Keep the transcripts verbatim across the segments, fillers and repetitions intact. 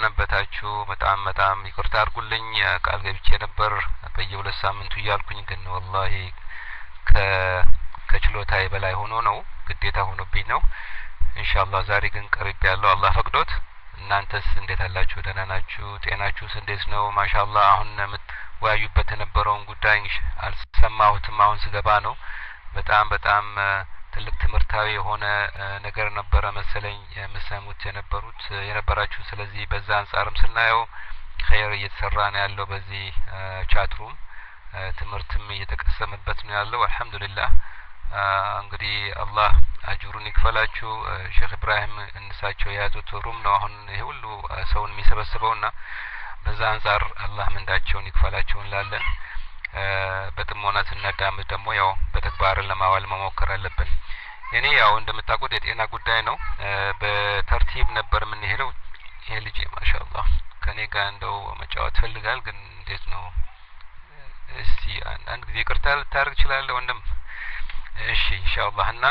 ሰነበታችሁ? በጣም በጣም ይቅርታ አድርጉልኝ ቃል ገብቼ ነበር በየሁለት ሳምንቱ እያልኩኝ ግን ወላሂ ከ ከችሎታዬ በላይ ሆኖ ነው ግዴታ ሆኖብኝ ነው። ኢንሻአላህ ዛሬ ግን ቀርብ ያለው አላህ ፈቅዶት እናንተስ እንዴት አላችሁ? ደህና ናችሁ? ጤናችሁስ እንዴት ነው? ማሻአላህ አሁን የምትወያዩበት የነበረውን ጉዳይ አልሰማሁትም አሁን ስገባ ነው። በጣም በጣም ትልቅ ትምህርታዊ የሆነ ነገር ነበረ መሰለኝ የምሰሙት የነበሩት የነበራችሁ። ስለዚህ በዛ አንጻርም ስናየው ኸይር እየተሰራ ነው ያለው በዚህ ቻትሩም ትምህርትም እየተቀሰመበት ነው ያለው። አልহামዱሊላህ እንግዲህ አላህ አጅሩን ይክፈላችሁ። ሼክ ኢብራሂም እንሳቸው የያዙት ሩም ነው አሁን ይሄ ሁሉ ሰውን የሚሰበስበውና በዛ አንጻር አላህ ምንዳቸውን ይክፈላቸው እንላለን። በጥሞና ስናዳምጥ ደግሞ ያው በተግባር ለማዋል መሞከር አለብን። እኔ ያው እንደምታውቁት የጤና ጉዳይ ነው። በተርቲብ ነበር ምን ሄደው ይሄ ልጅ ማሻአላህ ከኔ ጋር እንደው መጫወት ፈልጋል ግን እንዴት ነው እስቲ አንድ ጊዜ ይቅርታ ልታርግ ይችላል ወንድም? እሺ ኢንሻአላህ እና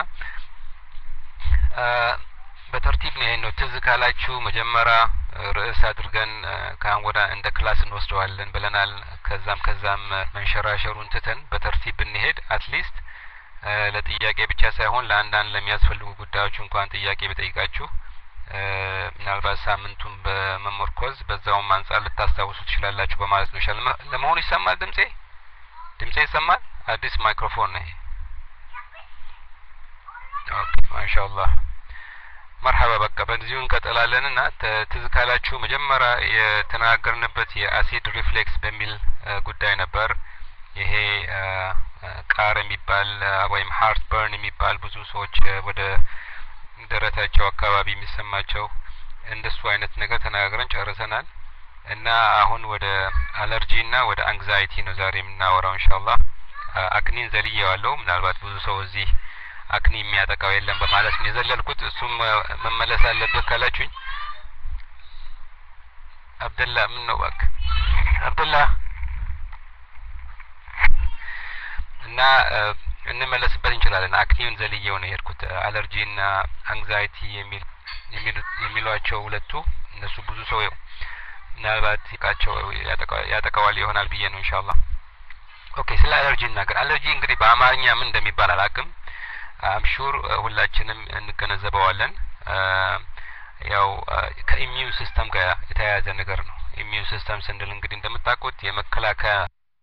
በተርቲብ ነው ይሄን ነው ትዝ ካላችሁ መጀመሪያ ርዕስ አድርገን ካን ወዳ እንደ ክላስ እንወስደዋለን ብለናል። ከዛም ከዛም መንሸራሸሩን ትተን በተርቲብ እንሄድ አትሊስት ለጥያቄ ብቻ ሳይሆን ለአንዳንድ ለሚያስፈልጉ ጉዳዮች እንኳን ጥያቄ በጠይቃችሁ ምናልባት ሳምንቱን በመመርኮዝ በዛውም አንጻር ልታስታውሱ ትችላላችሁ በማለት ነው። ሻል ለመሆኑ ይሰማል ድምጼ? ድምጼ ይሰማል? አዲስ ማይክሮፎን ነው ይሄ። ኦኬ ማሻአላህ መርሐባ በቃ በዚሁ እንቀጥላለንና ትዝ ካላችሁ መጀመሪያ የተናገርንበት የአሲድ ሪፍሌክስ በሚል ጉዳይ ነበር። ይሄ ቃር የሚባል ወይም ሃርት በርን የሚባል ብዙ ሰዎች ወደ ደረታቸው አካባቢ የሚሰማቸው እንደሱ አይነት ነገር ተናግረን ጨርሰናል እና አሁን ወደ አለርጂና ወደ አንግዛይቲ ነው ዛሬ የምናወራው ኢንሻአላህ። አክኒን ዘልየዋለሁ ምናልባት ብዙ ሰው እዚህ አክኒ የሚያጠቃው የለም በማለት ነው የዘለልኩት። እሱም መመለስ አለበት ካላችሁኝ አብደላ ምን ነው ባክ አብደላ እና እንመለስበት እንችላለን። አክኒውን ዘልየው ነው የሄድኩት። አለርጂና አንግዛይቲ የሚል የሚሏቸው ሁለቱ እነሱ ብዙ ሰው ምናልባት ይቃቸው ያጠቃዋል ይሆናል ብዬ ነው ኢንሻአላህ። ኦኬ ስለ አለርጂ ነገር አለርጂ እንግዲህ በአማርኛ ምን እንደሚባል አላውቅም። አምሹር ሁላችንም እንገነዘበዋለን። ያው ከኢሚዩን ሲስተም ጋር የተያያዘ ነገር ነው። ኢሚዩን ሲስተም ስንል እንግዲህ እንደምታውቁት የመከላከያ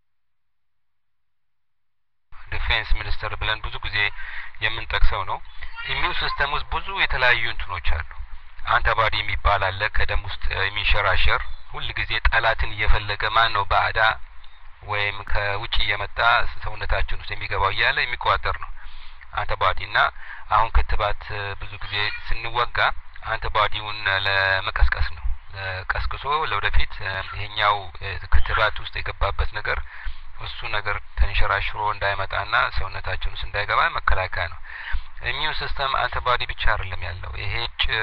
ዲፌንስ ሚኒስተር ብለን ብዙ ጊዜ የምንጠቅሰው ነው። ኢሚዩን ሲስተም ውስጥ ብዙ የተለያዩ እንትኖች አሉ። አንቲባዲ የሚባል አለ ከደም ውስጥ የሚንሸራሸር ሁሉ ጊዜ ጠላትን እየፈለገ ማን ነው ባዕዳ ወይም ከውጪ የመጣ ሰውነታችን ውስጥ የሚገባው ያለ የሚቋጠር ነው አንቲባዲና አሁን ክትባት ብዙ ጊዜ ስንወጋ አንቲባዲውን ለመቀስቀስ ነው ቀስቅሶ ለወደፊት ይሄኛው ክትባት ውስጥ የገባበት ነገር እሱ ነገር ተንሸራሽሮ እንዳይመጣና ሰውነታችን ውስጥ እንዳይገባ መከላከያ ነው። ኢሚዩን ሲስተም አንቲባዲ ብቻ አይደለም ያለው ይሄ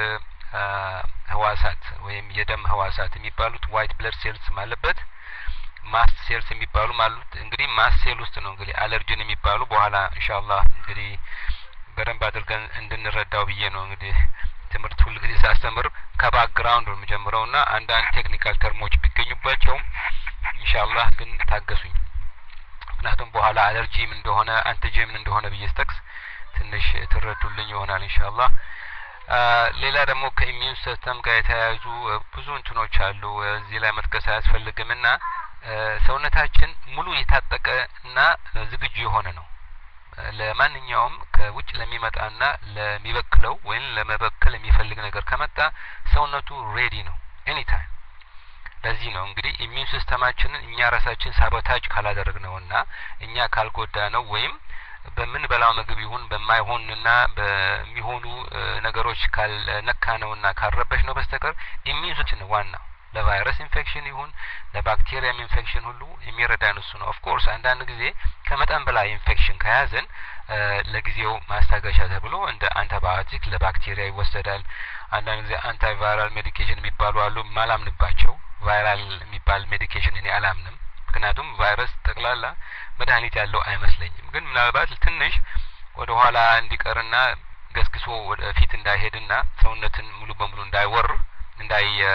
ህዋሳት ወይም የደም ህዋሳት የሚባሉት ዋይት ብለድ ሴልስ ማለበት ማስት ሴልስ የሚባሉ ማለት እንግዲህ ማስት ሴል ውስጥ ነው እንግዲህ አለርጂን የሚባሉ በኋላ ኢንሻአላህ እንግዲህ በደንብ አድርገን እንድንረዳው ብዬ ነው እንግዲህ ትምህርት ሁሉ ጊዜ ሳስተምር ከባክግራውንድ ነው የምጀምረውና አንዳንድ ቴክኒካል ተርሞች ቢገኙባቸው ኢንሻአላህ ግን ታገሱኝ። ምክንያቱም በኋላ አለርጂ ምን እንደሆነ አንቲጂን ምን እንደሆነ ብዬስተክስ ትንሽ ትረዱልኝ ይሆናል ኢንሻአላህ። ሌላ ደግሞ ከኢሚዩን ሲስተም ጋር የተያያዙ ብዙ እንትኖች አሉ እዚህ ላይ መጥቀስ አያስፈልግምና ሰውነታችን ሙሉ የታጠቀና ዝግጁ የሆነ ነው ለማንኛውም ከውጭ ለሚመጣና ለሚበክለው ወይም ለመበከል የሚፈልግ ነገር ከመጣ ሰውነቱ ሬዲ ነው ኤኒ ታይም። ለዚህ ነው እንግዲህ ኢሚዩን ሲስተማችንን እኛ ራሳችን ሳቦታጅ ካላደረግነውና እኛ ካልጎዳ ነው ወይም በምን በላው ምግብ ይሁን በማይሆንና በሚሆኑ ነገሮች ካልነካነውና ካልረበሽ ነው በስተቀር ኢሚዩን ሲስተም ዋናው ለቫይረስ ኢንፌክሽን ይሁን ለባክቴሪያ ኢንፌክሽን ሁሉ የሚረዳን እሱ ነው። ኦፍ ኮርስ አንዳንድ ጊዜ ከመጠን በላይ ኢንፌክሽን ከያዘን ለጊዜው ማስታገሻ ተብሎ እንደ አንቲባዮቲክ ለባክቴሪያ ይወሰዳል። አንዳንድ ጊዜ አንታይ ቫይራል ሜዲኬሽን የሚባሉ አሉ ማላምንባቸው ቫይራል የሚባል ሜዲኬሽን እኔ አላምንም ምክንያቱም ቫይረስ ጠቅላላ መድኃኒት ያለው አይመስለኝም። ግን ምናልባት ትንሽ ወደ ኋላ እንዲቀርና ገስግሶ ወደ ፊት እንዳይሄድና ሰውነትን ሙሉ በሙሉ እንዳይወር እንዳይ እንትን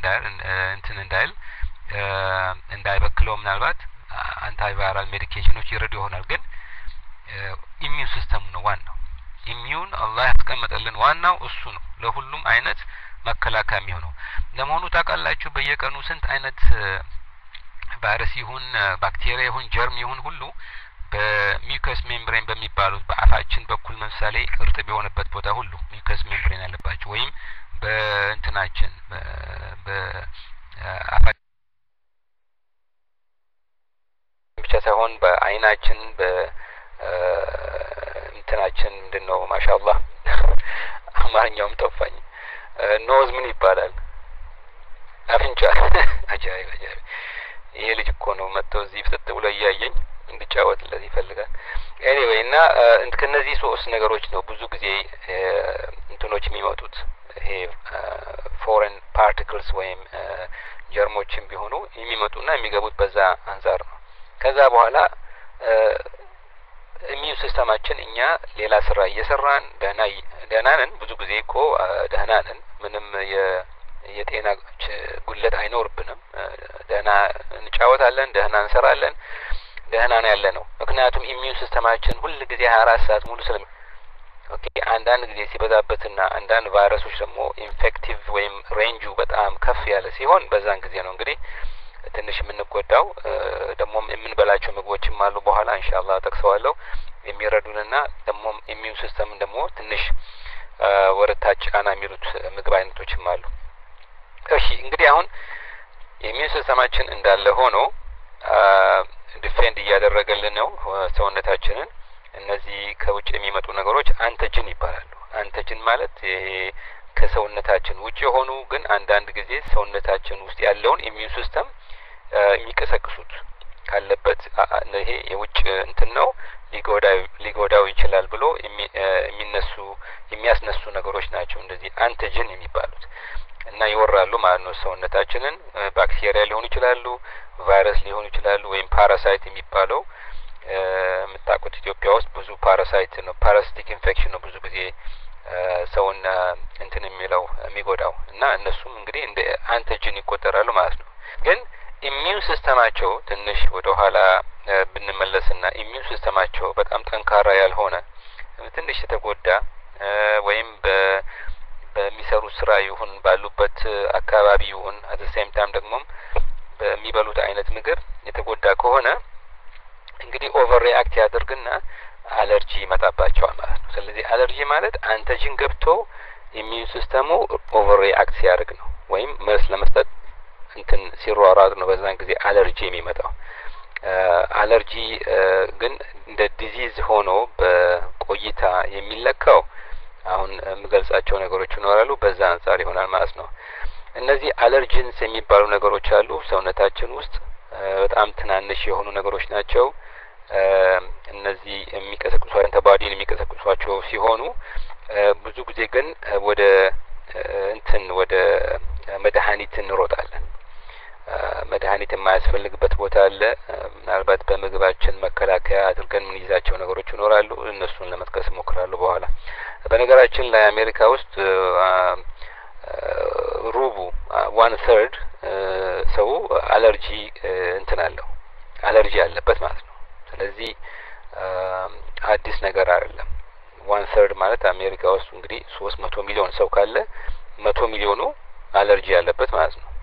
እንዳይል እንትን እንዳይል እንዳይበክለው ምናልባት አንታይ ቫይራል ሜዲኬሽኖች ይረዱ ይሆናል ግን ኢሚዩን ሲስተም ነው ዋናው ኢሚዩን አላህ ያስቀመጠልን ዋናው እሱ ነው ለሁሉም አይነት መከላከያ የሚሆነው ለመሆኑ ታውቃላችሁ በየቀኑ ስንት አይነት ቫይረስ ይሁን ባክቴሪያ ይሁን ጀርም ይሁን ሁሉ በሚውከስ ሜምብሬን በሚባሉት በአፋችን በኩል ለምሳሌ እርጥብ የሆነበት ቦታ ሁሉ ሚውከስ ሜምብሬን ያለባቸው ወይም በእንትናችን በአፋችን ብቻ ሳይሆን በአይናችን በእንትናችን እንደነው ማሻአላህ አማርኛውም ጠፋኝ ኖዝ ምን ይባላል አፍንጫ አጃይ አጃይ ይሄ ልጅ እኮ ነው መጥቶ እዚህ ፍጥጥ ብሎ እያየኝ እንድጫወት ለዚህ ይፈልጋል ኤኒዌይ እና ከነዚህ ሶስት ነገሮች ነው ብዙ ጊዜ እንትኖች የሚወጡት ይሄ ፎሬን ፓርቲክልስ ወይም ጀርሞችን ቢሆኑ የሚመጡና የሚገቡት በዛ አንፃር ነው ከዛ በኋላ ኢሚዩን ሲስተማችን እኛ ሌላ ስራ እየሰራን ደህና ደህና ነን ብዙ ጊዜ እኮ ደህና ነን ምንም የጤና ጉድለት አይኖርብንም ደህና እንጫወታለን ደህና እንሰራለን ደህና ነው ያለነው ምክንያቱም ኢሚዩን ሲስተማችን ሁሉ ጊዜ ሃያ አራት ሰዓት ሙሉ ስለ ኦኬ አንዳንድ ጊዜ ሲበዛበትና አንዳንድ ቫይረሶች ደግሞ ኢንፌክቲቭ ወይም ሬንጁ በጣም ከፍ ያለ ሲሆን በዛን ጊዜ ነው እንግዲህ ትንሽ የምንጎዳው ደግሞ የምንበላቸው ምግቦችም አሉ በኋላ ኢንሻአላህ ተከሰዋለሁ የሚረዱንና ደግሞ ኢሚዩን ሲስተም ደግሞ ትንሽ ወረታች አና የሚሉት ምግብ አይነቶችም አሉ እሺ እንግዲህ አሁን ኢሚዩን ሲስተማችን እንዳለ ሆኖ ዲፌንድ እያደረገልን ነው ሰውነታችንን እነዚህ ከውጭ የሚመጡ ነገሮች አንተጅን ይባላሉ አንተጅን ማለት ይሄ ከሰውነታችን ውጭ የሆኑ ግን አንዳንድ ጊዜ ሰውነታችን ውስጥ ያለውን ኢሚዩን ሲስተም የሚቀሰቅሱት ካለበት ይሄ የውጭ እንትን ነው ሊጎዳው ሊጎዳው ይችላል ብሎ የሚነሱ የሚያስነሱ ነገሮች ናቸው እንደዚህ አንተጅን የሚባሉት እና ይወራሉ ማለት ነው ሰውነታችንን ባክቴሪያ ሊሆኑ ይችላሉ ቫይረስ ሊሆኑ ይችላሉ ወይም ፓራሳይት የሚባለው የምታውቁት ኢትዮጵያ ውስጥ ብዙ ፓራሳይት ነው ፓራሲቲክ ኢንፌክሽን ነው ብዙ ጊዜ ሰውን እንትን የሚለው የሚጎዳው እና እነሱም እንግዲህ እንደ አንተጅን ይቆጠራሉ ማለት ነው ግን ኢሚዩን ሲስተማቸው ትንሽ ወደ ኋላ ብንመለስና ኢሚዩን ሲስተማቸው በጣም ጠንካራ ያልሆነ ትንሽ የተጎዳ ወይም በ በሚሰሩ ስራ ይሁን ባሉበት አካባቢ ይሁን at the same time ደግሞ በሚበሉት አይነት ምግብ የተጎዳ ከሆነ እንግዲህ ኦቨር ሪአክት ያደርግና አለርጂ ይመጣባቸዋል ማለት ነው ስለዚህ አለርጂ ማለት አንተጅን ገብቶ ኢሚዩን ሲስተሙ ኦቨር ሪአክት ሲያደርግ ነው ወይም መልስ ለመስጠት እንትን ሲሯሯጥ ነው በዛን ጊዜ አለርጂ የሚመጣው አለርጂ ግን እንደ ዲዚዝ ሆኖ በቆይታ የሚለካው አሁን ምገልጻቸው ነገሮች ይኖራሉ በዛ አንፃር ይሆናል ማለት ነው እነዚህ አለርጂንስ የሚባሉ ነገሮች አሉ ሰውነታችን ውስጥ በጣም ትናንሽ የሆኑ ነገሮች ናቸው እነዚህ የሚቀሰቅሱ አንቲባዲን የሚቀሰቅሷቸው ሲሆኑ ብዙ ጊዜ ግን ወደ እንትን ወደ መድኃኒት እንሮጣለን መድኃኒት የማያስፈልግበት ቦታ አለ ምናልባት በምግባችን መከላከያ አድርገን ምን ይዛቸው ነገሮች ይኖራሉ እነሱን ለመጥቀስ ሞክራለሁ በኋላ በነገራችን ላይ አሜሪካ ውስጥ ሩቡ one third ሰው አለርጂ እንትን አለው አለርጂ አለበት ማለት ነው ስለዚህ አዲስ ነገር አይደለም one third ማለት አሜሪካ ውስጥ እንግዲህ ሶስት መቶ ሚሊዮን ሰው ካለ መቶ ሚሊዮኑ አለርጂ ያለበት ማለት ነው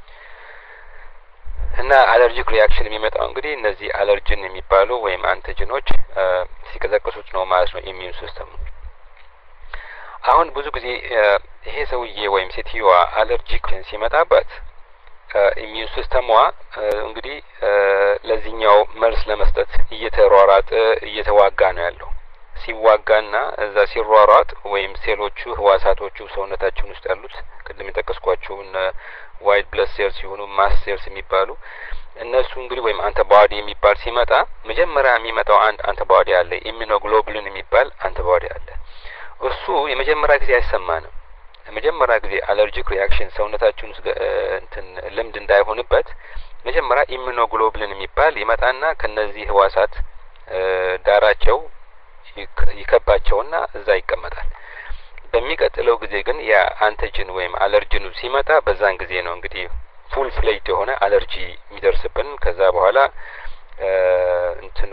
እና አለርጂክ ሪአክሽን የሚመጣው እንግዲህ እነዚህ አለርጂን የሚባሉ ወይም አንቲጅኖች ሲቀዘቅሱት ነው ማለት ነው ኢሚዩን ሲስተም አሁን ብዙ ጊዜ ይሄ ሰውዬ ወይም ሴትዮዋ አለርጂክ ሲመጣበት ኢሚዩን ሲስተሟ እንግዲህ ለዚህኛው መልስ ለመስጠት እየተሯሯጠ እየተዋጋ ነው ያለው ሲዋጋና እዛ ሲሯሯጥ ወይም ሴሎቹ ህዋሳቶቹ ሰውነታችን ውስጥ ያሉት ቅድም የጠቀስኳቸው ዋይት ብለድ ሴልስ ሲሆኑ ማስ ሴልስ የሚባሉ እነሱ እንግዲህ ወይም አንቲባዲ የሚባል ሲመጣ መጀመሪያ የሚመጣው አንድ አንቲባዲ አለ ኢሚኖግሎቡሊን የሚባል አንቲባዲ አለ እሱ የመጀመሪያ ጊዜ አይሰማንም የመጀመሪያ ጊዜ አለርጂክ ሪአክሽን ሰውነታችን ውስጥ እንትን ልምድ እንዳይሆንበት መጀመሪያ ኢሚኖግሎቡሊን የሚባል ይመጣና ከነዚህ ህዋሳት ዳራቸው ይከባቸውና እዛ ይቀመጣል በሚቀጥለው ጊዜ ግን ያ አንቲጅን ወይም አለርጂኑ ሲመጣ በዛን ጊዜ ነው እንግዲህ ፉል ፍሌጅድ የሆነ አለርጂ የሚደርስብን። ከዛ በኋላ እንትኑ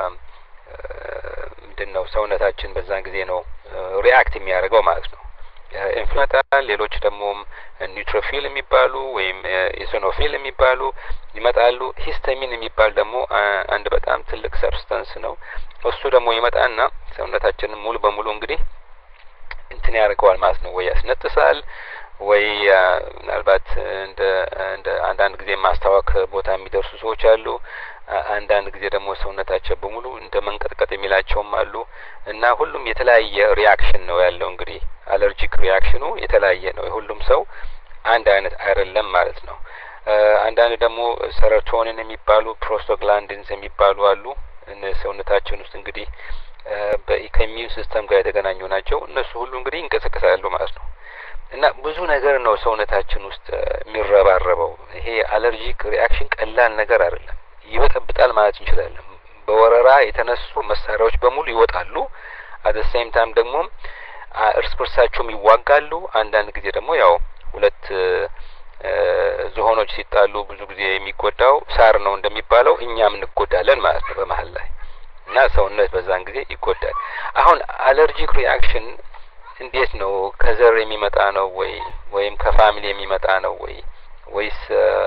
ምንድነው ሰውነታችን በዛን ጊዜ ነው ሪአክት የሚያደርገው ማለት ነው። ኢንፍላማቶሪ ሌሎች ደግሞ ኒውትሮፊል የሚባሉ ወይም ኢሶኖፊል የሚባሉ ይመጣሉ። ሂስታሚን የሚባል ደግሞ አንድ በጣም ትልቅ ሰብስታንስ ነው። እሱ ደግሞ ይመጣና ሰውነታችንን ሙሉ በሙሉ እንግዲህ እንትን ያደርገዋል ማለት ነው። ወይ ያስነጥሳል ወይ ምናልባት እንደ እንደ አንዳንድ ጊዜ ማስታወክ ቦታ የሚደርሱ ሰዎች አሉ። አንዳንድ ጊዜ ደግሞ ሰውነታቸው በሙሉ እንደ መንቀጥቀጥ የሚላቸውም አሉ። እና ሁሉም የተለያየ ሪአክሽን ነው ያለው። እንግዲህ አለርጂክ ሪአክሽኑ የተለያየ ነው። ሁሉም ሰው አንድ አይነት አይደለም ማለት ነው። አንዳንድ ደግሞ ሰሮቶኒን የሚባሉ ፕሮስቶግላንዲንስ የሚባሉ አሉ። ሰውነታችን ውስጥ እንግዲህ በኢሚዩን ሲስተም ጋር የተገናኙ ናቸው። እነሱ ሁሉ እንግዲህ ይንቀሳቀሳሉ ማለት ነው። እና ብዙ ነገር ነው ሰውነታችን ውስጥ የሚረባረበው። ይሄ አለርጂክ ሪአክሽን ቀላል ነገር አይደለም። ይበጠብጣል ማለት እንችላለን። በወረራ የተነሱ መሳሪያዎች በሙሉ ይወጣሉ። አት ሴም ታይም ደግሞ እርስ በርሳቸውም ይዋጋሉ። አንዳንድ ጊዜ ደግሞ ያው ሁለት ዝሆኖች ሲጣሉ ብዙ ጊዜ የሚጎዳው ሳር ነው እንደሚባለው እኛም እንጎዳለን ማለት ነው በመሀል ላይ እና ሰውነት በዛን ጊዜ ይጎዳል። አሁን አለርጂክ ሪአክሽን እንዴት ነው? ከዘር የሚመጣ ነው ወይ ወይም ከፋሚሊ የሚመጣ ነው ወይ ወይስ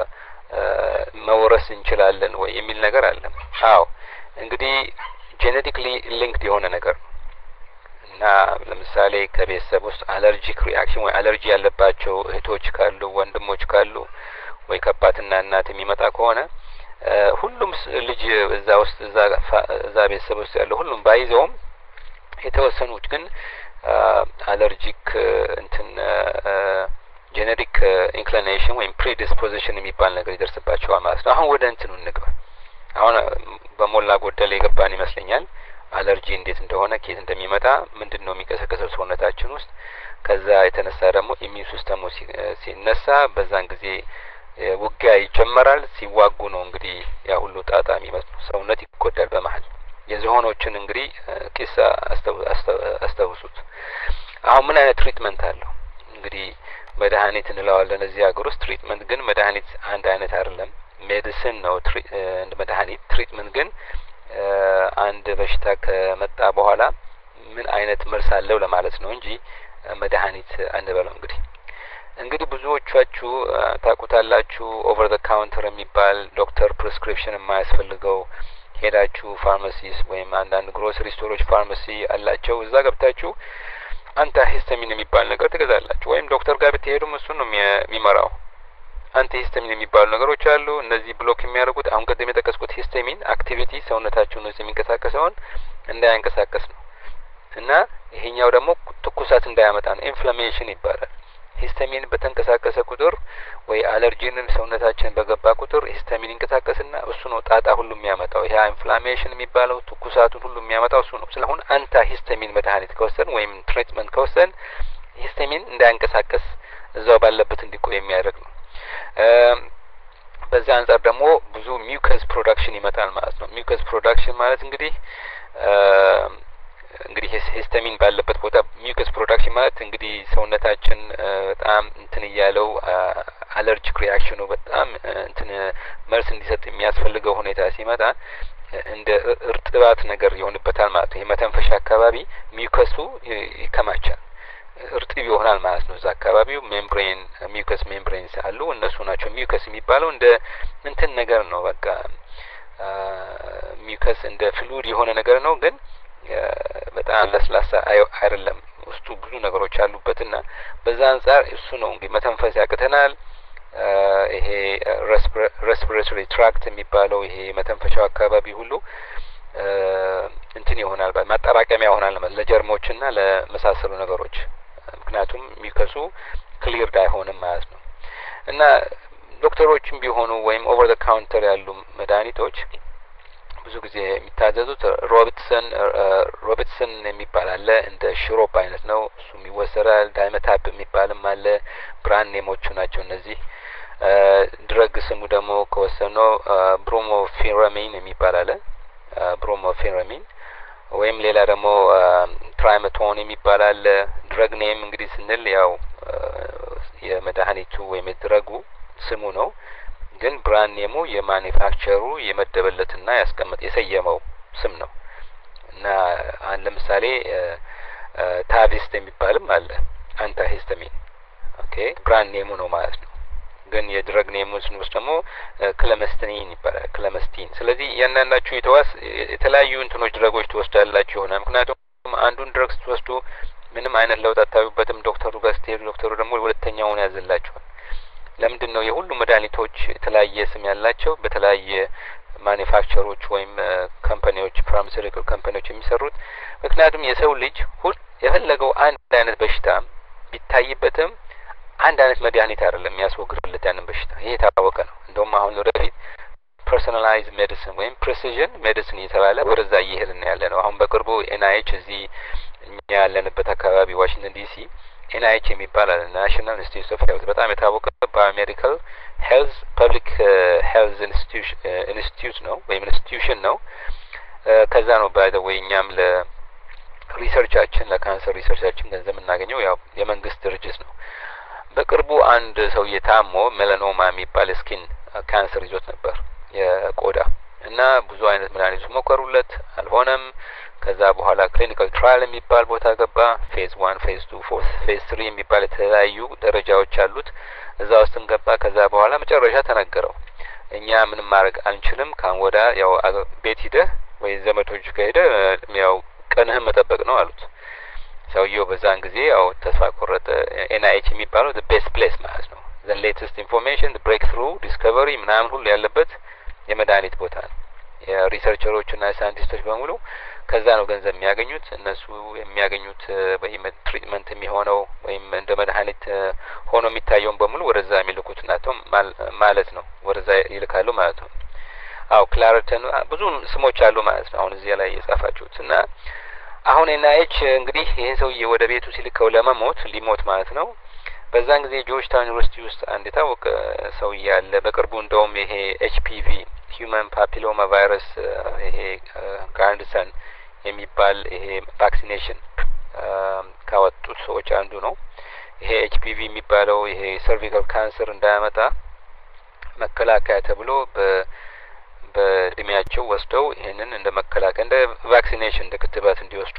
መወረስ እንችላለን ወይ የሚል ነገር አለ። አዎ እንግዲህ ጄኔቲክሊ ሊንክድ የሆነ ነገር ነው እና ለምሳሌ ከቤተሰብ ውስጥ አለርጂክ ሪአክሽን ወይ አለርጂ ያለባቸው እህቶች ካሉ ወንድሞች ካሉ ወይ ከአባትና እናት የሚመጣ ከሆነ ሁሉም ልጅ እዛ ውስጥ እዛ እዛ ቤተሰብ ውስጥ ያለው ሁሉም ባይዘውም የተወሰኑት ግን አለርጂክ እንትን ጄኔቲክ ኢንክሊኔሽን ወይም ፕሪዲስፖዚሽን የሚባል ነገር ይደርስባቸዋል ማለት ነው። አሁን ወደ እንትኑ እንግባ። አሁን በሞላ ጎደል የገባን ይመስለኛል አለርጂ እንዴት እንደሆነ ከየት እንደሚመጣ ምንድነው የሚቀሰቀሰው ሰውነታችን ውስጥ። ከዛ የተነሳ ደግሞ ኢሚዩን ሲስተሙ ሲነሳ በዛን ጊዜ ውጊያ ይጀመራል። ሲዋጉ ነው እንግዲህ ያ ሁሉ ጣጣ የሚመጣው። ሰውነት ይጎዳል በመሀል። የዝሆኖችን እንግዲህ ኪሳ አስተውሱት። አሁን ምን አይነት ትሪትመንት አለው? እንግዲህ መድኃኒት እንለዋለን እዚህ ሀገር ውስጥ። ትሪትመንት ግን መድኃኒት አንድ አይነት አይደለም። ሜዲሲን ነው እንደ መድኃኒት። ትሪትመንት ግን አንድ በሽታ ከመጣ በኋላ ምን አይነት መልስ አለው ለማለት ነው እንጂ መድኃኒት አንበለው። እንግዲህ እንግዲህ ብዙዎቻችሁ ታውቁታላችሁ ኦቨር ዘ ካውንተር የሚባል ዶክተር ፕሪስክሪፕሽን የማያስፈልገው ሄዳችሁ ፋርማሲስ ወይም አንዳንድ ግሮሰሪ ስቶሮች ፋርማሲ አላቸው። እዛ ገብታችሁ አንታ ሂስታሚን የሚባል ነገር ትገዛላችሁ። ወይም ዶክተር ጋር ብትሄዱም እሱ ነው የሚመራው። አንቲ ሂስታሚን የሚባሉ ነገሮች አሉ። እነዚህ ብሎክ የሚያደርጉት አሁን ቀደም የጠቀስኩት ሂስታሚን አክቲቪቲ ሰውነታችሁን ውስጥ የሚንቀሳቀሰውን እንዳያንቀሳቀስ ነው እና ይሄኛው ደግሞ ትኩሳት እንዳያመጣ ነው። ኢንፍላሜሽን ይባላል። ሂስታሚን በተንቀሳቀሰ ቁጥር ወይ አለርጂንን ሰውነታችን በገባ ቁጥር ሂስታሚን ይንቀሳቀስና እሱ ነው ጣጣ ሁሉ የሚያመጣው። ይሄ ኢንፍላሜሽን የሚባለው ትኩሳቱን ሁሉ የሚያመጣው እሱ ነው። ስለሆነ አንታ ሂስታሚን መድኃኒት ከወሰን ወይም ትሪትመንት ከወሰን ሂስታሚን እንዳያንቀሳቀስ እዛው ባለበት እንዲቆይ የሚያደርግ ነው። በዛ አንጻር ደግሞ ብዙ ሚውከስ ፕሮዳክሽን ይመጣል ማለት ነው። ሚውከስ ፕሮዳክሽን ማለት እንግዲህ እንግዲህ ሂስታሚን ባለበት ቦታ ሚውከስ ፕሮዳክሽን ማለት እንግዲህ ሰውነታችን በጣም እንትን እያለው አለርጂክ ሪአክሽኑ በጣም እንትን መልስ እንዲሰጥ የሚያስፈልገው ሁኔታ ሲመጣ እንደ እርጥባት ነገር ይሆንበታል ማለት ነው። የመተንፈሻ አካባቢ ሚውከሱ ይከማቻል፣ እርጥብ ይሆናል ማለት ነው። እዛ አካባቢው ሜምብሬን ሚውከስ ሜምብሬንስ አሉ። እነሱ ናቸው ሚውከስ የሚባለው። እንደ እንትን ነገር ነው በቃ ሚውከስ እንደ ፍሉድ የሆነ ነገር ነው ግን በጣም ለስላሳ አይደለም። ውስጡ ብዙ ነገሮች አሉበትና በዛ አንፃር እሱ ነው እንግዲህ መተንፈስ ያቅተናል። ይሄ ሬስፒሬቶሪ ትራክት የሚባለው ይሄ መተንፈሻው አካባቢ ሁሉ እንትን ይሆናል ማጠራቀሚያ ይሆናል ለጀርሞችና ለመሳሰሉ ነገሮች። ምክንያቱም ሚውከሱ ክሊርድ አይሆንም ማለት ነው። እና ዶክተሮችም ቢሆኑ ወይም ኦቨር ዘ ካውንተር ያሉ መድኃኒቶች ብዙ ጊዜ የሚታዘዙት ሮቢትሰን ሮቢትሰን የሚባል አለ። እንደ ሽሮፕ አይነት ነው፣ እሱም ይወሰዳል። ዳይመታፕ የሚባልም አለ። ብራንድ ኔሞቹ ናቸው እነዚህ። ድረግ ስሙ ደግሞ ከወሰነው ብሮሞፌራሚን የሚባል አለ። ብሮሞፌራሚን ወይም ሌላ ደግሞ ትራይመቶን የሚባል አለ። ድረግ ኔም እንግዲህ ስንል ያው የመድኃኒቱ ወይም የድረጉ ስሙ ነው፣ ግን ብራንድ ኔሙ የማኒፋክቸሩ የመደበለትና ያስቀመጥ የሰየመው ስም ነው። እና አንድ ለምሳሌ ታቪስት የሚባልም አለ አንታሂስታሚን። ኦኬ ብራንድ ኔሙ ነው ማለት ነው። ግን የድረግ ኔሙ ስንወስድ ደግሞ ክለመስቲን ይባላል፣ ክለመስቲን። ስለዚህ እያንዳንዳችሁ የተዋስ የተለያዩ እንትኖች ድረጎች ትወስዳላችሁ ይሆናል። ምክንያቱም አንዱን ድረግ ስትወስዱ ምንም አይነት ለውጥ አታዩበትም። ዶክተሩ ጋር ስትሄዱ ዶክተሩ ደግሞ ሁለተኛውን ያዝላችኋል። ለምንድን ነው የሁሉ መድኃኒቶች የተለያየ ስም ያላቸው በተለያየ ማኒፋክቸሮች ወይም ካምፓኒዎች ፋርማሲውቲካል ካምፓኒዎች የሚሰሩት? ምክንያቱም የሰው ልጅ ሁሉ የፈለገው አንድ አይነት በሽታ ቢታይበትም አንድ አይነት መድኃኒት አይደለም የሚያስወግድለት ያንን በሽታ። ይሄ የታወቀ ነው። እንደውም አሁን ወደፊት ፐርሶናላይዝ ሜዲሲን ወይም ፕሪሲዥን ሜዲሲን እየተባለ ወደዛ እየሄድን ያለ ነው። አሁን በቅርቡ ኤንአይኤች እዚህ እኛ ያለንበት አካባቢ ዋሽንግተን ዲሲ ኤንአይኤች የሚባል አለ፣ ናሽናል ኢንስቲትዩት ኦፍ ሄልዝ፣ በጣም የታወቀ ባዮሜዲካል ሄልዝ ፐብሊክ ሄልዝ ኢንስቲትዩት ነው ወይም ኢንስቲትዩሽን ነው። ከዛ ነው ባይ ዘ ዌይ እኛም ለሪሰርቻችን ለካንሰር ሪሰርቻችን ገንዘብ የምናገኘው ያው የመንግስት ድርጅት ነው። በቅርቡ አንድ ሰውዬ ታሞ ሜላኖማ የሚባል ስኪን ካንሰር ይዞት ነበር የቆዳ እና ብዙ አይነት መድኃኒቶች ሞከሩለት፣ አልሆነም። ከዛ በኋላ ክሊኒካል ትራያል የሚባል ቦታ ገባ። ፌዝ ዋን ፌዝ ቱ ፎርስ ፌዝ ትሪ የሚባል የተለያዩ ደረጃዎች አሉት። እዛ ውስጥም ገባ። ከዛ በኋላ መጨረሻ ተነገረው እኛ ምንም ማድረግ አንችልም፣ ካን ወዳ ያው ቤት ሂደህ ወይ ዘመዶች ከሄደ ያው ቀንህን መጠበቅ ነው አሉት። ሰውየው በዛን ጊዜ ያው ተስፋ ቆረጠ። ኤንአይኤች የሚባለው the best place ማለት ነው። the latest information the breakthrough discovery ምናምን ሁሉ ያለበት የመድኃኒት ቦታ ነው። የሪሰርቸሮች እና ሳይንቲስቶች በሙሉ ከዛ ነው ገንዘብ የሚያገኙት። እነሱ የሚያገኙት ወይም ትሪትመንት የሚሆነው ወይም እንደ መድኃኒት ሆኖ የሚታየውን በሙሉ ወደዛ የሚልኩት ናቸው ማለት ነው። ወደዛ ይልካሉ ማለት ነው። አው ክላሪተን ብዙ ስሞች አሉ ማለት ነው። አሁን እዚህ ላይ የጻፋችሁት እና አሁን ኤንአይኤች እንግዲህ ይሄን ሰውዬ ወደ ቤቱ ሲልከው ለመሞት ሊሞት ማለት ነው። በዛን ጊዜ ጆርጅ ታውን ዩኒቨርሲቲ ውስጥ አንድ የታወቀ ሰውዬ አለ። በቅርቡ እንደውም ይሄ ኤችፒቪ ሂዩማን ፓፒሎማ ቫይረስ ይሄ ጋርንድሰን የሚባል ይሄ ቫክሲኔሽን ካወጡት ሰዎች አንዱ ነው። ይሄ ኤችፒቪ የሚባለው ይሄ ሰርቪካል ካንሰር እንዳያመጣ መከላከያ ተብሎ በ በእድሜያቸው ወስደው ይሄንን እንደ መከላከያ እንደ ቫክሲኔሽን እንደ ክትባት እንዲወስዱ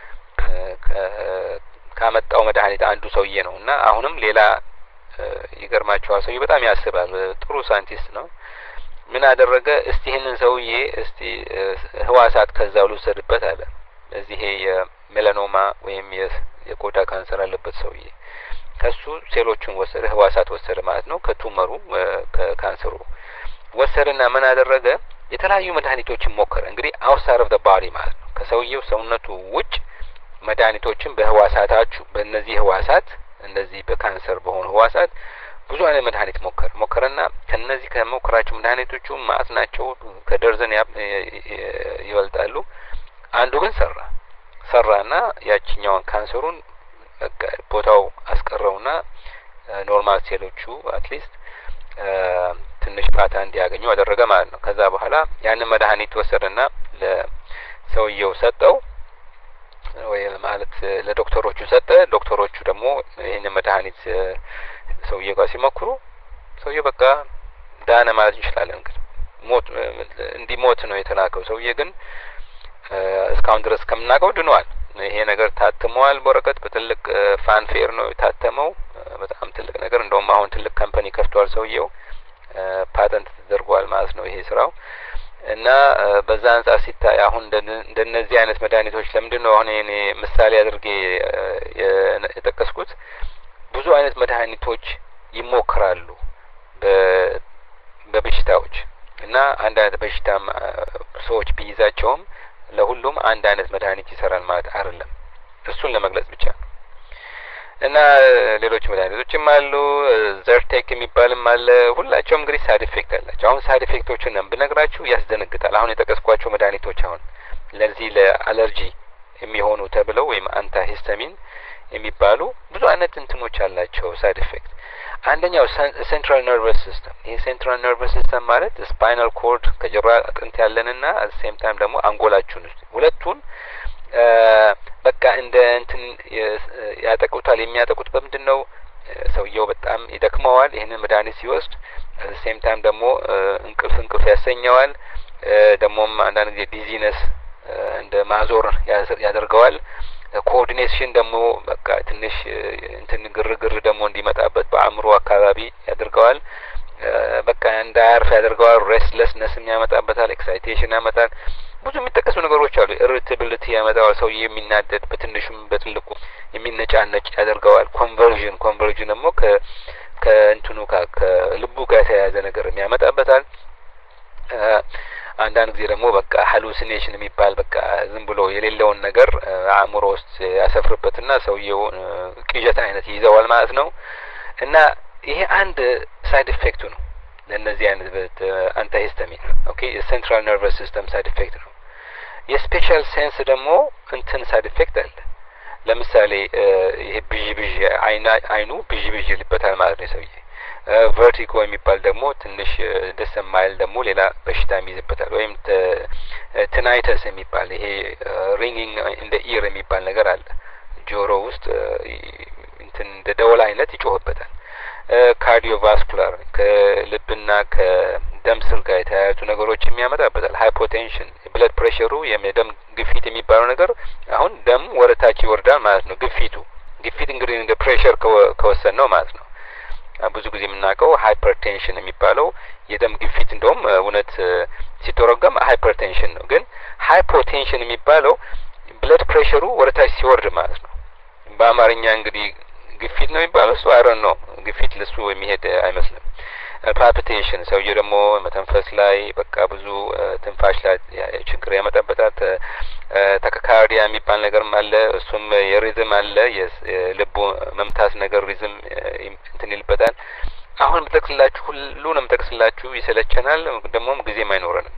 ካመጣው መድኃኒት አንዱ ሰውዬ ነው። እና አሁንም ሌላ ይገርማቸዋል። ሰውዬ በጣም ያስባል፣ ጥሩ ሳይንቲስት ነው። ምን አደረገ? እስቲ ይሄንን ሰውዬ እስቲ ህዋሳት ከዛው ልውሰድበት አለ። እዚህ የሜላኖማ ወይም የቆዳ ካንሰር አለበት ሰውዬ ከሱ ሴሎቹን ወሰደ፣ ህዋሳት ወሰደ ማለት ነው። ከቱመሩ ከካንሰሩ ወሰደና ምን አደረገ? የተለያዩ መድኃኒቶችን ሞከረ። እንግዲህ አውትሳይድ ኦፍ ዘ ባዲ ማለት ነው። ከሰውየው ሰውነቱ ውጭ መድኃኒቶችን በህዋሳታችሁ በእነዚህ ህዋሳት እነዚህ በካንሰር በሆኑ ህዋሳት ብዙ አይነት መድኃኒት ሞከረ ሞከረና ከነዚህ ከሞከራቸው መድኃኒቶቹ ማአት ናቸው፣ ከደርዘን ይበልጣሉ። አንዱ ግን ሰራ ሰራና ያቺኛውን ካንሰሩን ቦታው አስቀረውና ኖርማል ሴሎቹ አትሊስት ትንሽ ፋታ እንዲያገኙ አደረገ ማለት ነው። ከዛ በኋላ ያንን መድኃኒት ወሰደና ለሰውየው ሰጠው ወይ ማለት ለዶክተሮቹ ሰጠ። ዶክተሮቹ ደግሞ ይሄንን መድኃኒት ሰውየው ጋር ሲሞክሩ ሰውየው በቃ ዳነ ማለት እንችላለን። እንግዲህ ሞት እንዲሞት ነው የተላከው። ሰውዬ ግን እስካሁን ድረስ ከምናውቀው ድኗል። ይሄ ነገር ታትሟል በወረቀት በትልቅ ፋንፌር ነው የታተመው። በጣም ትልቅ ነገር እንደውም አሁን ትልቅ ካምፓኒ ከፍቷል ሰውየው፣ ፓተንት ተደርጓል ማለት ነው ይሄ ስራው። እና በዛ አንጻር ሲታይ አሁን እንደነዚህ አይነት መድኃኒቶች ለምንድን ነው አሁን እኔ ምሳሌ አድርጌ የጠቀስኩት? ብዙ አይነት መድኃኒቶች ይሞክራሉ በበሽታዎች እና አንድ አይነት በሽታ ሰዎች ቢይዛቸውም ለሁሉም አንድ አይነት መድኃኒት ይሰራል ማለት አይደለም። እሱን ለመግለጽ ብቻ ነው። እና ሌሎች መድኃኒቶችም አሉ፣ ዘርቴክ የሚባልም አለ። ሁላቸውም እንግዲህ ሳይድ ኢፌክት አላቸው። አሁን ሳይድ ኢፌክቶችን ብነግራችሁ ያስደነግጣል። አሁን የተጠቀስኳቸው መድኃኒቶች አሁን ለዚህ ለአለርጂ የሚሆኑ ተብለው ወይም አንታሂስታሚን የሚባሉ ብዙ አይነት እንትኖች አላቸው ሳይድ ኢፌክት። አንደኛው ሴንትራል ነርቨስ ሲስተም። ይሄ ሴንትራል ነርቨስ ሲስተም ማለት ስፓይናል ኮርድ ከጀርባ አጥንት ያለንና አት ሴም ታይም ደግሞ አንጎላችሁን ውስጥ ሁለቱን በቃ እንደ እንትን ያጠቁታል። የሚያጠቁት በምንድነው? ሰውየው በጣም ይደክመዋል። ይሄንን መድኃኒት ሲወስድ አት ሴም ታይም ደግሞ እንቅልፍ እንቅልፍ ያሰኘዋል። ደግሞም አንዳንድ ጊዜ ዲዚነስ እንደ ማዞር ያደርገዋል። ኮኦርዲኔሽን ደግሞ በቃ ትንሽ እንትን ግርግር ደግሞ እንዲመጣበት በአእምሮ አካባቢ ያደርገዋል። በቃ እንዳያርፍ ያደርገዋል። ሬስትለስነስም ያመጣበታል። ኤክሳይቴሽን ያመጣል። ብዙ የሚጠቀሱ ነገሮች አሉ። ኢሪታቢሊቲ ያመጣዋል። ሰው የሚናደድ በትንሹም በትልቁ የሚነጫነጭ ያደርገዋል። ኮንቨርዥን ኮንቨርዥን ደግሞ ከ ከእንትኑ ከልቡ ጋር የተያያዘ ነገር ያመጣበታል። አንዳንድ ጊዜ ደግሞ በቃ ሃሉሲኔሽን የሚባል በቃ ዝም ብሎ የሌለውን ነገር አእምሮ ውስጥ ያሰፍርበትና ሰውየው ቅዠት አይነት ይይዘዋል ማለት ነው። እና ይሄ አንድ ሳይድ ኢፌክቱ ነው ለነዚህ አይነት አንታሂስታሚን። ኦኬ የሴንትራል ነርቨስ ሲስተም ሳይድ ኢፌክት ነው። የስፔሻል ሴንስ ደግሞ እንትን ሳይድ ኢፌክት አለ። ለምሳሌ ይሄ ብዥ ብዥ አይና አይኑ ብዥ ብዥ ይልበታል ማለት ነው ሰውዬ። ቨርቲጎ የሚባል ደግሞ ትንሽ ደስ የማይል ደግሞ ሌላ በሽታ የሚይዝበታል። ወይም ትናይተስ የሚባል ይሄ ሪንጊንግ እንደ ኢር የሚባል ነገር አለ። ጆሮ ውስጥ እንትን እንደ ደወል አይነት ይጮህበታል። ካርዲዮቫስኩላር ከልብና ከደም ስር ጋር የተያያዙ ነገሮች የሚያመጣበታል። ሃይፖቴንሽን ብለድ ፕሬሸሩ የደም ግፊት የሚባለው ነገር አሁን ደም ወደታች ይወርዳል ማለት ነው። ግፊቱ ግፊት እንግዲህ እንደ ፕሬሸር ከወሰን ነው ማለት ነው። ብዙ ጊዜ የምናውቀው ሃይፐርቴንሽን የሚባለው የደም ግፊት እንደውም እውነት ሲተረጎም ሃይፐርቴንሽን ነው። ግን ሃይፖቴንሽን የሚባለው ብለድ ፕሬሸሩ ወደታች ሲወርድ ማለት ነው። በአማርኛ እንግዲህ ግፊት ነው የሚባለው እሱ አይሮን ነው። ግፊት ለሱ የሚሄድ አይመስልም። ፓልፒቴሽን ሰውዬው ደግሞ መተንፈስ ላይ በቃ ብዙ ትንፋሽ ላይ ችግር ያመጣበታል። ታካካርዲያ የሚባል ነገርም አለ። እሱም የሪዝም አለ የልቡ መምታት ነገር ሪዝም እንትን ይልበታል። አሁን ምጠቅስላችሁ ሁሉንም ጠቅስላችሁ ይሰለቸናል፣ ደግሞም ጊዜም አይኖረንም።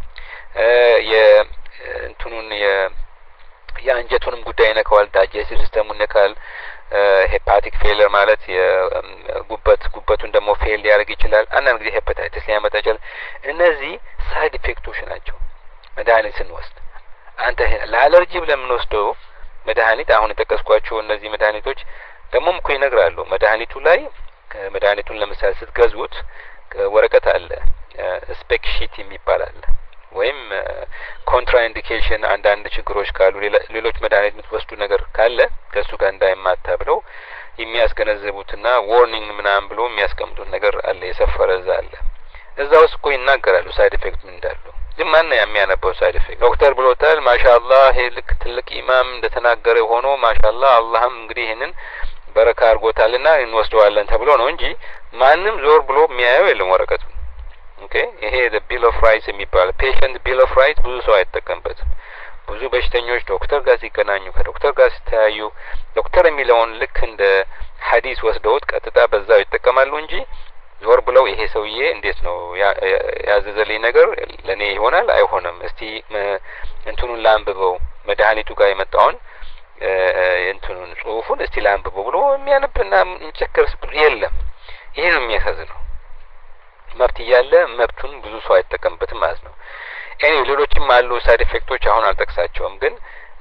የእንትኑን የ የአንጀቱንም ጉዳይ ነካዋል። ዳይጀስቲቭ ሲስተሙን ነካል። ሄፓቲክ ፌለር ማለት የጉበት ጉበቱን ደግሞ ፌል ሊያደርግ ይችላል። አንዳንድ ጊዜ ሄፓታይቲስ ሊያመጣ ይችላል። እነዚህ ሳይድ ኢፌክቶች ናቸው መድኃኒት ስንወስድ። አንተ ለአለርጂ ብለን የምንወስደው መድኃኒት አሁን የጠቀስኳቸው እነዚህ መድኃኒቶች ደግሞም እኮ ይነግራሉ። መድኃኒቱ ላይ መድኃኒቱን ለምሳሌ ስትገዙት ወረቀት አለ፣ ስፔክ ሺት የሚባል አለ። ወይም ኮንትራ ኢንዲኬሽን አንዳንድ ችግሮች ካሉ ሌሎች መድኃኒት የምትወስዱ ነገር ካለ ከሱ ጋር እንዳይማታ ብለው የሚያስገነዝቡትና ዋርኒንግ ምናምን ብሎ የሚያስቀምጡት ነገር አለ፣ የሰፈረ እዛ አለ። እዛ ውስጥ እኮ ይናገራሉ ሳይድ ኢፌክት ምን እንዳለው። ግን ማን ነው የሚያነበው ሳይድ ኢፌክት? ዶክተር ብሎታል ማሻአላህ፣ ይሄ ልክ ትልቅ ኢማም እንደተናገረ ሆኖ ማሻአላህ አላህም እንግዲህ ይሄንን በረካ አድርጎታልና እንወስደዋለን ተብሎ ነው እንጂ ማንም ዞር ብሎ የሚያየው የለም ወረቀቱ። ኦኬ ይሄ the bill of rights የሚባል patient bill of rights ብዙ ሰው አይጠቀምበትም። ብዙ በሽተኞች ዶክተር ጋር ሲገናኙ ከዶክተር ጋር ሲተያዩ ዶክተር የሚለውን ልክ እንደ ሐዲስ ወስደውት ቀጥታ በዛው ይጠቀማሉ እንጂ ዞር ብለው ይሄ ሰውዬ እንዴት ነው ያዘዘልኝ ነገር ለኔ ይሆናል አይሆንም፣ እስቲ እንትኑን ላንብበው መድኃኒቱ ጋር የመጣውን እንትኑን ጽሁፉን እስቲ ላንብበው ብሎ የሚያነብና የሚቸከርስ የለም። ይሄ ነው የሚያሳዝነው። መብት እያለ መብቱን ብዙ ሰው አይጠቀምበትም ማለት ነው። ኤኒ ሌሎችም አሉ ሳይድ ኢፌክቶች አሁን አልጠቅሳቸውም። ግን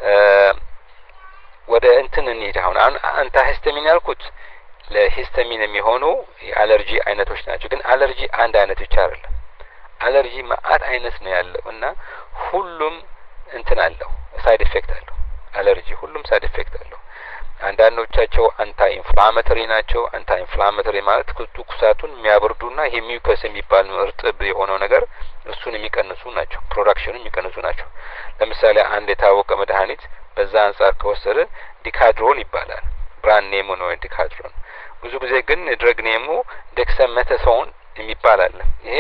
ወደ እንትን እንሂድ። አሁን አንታሂስታሚን ያልኩት ለሂስታሚን የሚሆኑ የአለርጂ አይነቶች ናቸው። ግን አለርጂ አንድ አይነት ብቻ አይደለም። አለርጂ ማአት አይነት ነው ያለው እና ሁሉም እንትን አለው ሳይድ ኢፌክት አለው። አለርጂ ሁሉም ሳይድ ኢፌክት አለው። አንዳንዶቻቸው አንታይ ኢንፍላማቶሪ ናቸው። አንታይ ኢንፍላማቶሪ ማለት ትኩሳቱን የሚያበርዱና ይሄ ሚውከስ የሚባል እርጥብ የሆነው ነገር እሱን የሚቀንሱ ናቸው። ፕሮዳክሽኑን የሚቀንሱ ናቸው። ለምሳሌ አንድ የታወቀ መድኃኒት በዛ አንጻር ከወሰደ ዲካድሮን ይባላል። ብራንድ ኔሙ ነው ዲካድሮን። ብዙ ጊዜ ግን ድረግ ኔሙ ዴክሳሜታሶን የሚባል አለ። ይሄ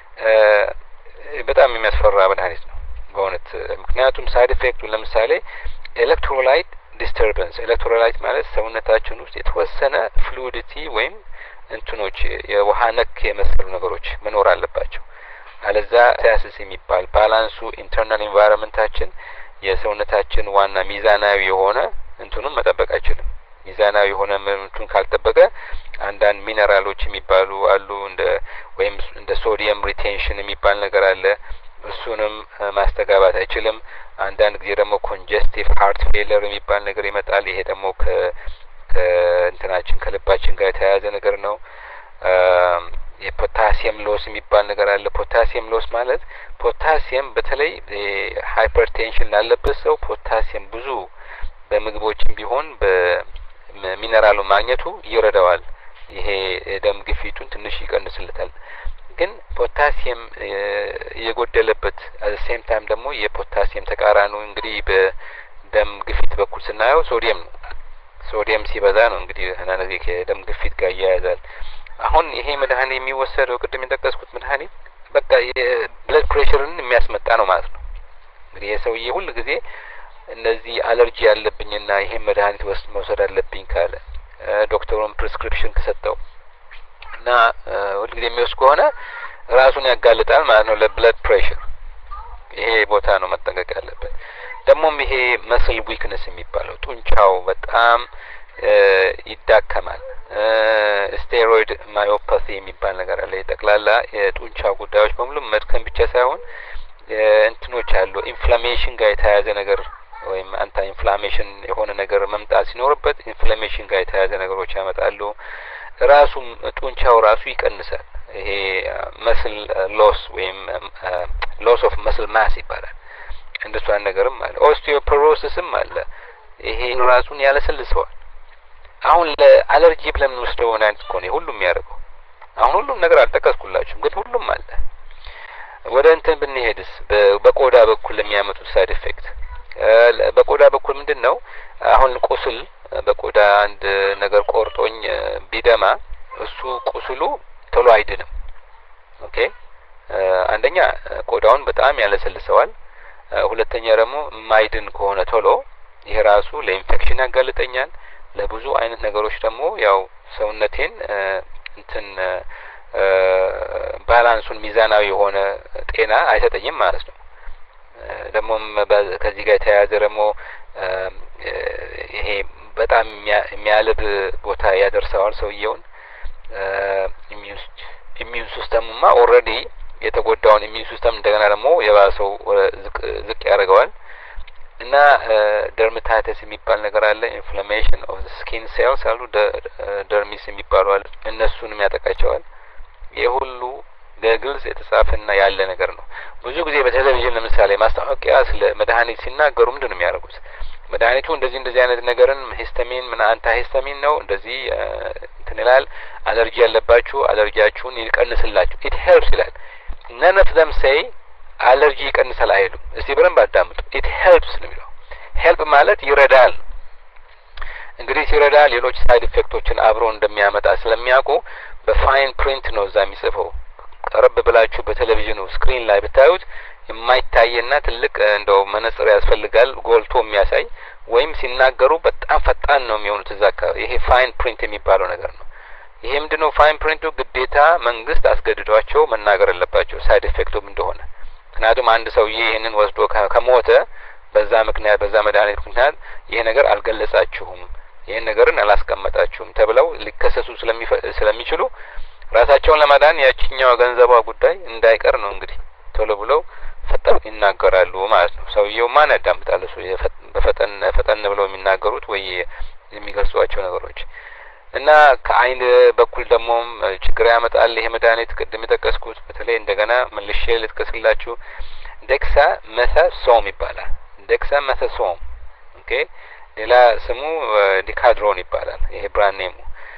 በጣም የሚያስፈራ መድኃኒት ነው በእውነት። ምክንያቱም ሳይድ ኢፌክቱ ለምሳሌ ኤሌክትሮላይት ዲስተርበንስ። ኤሌክትሮላይት ማለት ሰውነታችን ውስጥ የተወሰነ ፍሉይዲቲ ወይም እንትኖች የውሃ ነክ የመሰሉ ነገሮች መኖር አለባቸው። አለዛ ሲያስስ የሚባል ባላንሱ ኢንተርናል ኢንቫይሮንመንታችን የሰውነታችን ዋና ሚዛናዊ የሆነ እንትኑን መጠበቅ አይችልም። ሚዛናዊ የሆነ ምንቱን ካልጠበቀ አንዳንድ ሚነራሎች የሚባሉ አሉ እንደ ወይም እንደ ሶዲየም ሪቴንሽን የሚባል ነገር አለ እሱንም ማስተጋባት አይችልም አንዳንድ ጊዜ ደግሞ ኮንጀስቲቭ ሃርት ፌለር የሚባል ነገር ይመጣል ይሄ ደግሞ ከ ከእንትናችን ከልባችን ጋር የተያያዘ ነገር ነው የፖታሲየም ሎስ የሚባል ነገር አለ ፖታሲየም ሎስ ማለት ፖታሲየም በተለይ ሃይፐርቴንሽን ላለበት ሰው ፖታሲየም ብዙ በምግቦችም ቢሆን በሚነራሉ ማግኘቱ ይረዳዋል ይሄ ደም ግፊቱን ትንሽ ይቀንስልታል ግን ፖታሲየም የጎደለበት at the same time ደግሞ የፖታሲየም ተቃራኒው እንግዲህ በደም ግፊት በኩል ስናየው ሶዲየም ነው ሶዲየም ሲበዛ ነው እንግዲህ አናነዚ ከደም ግፊት ጋር ያያዛል አሁን ይሄ መድኃኒት የሚወሰደው ቅድም እንደጠቀስኩት መድኃኒት በቃ የብለድ ፕሬሸርን የሚያስመጣ ነው ማለት ነው እንግዲህ የሰውዬ ሁሉ ጊዜ እነዚህ አለርጂ ያለብኝና ይሄ መድኃኒት ወስድ መውሰድ አለብኝ ካለ ዶክተሩን ፕሪስክሪፕሽን ከሰጠው እና ሁሉ ጊዜ የሚወስድ ከሆነ ራሱን ያጋልጣል ማለት ነው ለብለድ ፕሬሸር ይሄ ቦታ ነው መጠንቀቅ ያለበት ደሞም ይሄ መስል ዊክነስ የሚባለው ጡንቻው በጣም ይዳከማል ስቴሮይድ ማዮፓቲ የሚባል ነገር አለ የጠቅላላ የጡንቻ ጉዳዮች በሙሉ መድከም ብቻ ሳይሆን እንትኖች አሉ ኢንፍላሜሽን ጋር የተያያዘ ነገር ወይም አንታ ኢንፍላሜሽን የሆነ ነገር መምጣት ሲኖርበት ኢንፍላሜሽን ጋር የተያያዘ ነገሮች ያመጣሉ ራሱም ጡንቻው ራሱ ይቀንሳል ይሄ መስል ሎስ ወይም ሎስ ኦፍ መስል ማስ ይባላል እንደሱ አይነት ነገርም አለ ኦስቲዮፖሮሲስም አለ ይሄ ራሱን ያለሰልሰዋል አሁን ለአለርጂ ብለን ወስደው አይነት ኮኔ ሁሉም ያደርገው አሁን ሁሉም ነገር አልጠቀስኩላችሁም ግን ሁሉም አለ ወደ እንትን ብንሄድስ በቆዳ በኩል የሚያመጡት ሳይድ ኢፌክት በቆዳ በኩል ምንድነው አሁን ቁስል በቆዳ አንድ ነገር ቆርጦኝ ቢደማ እሱ ቁስሉ ቶሎ አይድንም ኦኬ አንደኛ ቆዳውን በጣም ያለሰልሰዋል ሁለተኛ ደግሞ ማይድን ከሆነ ቶሎ ይሄ ራሱ ለኢንፌክሽን ያጋልጠኛል ለብዙ አይነት ነገሮች ደግሞ ያው ሰውነቴን እንትን ባላንሱን ሚዛናዊ የሆነ ጤና አይሰጠኝም ማለት ነው ደሞም ከዚህ ጋር የተያያዘ ደግሞ ይሄ በጣም የሚያልብ ቦታ ያደርሰዋል ሰውየውን ኢሚዩን ሲስተምማ ኦሬዲ የተጎዳውን ኢሚዩን ሲስተም እንደገና ደግሞ የባሰው ዝቅ ያደርገዋል እና ደርማታይተስ የሚባል ነገር አለ ኢንፍላሜሽን ኦፍ ዘ ስኪን ሴልስ አሉ ደርሚስ የሚባሉ አለ እነሱንም ያጠቃቸዋል የሁሉ በግልጽ የተጻፈና ያለ ነገር ነው ብዙ ጊዜ በቴሌቪዥን ለምሳሌ ማስታወቂያ ስለ መድኃኒት ሲናገሩ ምንድነው የሚያደርጉት መድኃኒቱ እንደዚህ እንደዚህ አይነት ነገርን ሂስታሚን ምን አንታ ሂስታሚን ነው እንደዚህ እንትን ይላል አለርጂ ያለባችሁ አለርጂያችሁን ይቀንስላችሁ it helps ይላል none of them say አለርጂ ይቀንሳል አይሉ እስቲ በደንብ አዳምጡ it helps ነው የሚለው help ማለት ይረዳል እንግዲህ ሲረዳ ሌሎች ሳይድ ኢፌክቶችን አብሮ እንደሚያመጣ ስለሚያውቁ በፋይን ፕሪንት ነው እዛ የሚጽፈው ቀረብ ብላችሁ በቴሌቪዥኑ ስክሪን ላይ ብታዩት የማይታየና ትልቅ እንደው መነጽር ያስፈልጋል ጎልቶ የሚያሳይ ወይም ሲናገሩ በጣም ፈጣን ነው የሚሆኑት እዛ አካባቢ ይሄ ፋይን ፕሪንት የሚባለው ነገር ነው ይሄ ምንድነው ፋይን ፕሪንቱ ግዴታ መንግስት አስገድዷቸው መናገር አለባቸው ሳይድ ኢፌክቱም እንደሆነ ምክንያቱም አንድ ሰውዬ ይሄንን ወስዶ ከሞተ በዛ ምክንያት በዛ መድኃኒት ምክንያት ይሄ ነገር አልገለጻችሁም ይሄን ነገርን አላስቀመጣችሁም ተብለው ሊከሰሱ ስለሚችሉ ራሳቸውን ለማዳን ያቺኛው ገንዘቧ ጉዳይ እንዳይቀር ነው እንግዲህ ቶሎ ብለው ፈጣን ይናገራሉ ማለት ነው ሰውየው ማን ያዳምጣል እሱ በፈጠን ፈጠን ብለው የሚናገሩት ወይ የሚገልጿቸው ነገሮች እና ከአይን በኩል ደግሞ ችግር ያመጣል ይሄ መድኃኒት ቅድም የጠቀስኩት በተለይ እንደገና መልሼ ልጥቀስላችሁ ዴክሳ ሜታሶም ይባላል ዴክሳ ሜታሶም ኦኬ ሌላ ስሙ ዲካድሮን ይባላል ይሄ ብራንድ ኔሙ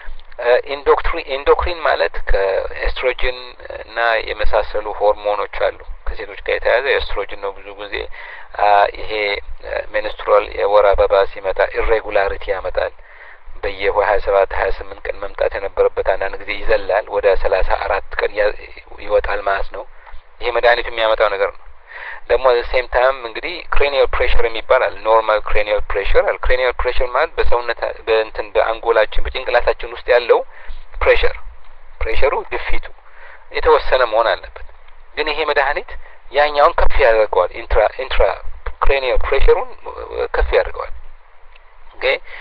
ኢንዶክትሪን ኢንዶክሪን ማለት ከኤስትሮጅን እና የመሳሰሉ ሆርሞኖች አሉ ከሴቶች ጋር የተያያዘ ኤስትሮጅን ነው ብዙ ጊዜ ይሄ ሜንስትሩዋል የወር አበባ ሲመጣ ኢሬጉላሪቲ ያመጣል በየሀያ ሰባት ሀያ ስምንት ቀን መምጣት የነበረበት አንዳንድ ጊዜ ይዘላል ወደ ሰላሳ አራት ቀን ይወጣል ማለት ነው ይሄ መድኃኒቱ የሚያመጣው ነገር ነው ደግሞ ሴም ታይም እንግዲህ ክሬኒያል ፕሬሸር የሚባላል ኖርማል ክሬኒያል ፕሬሸር አል ክሬኒያል ፕሬሸር ማለት በሰውነት በእንትን በአንጎላችን በጭንቅላታችን ውስጥ ያለው ፕሬሸር ፕሬሸሩ ግፊቱ የተወሰነ መሆን አለበት ግን ይሄ መድኃኒት ያኛውን ከፍ ያደርገዋል ኢንትራ ኢንትራ ክሬኒያል ፕሬሸሩን ከፍ ያደርገዋል ኦኬ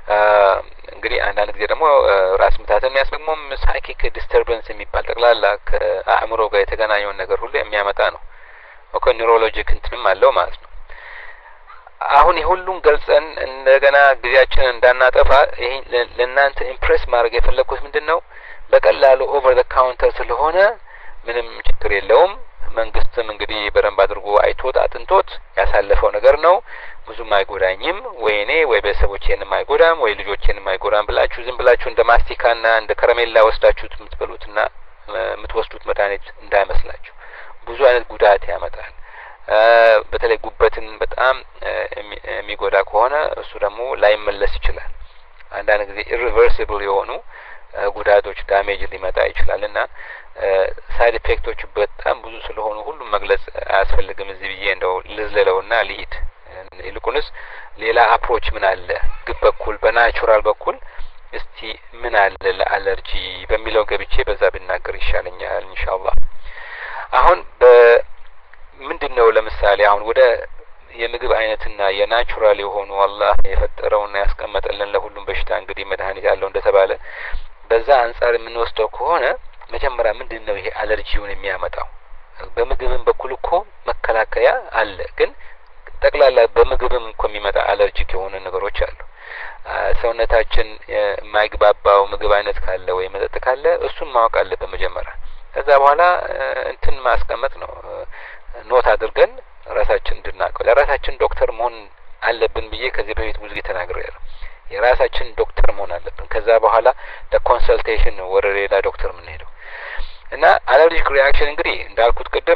እንግዲህ አንዳንድ ጊዜ ደግሞ ራስ ምታትን የሚያስለግመው ሳይኪክ ዲስተርበንስ የሚባል ጠቅላላ ከአእምሮ ጋር የተገናኘውን ነገር ሁሉ የሚያመጣ ነው። ኦኬ ኒውሮሎጂክ እንትንም አለው ማለት ነው። አሁን የሁሉን ገልጸን እንደገና ጊዜያችንን እንዳናጠፋ ይሄ ለእናንተ ኢምፕሬስ ማድረግ የፈለኩት ምንድነው በቀላሉ ኦቨር ዘ ካውንተር ስለሆነ ምንም ችግር የለውም። መንግስትም እንግዲህ በረንብ አድርጎ አይቶት አጥንቶት ያሳለፈው ነገር ነው። ብዙም አይጎዳኝም ወይ እኔ ወይ ቤተሰቦቼንም አይጎዳም ወይ ልጆቼንም አይጎዳም ብላችሁ ዝም ብላችሁ እንደ ማስቲካና እንደ ከረሜላ ወስዳችሁት የምትበሉትና የምትወስዱት መድኃኒት እንዳይመስላችሁ። ብዙ አይነት ጉዳት ያመጣል። በተለይ ጉበትን በጣም የሚጎዳ ከሆነ እሱ ደግሞ ላይመለስ ይችላል። አንዳንድ ጊዜ ኢሪቨርሲብል የሆኑ ጉዳቶች ዳሜጅ ሊመጣ ይችላልና ሳይድ ኢፌክቶቹ በጣም ብዙ ስለሆኑ ሁሉም መግለጽ አያስፈልግም እዚህ ብዬ እንደው ልዝለለውና ልሂድ። ይልቁንስ ሌላ አፕሮች ምን አለ ግብ በኩል በናቹራል በኩል እስቲ ምን አለ ለአለርጂ በሚለው ገብቼ በዛ ብናገር ይሻለኛል ኢንሻአላህ። አሁን በምንድነው ለምሳሌ አሁን ወደ የምግብ አይነትና የናቹራል የሆኑ አላህ የፈጠረውና ያስቀመጠልን ለሁሉም በሽታ እንግዲህ መድኃኒት ያለው እንደተባለ በዛ አንፃር የምንወስደው ከሆነ መጀመሪያ ምንድነው ይሄ አለርጂውን የሚያመጣው? በምግብም በኩል እኮ መከላከያ አለ፣ ግን ጠቅላላ በምግብም እኮ የሚመጣ አለርጂክ የሆኑ ነገሮች አሉ። ሰውነታችን የማይግባባው ምግብ አይነት ካለ ወይ መጠጥ ካለ እሱን ማወቅ አለብን መጀመሪያ። ከዛ በኋላ እንትን ማስቀመጥ ነው ኖት አድርገን ራሳችን እንድናቀው ለራሳችን ዶክተር መሆን አለብን ብዬ ከዚህ በፊት ብዙ ጊዜ ተናግሬያለሁ። የራሳችን ዶክተር መሆን አለብን። ከዛ በኋላ ለኮንሰልቴሽን ነው ወደ ሌላ ዶክተር የምንሄደው። እና አለርጂክ ሪአክሽን እንግዲህ እንዳልኩት ቅድም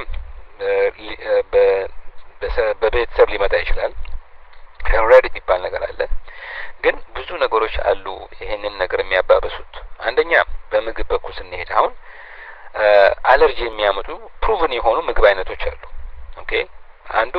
በቤተሰብ ሊመጣ ይችላል። ሄሬዲቲ የሚባል ነገር አለ። ግን ብዙ ነገሮች አሉ ይሄንን ነገር የሚያባበሱት። አንደኛ በምግብ በኩል ስንሄድ አሁን አለርጂ የሚያመጡ ፕሩቭን የሆኑ ምግብ አይነቶች አሉ። ኦኬ አንዱ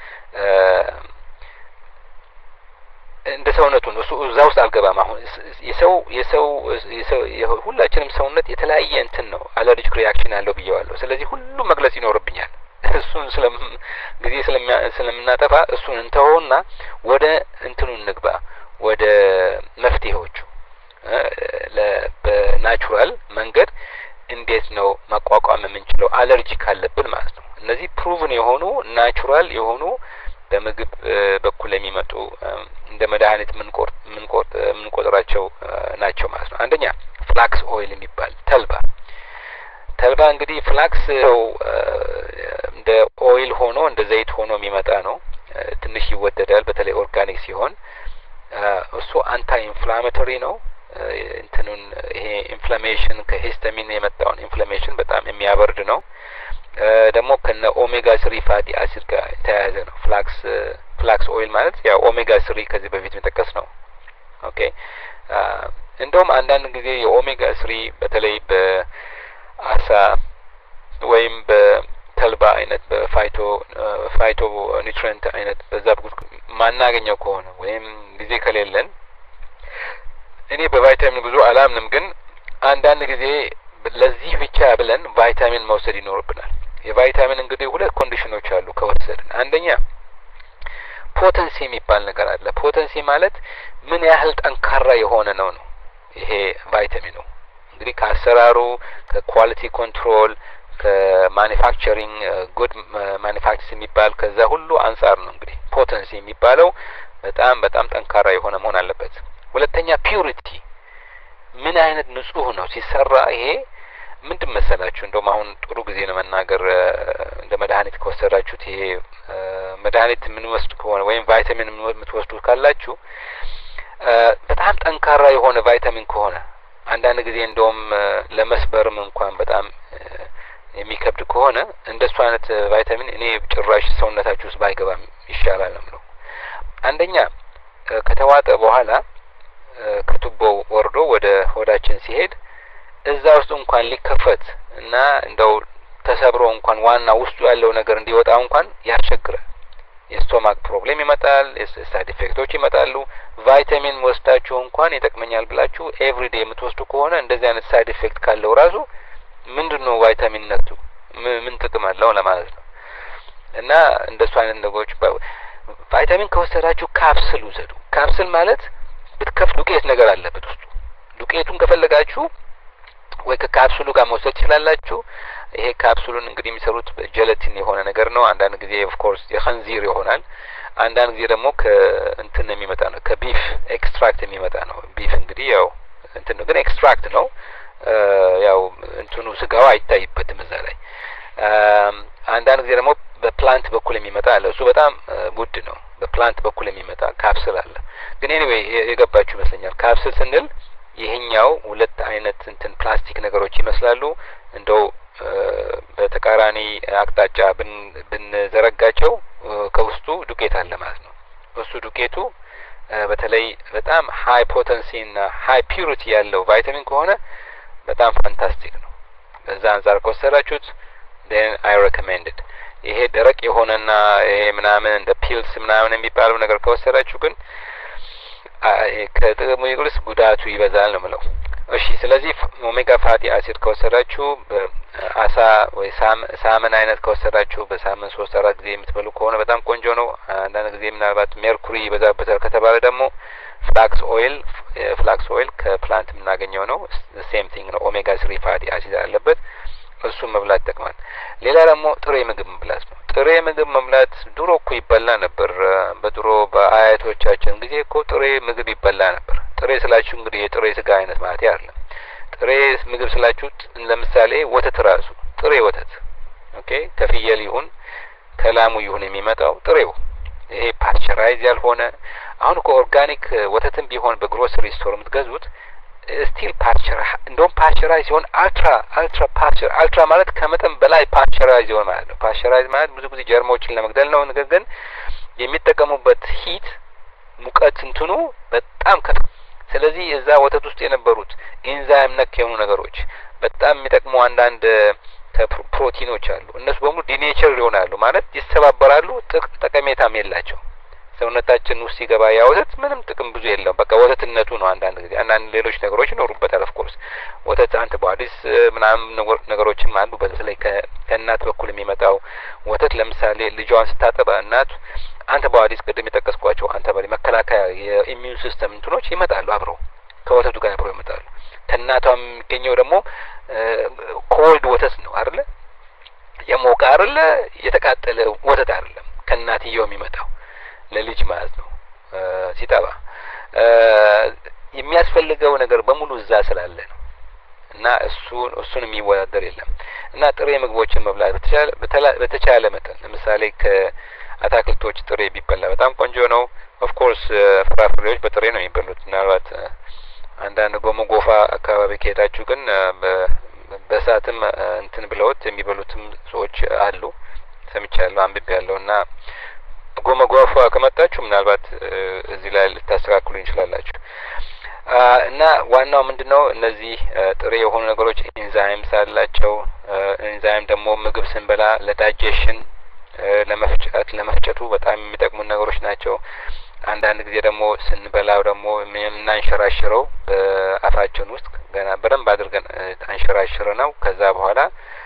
እንደ ሰውነቱ ነው። እሱ እዛ ውስጥ አልገባም። አሁን የሰው የሰው የሰው ሁላችንም ሰውነት የተለያየ እንትን ነው አለርጂክ ሪአክሽን አለው ብየዋለሁ። ስለዚህ ሁሉ መግለጽ ይኖርብኛል። እሱን ስለም ጊዜ ስለምናጠፋ እሱን እንተውና ወደ እንትኑ እንግባ፣ ወደ መፍትሄዎቹ በናቹራል መንገድ እንዴት ነው ማቋቋም የምንችለው አለርጂክ አለብን ማለት ነው። እነዚህ ፕሩቭን የሆኑ ናቹራል የሆኑ በምግብ በኩል የሚመጡ እንደ መድኃኒት ምን ቆርጥ ምን ቆርጥ ምን ቆጥራቸው ናቸው ማለት ነው። አንደኛ ፍላክስ ኦይል የሚባል ተልባ ተልባ እንግዲህ ፍላክስ እንደ ኦይል ሆኖ እንደ ዘይት ሆኖ የሚመጣ ነው። ትንሽ ይወደዳል በተለይ ኦርጋኒክ ሲሆን። እሱ አንታይ ኢንፍላማቶሪ ነው። እንትኑን ይሄ ኢንፍላሜሽን ከሂስታሚን የመጣውን ኢንፍላሜሽን በጣም የሚያበርድ ነው። ደግሞ ከነ ኦሜጋ ስሪ ፋቲ አሲድ ጋር የተያያዘ ነው። ፍላክስ ፍላክስ ኦይል ማለት ያው ኦሜጋ ስሪ ከዚህ በፊት የተጠቀስ ነው። ኦኬ እንደውም አንዳንድ ጊዜ የኦሜጋ ስሪ በተለይ በአሳ ወይም በተልባ አይነት በፋይቶ ፋይቶ ኒውትሪየንት አይነት በዛ ማናገኘው ከሆነ ወይም ጊዜ ከሌለን እኔ በቫይታሚን ብዙ አላምንም፣ ግን አንዳንድ ጊዜ ለዚህ ብቻ ብለን ቫይታሚን መውሰድ ይኖርብናል። የቫይታሚን እንግዲህ ሁለት ኮንዲሽኖች አሉ ከወሰድን። አንደኛ ፖተንሲ የሚባል ነገር አለ። ፖተንሲ ማለት ምን ያህል ጠንካራ የሆነ ነው ነው ይሄ ቫይታሚኑ እንግዲህ ከአሰራሩ ከኳሊቲ ኮንትሮል ከማኒፋክቸሪንግ ጉድ ማኒፋክቸሪንግ የሚባል ከዛ ሁሉ አንጻር ነው እንግዲህ ፖተንሲ የሚባለው በጣም በጣም ጠንካራ የሆነ መሆን አለበት። ሁለተኛ ፒዩሪቲ ምን አይነት ንጹህ ነው ሲሰራ። ይሄ ምንድን መሰላችሁ እንደውም አሁን ጥሩ ጊዜ ነው መናገር እንደ መድኃኒት ከወሰዳችሁት ይሄ መድኃኒት ምን ወስድ ከሆነ ወይም ቫይታሚን የምትወስዱት ካላችሁ በጣም ጠንካራ የሆነ ቫይታሚን ከሆነ አንዳንድ ጊዜ እንደውም ለመስበርም እንኳን በጣም የሚከብድ ከሆነ እንደሱ አይነት ቫይታሚን እኔ ጭራሽ ሰውነታችሁ ውስጥ ባይገባም ይሻላል ነው። አንደኛ ከተዋጠ በኋላ ከቱቦው ወርዶ ወደ ሆዳችን ሲሄድ እዛ ውስጥ እንኳን ሊከፈት እና እንደው ተሰብሮ እንኳን ዋና ውስጡ ያለው ነገር እንዲወጣ እንኳን ያስቸግራል። የስቶማክ ፕሮብሌም ይመጣል፣ ሳይድ ኢፌክቶች ይመጣሉ። ቫይታሚን ወስዳችሁ እንኳን ይጠቅመኛል ብላችሁ ኤቭሪዴይ የምትወስዱ ከሆነ እንደዚህ አይነት ሳይድ ኢፌክት ካለው ራሱ ምንድነው ቫይታሚን ነቱ ምን ጥቅም አለው ለማለት ነው። እና እንደሱ አይነት ነገሮች ቫይታሚን ከወሰዳችሁ ካፕሱል ውሰዱ። ካፕሱል ማለት ብትከፍ ዱቄት ነገር አለበት ውስጡ። ዱቄቱን ከፈለጋችሁ ወይ ከካፕሱሉ ጋር መውሰድ ትችላላችሁ። ይሄ ካፕሱሉን እንግዲህ የሚሰሩት ጀለቲን የሆነ ነገር ነው። አንዳንድ ጊዜ ኦፍ ኮርስ የኸንዚር ይሆናል። አንዳንድ ጊዜ ደግሞ ከእንትን የሚመጣ ነው፣ ከቢፍ ኤክስትራክት የሚመጣ ነው። ቢፍ እንግዲህ ያው እንትን ነው ግን ኤክስትራክት ነው። ያው እንትኑ ስጋው አይታይበትም እዛ ላይ። አንዳንድ ጊዜ ደግሞ በፕላንት በኩል የሚመጣ አለ። እሱ በጣም ውድ ነው። በፕላንት በኩል የሚመጣ ካፕሱል አለ። ግን ኤኒዌይ የገባችሁ ይመስለኛል። ካፕሱል ስንል ይሄኛው ሁለት አይነት እንትን ፕላስቲክ ነገሮች ይመስላሉ። እንደው በተቃራኒ አቅጣጫ ብን ብንዘረጋቸው ከውስጡ ዱቄት አለ ማለት ነው። እሱ ዱቄቱ በተለይ በጣም ሃይ ፖተንሲ እና ሃይ ፒዩሪቲ ያለው ቫይታሚን ከሆነ በጣም ፋንታስቲክ ነው። በዛ አንፃር ከወሰዳችሁት then I recommended። ይሄ ደረቅ የሆነና ይሄ ምናምን እንደ ፒልስ ምናምን የሚባለው ነገር ከወሰዳችሁ ግን ከጥቅሙ ይልቅ ጉዳቱ ይበዛል ነው የምለው። እሺ ስለዚህ ኦሜጋ ፋቲ አሲድ ከወሰዳችሁ በአሳ ወይ ሳመን አይነት ከወሰዳችሁ በሳምንት ሶስት አራት ጊዜ የምትበሉ ከሆነ በጣም ቆንጆ ነው። አንዳንድ ጊዜ ምናልባት ሜርኩሪ ይበዛበታል ከተባለ ደግሞ ፍላክስ ኦይል ፍላክስ ኦይል ከፕላንት የምናገኘው ነው። ሴም ቲንግ ነው። ኦሜጋ ስሪ ፋቲ አሲድ አለበት። እሱን መብላት ይጠቅማል። ሌላ ደግሞ ጥሬ ምግብ መብላት ነው። ጥሬ ምግብ መብላት ድሮ እኮ ይበላ ነበር። በድሮ በአያቶቻችን ጊዜ እኮ ጥሬ ምግብ ይበላ ነበር። ጥሬ ስላችሁ እንግዲህ የጥሬ ስጋ አይነት ማለት አይደለም። ጥሬ ምግብ ስላችሁ ለምሳሌ ወተት ራሱ ጥሬ ወተት ኦኬ፣ ከፍየል ይሁን ከላሙ ይሁን የሚመጣው ጥሬው ይሄ ፓስቸራይዝ ያልሆነ። አሁን እኮ ኦርጋኒክ ወተትም ቢሆን በግሮሰሪ ስቶር የምትገዙት ስቲል ፓስቸር እንደውም ፓስቸራይዝ ሲሆን አልትራ አልትራ ፓስቸር አልትራ ማለት ከመጠን በላይ ፓስቸራይዝ ይሆን ማለት ነው። ፓስቸራይዝ ማለት ብዙ ጊዜ ጀርሞችን ለመግደል ነው። ነገር ግን የሚጠቀሙበት ሂት ሙቀት እንትኑ በጣም ከፍ። ስለዚህ እዛ ወተት ውስጥ የነበሩት ኢንዛይም ነክ የሆኑ ነገሮች በጣም የሚጠቅሙ አንዳንድ ፕሮቲኖች አሉ። እነሱ በሙሉ ዲኔቸር ይሆናሉ ማለት ይሰባበራሉ። ጠቀሜታም የላቸው። ሰውነታችን ውስጥ ሲገባ ያ ወተት ምንም ጥቅም ብዙ የለውም። በቃ ወተትነቱ ነው። አንዳንድ ጊዜ አንዳንድ ሌሎች ነገሮች ይኖሩበታል። ኦፍ ኮርስ ወተት አንቲባዲስ ምናምን ነገሮችም አሉ። በተለይ ከእናት በኩል የሚመጣው ወተት ለምሳሌ ልጇን ስታጠባ እናት አንቲባዲስ ቅድም የጠቀስኳቸው አንቲባዲ መከላከያ የኢሚዩን ሲስተም እንትኖች ይመጣሉ አብረው ከወተቱ ጋር አብረው ይመጣሉ። ከእናቷም የሚገኘው ደግሞ ኮልድ ወተት ነው አይደለ? የሞቀ አይደለ? የተቃጠለ ወተት አይደለም ከእናትየው የሚመጣው ለልጅ ማለት ነው። ሲጠባ የሚያስፈልገው ነገር በሙሉ እዛ ስላለ ነው እና እሱን እሱን የሚወዳደር የለም። እና ጥሬ ምግቦችን መብላት በተቻለ በተቻለ መጠን ለምሳሌ ከአታክልቶች ጥሬ ቢበላ በጣም ቆንጆ ነው። ኦፍ ኮርስ ፍራፍሬዎች በጥሬ ነው የሚበሉት። ምናልባት አንዳንድ ጎሞ ጎፋ አካባቢ ከሄዳችሁ ግን በሳትም እንትን ብለውት የሚበሉትም ሰዎች አሉ ሰምቻለሁ፣ አንብቤያለሁ። እና ጎማ ጎፋ ከመጣችሁ ምናልባት እዚህ ላይ ልታስተካክሉ እንችላላችሁ። እና ዋናው ምንድነው እነዚህ ጥሬ የሆኑ ነገሮች ኢንዛይምስ አላቸው። ኢንዛይም ደግሞ ምግብ ስንበላ ለዳይጀሽን ለመፍጨት ለመፍጨቱ በጣም የሚጠቅሙ ነገሮች ናቸው። አንዳንድ ጊዜ ደግሞ ስንበላው ደግሞ የምናንሸራሽረው በአፋችን ውስጥ ገና በደንብ አድርገን አንሸራሽረ ነው ከዛ በኋላ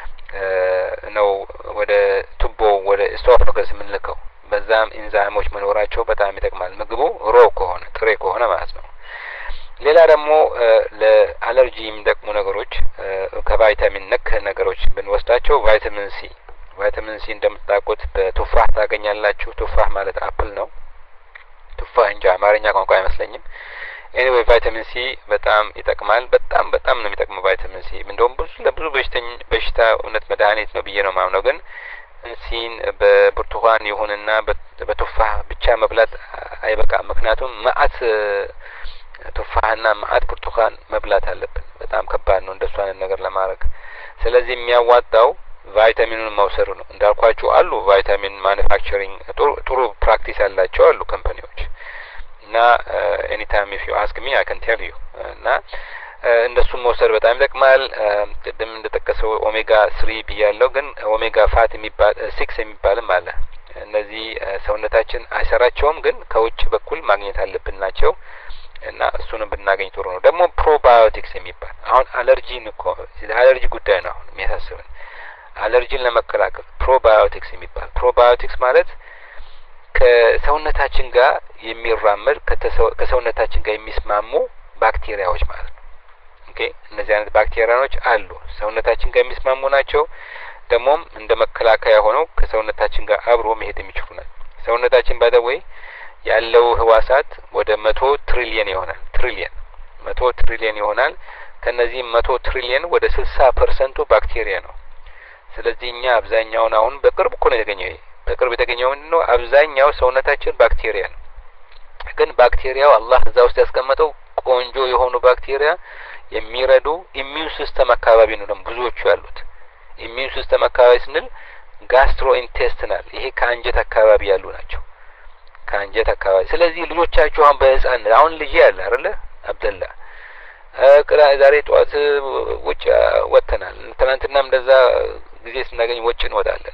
ነው ወደ ቱቦ ወደ ኢሶፋገስ የምንልከው። በዛም ኢንዛይሞች መኖራቸው በጣም ይጠቅማል ምግቡ ሮ ከሆነ ጥሬ ከሆነ ማለት ነው። ሌላ ደግሞ ለአለርጂ የሚጠቅሙ ነገሮች ከቫይታሚን ነክ ነገሮች ብንወስዳቸው ቫይታሚን ሲ ቫይታሚን ሲ እንደምታውቁት በቱፋህ ታገኛላችሁ። ቱፋህ ማለት አፕል ነው። ቱፋህ እንጂ አማርኛ ቋንቋ አይመስለኝም። ኤኒዌይ ቫይታሚን ሲ በጣም ይጠቅማል። በጣም በጣም ነው የሚጠቅመው ቫይታሚን ሲ። እንደውም ብዙ ለብዙ በሽተኛ በሽታ እውነት መድኃኒት ነው ብዬ ነው ማምነው። ግን ሲን በብርቱካን ይሁንና በቱፋህ ብቻ መብላት አይበቃም። ምክንያቱም ማአት ቱፋህና ማአት ብርቱካን መብላት አለብን። በጣም ከባድ ነው እንደሱ አይነት ነገር ለማድረግ። ስለዚህ የሚያዋጣው ቫይታሚኑን መውሰዱ ነው። እንዳልኳችሁ አሉ ቫይታሚን ማኑፋክቸሪንግ ጥሩ ጥሩ ፕራክቲስ ያላቸው አሉ ካምፓኒዎች እና ኤኒ ታይም ኢፍ ዩ አስክ ሚ አይ ካን ቴል ዩ እና እንደሱ መውሰድ በጣም ይጠቅማል። ቅድም እንደተጠቀሰው ኦሜጋ ስሪ ብያለሁ፣ ግን ኦሜጋ ፋት የሚባል ሲክስ የሚባልም አለ። እነዚህ ሰውነታችን አይሰራቸውም፣ ግን ከውጭ በኩል ማግኘት አለብን ናቸው እና እሱንም ብናገኝ ጥሩ ነው። ደግሞ ፕሮባዮቲክስ የሚባል አሁን አለርጂን እኮ አለርጂ ጉዳይ ነው አሁን የሚያሳስበን። አለርጂን ለመከላከል ፕሮባዮቲክስ የሚባል ፕሮባዮቲክስ ማለት ከሰውነታችን ጋር የሚራመድ ከሰውነታችን ጋር የሚስማሙ ባክቴሪያዎች ማለት ነው። ኦኬ እነዚህ አይነት ባክቴሪያዎች አሉ ሰውነታችን ጋር የሚስማሙ ናቸው። ደሞም እንደ መከላከያ ሆነው ከሰውነታችን ጋር አብሮ መሄድ የሚችሉ ናቸው። ሰውነታችን ባደወይ ያለው ህዋሳት ወደ መቶ ትሪሊየን ይሆናል ትሪሊየን መቶ ትሪሊየን ይሆናል። ከነዚህ መቶ ትሪሊየን ወደ ስልሳ ፐርሰንት ባክቴሪያ ነው። ስለዚህ እኛ አብዛኛውን አሁን በቅርብ እኮ ነው የተገኘው በቅርብ የተገኘው ነው አብዛኛው ሰውነታችን ባክቴሪያ ነው። ግን ባክቴሪያው አላህ እዛ ውስጥ ያስቀመጠው ቆንጆ የሆኑ ባክቴሪያ የሚረዱ ኢሚዩን ሲስተም አካባቢ ነው ደግሞ ብዙዎቹ ያሉት። ኢሚዩን ሲስተም አካባቢ ስንል ጋስትሮ ኢንቴስቲናል ይሄ ከአንጀት አካባቢ ያሉ ናቸው ከአንጀት አካባቢ። ስለዚህ ልጆቻችሁ አሁን በህፃን አሁን ልጅ ያለ አይደለ አብደላ ቅራ ዛሬ ጧት ውጭ ወጥተናል ትናንትናም እንደዛ ጊዜ ስናገኝ ውጭ እንወጣለን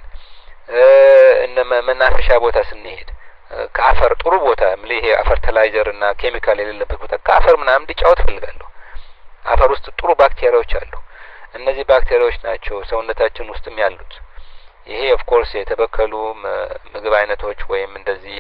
እነ መናፈሻ ቦታ ስንሄድ ከአፈር ጥሩ ቦታ ምልህ ይሄ አፈር ተላይዘር እና ኬሚካል የሌለበት ቦታ ከአፈር ምናምን እንዲጫወት ፈልጋለሁ። አፈር ውስጥ ጥሩ ባክቴሪያዎች አሉ። እነዚህ ባክቴሪያዎች ናቸው ሰውነታችን ውስጥም ያሉት። ይሄ ኦፍ ኮርስ የተበከሉ ምግብ አይነቶች ወይም እንደዚህ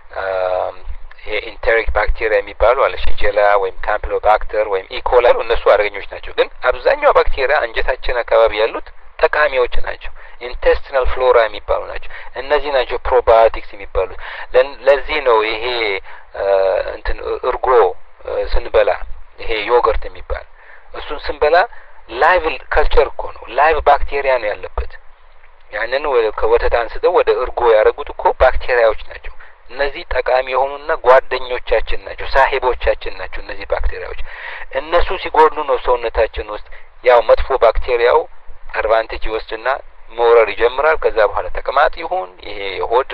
ይሄ ኢንተሪክ ባክቴሪያ የሚባሉ አለ ሺጀላ ወይም ካምፒሎባክተር ወይም ኢኮላይ እነሱ አደገኞች ናቸው። ግን አብዛኛው ባክቴሪያ አንጀታችን አካባቢ ያሉት ጠቃሚዎች ናቸው። ኢንቴስቲናል ፍሎራ የሚባሉ ናቸው። እነዚህ ናቸው ፕሮባዮቲክስ የሚባሉት። ለዚህ ነው ይሄ እንትን እርጎ ስንበላ ይሄ ዮገርት የሚባል እሱን ስንበላ ላይቭ ከልቸር እኮ ነው ላይቭ ባክቴሪያ ነው ያለበት። ያንን ከወተት አንስተው ወደ እርጎ ያደረጉት እኮ ባክቴሪያዎች ናቸው። እነዚህ ጠቃሚ የሆኑና ጓደኞቻችን ናቸው ሳሂቦቻችን ናቸው እነዚህ ባክቴሪያዎች። እነሱ ሲጎድሉ ነው ሰውነታችን ውስጥ ያው መጥፎ ባክቴሪያው አድቫንቴጅ ይወስድና መውረር ይጀምራል። ከዛ በኋላ ተቅማጥ ይሁን ይሄ ሆድ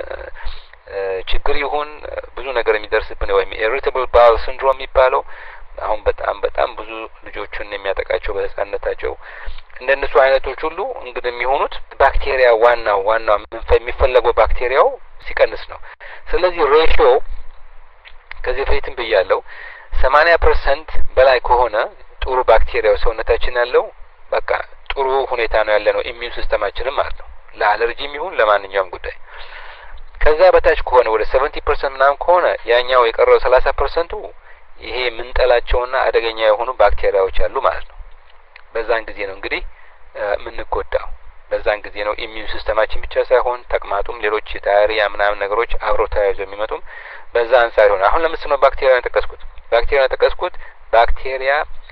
ችግር ይሁን ብዙ ነገር የሚደርስብን ወይም ኢሪቴብል ባውል ሲንድሮም የሚባለው አሁን በጣም በጣም ብዙ ልጆችን የሚያጠቃቸው በህፃንነታቸው እንደነሱ አይነቶች ሁሉ እንግዲህ የሚሆኑት ባክቴሪያ ዋና ዋና የሚፈለገው ባክቴሪያው ሲቀንስ ነው። ስለዚህ ሬሽዮ ከዚህ በፊትም ብያለሁ ሰማንያ ፐርሰንት በላይ ከሆነ ጥሩ ባክቴሪያው ሰውነታችን ያለው በቃ ጥሩ ሁኔታ ነው ያለ ነው ኢሚዩን ሲስተማችን ማለት ነው ለአለርጂም ይሁን ለማንኛውም ጉዳይ። ከዛ በታች ከሆነ ወደ ሰቨንቲ ፐርሰንት ምናምን ከሆነ ያኛው የቀረው ሰላሳ ፐርሰንት ይሄ ምንጠላቸውና አደገኛ የሆኑ ባክቴሪያዎች አሉ ማለት ነው። በዛን ጊዜ ነው እንግዲህ ምን ጎዳው በዛን ጊዜ ነው ኢሚዩን ሲስተማችን ብቻ ሳይሆን ተቅማጡም ሌሎች ዳይሪያ ምናምን ነገሮች አብሮ ተያይዘው የሚመጡም በዛ አንፃር ሆነ። አሁን ለምሳሌ ባክቴሪያን ተቀስኩት ባክቴሪያን ተቀስኩት ባክቴሪያ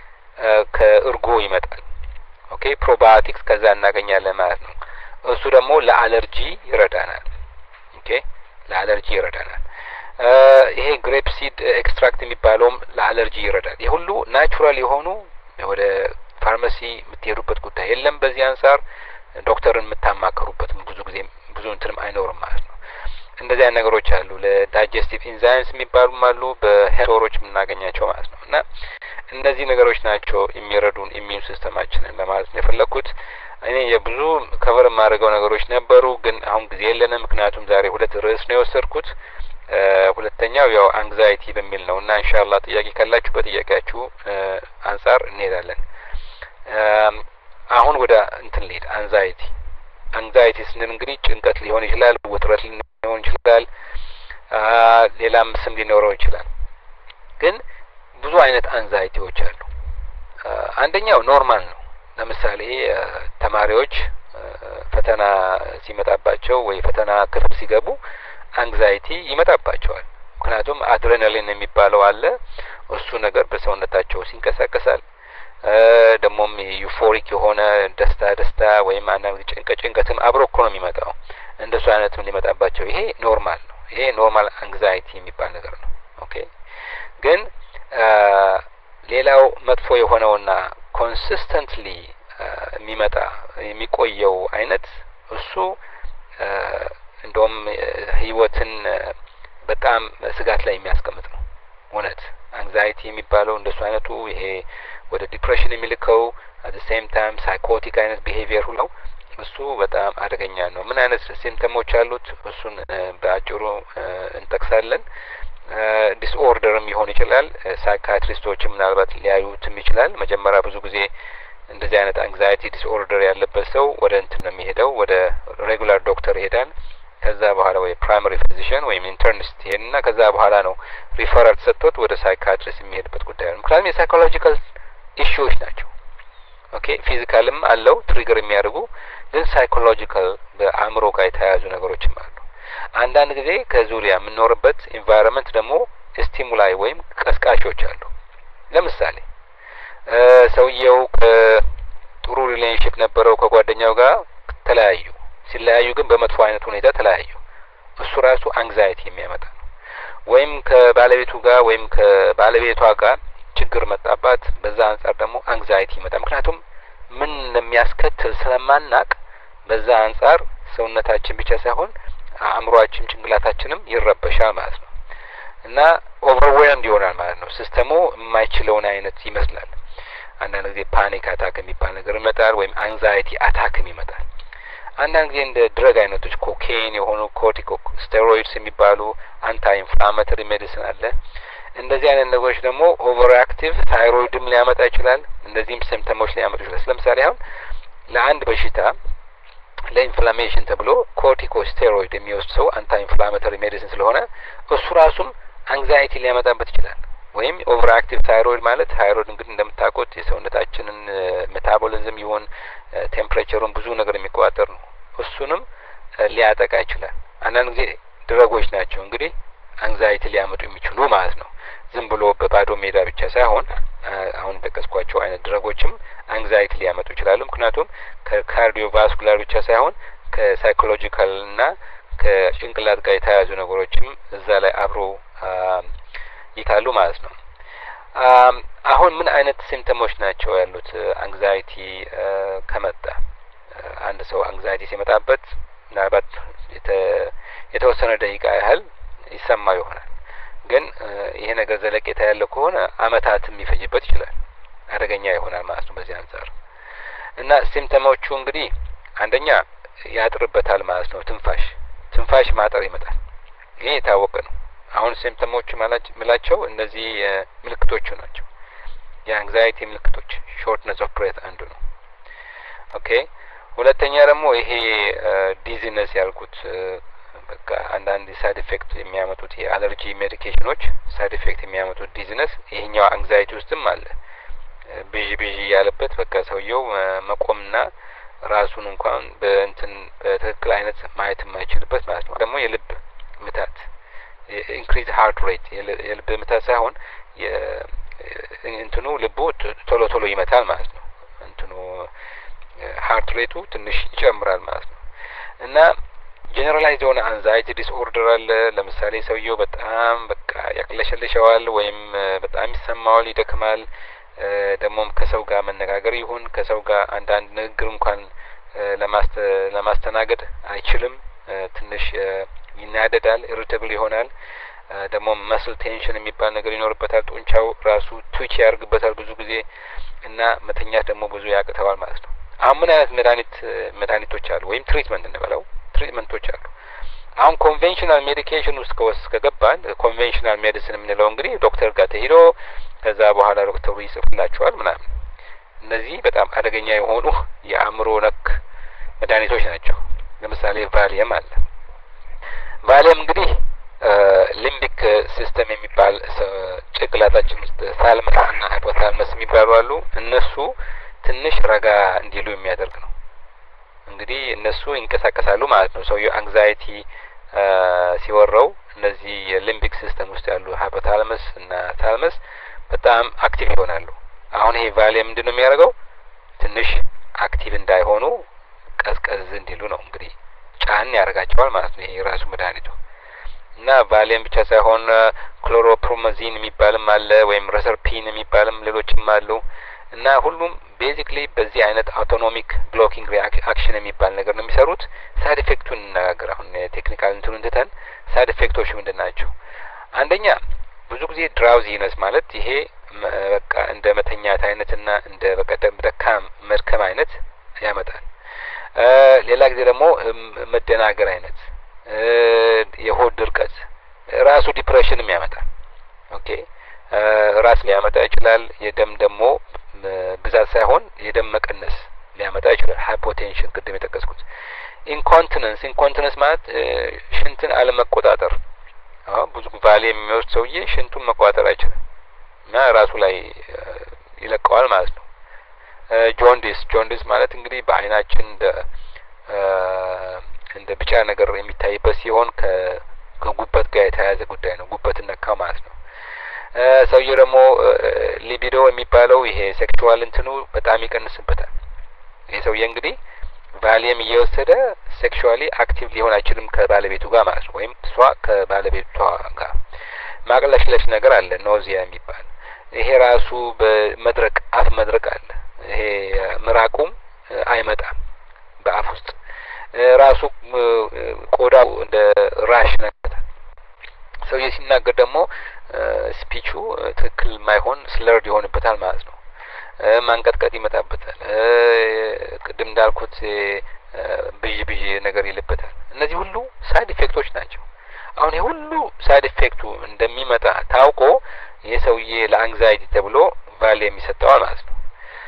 ከእርጎ ይመጣል። ኦኬ ፕሮባዮቲክስ ከዛ እናገኛለን ማለት ነው። እሱ ደግሞ ለአለርጂ ይረዳናል። ኦኬ ለአለርጂ ይረዳናል። ይሄ ግሬፕ ሲድ ኤክስትራክት የሚባለውም ለአለርጂ ይረዳል። ይሄ ሁሉ ናቹራል የሆኑ ወደ ፋርማሲ የምትሄዱበት ጉዳይ የለም። በዚህ አንፃር ዶክተርን የምታማከሩበት ብዙ ጊዜ ብዙ እንትንም አይኖርም ማለት ነው። እንደዚህ አይነት ነገሮች አሉ ለዳይጀስቲቭ ኢንዛይምስ የሚባሉም አሉ በሄሮሮች የምናገኛቸው ማለት ነው። እና እነዚህ ነገሮች ናቸው የሚረዱን ኢሚዩን ሲስተማችንን ለማለት ነው የፈለኩት። እኔ የብዙ ከቨር የማደርገው ነገሮች ነበሩ ግን አሁን ጊዜ የለንም ምክንያቱም ዛሬ ሁለት ርዕስ ነው የወሰድኩት። ሁለተኛው ያው አንግዛይቲ በሚል ነው እና ኢንሻአላህ ጥያቄ ካላችሁ በጥያቄያችሁ አንፃር እንሄዳለን። አሁን ወደ እንትን ልሂድ አንዛይቲ አንዛይቲ ስንል እንግዲህ ጭንቀት ሊሆን ይችላል ውጥረት ሊሆን ይችላል ሌላም ስም ሊኖረው ይችላል። ግን ብዙ አይነት አንዛይቲዎች አሉ። አንደኛው ኖርማል ነው። ለምሳሌ ተማሪዎች ፈተና ሲመጣባቸው ወይ ፈተና ክፍል ሲገቡ አንግዛይቲ ይመጣባቸዋል። ምክንያቱም አድሬናሊን የሚባለው አለ እሱ ነገር በሰውነታቸው ሲንቀሳቀሳል ደሞም ዩፎሪክ የሆነ ደስታ ደስታ ወይም አንዳንድ ጭንቀት ጭንቀትም አብሮ እኮ ነው የሚመጣው። እንደሱ አይነትም ሊመጣባቸው ይሄ ኖርማል ነው። ይሄ ኖርማል አንግዛይቲ የሚባል ነገር ነው። ኦኬ ግን ሌላው መጥፎ የሆነውና ኮንሲስተንትሊ የሚመጣ የሚቆየው አይነት እሱ እንደውም ህይወትን በጣም ስጋት ላይ የሚያስቀምጥ ነው። እውነት አንግዛይቲ የሚባለው እንደሱ አይነቱ ይሄ ወደ ዲፕሬሽን የሚልከው at the same time ሳይኮቲክ አይነት ቢሄቪየር ሁሉ እሱ በጣም አደገኛ ነው። ምን አይነት ሲምፕተሞች አሉት እሱን በአጭሩ እንጠቅሳለን። ዲስኦርደርም ይሆን ይችላል። ሳይካትሪስቶችም ምናልባት ሊያዩትም ይችላል። መጀመሪያ ብዙ ጊዜ እንደዚህ አይነት አንግዛይቲ ዲስኦርደር ያለበት ሰው ወደ እንትን ነው የሚሄደው ወደ ሬጉላር ዶክተር ይሄዳል። ከዛ በኋላ ወይ ፕራይመሪ ፊዚሽን ወይም ኢንተርኒስት ይሄንና ከዛ በኋላ ነው ሪፈራል ተሰጥቶት ወደ ሳይካትሪስት የሚሄድበት ጉዳይ ነው። ምክንያቱም የሳይኮሎጂካል ኢሹዎች ናቸው። ኦኬ ፊዚካልም አለው ትሪገር የሚያደርጉ ግን ሳይኮሎጂካል በአእምሮ ጋር የተያያዙ ነገሮችም አሉ። አንዳንድ ጊዜ ከዙሪያ የምንኖርበት ኢንቫይሮንመንት ደግሞ ስቲሙላይ ወይም ቀስቃሾች አሉ። ለምሳሌ ሰውየው ከጥሩ ሪሌሽንሺፕ ነበረው ከጓደኛው ጋር ተለያዩ። ሲለያዩ ግን በመጥፎ አይነት ሁኔታ ተለያዩ። እሱ ራሱ አንግዛይቲ የሚያመጣ ነው። ወይም ከባለቤቱ ጋር ወይም ከባለቤቷ ጋር ችግር መጣባት፣ በዛ አንጻር ደግሞ አንግዛይቲ ይመጣ። ምክንያቱም ምን እንደሚያስከትል ስለማናቅ በዛ አንጻር ሰውነታችን ብቻ ሳይሆን አእምሮአችን ጭንቅላታችንም ይረበሻል ማለት ነው እና ኦቨርዌልምድ ይሆናል ማለት ነው። ሲስተሙ የማይችለውን አይነት ይመስላል። አንዳንድ ጊዜ ፓኒክ አታክ የሚባል ነገር ይመጣል ወይም አንግዛይቲ አታክም ይመጣል። አንዳንድ ጊዜ እንደ ድረግ አይነቶች ኮኬን የሆኑ ኮርቲኮ ስቴሮይድስ የሚባሉ አንታይ ኢንፍላማቶሪ ሜዲሲን አለ። እንደዚህ አይነት ነገሮች ደግሞ ኦቨር አክቲቭ ታይሮይድም ሊያመጣ ይችላል። እንደዚህም ሲምፕተሞች ሊያመጡ ይችላል። ለምሳሌ አሁን ለአንድ በሽታ ለኢንፍላሜሽን ተብሎ ኮርቲኮ ስቴሮይድ የሚወስድ ሰው አንታይ ኢንፍላማቶሪ ሜዲሲን ስለሆነ እሱ ራሱም አንግዛይቲ ሊያመጣበት ይችላል። ወይም ኦቨር አክቲቭ ታይሮይድ ማለት ታይሮይድ እንግዲህ እንደምታውቁት የሰውነታችንን ሜታቦሊዝም ይሁን ቴምፕሬቸሩን ብዙ ነገር የሚቆጣጠር ነው። እሱንም ሊያጠቃ ይችላል። አንዳንድ ጊዜ ድረጎች ናቸው እንግዲህ አንግዛይቲ ሊያመጡ የሚችሉ ማለት ነው። ዝም ብሎ በባዶ ሜዳ ብቻ ሳይሆን አሁን ጠቀስኳቸው አይነት ድረጎችም አንግዛይቲ ሊያመጡ ይችላሉ። ምክንያቱም ከካርዲዮቫስኩላር ብቻ ሳይሆን ከሳይኮሎጂካል እና ከጭንቅላት ጋር የተያያዙ ነገሮችም እዛ ላይ አብሮ ይካሉ ማለት ነው። አሁን ምን አይነት ሲምፕተሞች ናቸው ያሉት አንግዛይቲ ከመጣ? አንድ ሰው አንግዛይቲ ሲመጣበት ምናልባት የተወሰነ ደቂቃ ያህል ይሰማ ይሆናል። ግን ይሄ ነገር ዘለቄታ ያለው ከሆነ አመታትም ይፈጅበት ይችላል። አደገኛ ይሆናል ማለት ነው በዚህ አንጻር እና ሲምፕተሞቹ እንግዲህ አንደኛ ያጥርበታል ማለት ነው። ትንፋሽ ትንፋሽ ማጠር ይመጣል። ይሄ የታወቀ ነው። አሁን ሲምፕተሞቹ ማላቸው እነዚህ ምልክቶቹ ናቸው። የአንግዛይቲ ምልክቶች ሾርትነስ ኦፍ ብሬት አንዱ ነው። ኦኬ ሁለተኛ ደግሞ ይሄ ዲዚነስ ያልኩት በቃ አንዳንድ ሳይድ ኢፌክት የሚያመጡት የአለርጂ ሜዲኬሽኖች ሳይድ ኢፌክት የሚያመጡት ዲዚነስ ይሄኛው አንግዛይቲ ውስጥም አለ። ብዥ ብዥ ያለበት በቃ ሰውየው መቆምና ራሱን እንኳን በእንትን በትክክል አይነት ማየት የማይችልበት ማለት ነው። ደግሞ የልብ ምታት ኢንክሪዝ ሃርት ሬት የልብ ምታት ሳይሆን እንትኑ ልቡ ቶሎ ቶሎ ይመታል ማለት ነው። እንትኑ ሃርት ሬቱ ትንሽ ይጨምራል ማለት ነው እና ጀነራላይዝ የሆነ አንዛይቲ ዲስኦርደር አለ። ለምሳሌ ሰውየው በጣም በቃ ያቅለሸልሸዋል ወይም በጣም ይሰማዋል፣ ይደክማል። ደግሞም ከሰው ጋር መነጋገር ይሁን ከሰው ጋር አንዳንድ ንግግር እንኳን ለማስተናገድ አይችልም። ትንሽ ይናደዳል፣ ኢሪቴብል ይሆናል። ደግሞ መስል ቴንሽን የሚባል ነገር ይኖርበታል። ጡንቻው ራሱ ትዊች ያርግበታል ብዙ ጊዜ እና መተኛት ደግሞ ብዙ ያቅተዋል ማለት ነው። አሁን ምን አይነት መድኃኒት መድኃኒቶች አሉ ወይም ትሪትመንት እንበለው ትሪትመንቶች አሉ። አሁን ኮንቬንሽናል ሜዲኬሽን ውስጥ ከወስ ከገባን ኮንቬንሽናል ሜዲሲን የምንለው እንግዲህ ዶክተር ጋር ተሄዶ ከዛ በኋላ ዶክተሩ ይጽፍላቸዋል ምናምን። እነዚህ በጣም አደገኛ የሆኑ የአእምሮ ነክ መድኃኒቶች ናቸው። ለምሳሌ ቫሊየም አለ። ቫሊየም እንግዲህ ሊምቢክ ሲስተም የሚባል ጭንቅላታችን ውስጥ ታልመስ እና ሃይፖታልመስ የሚባሉ አሉ። እነሱ ትንሽ ረጋ እንዲሉ የሚያደርግ ነው። እንግዲህ እነሱ ይንቀሳቀሳሉ ማለት ነው። ሰውየው አንግዛይቲ ሲወራው እነዚህ የሊምቢክ ሲስተም ውስጥ ያሉ ሃይፖታልመስ እና ታልመስ በጣም አክቲቭ ይሆናሉ። አሁን ይሄ ቫሊየም ምንድነው የሚያደርገው? ትንሽ አክቲቭ እንዳይሆኑ ቀዝቀዝ እንዲሉ ነው እንግዲህ ጫን ያደርጋቸዋል ማለት ነው። ይሄ ራሱ መድኃኒቱ እና ቫሊየም ብቻ ሳይሆን ክሎሮፕሮማዚን የሚባልም አለ ወይም ረሰርፒን የሚባልም ሌሎችም አሉ እና ሁሉም ቤዚክሊ በዚህ አይነት አውቶኖሚክ ብሎኪንግ ሪአክሽን የሚባል ነገር ነው የሚሰሩት። ሳይድ ኢፌክቱን እንነጋገር። አሁን ቴክኒካል እንትኑን ትተን ሳይድ ኢፌክቶች ምንድን ናቸው? አንደኛ ብዙ ጊዜ ድራውዚነስ ማለት ይሄ በቃ እንደ መተኛት አይነትና እንደ በቀደም ደካም መድከም አይነት ያመጣል። ሌላ ጊዜ ደግሞ መደናገር አይነት፣ የሆድ ድርቀት፣ ራሱ ዲፕሬሽንም ያመጣል። ኦኬ ራስ ሊያመጣ ይችላል። የደም ደግሞ ብዛት ሳይሆን የደም መቀነስ ሊያመጣ ይችላል። ሃይፖቴንሽን ቅድም የጠቀስኩት ኢንኮንቲነንስ ኢንኮንቲነንስ ማለት ሽንትን አለመቆጣጠር አዎ ብዙ ቫሊየም የሚወስድ ሰውዬ ሽንቱን መቆጣጠር አይችልም እና ራሱ ላይ ይለቀዋል ማለት ነው። ጆንዲስ ጆንዲስ ማለት እንግዲህ በአይናችን እንደ እንደ ቢጫ ነገር የሚታይበት ሲሆን ከጉበት ጋር የተያያዘ ጉዳይ ነው። ጉበትን ነካ ማለት ነው። ሰውዬው ደግሞ ሊቢዶ የሚባለው ይሄ ሴክሹዋል እንትኑ በጣም ይቀንስበታል። ይሄ ሰውዬ እንግዲህ ቫሊየም እየወሰደ ሴክሹዋሊ አክቲቭ ሊሆን አይችልም ከባለቤቱ ጋር ማለት ነው። ወይም እሷ ከባለቤቷ ጋር ማቅለሽለሽ ነገር አለ ኖዚያ የሚባል ይሄ ራሱ በመድረቅ አፍ መድረቅ አለ። ይሄ ምራቁም አይመጣም በአፍ ውስጥ ራሱ ቆዳው እንደ ራሽ ነገር ሰውዬ ሲናገር ደግሞ ስፒቹ ትክክል ማይሆን ስለርድ ይሆንበታል ማለት ነው። ማንቀጥቀጥ ይመጣበታል። ቅድም እንዳልኩት ብዥ ብዥ ነገር ይልበታል። እነዚህ ሁሉ ሳይድ ኢፌክቶች ናቸው። አሁን ይሄ ሁሉ ሳይድ ኢፌክቱ እንደሚመጣ ታውቆ ይሄ ሰውዬ ለአንግዛይቲ ተብሎ ቫሊየም ይሰጠዋል ማለት ነው።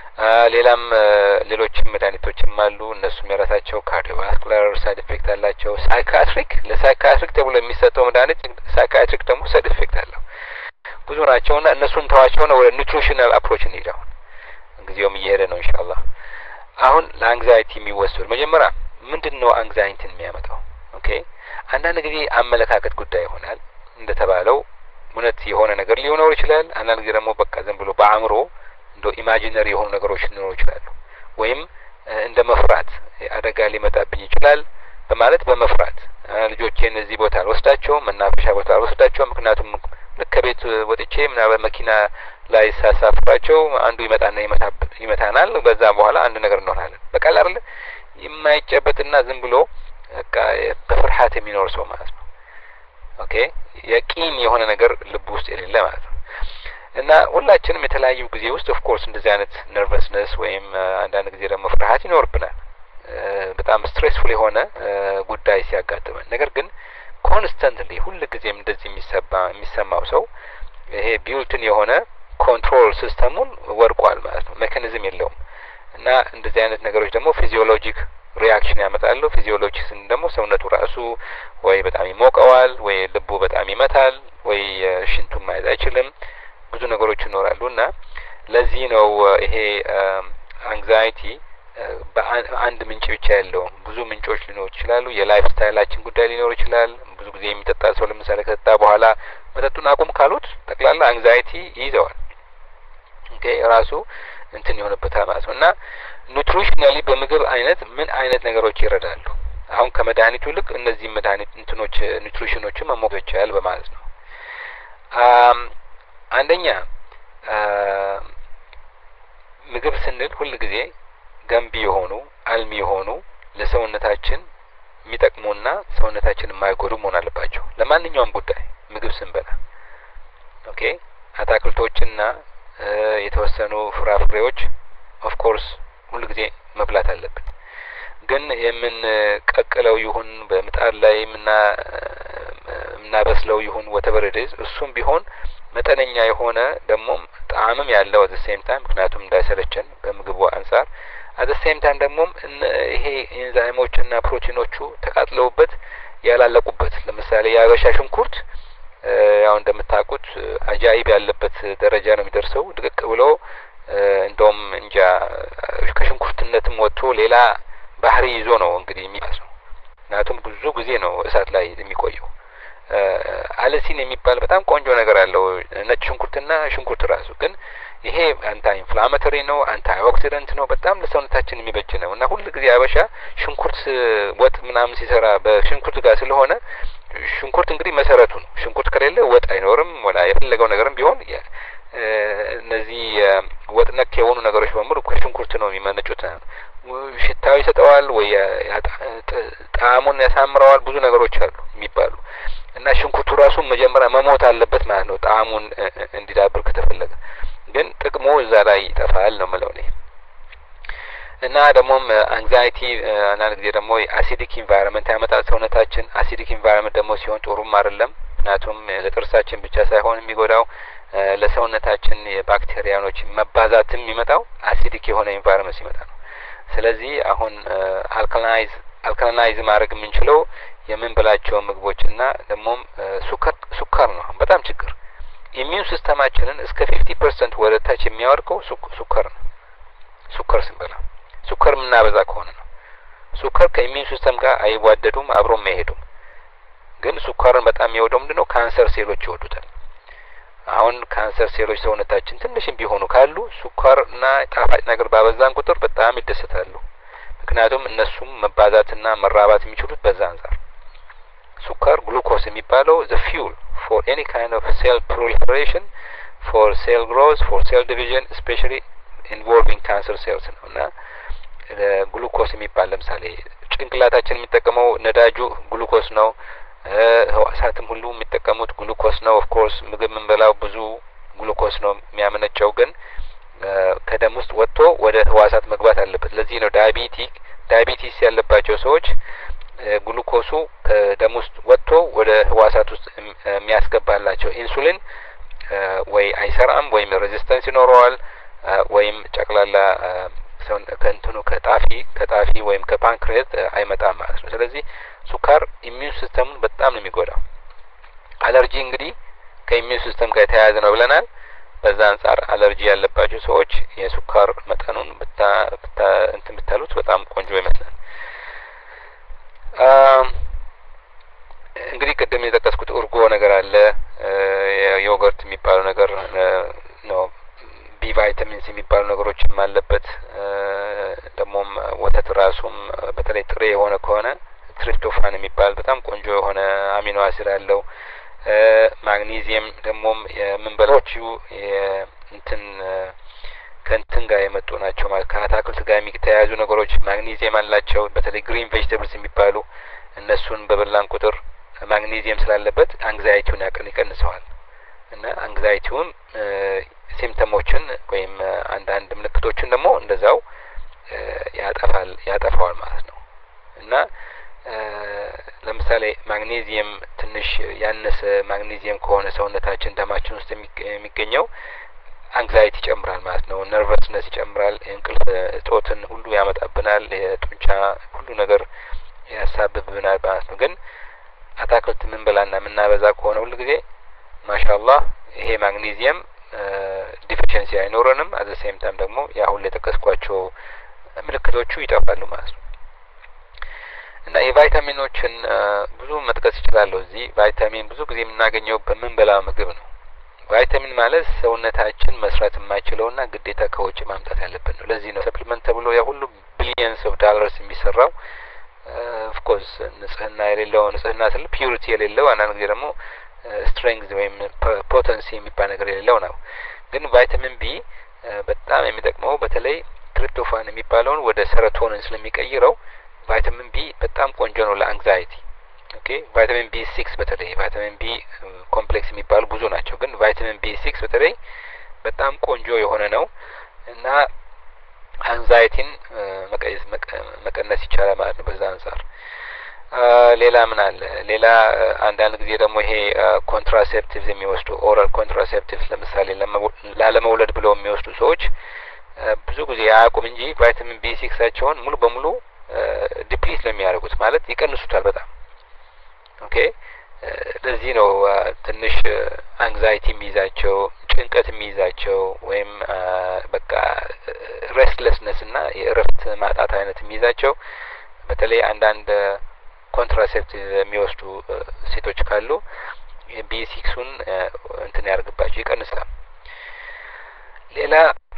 ሌላም ሌሎችም መድኃኒቶችም አሉ። እነሱም የራሳቸው ካርዲዮቫስኩላር ሳይድ ኢፌክት አላቸው። ሳይካትሪክ ለሳይካትሪክ ተብሎ የሚሰጠው መድኃኒት ሳይካትሪክ ደግሞ ሳይድ ኢፌክት አለው። ብዙ ናቸውና እነሱን ተዋቸውና ወደ ኒውትሪሽናል አፕሮች እንሄዳለን። ጊዜውም እየሄደ ነው ኢንሻአላህ። አሁን ለአንግዛይቲ የሚወሰድ መጀመሪያ ምንድነው አንግዛይቲን የሚያመጣው? ኦኬ አንዳንድ ጊዜ አመለካከት ጉዳይ ይሆናል እንደተባለው እውነት የሆነ ነገር ሊሆነው ይችላል። አንዳንድ ጊዜ ደግሞ በቃ ዝም ብሎ በአእምሮ እንደ ኢማጂነሪ የሆኑ ነገሮች ሊኖሩ ይችላሉ። ወይም እንደ መፍራት አደጋ ሊመጣብኝ ይችላል በማለት በመፍራት ልጆቼን እዚህ ቦታ አልወስዳቸውም፣ መናፈሻ ቦታ አልወስዳቸውም ምክንያቱም ልክ ከቤት ወጥቼ ምናልባት መኪና ላይ ሳሳፍራቸው አንዱ ይመጣና ይመታናል። በዛ በኋላ አንድ ነገር እንሆናለን። በቃል አይደል የማይጨበጥና ዝም ብሎ በቃ በፍርሃት የሚኖር ሰው ማለት ነው። ኦኬ የቂም የሆነ ነገር ልብ ውስጥ የሌለ ማለት ነው። እና ሁላችንም የተለያዩ ጊዜ ውስጥ ኦፍ ኮርስ እንደዚህ አይነት ነርቨስነስ ወይም አንዳንድ ጊዜ ደግሞ ፍርሃት ይኖርብናል። በጣም ስትሬስፉል የሆነ ጉዳይ ሲያጋጥመን ነገር ግን ኮንስታንትሊ ሁሉ ጊዜም እንደዚህ የሚሰማ የሚሰማው ሰው ይሄ ቢልትን የሆነ ኮንትሮል ሲስተሙን ወርቋል ማለት ነው። ሜካኒዝም የለውም። እና እንደዚህ አይነት ነገሮች ደግሞ ፊዚዮሎጂክ ሪአክሽን ያመጣሉ። ፊዚዮሎጂክስን ደግሞ ሰውነቱ ራሱ ወይ በጣም ይሞቀዋል፣ ወይ ልቡ በጣም ይመታል፣ ወይ ሽንቱን ማየት አይችልም። ብዙ ነገሮች ይኖራሉ እና ለዚህ ነው ይሄ አንግዛይቲ በአንድ ምንጭ ብቻ ያለው ብዙ ምንጮች ሊኖሩ ይችላሉ። የላይፍ ስታይላችን ጉዳይ ሊኖር ይችላል። ብዙ ጊዜ የሚጠጣ ሰው ለምሳሌ ከጠጣ በኋላ መጠጡን አቁም ካሉት ጠቅላላ አንግዛይቲ ይይዘዋል። ኦኬ ራሱ እንትን ይሆንበታል ማለት ነው። እና ኑትሪሽናሊ በምግብ አይነት ምን አይነት ነገሮች ይረዳሉ? አሁን ከመድኃኒቱ ልክ እነዚህ መድኃኒት እንትኖች ኑትሪሽኖችን መሞከር ይቻላል በማለት ነው። አንደኛ ምግብ ስንል ሁሉ ጊዜ ገንቢ የሆኑ አልሚ የሆኑ ለሰውነታችን የሚጠቅሙና ሰውነታችን የማይጎዱ መሆን አለባቸው። ለማንኛውም ጉዳይ ምግብ ስንበላ ኦኬ አታክልቶችና የተወሰኑ ፍራፍሬዎች ኦፍ ኮርስ ሁሉ ጊዜ መብላት አለብን። ግን የምን ቀቅለው ይሁን በምጣድ ላይ ምና ምናበስለው ይሁን whatever it is እሱም ቢሆን መጠነኛ የሆነ ደግሞ ጣዕምም ያለው at the same time ምክንያቱም እንዳይሰለቸን በምግቡ አንፃር at the same time ደግሞ ይሄ ኢንዛይሞችና ፕሮቲኖቹ ተቃጥለውበት ያላለቁበት ለምሳሌ የአበሻ ሽንኩርት ያው እንደምታውቁት አጃይብ ያለበት ደረጃ ነው የሚደርሰው። ድቅቅ ብሎ እንደውም እንጃ ከሽንኩርትነትም ወጥቶ ሌላ ባህሪ ይዞ ነው እንግዲህ የሚያስነው። ምክንያቱም ብዙ ጊዜ ነው እሳት ላይ የሚቆየው። አለሲን የሚባል በጣም ቆንጆ ነገር አለው ነጭ ሽንኩርትና ሽንኩርት ራሱ ግን ይሄ አንታይ ኢንፍላማቶሪ ነው፣ አንታይ ኦክሲደንት ነው፣ በጣም ለሰውነታችን የሚበጅ ነው። እና ሁሉ ጊዜ አበሻ ሽንኩርት ወጥ ምናምን ሲሰራ በሽንኩርት ጋር ስለሆነ ሽንኩርት እንግዲህ መሰረቱ ነው። ሽንኩርት ከሌለ ወጥ አይኖርም ወላ የፈለገው ነገርም ቢሆን እነዚህ ወጥ ነክ የሆኑ ነገሮች በሙሉ ከሽንኩርት ነው የሚመነጩት። ሽታው ይሰጠዋል ወይ ጣዕሙን ያሳምረዋል። ብዙ ነገሮች አሉ የሚባሉ እና ሽንኩርቱ ራሱ መጀመሪያ መሞት አለበት ማለት ነው ጣዕሙን እንዲዳብር ከተፈለገ። ግን ጥቅሙ እዛ ላይ ይጠፋል ነው ማለት ነው። እና ደግሞም አንግዛይቲ አንዳንድ ጊዜ ደግሞ አሲዲክ ኢንቫይሮንመንት ያመጣል ሰውነታችን። አሲዲክ ኢንቫይሮንመንት ደግሞ ሲሆን ጥሩም አይደለም። ምክንያቱም ለጥርሳችን ብቻ ሳይሆን የሚጎዳው ለሰውነታችን የባክቴሪያኖች መባዛትም የሚመጣው አሲዲክ የሆነ ኢንቫይሮንመንት ሲመጣ ነው። ስለዚህ አሁን አልካላይዝ አልካላይዝ ማድረግ የምንችለው የምንበላቸው ምግቦችና ደግሞም ሱከር ሱከር ነው በጣም ችግር ኢሚዩን ሲስተማችንን እስከ fifty percent ወደ ታች የሚያወርቀው ሱከር ነው ሱከር ሲበላ ሱከር ምናበዛ ከሆነ ነው ሱከር ከኢሚዩን ሲስተም ጋር አይዋደዱም አብሮም አይሄዱም ግን ሱከርን በጣም የሚወደው ምንድነው ካንሰር ሴሎች ይወዱታል አሁን ካንሰር ሴሎች ሰውነታችን ትንሽም ቢሆኑ ካሉ ሱከርና ጣፋጭ ነገር ባበዛን ቁጥር በጣም ይደሰታሉ ምክንያቱም እነሱም መባዛትና መራባት የሚችሉት በዛ አንፃር ሱከር ግሉኮስ የሚባለው the fuel for any kind of cell proliferation for cell growth for cell division especially involving cancer cells ነውና ግሉኮስ የሚባል ለምሳሌ ጭንቅላታችን የሚጠቀመው ነዳጁ ግሉኮስ ነው ህዋሳትም ሁሉ የሚጠቀሙት ግሉኮስ ነው ኦፍ ኮርስ ምግብ ምንበላው ብዙ ግሉኮስ ነው የሚያመነጨው ግን ከደም ውስጥ ወጥቶ ወደ ህዋሳት መግባት አለበት ለዚህ ነው ዳያቢቲክ ዳያቢቲስ ያለባቸው ሰዎች ግሉኮሱ ከደም ውስጥ ወጥቶ ወደ ህዋሳት ውስጥ የሚያስገባላቸው ኢንሱሊን ወይ አይሰራም ወይም ሬዚስታንስ ይኖረዋል ወይም ጨቅላላ ሰውን ከንቱኑ ከጣፊ ከጣፊ ወይም ከፓንክሬት አይመጣም ማለት ነው ስለዚህ ሱካር ኢሚዩን ሲስተሙን በጣም ነው የሚጎዳው አለርጂ እንግዲህ ከኢሚዩን ሲስተም ጋር የተያያዘ ነው ብለናል በዛ አንፃር አለርጂ ያለባቸው ሰዎች የሱካር መጠኑን ብታ ብታ እንትን ብታሉት በጣም ቆንጆ ይመስላል እንግዲህ ቅድም የጠቀስኩት ኡርጎ ነገር አለ ዮገርት የሚባለው ነገር ነው ቢ ቫይታሚንስ የሚባሉ ነገሮችም አለበት ደግሞም ወተት ራሱም በተለይ ጥሬ የሆነ ከሆነ ትሪፕቶፋን የሚባል በጣም ቆንጆ የሆነ አሚኖ አሲድ አለው ማግኒዚየም ደግሞም የምንበላዎቹ እንትን ከንትን ጋር የመጡ ናቸው ማለት ከአታክልት ጋር የሚተያያዙ ነገሮች ማግኒዚየም አላቸው በተለይ ግሪን ቬጂቴብልስ የሚባሉ እነሱን በበላን ቁጥር ማግኒዚየም ስላለበት አንግዛይቲውን ያቀን ይቀንሰዋል እና አንግዛይቲውን ሲምፕተሞችን ወይም አንድ አንድ ምልክቶችን ደግሞ እንደዛው ያጠፋል ያጠፋዋል ማለት ነው እና ለምሳሌ ማግኒዚየም ትንሽ ያነሰ ማግኒዚየም ከሆነ ሰውነታችን ደማችን ውስጥ የሚገኘው አንግዛይቲ ይጨምራል ማለት ነው ነርቨስነስ ይጨምራል እንቅልፍ ጦትን ሁሉ ያመጣብናል የጡንቻ ሁሉ ነገር ያሳብብናል ማለት ነው ግን አታክልት ምን በላና ምናበዛ ከሆነ ሁሉ ጊዜ ማሻአላህ ይሄ ማግኒዚየም ዲፊሸንሲ አይኖርንም አዘ ሴም ታይም ደግሞ ያ ሁሉ የተከስኳቸው ምልክቶቹ ይጠፋሉ ማለት ነው እና የቫይታሚኖችን ብዙ መጥቀስ ይችላል እዚህ ቫይታሚን ብዙ ጊዜ የምናገኘው በምንበላው ምግብ ነው ቫይታሚን ማለት ሰውነታችን መስራት የማይችለውና ግዴታ ከውጭ ማምጣት ያለበት ነው ለዚህ ነው ሰፕሊመንት ተብሎ ያ ሁሉ ቢሊየንስ ኦፍ ዶላርስ የሚሰራው ኦፍ ኮርስ ንጽህና የሌለው ንጽህና ስለ ፒዩሪቲ የሌለው አንዳንድ ጊዜ ደግሞ ስትሬንግዝ ወይም ፖተንሲ የሚባል ነገር የሌለው ነው ግን ቫይታሚን ቢ በጣም የሚጠቅመው በተለይ ትሪፕቶፋን የሚባለውን ወደ ሰሮቶኒን ስለሚቀይረው ቫይታሚን ቢ በጣም ቆንጆ ነው ለአንግዛይቲ ኦኬ ቫይታሚን ቢ ሲክስ በተለይ ቫይታሚን ቢ ኮምፕሌክስ የሚባሉ ብዙ ናቸው ግን ቫይታሚን ቢ ሲክስ በተለይ በጣም ቆንጆ የሆነ ነው እና አንግዛይቲን መቀነስ መቀነስ ይቻላል ማለት ነው በዛ አንፃር ሌላ ምን አለ ሌላ አንዳንድ ጊዜ ደግሞ ይሄ ኮንትራሴፕቲቭስ የሚወስዱ ኦራል ኮንትራሴፕቲቭስ ለምሳሌ ላለመውለድ ብለው የሚወስዱ ሰዎች ብዙ ጊዜ አያውቁም እንጂ ቫይታሚን ቢ ሲክስ አቸውን ሙሉ በሙሉ ዲፕሊት ለሚያደርጉት ማለት ይቀንሱታል በጣም ኦኬ ለዚህ ነው ትንሽ አንግዛይቲ የሚይዛቸው ጭንቀት የሚይዛቸው ወይም በቃ ሬስትለስነስ እና የእረፍት ማጣት አይነት የሚይዛቸው በተለይ አንዳንድ ኮንትራሴፕቲቭ የሚወስዱ ሴቶች ካሉ ቢ ሲክሱን እንትን ያርግባቸው ይቀንሳል ሌላ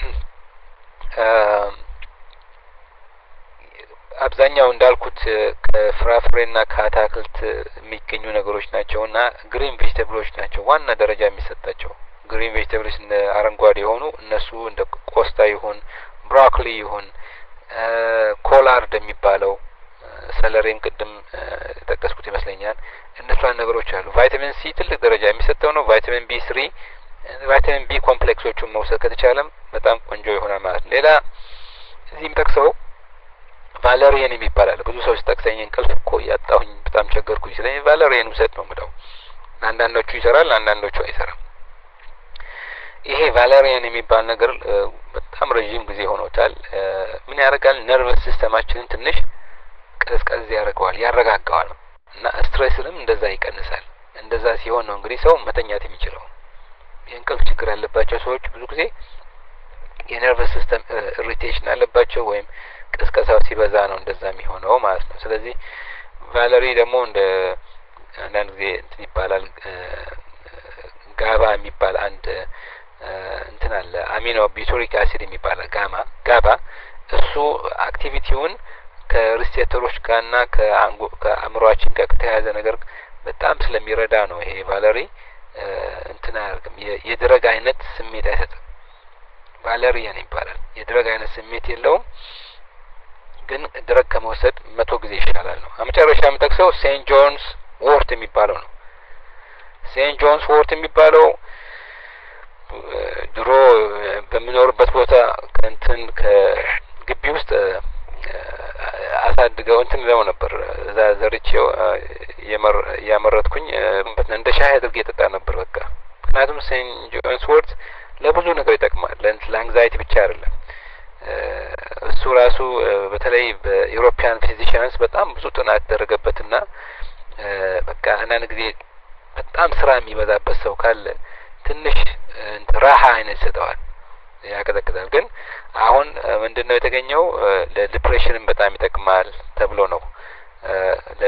አብዛኛው እንዳልኩት ከፍራፍሬና ከአታክልት የሚገኙ ነገሮች ናቸውና ግሪን ቬጂቴብሎች ናቸው ዋና ደረጃ የሚሰጣቸው ግሪን ቬጂቴብልስ እንደ አረንጓዴ የሆኑ እነሱ እንደ ቆስታ ይሁን ብሮኮሊ ይሁን ኮላርድ የሚባለው ሰለሪን ቅድም ተጠቀስኩት ይመስለኛል እነሱ ነገሮች አሉ ቫይታሚን ሲ ትልቅ ደረጃ የሚሰጠው ነው ቫይታሚን ቢ ስሪ ቫይታሚን ቢ ኮምፕሌክሶቹን መውሰድ ከተቻለም በጣም ቆንጆ ይሆናል ማለት ነው ሌላ እዚህም ጠቅሰው ቫለሪየን የሚባል ብዙ ሰዎች ጠቅሰኝ እንቅልፍ እኮ ያጣሁኝ በጣም ቸገርኩኝ ስለኝ ቫለሪየን ውሰድ ነው ምዳው አንዳንዶቹ ይሰራል አንዳንዶቹ አይሰራም ይሄ ቫለሪየን የሚባል ነገር በጣም ረጅም ጊዜ ሆኖታል ምን ያደርጋል ነርቨስ ሲስተማችንን ትንሽ ቀዝቀዝ እንዲቀዘቅዝ ያደርገዋል ያረጋጋዋል እና ስትሬስንም እንደዛ ይቀንሳል እንደዛ ሲሆን ነው እንግዲህ ሰው መተኛት የሚችለው የእንቅልፍ ችግር ያለባቸው ሰዎች ብዙ ጊዜ የነርቨስ ሲስተም ኢሪቴሽን አለባቸው ወይም ቅስቀሳው ሲበዛ ነው እንደዛ የሚሆነው ማለት ነው ስለዚህ ቫለሪ ደግሞ እንደ አንዳንድ ጊዜ እንትን ይባላል ጋባ የሚባል አንድ እንትን አለ አሚኖ ቢቱሪክ አሲድ የሚባል ጋማ ጋባ እሱ አክቲቪቲውን ከሪሴፕተሮች ጋርና ከአንጎ ከአእምሮአችን ጋር ከተያያዘ ነገር በጣም ስለሚረዳ ነው ይሄ ቫለሪ እንትን አያርግም የድረግ አይነት ስሜት አይሰጥም ቫለሪያን ይባላል የድረግ አይነት ስሜት የለውም ግን ድረግ ከመውሰድ መቶ ጊዜ ይሻላል ነው አመጨረሻ የምጠቅሰው ሴንት ጆንስ ወርት የሚባለው ነው ሴንት ጆንስ ወርት የሚባለው ድሮ በሚኖርበት ቦታ ከእንትን ከግቢ ውስጥ አሳድገው እንትን ነው ነበር እዛ ዘርቼው ያመረጥኩኝ እንደ ሻይ አድርጌ እጠጣ ነበር በቃ ምክንያቱም ሴንት ጆንስ ወርት ለብዙ ነገር ይጠቅማል ለአንግዛይቲ ብቻ አይደለም እሱ ራሱ በተለይ በዩሮፒያን ፊዚሺያንስ በጣም ብዙ ጥናት ተደረገበትና በቃ አንዳንድ ጊዜ በጣም ስራ የሚበዛበት ሰው ካለ ትንሽ ራሃ አይነት ይሰጠዋል ያቀዘቅዛል ግን አሁን ምንድነው የተገኘው ለዲፕሬሽንም በጣም ይጠቅማል ተብሎ ነው ለ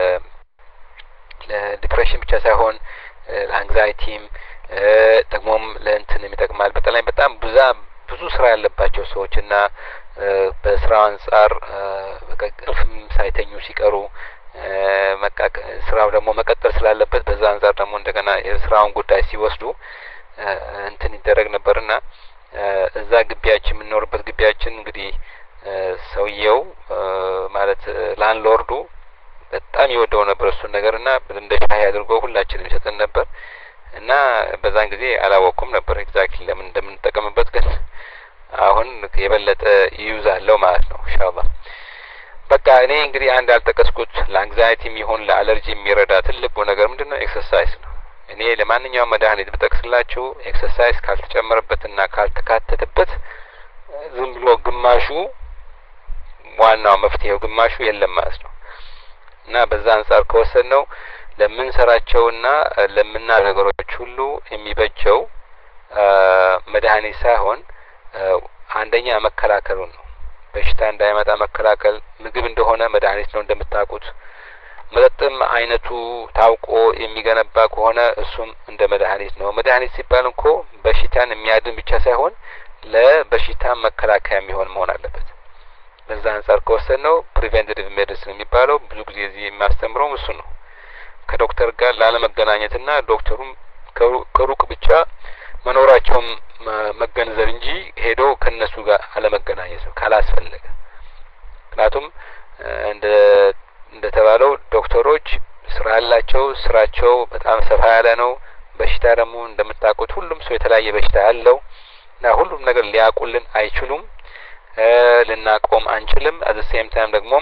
ለዲፕሬሽን ብቻ ሳይሆን ለአንግዛይቲም ደግሞም ለእንትን ይጠቅማል በተለይ በጣም ብዙ ብዙ ስራ ያለባቸው ሰዎችና በስራው አንፃር በቀቅልፍም ሳይተኙ ሲቀሩ መቃቅ ስራው ደግሞ መቀጠል ስላለበት በዛ አንፃር ደግሞ እንደገና የስራውን ጉዳይ ሲወስዱ እንትን ይደረግ ነበርና እዛ ግቢያችን የምንኖርበት ግቢያችን እንግዲህ ሰውየው ማለት ላንድሎርዱ በጣም ይወደው ነበር እሱን ነገርና እንደ ሻይ አድርጎ ሁላችንም ይሰጠን ነበር እና በዛን ጊዜ አላወኩም ነበር ኤግዛክትሊ ለምን እንደምንጠቀምበት ግን አሁን የበለጠ ይዩዛለው ማለት ነው ኢንሻአላህ በቃ እኔ እንግዲህ አንድ አልተቀስኩት ለአንግዛይቲም ይሁን ለአለርጂ የሚረዳ ትልቁ ነገር ምንድነው ኤክሰርሳይዝ ነው እኔ ለማንኛውም መድኃኒት ብጠቅስላችሁ ኤክሰርሳይዝ ካልተጨመረበትና ካልተካተተበት ዝም ብሎ ግማሹ ዋናው መፍትሄው ግማሹ የለም ማለት ነው እና በዛ አንፃር ከወሰድነው ለምንሰራቸውና ለምናደርገው ነገሮች ሁሉ የሚበጀው መድኃኒት ሳይሆን አንደኛ መከላከሉ ነው በሽታ እንዳይመጣ መከላከል ምግብ እንደሆነ መድኃኒት ነው እንደምታውቁት መጠጥም አይነቱ ታውቆ የሚገነባ ከሆነ እሱም እንደ መድኃኒት ነው መድኃኒት ሲባል እንኮ በሽታን የሚያድን ብቻ ሳይሆን ለበሽታ መከላከያ የሚሆን መሆን አለበት በዛ አንፃር ከወሰድነው ፕሪቬንቲቭ ሜዲሲን የሚባለው ብዙ ጊዜ እዚህ የሚያስተምረው እሱ ነው ከዶክተር ጋር ላለመገናኘትና ዶክተሩም ከሩቅ ብቻ መኖራቸውም መገንዘብ እንጂ ሄዶ ከነሱ ጋር አለመገናኘት ነው ካላስፈለገ ምክንያቱም እንደ እንደተባለው ዶክተሮች ስራ ያላቸው ስራቸው በጣም ሰፋ ያለ ነው በሽታ ደግሞ እንደምታውቁት ሁሉም ሰው የተለያየ በሽታ ያለው እና ሁሉም ነገር ሊያቁልን አይችሉም ልናቆም አንችልም at the same time ደግሞ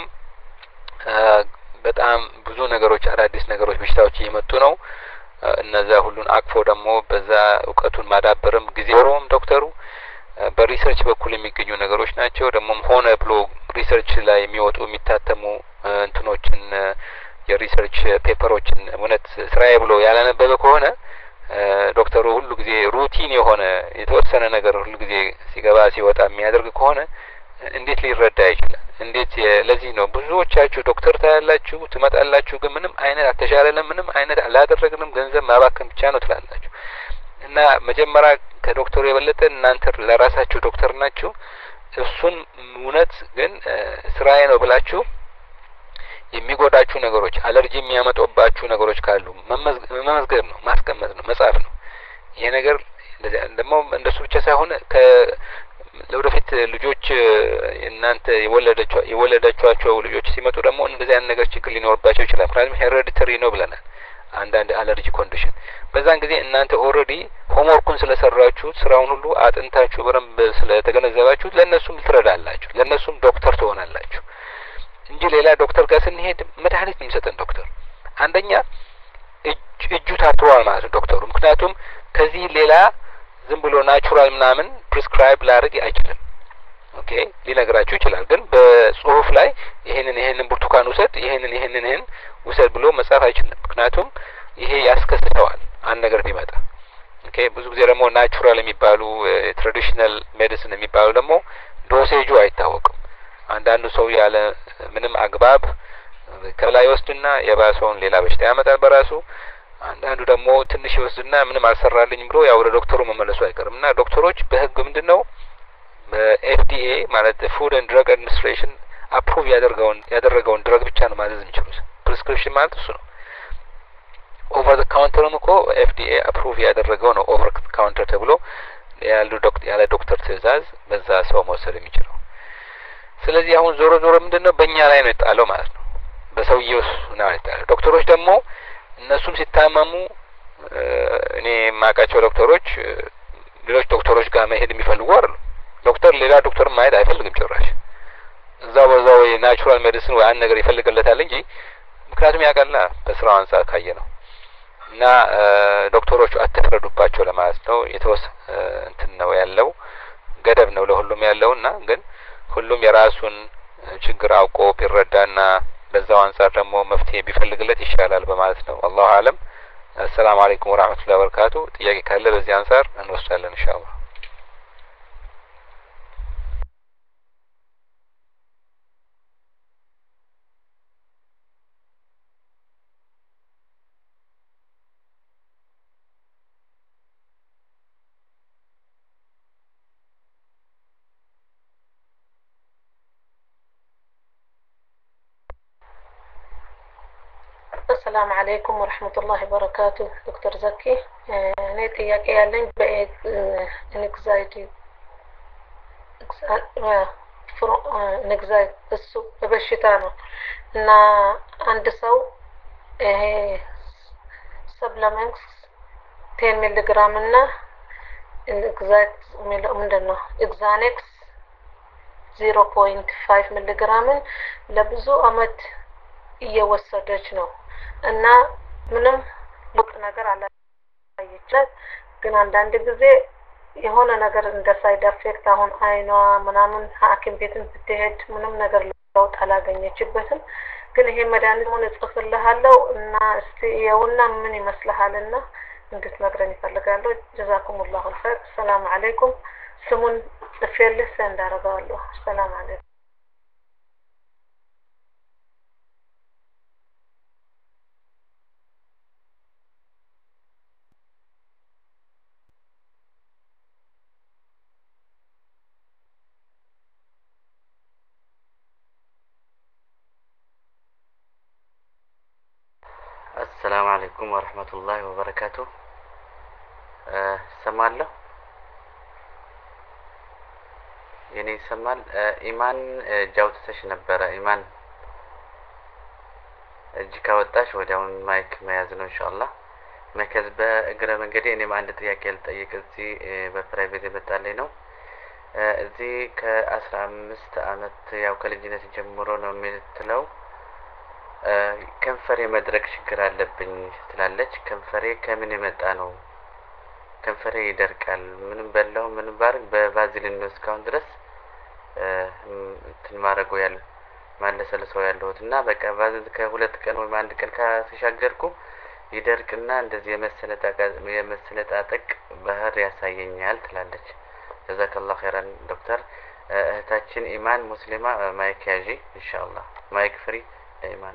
በጣም ብዙ ነገሮች አዳዲስ ነገሮች በሽታዎች እየመጡ ነው እነዛ ሁሉን አቅፎ ደግሞ በዛ እውቀቱን ማዳበርም ጊዜውም ዶክተሩ በሪሰርች በኩል የሚገኙ ነገሮች ናቸው ደግሞ ሆነ ብሎ ሪሰርች ላይ የሚወጡ የሚታተሙ እንትኖችን የሪሰርች ፔፐሮችን እውነት ስራዬ ብሎ ያላነበበ ከሆነ ዶክተሩ ሁሉ ጊዜ ሩቲን የሆነ የተወሰነ ነገር ሁሉ ጊዜ ሲገባ ሲወጣ የሚያደርግ ከሆነ እንዴት ሊረዳ ይችላል እንዴት ለዚህ ነው ብዙዎቻችሁ ዶክተር ታያላችሁ ትመጣላችሁ ግን ምንም አይነት አተሻለለም ምንም አይነት አላደረግንም ገንዘብ ማባከን ብቻ ነው ትላላችሁ እና መጀመሪያ ከዶክተሩ የበለጠ እናንተ ለራሳችሁ ዶክተር ናችሁ እሱን እውነት ግን ስራዬ ነው ብላችሁ የሚጎዳችሁ ነገሮች አለርጂ የሚያመጡባችሁ ነገሮች ካሉ መመዝገብ ነው ማስቀመጥ ነው መጻፍ ነው ይሄ ነገር ደግሞ እንደሱ ብቻ ሳይሆን ከ ለወደፊት ልጆች እናንተ የወለደቻቸው የወለደቻቸው ልጆች ሲመጡ ደግሞ እንደዚህ አይነት ነገር ችግር ሊኖርባቸው ይችላል ምክንያቱም ሄሬዲተሪ ነው ብለናል አንዳንድ አለርጂ ኮንዲሽን በዛን ጊዜ እናንተ ኦሬዲ ሆምወርኩን ስለሰራችሁ ስራውን ሁሉ አጥንታችሁ በረም ስለተገነዘባችሁ ለነሱም ትረዳላችሁ ለነሱም ዶክተር ትሆናላችሁ እንጂ ሌላ ዶክተር ጋር ስንሄድ መድኃኒት የሚሰጠን ዶክተር አንደኛ እጁ ታጥሯል ማለት ዶክተሩ ምክንያቱም ከዚህ ሌላ ዝም ብሎ ናቹራል ምናምን ፕሪስክራይብ ላድርግ አይችልም ኦኬ ሊነግራችሁ ይችላል ግን በጽሁፍ ላይ ይሄንን ይሄንን ብርቱካን ውሰድ ይሄንን ይሄንን ይሄን ውሰድ ብሎ መጻፍ አይችልም ምክንያቱም ይሄ ያስከስተዋል አንድ ነገር ቢመጣ ኦኬ ብዙ ጊዜ ደግሞ ናቹራል የሚባሉ ትራዲሽናል ሜዲሲን የሚባሉ ደግሞ ዶሴጁ አይታወቅም አንዳንዱ ሰው ያለ ምንም አግባብ ከላይ ወስድና የባሰውን ሌላ በሽታ ያመጣል በራሱ አንዳንዱ ደግሞ ትንሽ ይወስድና ምንም አልሰራልኝም ብሎ ያው ወደ ዶክተሩ መመለሱ አይቀርምና ዶክተሮች በህግ ምንድነው በኤፍዲኤ ማለት ፉድ ኤንድ ድረግ አድሚኒስትሬሽን አፕሩቭ ያደርገውን ያደረገውን ድረግ ብቻ ነው ማዘዝ የሚችሉት ፕሪስክሪፕሽን ማለት እሱ ነው ኦቨር ዘ ካውንተርም እኮ ኤፍዲኤ አፕሩቭ ያደረገው ነው ኦቨር ካውንተር ተብሎ ያሉ ዶክተር ያለ ዶክተር ትዕዛዝ በዛ ሰው መውሰድ የሚችለው ስለዚህ አሁን ዞሮ ዞሮ ምንድነው በእኛ ላይ ነው የጣለው ማለት ነው በሰውየው ነው የጣለው ዶክተሮች ደግሞ እነሱም ሲታመሙ እኔ ማቃቸው ዶክተሮች ሌሎች ዶክተሮች ጋር መሄድ የሚፈልጉ አይደሉ ዶክተር ሌላ ዶክተር ማየት አይፈልግም ጭራሽ እዛው በዛው የናቹራል ሜዲሲን ወይ አንድ ነገር ይፈልግለታል እንጂ ምክንያቱም ያቀላ በስራው አንፃር ካየ ነው እና ዶክተሮቹ አትፍረዱባቸው ለማለት ነው የተወሰ እንትን ነው ያለው ገደብ ነው ለሁሉም ያለውና ግን ሁሉም የራሱን ችግር አውቆ ቢረዳና በዛው አንፃር ደግሞ መፍትሄ ቢፈልግለት ይሻላል በማለት ነው አላሁ አለም السلام عليكم ورحمة الله وبركاته ጥያቄ ካለ በዚህ አንፃር እንወስዳለን ኢንሻአላህ السلام عليكم ورحمة الله وبركاته دكتور زكي أنا تيجي على نكزايتي فرو نكزاي السوق ببشتانه نا عند سو سبلمنتس عشرة مللي جرام لنا نكزايت مندنا إكزانكس صفر فاصلة خمسة مللي جرام لبزو أمد እየወሰደች ነው እና ምንም ቡቅ ነገር አላየችም ግን አንዳንድ ጊዜ የሆነ ነገር እንደ ሳይድ ኢፌክት አሁን አይኗ ምናምን ሐኪም ቤትን ብትሄድ ምንም ነገር ለውጥ አላገኘችበትም ግን ይሄ መድኃኒት ሆነ ጽፍልሃለሁ እና እስቲ የውና ምን ይመስልሃልና እንድትነግረኝ ፈልጋለሁ ጀዛኩሙላሁ ኸይር ሰላም አለይኩም ስሙን ጽፌልህ እንዳረጋለሁ ሰላም አለይኩም السلام عليكم ورحمة الله وبركاته أه سمعنا يعني سمع أه إيمان أه جاوت تشنبرة إيمان جيكا وطاش وداون مايك ما يزنو إن شاء الله ما كذب أقرأ من قدي إني ما عندي تياكي لتأيك زي أه بفرايفيتي بتعلينو أه زي كأسرع مستعمت ياو كالجينة جمهورون وميتلو ከንፈሬ መድረቅ ችግር አለብኝ ትላለች ከንፈሬ ከምን ይመጣ ነው ከንፈሬ ይደርቃል ምንም በላው ምንም ባርግ በቫዝሊን ነው እስካሁን ድረስ እንትን ማረጎ ያለ ማለሰለሰው ያለውትና በቃ ቫዝሊን ከሁለት ቀን ወይ አንድ ቀን ካስሻገርኩ ይደርቅና እንደዚህ የመሰለጣቀ የመሰለጣጠቅ ባህር ያሳየኛል ትላለች ጀዛከላሁ ኸይራን ዶክተር እህታችን ኢማን ሙስሊማ ማይክ ያጂ ኢንሻአላህ ማይክ ፍሪ ኢማን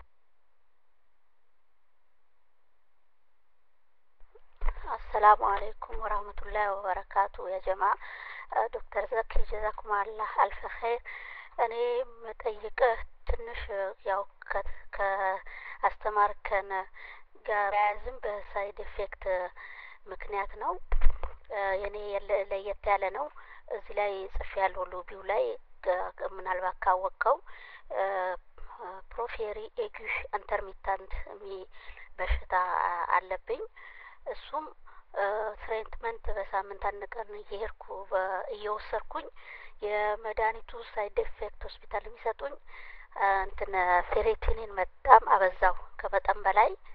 السلام عليكم ورحمة الله وبركاته يا جماعة دكتور زكي جزاكم الله ألف خير أنا متأيقة تنش ياو كأستمر كان جازم بسايد إفكت مكنيات نو يعني اللي يتعلنو زلاي سفيال ولوبي ولاي من البكا وكاو بروفيري إيجوش انترميتانت مي بشتا علبين እሱም ትሪትመንት በሳምንት አንድ ቀን እየሄድኩ እየወሰድኩኝ የመድኃኒቱ ሳይድ ኢፌክት ሆስፒታል የሚሰጡኝ እንትን ፌሬቲኒን በጣም አበዛው ከበጣም በላይ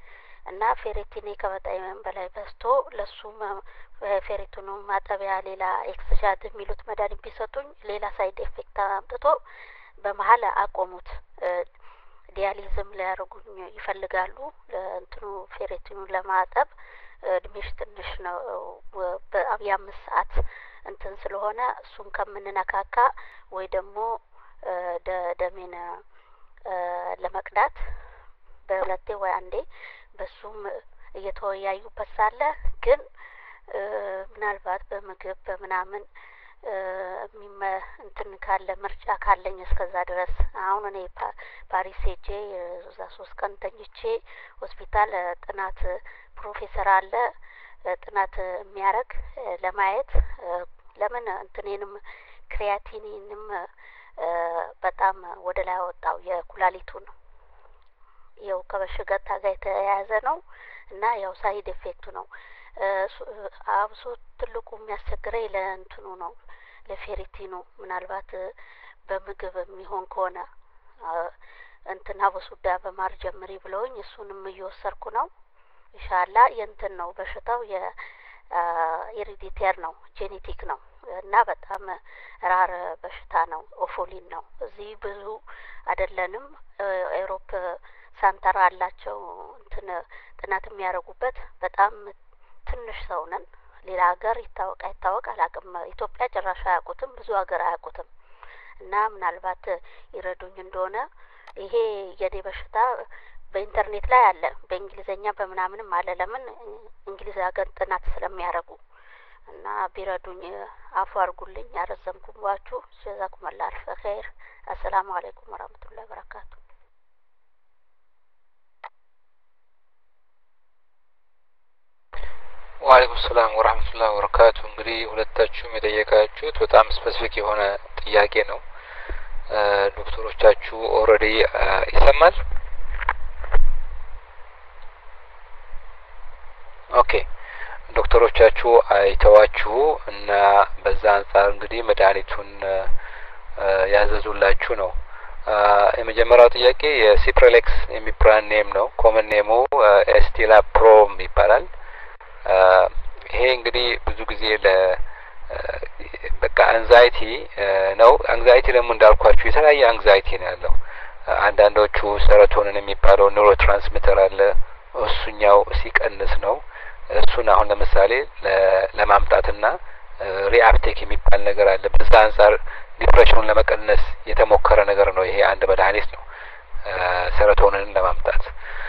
እና ፌሬቲኔ ከበጣም በላይ በስቶ ለሱም ፌሬቱኑ ማጠቢያ ሌላ ኤክስጃድ የሚሉት መድኃኒት ቢሰጡኝ ሌላ ሳይድ ኢፌክት አምጥቶ በመሀል አቆሙት። ዲያሊዝም ሊያደርጉኝ ይፈልጋሉ ለእንትኑ ፌሬቲኑ ለማጠብ እድሜሽ ትንሽ ነው በአምስት ሰዓት እንትን ስለሆነ እሱን ከምንነካካ ወይ ደግሞ ደደሜን ለመቅዳት በሁለቴ ወይ አንዴ በሱም እየተወያዩበት ሳለ ግን ምናልባት በምግብ በምናምን ሚመ እንትን ካለ ምርጫ ካለኝ እስከዛ ድረስ አሁን እኔ ፓሪስ ሄጄ እዛ ሶስት ቀን ተኝቼ ሆስፒታል ጥናት ፕሮፌሰር አለ ጥናት የሚያረግ ለማየት ለምን እንትኔንም ክሪያቲኒንም በጣም ወደ ላይ ወጣው የኩላሊቱን ያው ከበሽገታ ጋር የተያያዘ ነው እና ያው ሳይድ ኢፌክቱ ነው አብሶ ትልቁ የሚያስቸግረኝ ለእንትኑ ነው ለፌሪቲኑ ምናልባት በምግብ የሚሆን ከሆነ እንትና በሱዳ በማር ጀምሪ ብለውኝ እሱንም እየወሰድኩ ነው ኢንሻአላህ የእንትን ነው በሽታው የኢሪዲቴር ነው ጄኔቲክ ነው እና በጣም ራር በሽታ ነው ኦፎሊን ነው እዚህ ብዙ አይደለንም ኤሮፕ ሳንተር አላቸው እንትን ጥናት የሚያረጉበት በጣም ትንሽ ሰው ነን ሌላ ሀገር ይታወቅ አይታወቅ አላቅም ኢትዮጵያ ጭራሽ አያውቁትም ብዙ ሀገር አያውቁትም እና ምናልባት ይረዱኝ እንደሆነ ይሄ የኔ በሽታ በኢንተርኔት ላይ አለ በእንግሊዘኛ በመናምንም አለ ለምን እንግሊዝ ሀገር ጥናት ስለሚያረጉ እና ቢረዱኝ አፉ አርጉልኝ ያረዘምኩባችሁ ጀዛኩም አላህ ኸይር አሰላሙ አለይኩም ወራህመቱላሂ ወበረካቱ ወአለይኩም ሰላም ወራህመቱላሂ ወበረካቱ እንግዲህ ሁለታችሁም የጠየቃችሁት በጣም ስፔሲፊክ የሆነ ጥያቄ ነው ዶክተሮቻችሁ ኦሬዲ ይሰማል ኦኬ ዶክተሮቻችሁ አይተዋችሁ እና በዛ አንፃር እንግዲህ መድኃኒቱን ያዘዙላችሁ ነው የመጀመሪያው ጥያቄ የሲፕሬሌክስ የሚብራንድ ኔም ነው ኮመን ኔሙ ኤስቲላ ፕሮም ይባላል ይሄ እንግዲህ ብዙ ጊዜ ለ በቃ አንዛይቲ ነው አንዛይቲ ደግሞ እንዳልኳችሁ የተለያየ አንዛይቲ ነው ያለው አንዳንዶቹ ሰሮቶኒን የሚባለው ኒውሮ ትራንስሚተር አለ እሱኛው ሲቀንስ ነው እሱን አሁን ለምሳሌ ለማምጣትና ሪአፕቴክ የሚባል ነገር አለ በዛ አንፃር ዲፕሬሽኑን ለመቀነስ የተሞከረ ነገር ነው ይሄ አንድ መድኃኒት ነው ሰሮቶኒንን ለማምጣት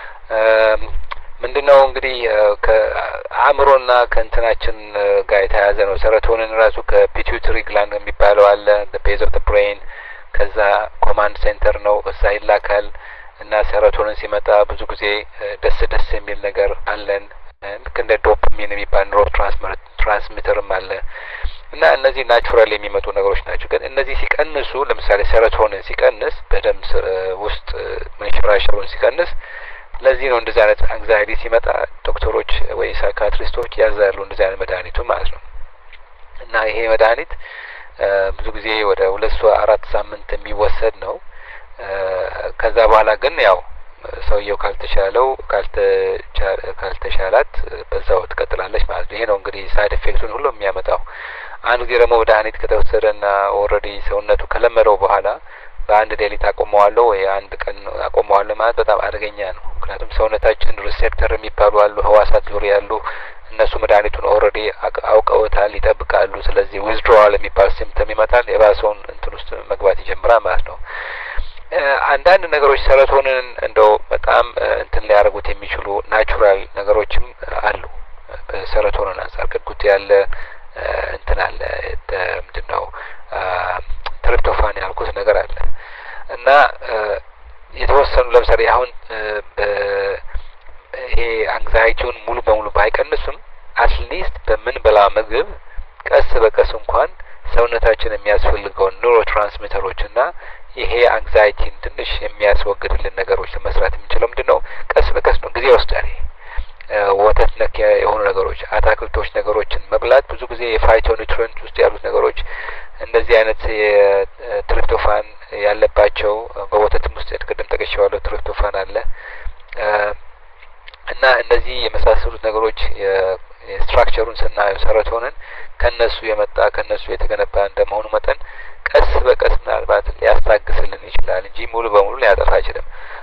ምንድነው እንግዲህ ከአእምሮና ከእንትናችን ጋር የተያያዘ ነው ሰሮቶኒን ራሱ ከፒቱይተሪ ግላንድ የሚባለው አለ the base of the brain ከዛ ኮማንድ ሴንተር ነው እዛ ይላካል እና ሰሮቶኒን ሲመጣ ብዙ ጊዜ ደስ ደስ የሚል ነገር አለን ልክ እንደ ዶፓሚን የሚባል ኒውሮ ትራንስሚተርም አለ እና እነዚህ ናቹራል የሚመጡ ነገሮች ናቸው ግን እነዚህ ሲቀንሱ ለምሳሌ ሰሮቶኒን ሲቀንስ በደም ውስጥ መንሸራሸሩን ሲቀንስ ለዚህ ነው እንደዚህ አይነት አንግዛይቲ ሲመጣ ዶክተሮች ወይ ሳይካትሪስቶች ያዛሉ እንደዚህ አይነት መድኃኒቱ ማለት ነው እና ይሄ መድኃኒት ብዙ ጊዜ ወደ ሁለት አራት ሳምንት የሚወሰድ ነው ከዛ በኋላ ግን ያው ሰውየው ካልተሻለው ካልተሻላት በዛው ትቀጥላለች ማለት ነው ይሄ ነው እንግዲህ ሳይድ ኢፌክቱን ሁሉ የሚያመጣው አንድ ጊዜ ደግሞ መድኃኒት ከተወሰደና ኦሬዲ ሰውነቱ ከለመደው በኋላ በአንድ ሌሊት አቆመዋለሁ ወይ አንድ ቀን አቆመዋለሁ ማለት በጣም አደገኛ ነው ምክንያቱም ሰውነታችን ሪሴፕተር የሚባሉ አሉ ህዋሳት ዙሪያ ያሉ እነሱ መድኃኒቱን ኦሬዲ አውቀውታል ይጠብቃሉ ስለዚህ ዊዝድሮዋል የሚባል ሲምፕተም ይመጣል የባሰውን እንትን ውስጥ መግባት ይጀምራል ማለት ነው አንዳንድ ነገሮች ሰሮቶኒን እንደው በጣም እንትን ሊያደርጉት የሚችሉ ናቹራል ነገሮችም አሉ በሰሮቶኒን አንፃር ቅድጉት ያለ እንትን አለ ምንድነው ትሪፕቶፋን ያልኩት ነገር አለ እና የተወሰኑ ለምሳሌ አሁን ይሄ አንግዛይቲውን ሙሉ በሙሉ ባይቀንሱም አትሊስት በምን በላ ምግብ ቀስ በቀስ እንኳን ሰውነታችን የሚያስፈልገው ኒውሮ ትራንስሚተሮችና ይሄ አንግዛይቲን ትንሽ የሚያስወግድልን ነገሮች ለመስራት የምንችለው ምንድነው ቀስ በቀስ ነው ጊዜ ይወስዳል ወተት ነክ የሆኑ ነገሮች አታክልቶች ነገሮችን መብላት ብዙ ጊዜ የፋይቶ ኒውትሪየንት ውስጥ ያሉት ነገሮች እንደዚህ አይነት ትሪፕቶፋን ያለባቸው በወተትም ውስጥ ቅድም ጠቅሼዋለሁ ትሪፕቶፋን አለ እና እነዚህ የመሳሰሉት ነገሮች የስትራክቸሩን ስናየው ሰረቶንን ከነሱ የመጣ ከነሱ የተገነባ እንደመሆኑ መጠን ቀስ በቀስ ምናልባት ሊያስታግስልን ይችላል እንጂ ሙሉ በሙሉ ሊያጠፋ አይችልም።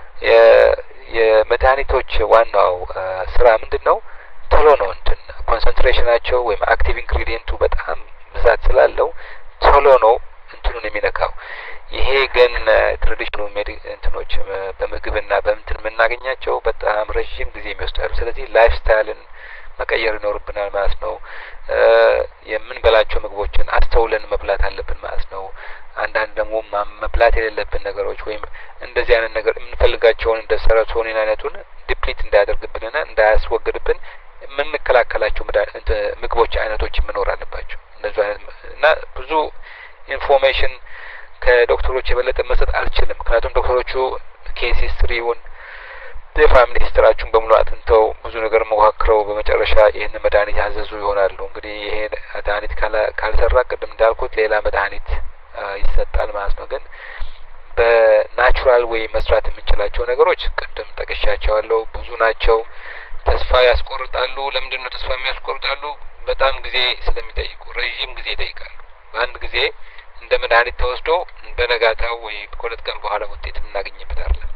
የመድኃኒቶች ዋናው ስራ ምንድነው? ቶሎ ነው እንትን ኮንሰንትሬሽናቸው ወይም አክቲቭ ኢንግሪዲየንቱ በጣም ብዛት ስላለው ቶሎ ነው እንትኑን የሚነካው። ይሄ ግን ትራዲሽናል ሜዲ እንትኖች በምግብና በእንትን የምናገኛቸው በጣም ረጅም ጊዜ የሚወስዳሉ። ስለዚህ ላይፍ ስታይልን መቀየር ይኖርብናል ማለት ነው። የምንበላቸው ምግቦችን አስተውለን መብላት አለብን ማለት ነው። አንዳንድ ደግሞ መብላት የሌለብን ነገሮች ወይም እንደዚህ አይነት ነገር የምንፈልጋቸውን እንደ ሰረቶኒን አይነቱን ዲፕሊት እንዳያደርግብንና እንዳያስወግድብን የምንከላከላቸው ምግቦች አይነቶች መኖር አለባቸው። እነዚህ አይነት እና ብዙ ኢንፎርሜሽን ከዶክተሮች የበለጠ መስጠት አልችልም። ምክንያቱም ዶክተሮቹ ኬስ ሂስትሪውን የፋሚሊ ሂስትሪያችሁን በሙሉ አጥንተው ብዙ ነገር መዋክረው በመጨረሻ ይህን መድኃኒት ያዘዙ ይሆናሉ። እንግዲህ ይሄ መድኃኒት ካልሰራ ቅድም እንዳልኩት ሌላ መድኃኒት ይሰጣል ማለት ነው። ግን በናቹራል ወይ መስራት የምንችላቸው ነገሮች ቅድም ጠቅሻቸዋለሁ፣ ብዙ ናቸው። ተስፋ ያስቆርጣሉ። ለምንድን ነው ተስፋ የሚያስቆርጣሉ? በጣም ጊዜ ስለሚጠይቁ ረዥም ጊዜ ይጠይቃሉ። በአንድ ጊዜ እንደ መድኃኒት ተወስዶ በነጋታው ወይ ከሁለት ቀን በኋላ ውጤት የምናገኝበት አይደለም።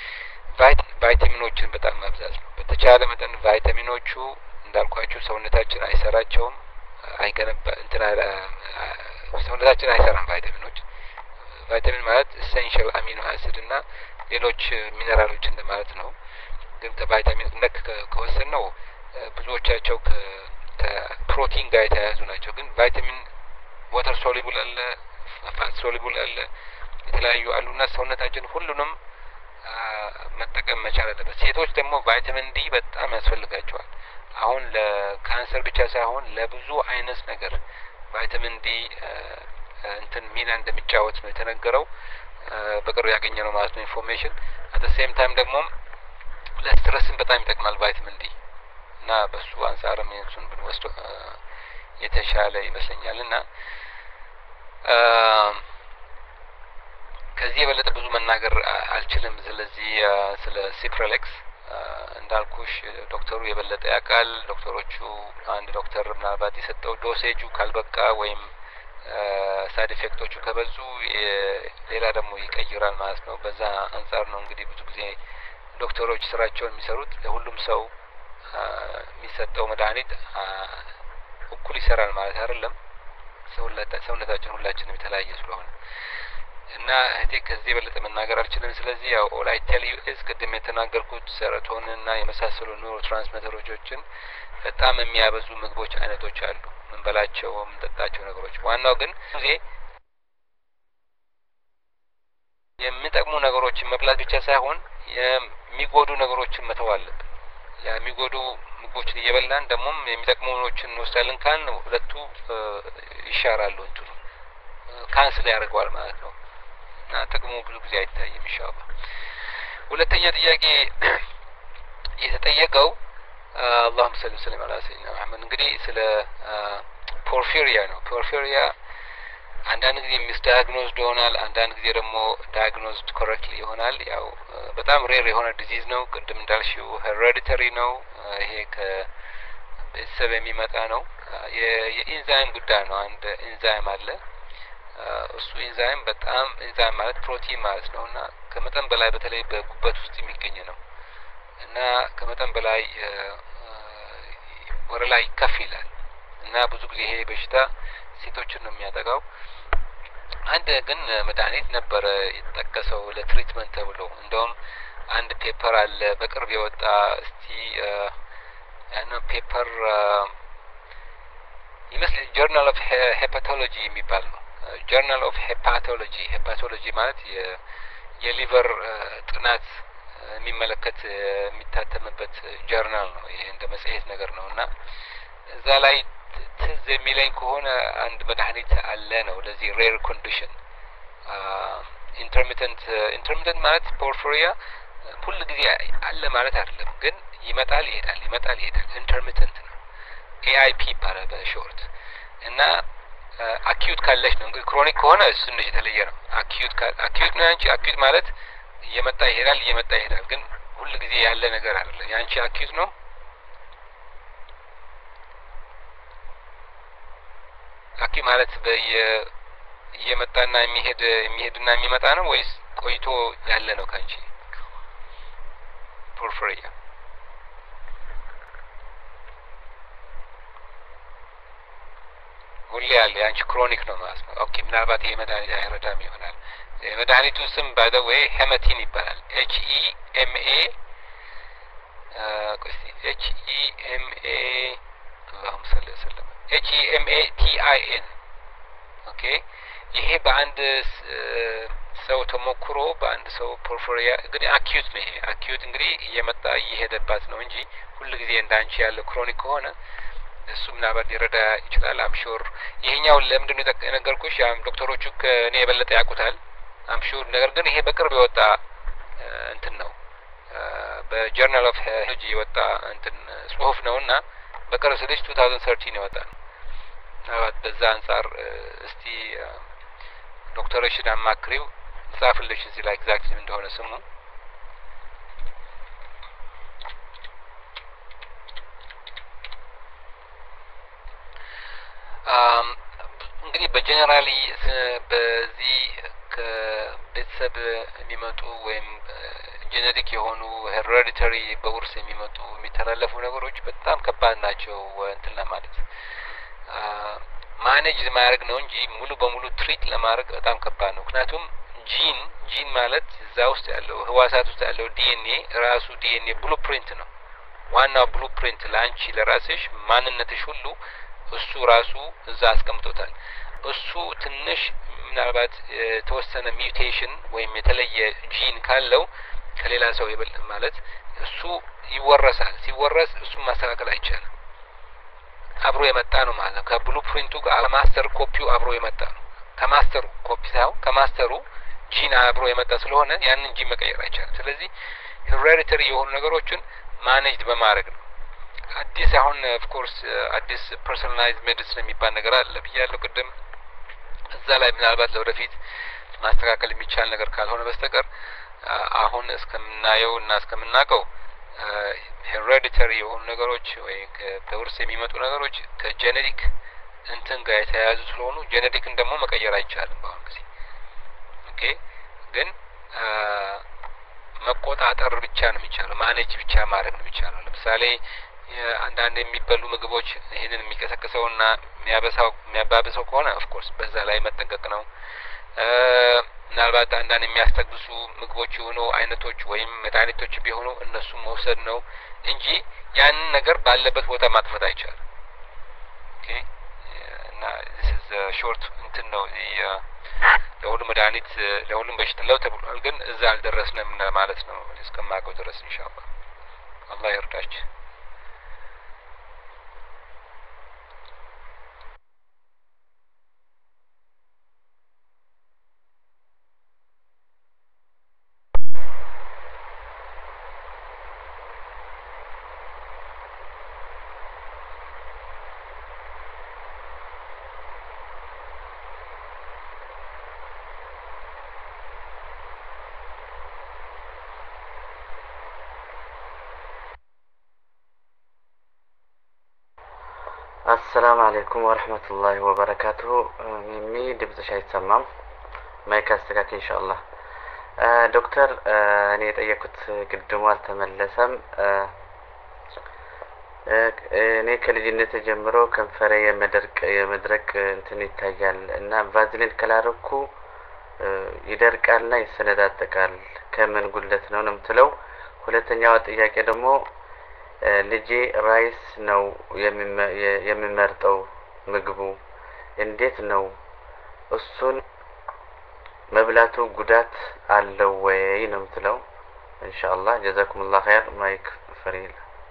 ቫይታሚኖችን በጣም ማብዛት ነው። በተቻለ መጠን ቫይታሚኖቹ እንዳልኳችሁ ሰውነታችን አይሰራቸውም፣ አይገነባ እንትና ሰውነታችን አይሰራም። ቫይታሚኖች ቫይታሚን ማለት ኢሴንሻል አሚኖ አሲድ እና ሌሎች ሚነራሎች እንደማለት ነው። ግን ከቫይታሚን ነክ ከወሰን ነው ብዙዎቻቸው ከፕሮቲን ጋር የተያያዙ ናቸው። ግን ቫይታሚን ዋተር ሶሉብል አለ፣ ፋት ሶሉብል አለ፣ የተለያዩ አሉና ሰውነታችን ሁሉንም መጠቀም መቻል አለበት። ሴቶች ደግሞ ቫይታሚን ዲ በጣም ያስፈልጋቸዋል። አሁን ለካንሰር ብቻ ሳይሆን ለብዙ አይነት ነገር ቫይታሚን ዲ እንትን ሚና እንደሚጫወት ነው የተነገረው። በቅርቡ ያገኘነው ማለት ነው ኢንፎርሜሽን። አት ሴም ታይም ደግሞ ለስትረስም በጣም ይጠቅማል ቫይታሚን ዲ እና በሱ አንጻርም እሱን ብንወስድ የተሻለ ይመስለኛል። እና ከዚህ የበለጠ ብዙ መናገር አልችልም። ስለዚህ ስለ ሲፕሬሌክስ እንዳልኩሽ ዶክተሩ የበለጠ ያውቃል። ዶክተሮቹ አንድ ዶክተር ምናልባት የሰጠው ዶሴጁ ካልበቃ ወይም ሳይድ ኢፌክቶቹ ከበዙ ሌላ ደግሞ ይቀይራል ማለት ነው። በዛ አንጻር ነው እንግዲህ ብዙ ጊዜ ዶክተሮች ስራቸውን የሚሰሩት። ለሁሉም ሰው የሚሰጠው መድኃኒት እኩል ይሰራል ማለት አይደለም። ሰውነታችን ሁላችንም የተለያየ ስለሆነ እና እህቴ ከዚህ የበለጠ መናገር አልችልም። ስለዚህ ያው ኦል አይ ቴል ዩ ኢዝ ቅድም የተናገርኩት ሰረቶኒን እና የመሳሰሉ ኒውሮ ትራንስሚተሮችን በጣም የሚያበዙ ምግቦች አይነቶች አሉ፣ ምንበላቸው ምንጠጣቸው ነገሮች። ዋናው ግን ጊዜ የሚጠቅሙ ነገሮችን መብላት ብቻ ሳይሆን የሚጎዱ ነገሮችን መተው አለብን። የሚጎዱ ምግቦችን እየበላን ደግሞ የሚጠቅሙ ነገሮችን እንወስዳለን ካልን ሁለቱ ይሻራሉ፣ እንትኑ ካንስል ያደርገዋል ማለት ነው። እና ጥቅሙ ብዙ ጊዜ አይታይም። ኢንሻአላህ ሁለተኛ ጥያቄ የተጠየቀው اللهم صل وسلم على سيدنا محمد እንግዲህ ስለ ፖርፊሪያ ነው። ፖርፊሪያ አንዳንድ ጊዜ ሚስዳያግኖዝድ ይሆናል፣ አንዳንድ ጊዜ ደግሞ ዳያግኖዝድ ኮሬክትሊ ይሆናል። ያው በጣም ሬር የሆነ ዲዚዝ ነው። ቅድም እንዳልሽው ሄሬዲተሪ ነው። ይሄ ከቤተሰብ የሚመጣ ነው። የኢንዛይም ጉዳይ ነው። አንድ ኢንዛይም አለ። እሱ ኢንዛይም በጣም ኢንዛይም ማለት ፕሮቲን ማለት ነውና ከመጠን በላይ በተለይ በጉበት ውስጥ የሚገኝ ነው እና ከመጠን በላይ ወደ ላይ ከፍ ይላል እና ብዙ ጊዜ ይሄ በሽታ ሴቶችን ነው የሚያጠቃው። አንድ ግን መድኃኒት ነበረ የተጠቀሰው ለትሪትመንት ተብሎ። እንደውም አንድ ፔፐር አለ በቅርብ የወጣ እስቲ ያንን ፔፐር ይመስል ጆርናል ኦፍ ሄፓቶሎጂ የሚባል ነው። ጆርናል ኦፍ ሄፓቶሎጂ ሄፓቶሎጂ ማለት የሊቨር ጥናት የሚመለከት የሚታተምበት ጆርናል ነው። ይሄ እንደ መጽሔት ነገር ነውና እዛ ላይ ትዝ የሚለኝ ከሆነ አንድ መድኃኒት አለ ነው ለዚህ ሬር ኮንዲሽን ኢንተርሚተንት ኢንተርሚተንት ማለት ፖርፊሪያ ሁሉ ጊዜ አለ ማለት አይደለም፣ ግን ይመጣል ይሄዳል ይመጣል ይሄዳል። ኢንተርሚተንት ነው። ኤአይፒ ይባላል በሾርት። እና አኪዩት ካለች ነው እንግዲህ ክሮኒክ ከሆነ እሱ የተለየ ነው። አኪዩት አኪዩት ነው እንጂ አኪዩት ማለት እየመጣ ይሄዳል እየመጣ ይሄዳል። ግን ሁሉ ጊዜ ያለ ነገር አይደለም ያንቺ አኪዩት ነው አኪ ማለት በየ እየመጣና የሚሄድ የሚሄድና የሚመጣ ነው ወይስ ቆይቶ ያለ ነው ካንቺ ፖርፊሪያ ሁሌ ያለ ያንቺ ክሮኒክ ነው ማለት ነው ኦኬ ምናልባት ይሄ መድኃኒት አይረዳም ይሆናል የመድኃኒቱ ስም ባይ ዘ ዌይ ሄመቲን ይባላል ኤች ኢ ኤም ኤ ቆስቲ ኤች ኢ ኤም ኤ አላሁም ሰለ ሰለም ኤች ኢ ኤም ኤ ቲ አይ ኤን ኦኬ ይሄ በአንድ ሰው ተሞክሮ በአንድ ሰው ፖርፊሪያ እንግዲህ አኪዩት ነው ይሄ አኪዩት እንግዲህ እየመጣ እየሄደባት ነው እንጂ ሁሉ ጊዜ እንዳንቺ ያለ ክሮኒክ ሆነ እሱ ምናልባት ሊረዳ ይችላል አምሹር ይሄኛው ለምንድን ነው የነገርኩሽ ያም ዶክተሮቹ ከኔ የበለጠ ያውቁታል አምሹር ነገር ግን ይሄ በቅርብ የወጣ እንትን ነው በጆርናል ኦፍ ሄጂ የወጣ እንትን ጽሁፍ ነውና በቅርብ ስልሽ two thousand thirteen የወጣ ነው ምናልባት በዛ አንጻር እስቲ ዶክተሮችን አማክሪው ጻፍልሽ እዚህ ላይ ኤግዛክትሊ እንደሆነ ስሙ አም እንግዲህ በጀነራሊ በዚህ ከቤተሰብ የሚመጡ ወይም ጄኔቲክ የሆኑ ሄሬዲተሪ በውርስ የሚመጡ የሚተላለፉ ነገሮች በጣም ከባድ ናቸው እንትን ለማለት ማኔጅ ለማድረግ ነው እንጂ ሙሉ በሙሉ ትሪት ለማድረግ በጣም ከባድ ነው ምክንያቱም ጂን ጂን ማለት እዛ ውስጥ ያለው ህዋሳት ውስጥ ያለው ዲኤንኤ ራሱ ዲኤንኤ ብሉፕሪንት ነው ዋናው ብሉፕሪንት ላንቺ ለራስሽ ማንነትሽ ሁሉ እሱ ራሱ እዛ አስቀምጦታል እሱ ትንሽ ምናልባት ተወሰነ ሚውቴሽን ወይም የተለየ ጂን ካለው ከሌላ ሰው ይበልጥ ማለት እሱ ይወረሳል ሲወረስ እሱ ማስተካከል አይቻልም አብሮ የመጣ ነው ማለት ነው ከብሉፕሪንቱ ጋር ማስተር ኮፒው አብሮ የመጣ ነው ከማስተሩ ኮፒ ሳይሆን ከማስተሩ ጂን አብሮ የመጣ ስለሆነ ያንን ጂን መቀየር አይቻልም ስለዚህ ሄሬዲተሪ የሆኑ ነገሮችን ማኔጅ በማድረግ ነው አዲስ አሁን ኦፍ ኮርስ አዲስ ፐርሰናላይዝድ ሜዲሲን የሚባል ነገር አለ ብያለሁ ቅድም እዛ ላይ ምናልባት ለወደፊት ማስተካከል የሚቻል ነገር ካልሆነ በስተቀር አሁን እስከምናየው እና እስከምናውቀው ሄሬዲተሪ የሆኑ ነገሮች ወይ ከውርስ የሚመጡ ነገሮች ከጄኔቲክ እንትን ጋር የተያያዙ ስለሆኑ ጄኔቲክን ደግሞ መቀየር አይቻልም በአሁን ጊዜ ኦኬ ግን መቆጣጠር ብቻ ነው የሚቻለው ማኔጅ ብቻ ማድረግ ነው የሚቻለው ለምሳሌ አንዳንድ የሚበሉ ምግቦች ይሄንን የሚቀሰቅሰውና የሚያበሳው የሚያባብሰው ከሆነ ኦፍ ኮርስ በዛ ላይ መጠንቀቅ ነው ምናልባት አንዳንድ የሚያስተግሱ ምግቦች የሆኑ አይነቶች ወይም መድኃኒቶች ቢሆኑ እነሱ መውሰድ ነው እንጂ ያንን ነገር ባለበት ቦታ ማጥፋት አይቻልም ኦኬ እና this is a short እንትን ነው ለሁሉም መድኃኒት ለሁሉም በሽታ ለው ተብሏል ግን እዛ አልደረስንም ማለት ነው እስከማውቀው ድረስ ኢንሻአላህ አላህ ይርዳችሁ السلام عليكم ورحمة الله وبركاته ميمي دبزش አይሰማም ማይክ አስተካክ ኢንሻአላህ ዶክተር እኔ ጠየቁት ቅድሙ አልተመለሰም እኔ ከልጅነት ጀምሮ ከንፈሬ የመድረቅ የመድረቅ እንትን ይታያል እና ቫዝሊን ከላረኩ ይደርቃልና ይሰነዳጠቃል ከምን ጉለት ነው ነው የምትለው ሁለተኛው ጥያቄ ደግሞ ልጄ ራይስ ነው የሚመርጠው ምግቡ እንዴት ነው እሱን መብላቱ ጉዳት አለው ወይ ነው የምትለው ኢንሻአላህ ጀዛኩሙላህ ኸይር ማይክ ፈሪል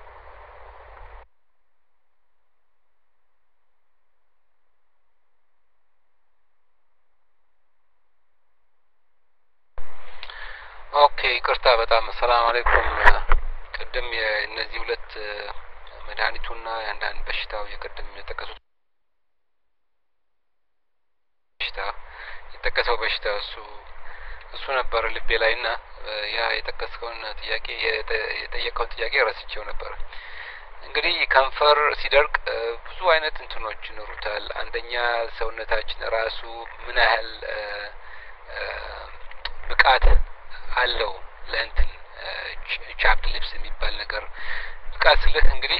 ኦኬ ይቅርታ በጣም ሰላም አለይኩም ቅድም የነዚህ ሁለት መድኃኒቱና አንዳንድ በሽታው የቅድም የተጠቀሱት በሽታ የተጠቀሰው በሽታ እሱ እሱ ነበር ልቤ ላይና ያ የጠቀስከውን ጥያቄ የጠየቀውን ጥያቄ ረስቼው ነበር። እንግዲህ ከንፈር ሲደርቅ ብዙ አይነት እንትኖች ይኖሩታል። አንደኛ ሰውነታችን ራሱ ምን ያህል ብቃት አለው ለእንትን ቻፕ ሊፕስ የሚባል ነገር ብቃት ስልህ እንግዲህ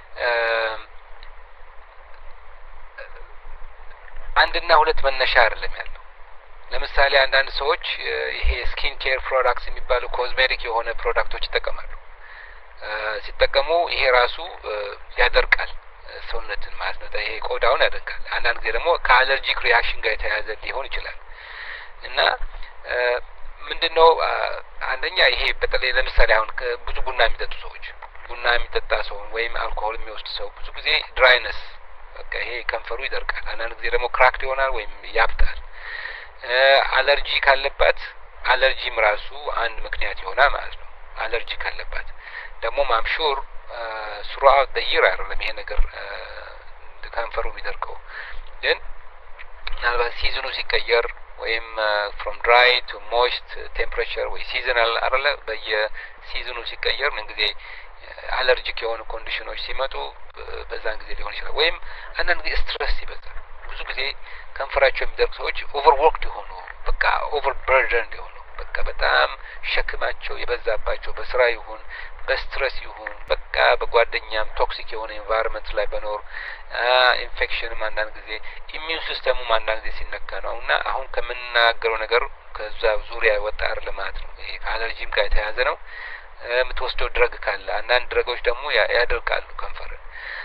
አንድና ሁለት መነሻ አይደለም ያለው። ለምሳሌ አንዳንድ ሰዎች ይሄ ስኪን ኬር ፕሮዳክትስ የሚባሉ ኮዝሜቲክ የሆነ ፕሮዳክቶች ይጠቀማሉ። ሲጠቀሙ ይሄ ራሱ ያደርቃል ሰውነትን ማለት ነው። ይሄ ቆዳውን ያደርቃል። አንዳንድ ጊዜ ደግሞ ከአለርጂክ ሪአክሽን ጋር የተያያዘ ሊሆን ይችላል እና ምንድነው አንደኛ ይሄ በተለይ ለምሳሌ አሁን ብዙ ቡና የሚጠጡ ሰዎች ቡና የሚጠጣ ሰው ወይም አልኮሆል የሚወስድ ሰው ብዙ ጊዜ ድራይነስ በቃ ይሄ ከንፈሩ ይደርቃል። አንዳንድ ጊዜ ደግሞ ክራክድ ይሆናል ወይም ያብጣል። አለርጂ ካለባት አለርጂም ራሱ አንድ ምክንያት ይሆናል ማለት ነው። አለርጂ ካለባት ደግሞ ማምሹር ስሩአት ደይር አይደለም ይሄ ነገር ከንፈሩ የሚደርቀው ግን ምናልባት ሲዝኑ ሲቀየር ወይም ፍሮም ድራይ ቱ ሞይስት ቴምፕሬቸር ወይ ሲዝናል አይደለ በየሲዝኑ ሲቀየር ምን ጊዜ አለርጂክ የሆኑ ኮንዲሽኖች ሲመጡ በዛን ጊዜ ሊሆን ይችላል። ወይም አንዳንድ ጊዜ ስትረስ ይበዛል። ብዙ ጊዜ ከንፈራቸው የሚደርቅ ሰዎች ኦቨርወርክድ የሆኑ በቃ ኦቨር በርደንድ የሆኑ በቃ በጣም ሸክማቸው የበዛባቸው በስራ ይሁን በስትረስ ይሁን በቃ በጓደኛም ቶክሲክ የሆነ ኤንቫይሮንመንት ላይ በኖር ኢንፌክሽንም አንዳንድ ጊዜ ኢሚዩን ሲስተሙም አንዳንድ ጊዜ ሲነካ ነው እና አሁን ከምናገረው ነገር ከዛ ዙሪያ ወጣ አይደለም ማለት ነው። ይሄ ከአለርጂም ጋር የተያያዘ ነው። የምትወስደው ድረግ ካለ አንዳንድ ድረጎች ደግሞ ያደርቃሉ ከንፈርን።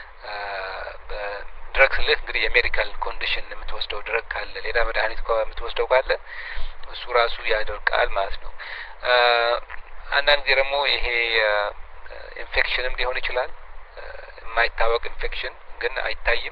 ድረግ ስልህ እንግዲህ የሜዲካል ኮንዲሽን የምትወስደው ድረግ ካለ ሌላ መድኃኒት የምትወስደው ካለ እሱ ራሱ ያደርቃል ማለት ነው። አንዳንድ ጊዜ ደግሞ ይሄ ኢንፌክሽንም ሊሆን ይችላል። የማይታወቅ ኢንፌክሽን ግን አይታይም።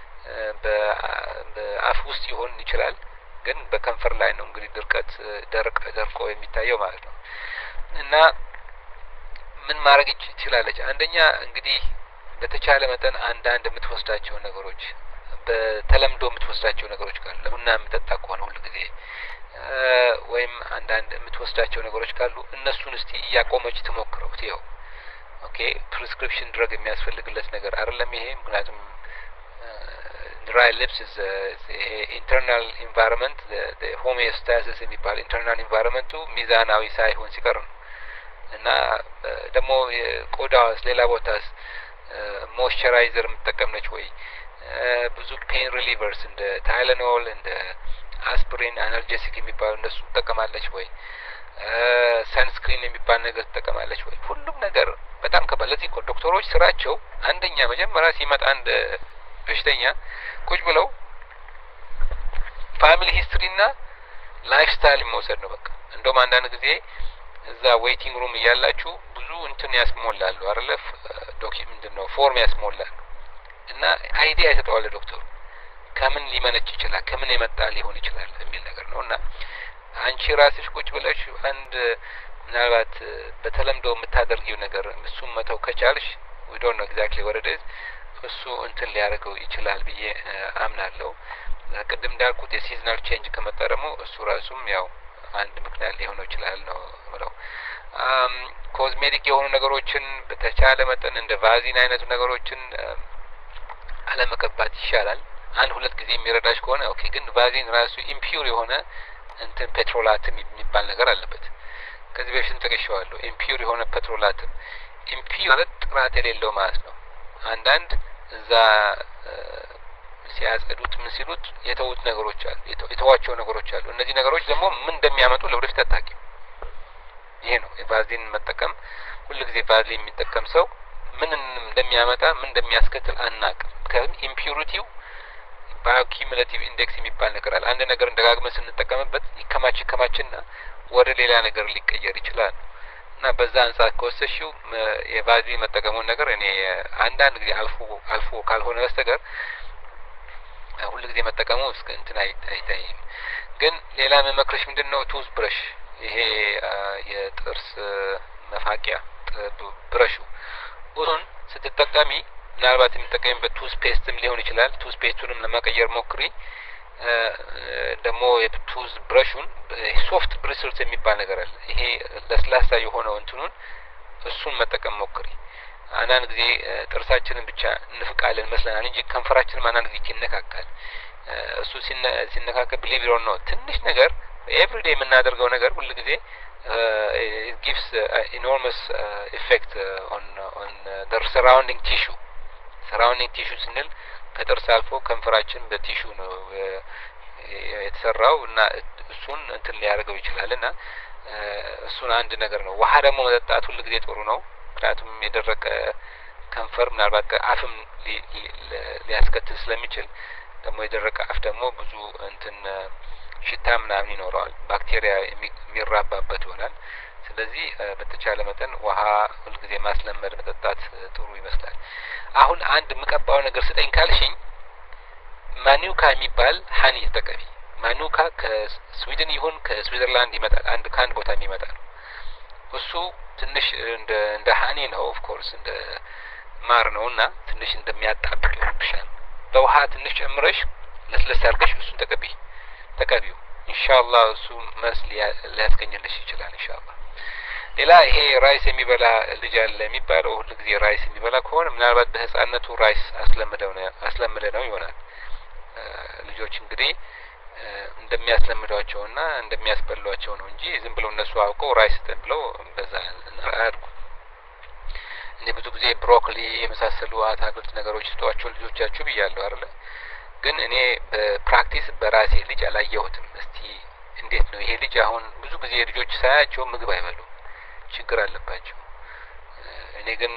በአፍ ውስጥ ይሆን ይችላል ግን በከንፈር ላይ ነው እንግዲህ ድርቀት ደርቅ ደርቆ የሚታየው ማለት ነው። እና ምን ማድረግ ይችላለች? አንደኛ እንግዲህ በተቻለ መጠን አንዳንድ የምትወስዳቸው ነገሮች በተለምዶ የምትወስዳቸው ነገሮች ካሉ ለቡና የምትጠጣ ከሆነ ሁሉ ጊዜ ወይም አንዳንድ የምትወስዳቸው ነገሮች ካሉ እነሱን እስቲ እያቆመች ትሞክረው ትየው። ኦኬ ፕሪስክሪፕሽን ድረግ የሚያስፈልግለት ነገር አይደለም ይሄ። ምክንያቱም ድራይ ሊፕስ ኢዝ ኢንተርናል ኢንቫይሮንመንት ሆሚዮስታሲስ የሚባል ኢንተርናል ኢንቫይሮንመንቱ ሚዛናዊ ሳይሆን ሲቀር ነው እና ደግሞ ቆዳዋስ ሌላ ቦታስ ሞይስቸራይዘር የምትጠቀም ነች ወይ? ብዙ ፔን ሪሊቨርስ እንደ ታይለኖል እንደ አስፕሪን አናልጄሲክ የሚባሉ እነሱ ትጠቀማለች ወይ? ሰንስክሪን የሚባል ነገር ትጠቀማለች ወይ? ሁሉም ነገር በጣም ከባድ። ለዚህ እኮ ዶክተሮች ስራቸው አንደኛ መጀመሪያ ሲመጣ አንድ በሽተኛ ቁጭ ብለው ፋሚሊ ሂስትሪና ላይፍ ስታይል መውሰድ ነው በቃ። እንደውም አንዳንድ ጊዜ እዛ ዌይቲንግ ሩም እያላችሁ ብዙ እንትን ያስሞላሉ አይደለ? ዶክመንት ነው ፎርም ያስሞላሉ እና አይዲያ ይሰጠዋል ዶክተሩ ከምን ሊመነጭ ይችላል ከምን የመጣ ሊሆን ይችላል የሚል ነገር ነው። እና አንቺ ራስሽ ቁጭ ብለሽ አንድ ምናልባት በተለምዶ የምታደርጊው ነገር እሱን መተው ከቻልሽ we don't know exactly what it is እሱ እንትን ሊያደርገው ይችላል ብዬ አምናለሁ። ቅድም እንዳልኩት የሲዝናል ቼንጅ ከመጣ ደግሞ እሱ ራሱም ያው አንድ ምክንያት ሊሆን ይችላል ነው ብለው አም ኮዝሜቲክ የሆኑ ነገሮችን በተቻለ መጠን እንደ ቫዚን አይነት ነገሮችን አለመቀባት ይሻላል። አንድ ሁለት ጊዜ የሚረዳሽ ከሆነ ኦኬ። ግን ቫዚን ራሱ ኢምፒውር የሆነ እንትን ፔትሮላትም የሚባል ነገር አለበት። ከዚህ በፊትም ጠቅሼዋለሁ። ኢምፒውር የሆነ ፔትሮላትም ኢምፒውር ማለት ጥራት የሌለው ማለት ነው። አንዳንድ እዛ ሲያጸዱት ምን ሲሉት የተውት ነገሮች አሉ የተዋቸው ነገሮች አሉ። እነዚህ ነገሮች ደግሞ ምን እንደሚያመጡ ለወደፊት አታውቂም። ይሄ ነው የቫዝሊን መጠቀም። ሁሉ ጊዜ ቫዝሊን የሚጠቀም ሰው ምን እንደሚያመጣ ምን እንደሚያስከትል አናውቅም። ምክንያቱም ኢምፒውሪቲው ባዮኪሙሌቲቭ ኢንዴክስ የሚባል ነገር አለ። አንድ ነገር እንደጋግመን ስንጠቀምበት ይከማች ይከማችና ወደ ሌላ ነገር ሊቀየር ይችላል እና በዛ አንፃር ከወሰሽው የቫዝሊን መጠቀሙን ነገር እኔ አንዳንድ ጊዜ አልፎ አልፎ ካልሆነ በስተቀር ሁሉ ጊዜ መጠቀሙ እስከ እንትን አይታይም። ግን ሌላ መመክረሽ ምንድነው ቱዝ ብረሽ ይሄ የጥርስ መፋቂያ ብረሹ እሱን ስትጠቀሚ ምናልባት የምትጠቀሚበት ቱዝ ፔስትም ሊሆን ይችላል። ቱዝ ፔስቱንም ለመቀየር ሞክሪ። ደግሞ የቱዝ ብረሹን ሶፍት ብሪስልስ የሚባል ነገር አለ። ይሄ ለስላሳ የሆነው እንትኑን እሱን መጠቀም ሞክሪ። አንዳንድ ጊዜ ጥርሳችንን ብቻ እንፍቃለን መስለናል እንጂ ከንፈራችንም አንዳንድ ጊዜ ይነካካል። እሱ ሲነካካ ቢሊቭ ኦር ኖት ትንሽ ነገር ኤቭሪዴ የምናደርገው ነገር ሁሉ ጊዜ it gives uh, enormous uh, effect uh, on uh, on uh, the surrounding tissue surrounding tissue ስንል ከጥርስ አልፎ ከንፈራችን በቲሹ ነው የተሰራው እና እሱን እንትን ሊያደርገው ይችላልና እሱን አንድ ነገር ነው። ውሃ ደግሞ መጠጣት ሁሉ ጊዜ ጥሩ ነው። ምክንያቱም የደረቀ ከንፈር ምናልባት አፍም ሊያስከትል ስለሚችል ደግሞ የደረቀ አፍ ደግሞ ብዙ እንትን ሽታ ምናምን ይኖረዋል፣ ባክቴሪያ የሚራባበት ይሆናል። ስለዚህ በተቻለ መጠን ውሃ ሁሉ ጊዜ ማስለመድ መጠጣት ጥሩ ይመስላል። አሁን አንድ ምቀባው ነገር ስጠኝ ካልሽኝ ማኑካ የሚባል ሀኒ ተጠቀሚ። ማኑካ ከስዊድን ይሁን ከስዊዘርላንድ ይመጣል፣ አንድ ካንድ ቦታ የሚመጣ ነው። እሱ ትንሽ እንደ እንደ ሀኒ ነው ኦፍ ኮርስ እንደ ማር ነውና ትንሽ እንደሚያጣብቅ ይሆንብሻል። በውሃ ትንሽ ጨምረሽ ለስለስ አድርገሽ እሱን ተቀቢ ተቀቢው ኢንሻአላህ እሱ መስ ሊያስገኝልሽ ይችላል ኢንሻአላህ። ሌላ ይሄ ራይስ የሚበላ ልጅ አለ የሚባለው ሁሉ ጊዜ ራይስ የሚበላ ከሆነ ምናልባት በህፃነቱ ራይስ አስለምደው ነው አስለምደ ነው ይሆናል። ልጆች እንግዲህ እንደሚያስለምዷቸውና እንደሚያስበሏቸው ነው እንጂ ዝም ብለው እነሱ አውቀው ራይስ ተን ብለው በዛ አያድጉ። እኔ ብዙ ጊዜ ብሮኮሊ የመሳሰሉ አትክልት ነገሮች ስጧቸው ልጆቻችሁ ብያለሁ አይደል? ግን እኔ በፕራክቲስ በራሴ ልጅ አላየሁትም። እስቲ እንዴት ነው ይሄ ልጅ አሁን ብዙ ጊዜ ልጆች ሳያቸው ምግብ አይበሉም፣ ችግር አለባቸው። እኔ ግን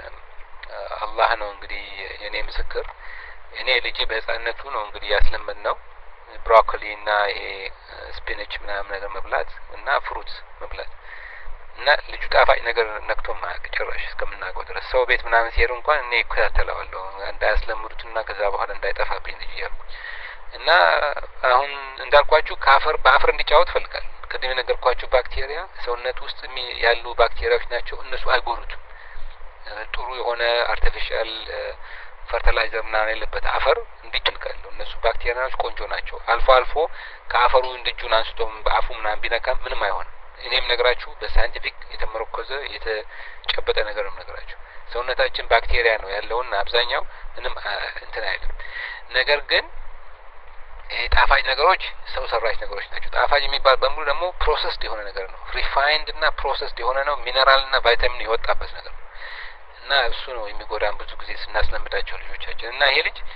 አላህ ነው እንግዲህ የኔ ምስክር። እኔ ልጅ በህፃነቱ ነው እንግዲህ ያስለመድ ነው ብሮኮሊ እና ይሄ ስፒናች ምናምን ነገር መብላት እና ፍሩት መብላት እና ልጁ ጣፋጭ ነገር ነክቶ ማያውቅ ጭራሽ እስከምናውቀው ድረስ ሰው ቤት ምናምን ሲሄዱ እንኳን እኔ እከታተለዋለሁ እንዳያስለምዱትና ከዛ በኋላ እንዳይጠፋብኝ ልጅ እያልኩ እና አሁን እንዳልኳችሁ ከአፈር በአፈር እንዲጫወት ፈልጋል። ቅድም የነገርኳችሁ ባክቴሪያ ሰውነት ውስጥ ያሉ ባክቴሪያዎች ናቸው። እነሱ አይጎዱትም። ጥሩ የሆነ አርቲፊሻል ፈርቲላይዘር ምናምን የለበት አፈር እንዲጭልቃሉ። እነሱ ባክቴሪያዎች ቆንጆ ናቸው። አልፎ አልፎ ከአፈሩ እንድጁን አንስቶ በአፉ ምናምን ቢነካ ምንም አይሆንም። እኔም ነገራችሁ በሳይንቲፊክ የተመረኮዘ የተጨበጠ ነገር ነው ነገራችሁ። ሰውነታችን ባክቴሪያ ነው ያለውና አብዛኛው ምንም እንትን አይደለም። ነገር ግን ጣፋጭ ነገሮች ሰው ሰራሽ ነገሮች ናቸው። ጣፋጭ የሚባል በሙሉ ደግሞ ፕሮሰስድ የሆነ ነገር ነው። ሪፋይንድ እና ፕሮሰስድ የሆነ ነው። ሚነራል እና ቫይታሚን የወጣበት ነገር ነው እና እሱ ነው የሚጎዳን ብዙ ጊዜ ስናስለምዳቸው ልጆቻችን። እና ይሄ ልጅ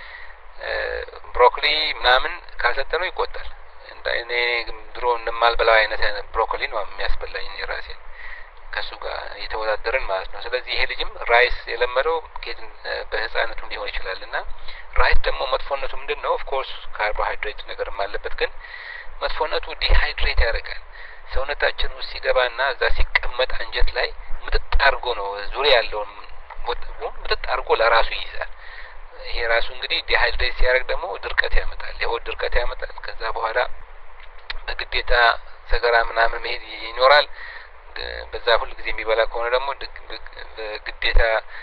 ብሮኮሊ ምናምን ካልሰጠነው ይቆጣል። እኔ ድሮ እንደማልበላው አይነት አይነት ብሮኮሊ ነው የሚያስበላኝ ራሴ ከሱ ጋር እየተወዳደርን ማለት ነው። ስለዚህ ይሄ ልጅም ራይስ የለመደው ከት በህፃነቱ ሊሆን ይችላልና ራይስ ደግሞ መጥፎነቱ ምንድነው? ኦፍ ኮርስ ካርቦሃይድሬት ነገርም አለበት። ግን መጥፎነቱ ዲሃይድሬት ያደርጋል። ሰውነታችን ውስጥ ሲገባና እዛ ሲቀመጥ አንጀት ላይ ምጥጥ አድርጎ ነው ዙሪያ ያለውን ምጥጥ አድርጎ ለራሱ ይይዛል። ይሄ ራሱ እንግዲህ ዲሃይድሬት ሲያደርግ ደግሞ ድርቀት ያመጣል፣ የሆድ ድርቀት ያመጣል። ከዛ በኋላ በግዴታ ሰገራ ምናምን መሄድ ይኖራል። በዛ ሁሉ ጊዜ የሚበላ ከሆነ ደግሞ በግዴታ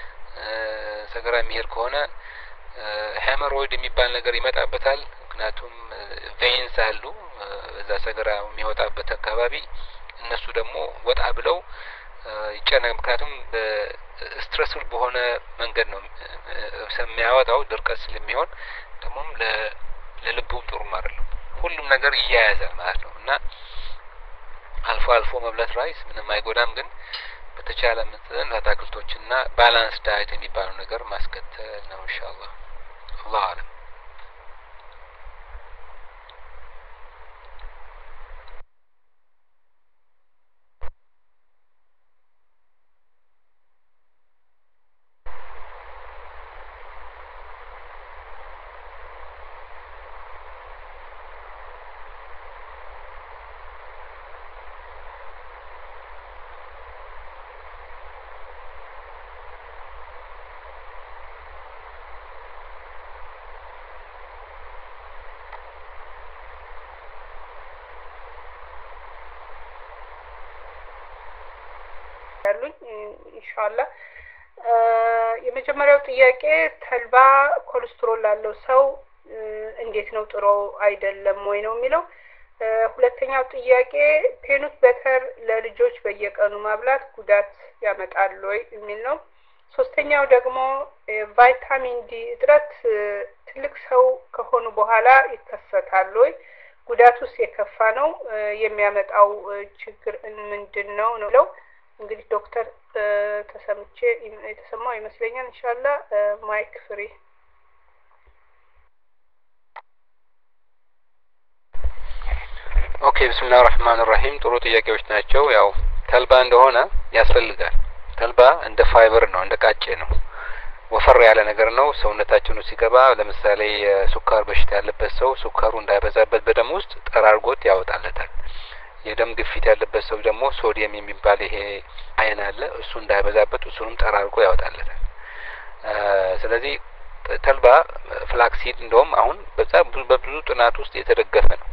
ሰገራ የሚሄድ ከሆነ ሄመሮይድ የሚባል ነገር ይመጣበታል። ምክንያቱም ቬይንስ አሉ እዛ ሰገራ የሚወጣበት አካባቢ እነሱ ደግሞ ወጣ ብለው ይጨነቅ። ምክንያቱም በስትረስፉል በሆነ መንገድ ነው የሚያወጣው ድርቀት ስለሚሆን ደግሞም ለልቡ ጥሩ ማለት ነው። ሁሉም ነገር ይያያዛል ማለት ነው እና አልፎ አልፎ መብላት ራይስ ምንም አይጎዳም። ግን በተቻለ መጠን አትክልቶችና ባላንስ ዳይት የሚባለው ነገር ማስከተል ነው ኢንሻአላህ። አላህ አለም። ያሉኝ ኢንሻአላህ። የመጀመሪያው ጥያቄ ተልባ ኮሌስትሮል ላለው ሰው እንዴት ነው ጥሩ አይደለም ወይ ነው የሚለው። ሁለተኛው ጥያቄ ፔኑት በተር ለልጆች በየቀኑ ማብላት ጉዳት ያመጣል ወይ የሚል ነው። ሶስተኛው ደግሞ ቫይታሚን ዲ እጥረት ትልቅ ሰው ከሆኑ በኋላ ይከሰታል ወይ? ጉዳቱስ የከፋ ነው? የሚያመጣው ችግር ምንድነው ነው? እንግዲህ ዶክተር ተሰምቼ የተሰማው ይመስለኛል። ኢንሻአላህ ማይክ ፍሪ። ኦኬ ቢስሚላሂር ረህማኒር ረሂም። ጥሩ ጥያቄዎች ናቸው። ያው ተልባ እንደሆነ ያስፈልጋል። ተልባ እንደ ፋይበር ነው፣ እንደ ቃጬ ነው። ወፈር ያለ ነገር ነው። ሰውነታችን ውስጥ ሲገባ ለምሳሌ ሱካር በሽታ ያለበት ሰው ሱካሩ እንዳይበዛበት በደም ውስጥ ጠራርጎት ያወጣለታል። የደም ግፊት ያለበት ሰው ደግሞ ሶዲየም የሚባል ይሄ አይን አለ፣ እሱ እንዳይበዛበት እሱንም ጠራርጎ ያወጣለታል። ስለዚህ ተልባ ፍላክሲድ እንደውም አሁን በዛ በብዙ ጥናት ውስጥ የተደገፈ ነው።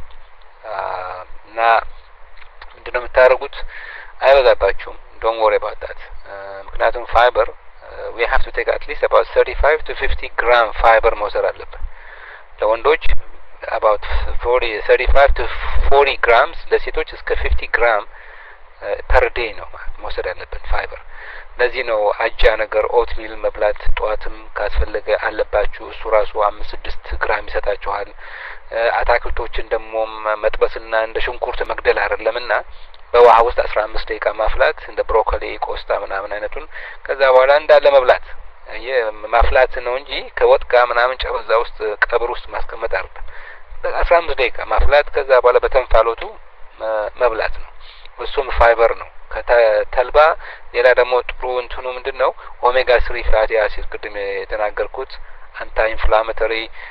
እና ምንድነው የምታደርጉት? አይበዛባችሁም። ዶንት ወሪ አባውት ዳት። ምክንያቱም ፋይበር we have to take at least about thirty-five to fifty gram fiber መውሰድ አለብን። ለወንዶች about forty thirty-five to forty grams፣ ለሴቶች እስከ fifty gram per day ነው መውሰድ ያለብን ፋይበር። ለዚህ ነው አጃ ነገር ኦት ሚል መብላት ጧትም ካስፈለገ አለባችሁ። እሱ ራሱ አምስት ስድስት ግራም ይሰጣችኋል። አታክልቶችን ደግሞ መጥበስና እንደ ሽንኩርት መግደል አይደለምና በውሃ ውስጥ አስራ አምስት ደቂቃ ማፍላት እንደ ብሮኮሊ፣ ቆስጣ ምናምን አይነቱን ከዛ በኋላ እንዳለ መብላት የማፍላት ነው እንጂ ከወጥ ጋር ምናምን ጨበዛ ውስጥ ቀብር ውስጥ ማስቀመጥ አይደለም። አስራ አምስት ደቂቃ ማፍላት ከዛ በኋላ በተንፋሎቱ መብላት ነው። እሱም ፋይበር ነው። ከተልባ ሌላ ደግሞ ጥሩ እንትኑ ምንድነው? ኦሜጋ ስሪ ፋቲ አሲድ ቅድም የተናገርኩት አንታይ ኢንፍላማቶሪ፣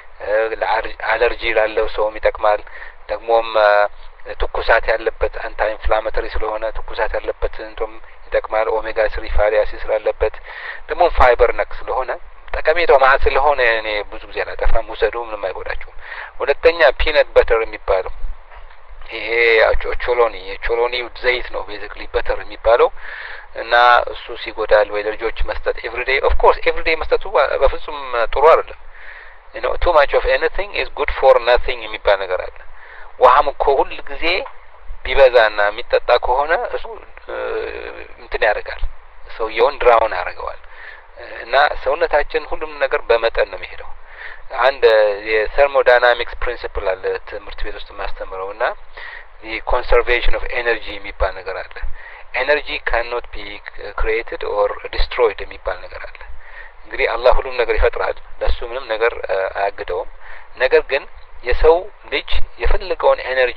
ለአለርጂ ላለው ሰውም ይጠቅማል። ደግሞም ትኩሳት ያለበት አንታይ ኢንፍላማቶሪ ስለሆነ ትኩሳት ያለበት እንቶም ይጠቅማል። ኦሜጋ ስሪ ፋቲ አሲድ ስላለበት ደግሞ ፋይበር ነክ ስለሆነ ጠቀሜታው ማለት ስለሆነ እኔ ብዙ ጊዜ አላጠፋም። ውሰዱ፣ ምንም አይጎዳችሁም። ሁለተኛ ፒነት በተር የሚባለው ይሄ ኦቾሎኒ የቾሎኒ ዘይት ነው ቤዚክሊ በተር የሚባለው እና እሱ ሲጎዳል ወይ ለልጆች መስጠት ኤቭሪዴይ ኦፍ ኮርስ ኤቭሪዴይ መስጠቱ በፍጹም ጥሩ አይደለም። you know too much of anything is good for nothing የሚባል ነገር አለ። ውሃም እኮ ሁሉ ጊዜ ቢበዛና የሚጠጣ ከሆነ እሱ እንትን ያደርጋል፣ ሰውየውን ድራውን ያደርገዋል። እና ሰውነታችን ሁሉም ነገር በመጠን ነው የሚሄደው። አንድ የተርሞዳይናሚክስ ፕሪንሲፕል አለ ትምህርት ቤት ውስጥ ማስተምረውና the conservation of energy የሚባል ነገር አለ። energy cannot be created or destroyed የሚባል ነገር አለ። እንግዲህ አላህ ሁሉም ነገር ይፈጥራል፣ ለሱ ምንም ነገር አያግደውም። ነገር ግን የሰው ልጅ የፈለገውን ኤነርጂ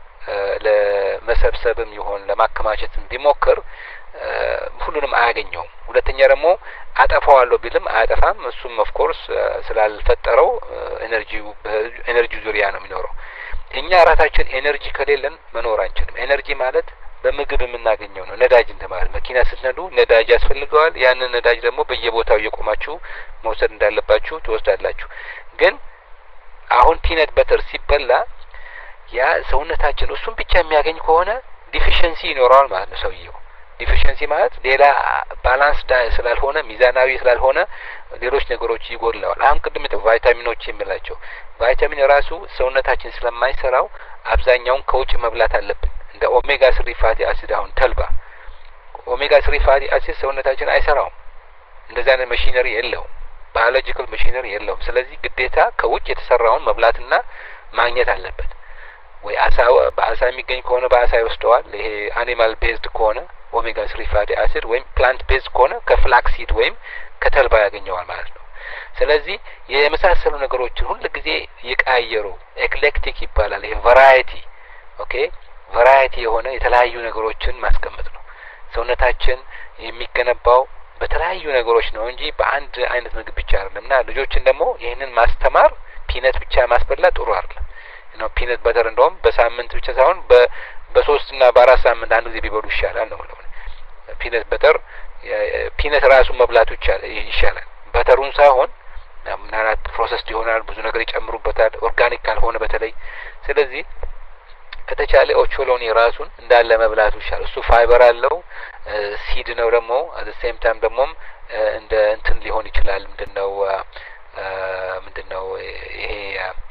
ለመሰብሰብም ይሆን ለማከማቸትም ቢሞክር ሁሉንም አያገኘውም። ሁለተኛ ደግሞ አጠፋዋለሁ ቢልም አያጠፋም። እሱም ኦፍ ኮርስ ስላልፈጠረው ኤነርጂው በኤነርጂ ዙሪያ ነው የሚኖረው። እኛ ራሳችን ኤነርጂ ከሌለን መኖር አንችልም። ኤነርጂ ማለት በምግብ የምናገኘው ነው። ነዳጅ እንደማለት መኪና ስትነዱ ነዳጅ ያስፈልገዋል። ያንን ነዳጅ ደግሞ በየቦታው እየቆማችሁ መውሰድ እንዳለባችሁ ትወስዳላችሁ። ግን አሁን ፒነት በተር ሲበላ ያ ሰውነታችን እሱን ብቻ የሚያገኝ ከሆነ ዲፊሸንሲ ይኖረዋል ማለት ነው ሰውየው። ዲፊሸንሲ ማለት ሌላ ባላንስ ዳይ ስላልሆነ ሚዛናዊ ስላልሆነ ሌሎች ነገሮች ይጎድለዋል። አሁን ቅድም ቫይታሚኖች የሚላቸው ቫይታሚን ራሱ ሰውነታችን ስለማይሰራው አብዛኛውን ከውጭ መብላት አለብን። እንደ ኦሜጋ ስሪ ፋቲ አሲድ አሁን ተልባ ኦሜጋ ስሪ ፋቲ አሲድ ሰውነታችን አይሰራውም። እንደዛ አይነት ማሽነሪ የለውም፣ ባዮሎጂካል ማሽነሪ የለውም። ስለዚህ ግዴታ ከውጭ የተሰራውን መብላትና ማግኘት አለበት። ወይ አሳ በአሳ የሚገኝ ከሆነ በአሳ ይወስደዋል። ይሄ አኒማል ቤዝድ ከሆነ ኦሜጋ ስሪ ፋቲ አሲድ ወይም ፕላንት ቤዝድ ከሆነ ከፍላክሲድ ወይም ከተልባ ያገኘዋል ማለት ነው። ስለዚህ የመሳሰሉ ነገሮችን ሁሉ ጊዜ ይቀያየሩ ኤክሌክቲክ ይባላል። ይሄ ቫራይቲ ኦኬ ቫራይቲ የሆነ የተለያዩ ነገሮችን ማስቀመጥ ነው። ሰውነታችን የሚገነባው በተለያዩ ነገሮች ነው እንጂ በአንድ አይነት ምግብ ብቻ አይደለም። እና ልጆችን ደግሞ ይሄንን ማስተማር ፒነት ብቻ ማስበላት ጥሩ አይደለም። ነው ፒነት በተር እንደውም በሳምንት ብቻ ሳይሆን በ በሶስት እና በአራት ሳምንት አንድ ጊዜ ቢበሉ ይሻላል ነው ማለት ነው። ፒነት በተር ፒነት ራሱ መብላቱ ይሻላል በተሩን ሳይሆን ምናልባት ፕሮሰስድ ይሆናል፣ ብዙ ነገር ይጨምሩበታል ኦርጋኒክ ካልሆነ በተለይ። ስለዚህ ከተቻለ ኦቾሎኒ ራሱን እንዳለ መብላቱ ይሻላል። እሱ ፋይበር አለው፣ ሲድ ነው ደግሞ አት ዘ ሴም ታይም ደግሞ እንደ እንትን ሊሆን ይችላል። ምንድነው ምንድነው ይሄ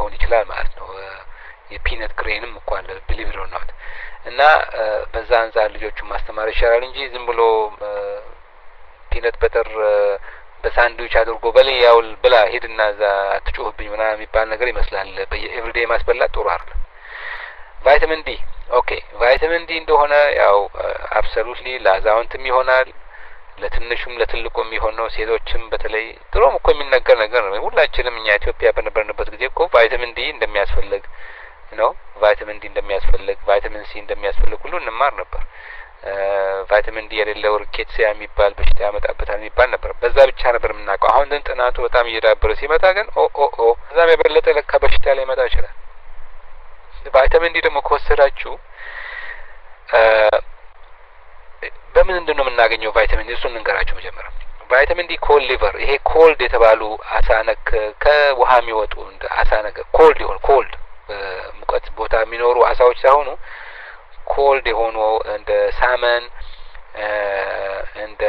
ሊሆን ይችላል ማለት ነው። የፒነት ግሬንም እኮ አለ ቢሊቭ ኢት ኦር ኖት። እና በዛ አንፃር ልጆቹን ማስተማር ይሻላል እንጂ ዝም ብሎ ፒነት በተር በሳንድዊች አድርጎ በላይ ያውል ብላ ሄድና እዛ አትጮህብኝ ምናምን የሚባል ነገር ይመስላል። በኤቭሪዴይ ማስበላት ጥሩ አይደለም። ቫይታሚን ዲ ኦኬ ቫይታሚን ዲ እንደሆነ ያው አብሶሉትሊ ለአዛውንትም ይሆናል ለትንሹም ለትልቁም የሚሆነው ሴቶችም በተለይ ድሮም እኮ የሚነገር ነገር ነው። ሁላችንም እኛ ኢትዮጵያ በነበርንበት ጊዜ እኮ ቫይታሚን ዲ እንደሚያስፈልግ ነው ቫይታሚን ዲ እንደሚያስፈልግ ቫይታሚን ሲ እንደሚያስፈልግ ሁሉ እንማር ነበር። ቫይታሚን ዲ የሌለው ሪኬትሲያ የሚባል በሽታ ያመጣበታል የሚባል ነበር። በዛ ብቻ ነበር የምናውቀው። አሁን ግን ጥናቱ በጣም እየዳበረ ሲመጣ ግን ኦ ኦ ኦ እዛም የበለጠ ለካ በሽታ ላይ ይመጣ ይችላል። ቫይታሚን ዲ ደግሞ ከወሰዳችሁ በምን እንደሆነ የምናገኘው ቫይታሚን ዲ እሱን እንገራችሁ መጀመሪያ። ቫይታሚን ዲ ኮል ሊቨር ይሄ ኮልድ የተባሉ አሳ ነክ ከውሃ የሚወጡ እንደ አሳ ነክ ኮልድ ይሆን ኮልድ ሙቀት ቦታ የሚኖሩ አሳዎች ሳይሆኑ ኮልድ የሆኑ እንደ ሳመን እንደ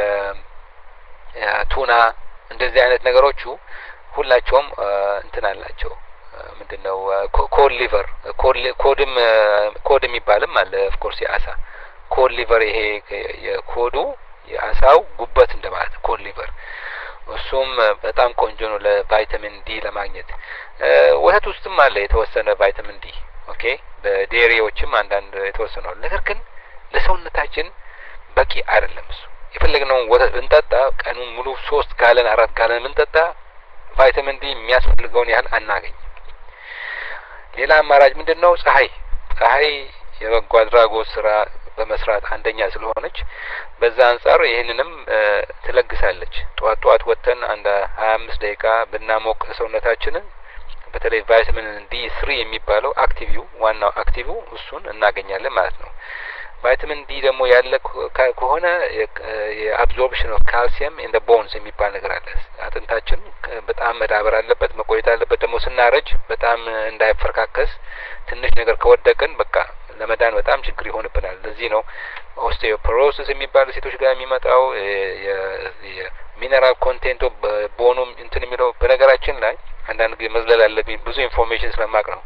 ቱና እንደዚህ አይነት ነገሮቹ ሁላቸውም እንትን አላቸው። ምንድነው ኮል ሊቨር ኮድም ኮድ የሚባልም አለ ኦፍ ኮርስ የአሳ ኮል ሊቨር ይሄ የኮዱ የአሳው ጉበት እንደማለት ኮል ሊቨር እሱም በጣም ቆንጆ ነው ለቫይታሚን ዲ ለማግኘት። ወተት ውስጥም አለ የተወሰነ ቫይታሚን ዲ ኦኬ በዴሪዎችም አንዳንድ የተወሰነ ነው። ነገር ግን ለሰውነታችን በቂ አይደለም እሱ። የፈለግነውን ወተት ብንጠጣ ቀኑን ሙሉ ሶስት ጋለን አራት ጋለን ብንጠጣ ቫይታሚን ዲ የሚያስፈልገውን ያህል አናገኝ። ሌላ አማራጭ ምንድነው? ፀሐይ ፀሐይ የበጎ አድራጎት ስራ በመስራት አንደኛ ስለሆነች በዛ አንፃር ይሄንንም ትለግሳለች። ጧት ጧት ወተን አንድ ሀያ አምስት ደቂቃ ብናሞቅ ሰውነታችንን በተለይ ቫይታሚን ዲ ስሪ የሚባለው አክቲቪው ዋናው አክቲቪው እሱን እናገኛለን ማለት ነው። ቫይታሚን ዲ ደግሞ ያለ ከሆነ የአብዞርፕሽን ኦፍ ካልሲየም ኢን ዘ ቦንስ የሚባል ነገር አለ። አጥንታችን በጣም መዳበር አለበት መቆየት አለበት። ደግሞ ስናረጅ በጣም እንዳይፈርካከስ ትንሽ ነገር ከወደቀን በቃ ለመዳን በጣም ችግር ይሆንብናል። ለዚህ ነው ኦስቲዮፖሮሲስ የሚባል ሴቶች ጋር የሚመጣው የሚነራል ኮንቴንቱ ቦኑም እንትን የሚለው በነገራችን ላይ አንዳንድ ጊዜ መዝለል አለብኝ ብዙ ኢንፎርሜሽን ስለማቅ ነው።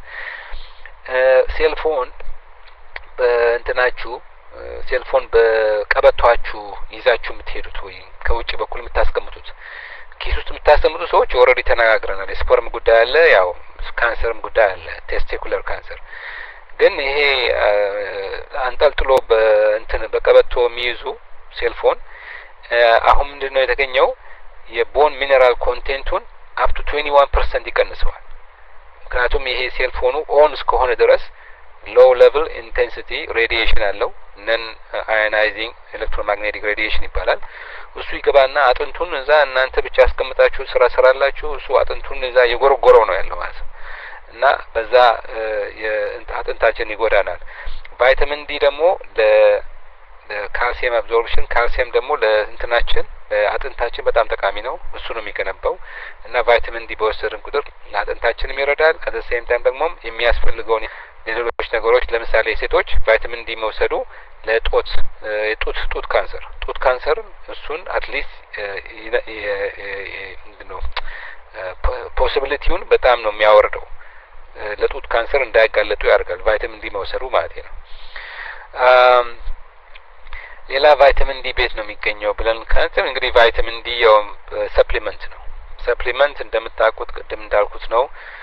ሴልፎን በእንትናችሁ ሴልፎን በቀበቷችሁ ይዛችሁ የምትሄዱት ወይ ከውጭ በኩል የምታስቀምጡት ኪስ ውስጥ የምታስቀምጡት ሰዎች ኦልሬዲ ተነጋግረናል። የስፐርም ጉዳይ አለ፣ ያው ካንሰርም ጉዳይ አለ፣ ቴስቲኩለር ካንሰር። ግን ይሄ አንጠልጥሎ በእንትን በቀበቶ የሚይዙ ሴልፎን አሁን ምንድነው የተገኘው የቦን ሚነራል ኮንቴንቱን አፕ ቱ ትዌንቲ ዋን ፐርሰንት ይቀንሰዋል። ምክንያቱም ይሄ ሴልፎኑ ኦን እስከሆነ ድረስ ሎው ሌቭል ኢንቴንሲቲ ሬዲዬሽን አለው ነን አዮናይዚንግ ኤሌክትሮማግኔቲክ ሬዲዬሽን ይባላል። እሱ ይገባና አጥንቱን እዛ እናንተ ብቻ አስቀምጣችሁ ስራ ስራላችሁ እሱ አጥንቱን እዛ የጎረጎረው ነው ያለው ማለት ነው። እና በዛ የአጥንታችን ይጎዳናል። ቫይታሚን ዲ ደግሞ ለካልሲየም አብዞርፕሽን ካልሲየም ደግሞ ለእንትናችን ለአጥንታችን በጣም ጠቃሚ ነው። እሱ ነው የሚገነባው። እና ቫይታሚን ዲ በወሰድን ቁጥር ለአጥንታችንም ይረዳል። አት ዘ ሴም ታይም ደግሞ የሚያስፈልገውን ሌሎች ነገሮች ለምሳሌ ሴቶች ቫይታሚን ዲ መውሰዱ ለጦት የጡት ጡት ካንሰር ጡት ካንሰር እሱን አትሊስት ምንድነው ፖሲቢሊቲውን በጣም ነው የሚያወርደው። ለጡት ካንሰር እንዳይጋለጡ ያደርጋል ቫይታሚን ዲ መውሰዱ ማለት ነው። ሌላ ቫይታሚን ዲ ቤት ነው የሚገኘው ብለን ካንሰር እንግዲህ ቫይታሚን ዲ ያው ሰፕሊመንት ነው። ሰፕሊመንት እንደምታውቁት ቅድም እንዳልኩት ነው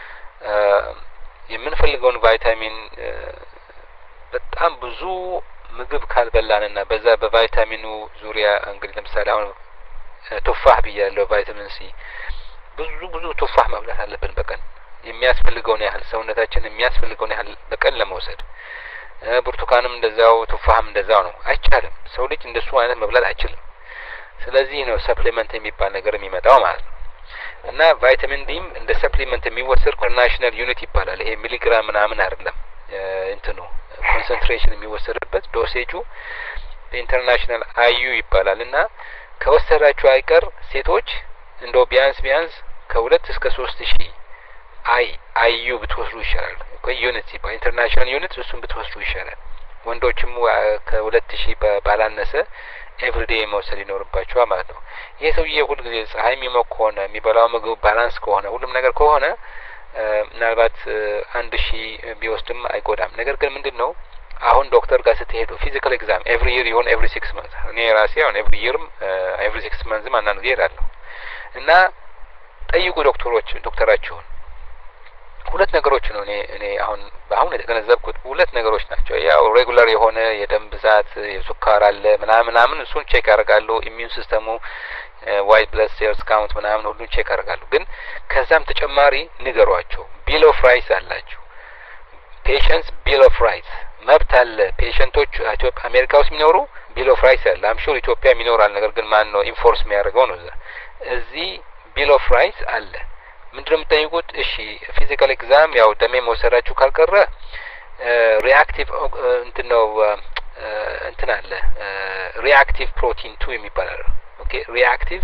የምንፈልገውን ቫይታሚን በጣም ብዙ ምግብ ካልበላንና በዛ በቫይታሚኑ ዙሪያ እንግዲህ ለምሳሌ አሁን ቱፋህ ብያለሁ ቫይታሚን ሲ ብዙ ብዙ ቱፋህ መብላት አለብን በቀን የሚያስፈልገውን ያህል ሰውነታችን የሚያስፈልገውን ያህል በቀን ለመውሰድ። ብርቱካንም እንደዛው ቱፋህም እንደዛው ነው። አይቻልም ሰው ልጅ እንደሱ አይነት መብላት አይችልም። ስለዚህ ነው ሰፕሊመንት የሚባል ነገር የሚመጣው ማለት ነው። እና ቫይታሚን ዲም እንደ ሰፕሊመንት የሚወሰድ ኢንተርናሽናል ዩኒት ይባላል። ይሄ ሚሊግራም ምናምን አይደለም እንትኑ ኮንሰንትሬሽን የሚወሰድበት ዶሴጁ ኢንተርናሽናል አይዩ ይባላል። እና ከወሰዳችሁ አይቀር ሴቶች እንደው ቢያንስ ቢያንስ ከሁለት እስከ ሶስት ሺህ አይ አይዩ ብትወስዱ ይሻላል። ዩኒት ይባላል ኢንተርናሽናል ዩኒት እሱን ብትወስዱ ይሻላል። ወንዶችም ከሁለት ሺህ ባላነሰ ኤቭሪዴይ መውሰድ ይኖርባቸዋል ማለት ነው። ይሄ ሰውዬ ሁሉ ጊዜ ፀሐይ የሚሞቅ ከሆነ የሚበላው ምግብ ባላንስ ከሆነ ሁሉም ነገር ከሆነ ምናልባት አንድ ሺህ ቢወስድም አይጎዳም። ነገር ግን ምንድነው አሁን ዶክተር ጋር ስትሄዱ ፊዚካል ኤግዛም ኤቭሪ ይር ይሆን ኤቭሪ ሲክስ መንዝ እኔ ራሴ አሁን ኤቭሪ ይርም ኤቭሪ ሲክስ መንዝም አንዳንድ ጊዜ እሄዳለሁ እና ጠይቁ ዶክተሮች ዶክተራችሁን ሁለት ነገሮች ነው እኔ እኔ አሁን በአሁን የተገነዘብኩት ሁለት ነገሮች ናቸው። ያው ሬጉላር የሆነ የደም ብዛት የሱካር አለ ምናምን ምናምን እሱን ቼክ ያደርጋሉ። ኢሚዩን ሲስተሙ ዋይት ብለድ ሴልስ ካውንት ምናምን ሁሉን ቼክ ያደርጋሉ። ግን ከዛም ተጨማሪ ንገሯቸው ቢል ኦፍ ራይትስ አላቸው። ፔሸንትስ ቢል ኦፍ ራይትስ መብት አለ። ፔሸንቶች ኢትዮጵያ አሜሪካ ውስጥ የሚኖሩ ቢል ኦፍ ራይትስ አለ። አምሹር ኢትዮጵያ የሚኖራል። ነገር ግን ማን ነው ኢንፎርስ የሚያደርገው ነው እዛ እዚህ ቢል ኦፍ ራይትስ አለ። ምንድነው የምትጠይቁት? እሺ ፊዚካል ኤግዛም ያው ደሜ መውሰዳችሁ ካልቀረ ሪአክቲቭ እንትን ነው እንትን አለ ሪአክቲቭ ፕሮቲን ቱ የሚባል አለ። ኦኬ ሪአክቲቭ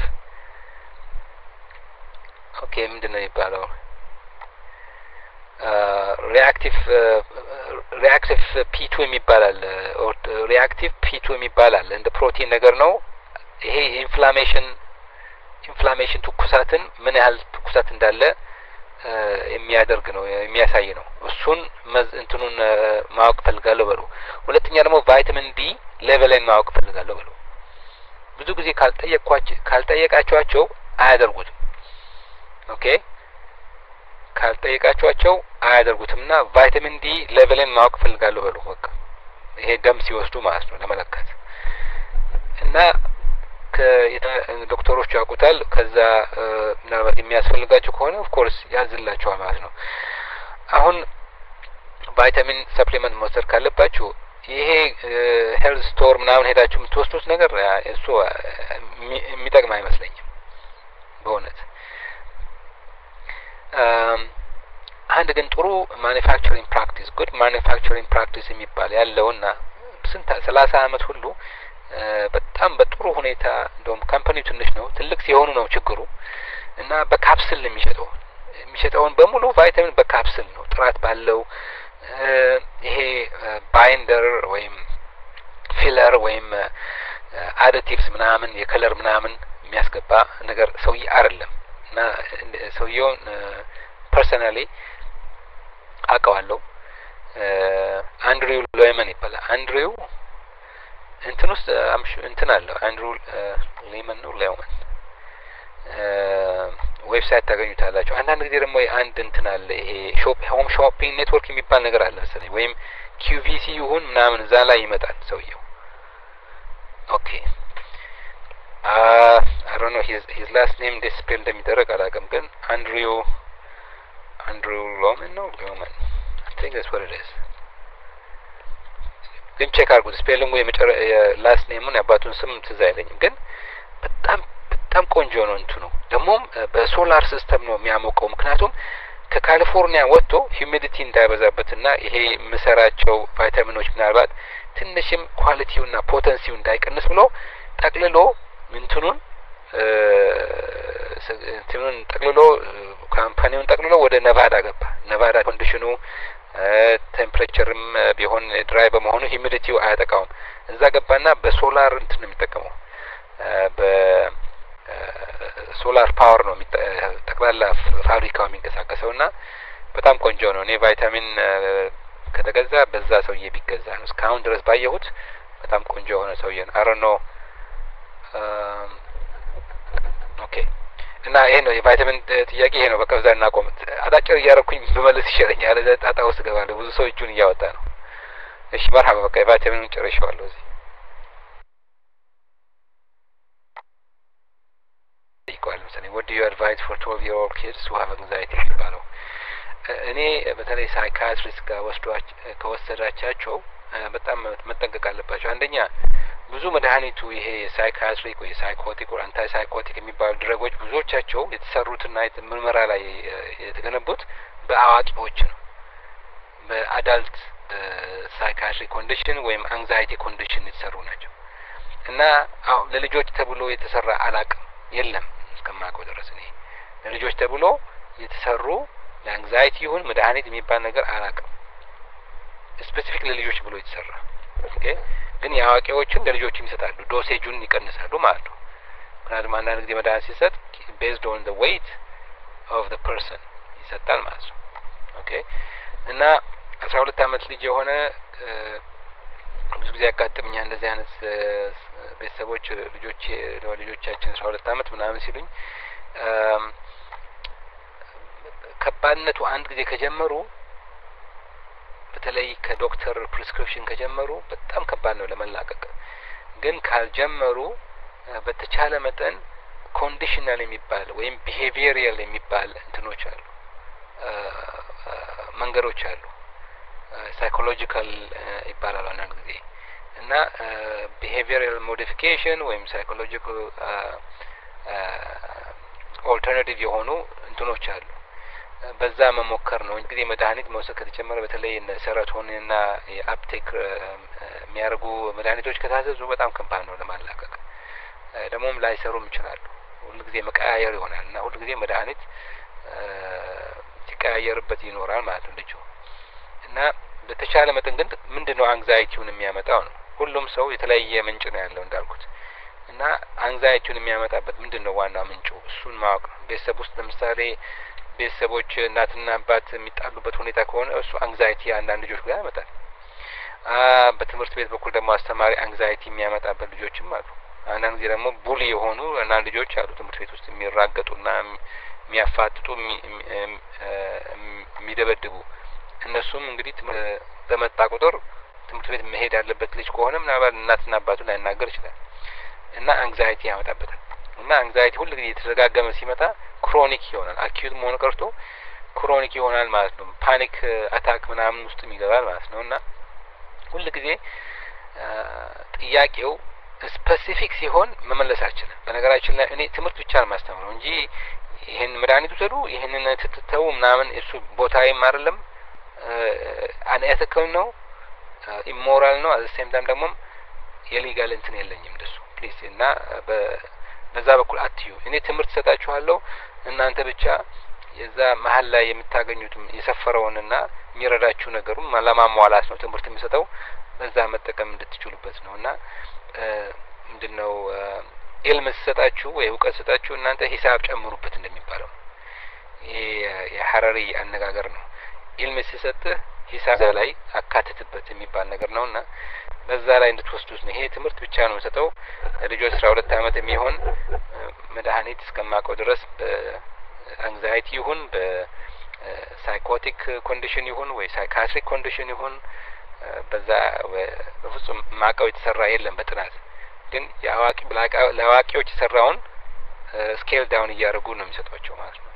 ኦኬ ምንድነው የሚባለው? ሪአክቲቭ ሪአክቲቭ ፒ ቱ የሚባል አለ። ሪአክቲቭ ፒ ቱ የሚባል አለ። እንደ ፕሮቲን ነገር ነው ይሄ ኢንፍላሜሽን ኢንፍላሜሽን ትኩሳትን ምን ያህል ትኩሳት እንዳለ የሚያደርግ ነው የሚያሳይ ነው። እሱን እንትኑን ማወቅ ፈልጋለሁ በሉ። ሁለተኛ ደግሞ ቫይታሚን ዲ ሌቨልን ማወቅ ፈልጋለሁ በሉ። ብዙ ጊዜ ካልጠየቅኳቸው ካልጠየቃቸዋቸው አያደርጉትም። ኦኬ ካልጠየቃቸዋቸው አያደርጉትምና ቫይታሚን ዲ ሌቨልን ማወቅ ፈልጋለሁ በሉ። በቃ ይሄ ደም ሲወስዱ ማለት ነው ለመለካት እና ዶክተሮች ያውቁታል። ከዛ ምናልባት የሚያስፈልጋቸው ከሆነ ኦፍ ኮርስ ያዝላቸዋል ማለት ነው። አሁን ቫይታሚን ሰፕሊመንት መውሰድ ካለባችሁ ይሄ ሄልዝ ስቶር ምናምን ሄዳችሁ የምትወስዱት ነገር እሱ የሚጠቅም አይመስለኝም በእውነት። አንድ ግን ጥሩ ማኒፋክቸሪንግ ፕራክቲስ ጉድ ማኒፋክቸሪንግ ፕራክቲስ የሚባል ያለውና ስንት ሰላሳ አመት ሁሉ በጣም በጥሩ ሁኔታ እንደውም ካምፓኒው ትንሽ ነው ትልቅ ሲሆኑ ነው ችግሩ እና በካፕስል የሚሸጠው የሚሸጠውን በሙሉ ቫይታሚን በካፕስል ነው ጥራት ባለው ይሄ ባይንደር ወይም ፊለር ወይም አዲቲቭስ ምናምን የከለር ምናምን የሚያስገባ ነገር ሰውዬ አይደለም እና ሰውዬውን ፐርሰናሊ አውቀዋለሁ። አንድሪው ሎይመን ይባላል። አንድሪው እንትን ውስጥ አምሽ እንትን አለ አንድሩ ሌመን ነው ሌመን ዌብሳይት ታገኙታላችሁ። አንዳንድ ጊዜ ደግሞ አንድ እንትን አለ ይሄ ሾፕ ሆም ሾፒንግ ኔትወርክ የሚባል ነገር አለ መሰለኝ ወይም ኪዩቪሲ ይሁን ምናምን እዛ ላይ ይመጣል ሰውየው። ኦኬ አይ ዶንት ኖ ሂዝ ሂዝ ላስት ኔም ዲስፕሌይ እንደሚደረግ አላውቅም ግን አንድሪው አንድሩ ሎመን ነው ሎመን አይ ቲንክ ዳትስ ዋት ኢት ኢዝ ግን ቼክ አድርጉት። ስፔሊንጉ የመጨረ የላስት ኔሙን ያባቱን ስም ትዝ አይለኝም ግን በጣም በጣም ቆንጆ ነው እንትኑ። ደግሞም በሶላር ሲስተም ነው የሚያሞቀው ምክንያቱም ከካሊፎርኒያ ወጥቶ ሂዩሚዲቲ እንዳይበዛበትና ይሄ ምሰራቸው ቫይታሚኖች ምናልባት ትንሽም ኳሊቲውና ፖተንሲው እንዳይቀንስ ብሎ ጠቅልሎ እንትኑን እንትኑን ጠቅልሎ ካምፓኒውን ጠቅልሎ ወደ ነቫዳ ገባ። ነቫዳ ኮንዲሽኑ ቴምፕሬቸርም ቢሆን ድራይ በመሆኑ ሂዩሚዲቲው አያጠቃውም። እዛ ገባና በሶላር እንትን ነው የሚጠቀመው በሶላር ፓወር ነው ጠቅላላ ፋብሪካው የሚንቀሳቀሰውና በጣም ቆንጆ ነው። እኔ ቫይታሚን ከተገዛ በዛ ሰውዬ ቢገዛ ነው እስካሁን ድረስ ባየሁት በጣም ቆንጆ የሆነ ሰውዬ ነው። አሮ ነው ኦኬ እና ይሄ ነው የቫይታሚን ጥያቄ ይሄ ነው። በቃ በዛ እናቆም። አዳጭር እያረኩኝ በመለስ ይሻለኛል። ጣጣ ውስጥ ገባለሁ። ብዙ ሰው እጁን እያወጣ ነው። እሺ መርሐባ በቃ የቫይታሚኑን ጨርሼዋለሁ። እዚህ ይቆያል መሰለኝ። what do you advise for twelve year old kids who have anxiety የሚባለው እኔ በተለይ ሳይካትሪስት ጋር ወስዷች ከወሰዳቻቸው በጣም መጠንቀቅ አለባቸው። አንደኛ ብዙ መድኃኒቱ ይሄ ሳይካትሪክ ወይ ሳይኮቲክ ወይ አንታይ ሳይኮቲክ የሚባሉ ድረጎች ብዙዎቻቸው የተሰሩትና ምርመራ ላይ የተገነቡት በአዋቂዎች ነው። በአዳልት ሳይካትሪክ ኮንዲሽን ወይም አንግዛይቲ ኮንዲሽን የተሰሩ ናቸው እና አው ለልጆች ተብሎ የተሰራ አላቅም የለም እስከማውቀው ድረስ እኔ ለልጆች ተብሎ የተሰሩ ለአንግዛይቲ ይሁን መድኃኒት የሚባል ነገር አላቅም ስፔሲፊክ ለልጆች ብሎ የተሰራ ኦኬ። ግን የአዋቂዎችን ለልጆችም ይሰጣሉ ዶሴጁን ይቀንሳሉ ማለት ነው። ምክንያቱም አንዳንድ ጊዜ መድኃኒት ሲሰጥ based on the weight of the person ይሰጣል ማለት ነው። ኦኬ እና አስራ ሁለት አመት ልጅ የሆነ ብዙ ጊዜ ያጋጥምኛል እንደዚህ አይነት ቤተሰቦች ልጆች ልጆቻችን አስራ ሁለት አመት ምናምን ሲሉኝ ከባድነቱ አንድ ጊዜ ከጀመሩ በተለይ ከዶክተር ፕሪስክሪፕሽን ከጀመሩ በጣም ከባድ ነው ለመላቀቅ። ግን ካልጀመሩ በተቻለ መጠን ኮንዲሽናል የሚባል ወይም ቢሄቪየራል የሚባል እንትኖች አሉ መንገዶች አሉ ሳይኮሎጂካል ይባላል አንዳንድ ጊዜ እና ቢሄቪየራል ሞዲፊኬሽን ወይም ሳይኮሎጂካል ኦልተርናቲቭ የሆኑ እንትኖች አሉ በዛ መሞከር ነው እንግዲህ መድኃኒት መውሰድ ከተጀመረ በተለይ እነ ሰራቶኒን እና የአፕቴክ የሚያርጉ መድኃኒቶች ከታዘዙ በጣም ከባድ ነው ለማላቀቅ ደግሞም ላይሰሩም ይችላሉ ሁሉ ጊዜ መቀያየር ይሆናል እና ሁሉ ጊዜ መድኃኒት ሲቀያየርበት ይኖራል ማለት ነው ልጁ እና በተቻለ መጠን ግን ምንድነው አንግዛይቲውን የሚያመጣው ነው ሁሉም ሰው የተለያየ ምንጭ ነው ያለው እንዳልኩት እና አንግዛይቲውን የሚያመጣበት ምንድነው ዋናው ምንጩ እሱን ማወቅ ቤተሰብ ውስጥ ለምሳሌ ቤተሰቦች እናትና አባት የሚጣሉበት ሁኔታ ከሆነ እሱ አንግዛይቲ አንዳንድ ልጆች ጋር ያመጣል በትምህርት ቤት በኩል ደግሞ አስተማሪ አንግዛይቲ የሚያመጣበት ልጆችም አሉ አንዳንድ ጊዜ ደግሞ ቡሊ የሆኑ አንዳንድ ልጆች አሉ ትምህርት ቤት ውስጥ የሚራገጡና የሚያፋጥጡ የሚደበድቡ እነሱም እንግዲህ በመጣ ቁጥር ትምህርት ቤት መሄድ ያለበት ልጅ ከሆነ ምናልባት እናትና አባቱ ላይናገር ይችላል እና አንግዛይቲ ያመጣበታል እና አንግዛይቲ ሁሉ ጊዜ የተደጋገመ ሲመጣ ክሮኒክ ይሆናል አኪዩት መሆን ቀርቶ ክሮኒክ ይሆናል ማለት ነው ፓኒክ አታክ ምናምን ውስጥ ይገባል ማለት ነው እና ሁሉ ጊዜ ጥያቄው ስፔሲፊክ ሲሆን መመለሳችን በነገራችን ላይ እኔ ትምህርት ብቻ ነው ማስተምረው እንጂ ይሄን መድኃኒት ወሰዱ ይሄንን ትተው ምናምን እሱ ቦታዬም አይደለም አንኤቲካል ነው ኢሞራል ነው አት ሴም ታይም ደግሞ የሊጋል እንትን የለኝም እንደሱ ፕሊዝ እና በዛ በኩል አትዩ እኔ ትምህርት ሰጣችኋለሁ እናንተ ብቻ የዛ መሃል ላይ የምታገኙትም የሰፈረውንና የሚረዳችሁ ነገሩን ለማሟላት ነው ትምህርት የሚሰጠው በዛ መጠቀም እንድትችሉበት ነውና ምንድነው ኢልም ሰጣችሁ ወይ እውቀት ሰጣችሁ እናንተ ሂሳብ ጨምሩበት እንደሚባለው ይሄ የሐረሪ አነጋገር ነው ኢልም ሲሰጥህ ሂሳብ ላይ አካትትበት የሚባል ነገር ነውና በዛ ላይ እንድትወስዱት ነው ይሄ ትምህርት ብቻ ነው የምሰጠው ልጆች አስራ ሁለት አመት የሚሆን መድኃኒት እስከማቀው ድረስ በአንግዛይቲ ይሁን በሳይኮቲክ ኮንዲሽን ይሁን ወይ ሳይካትሪክ ኮንዲሽን ይሁን በዛ በፍጹም ማቀው የተሰራ የለም በጥናት ግን ያዋቂ ለአዋቂዎች የተሰራውን ስኬል ዳውን እያደረጉ ነው የሚሰጧቸው ማለት ነው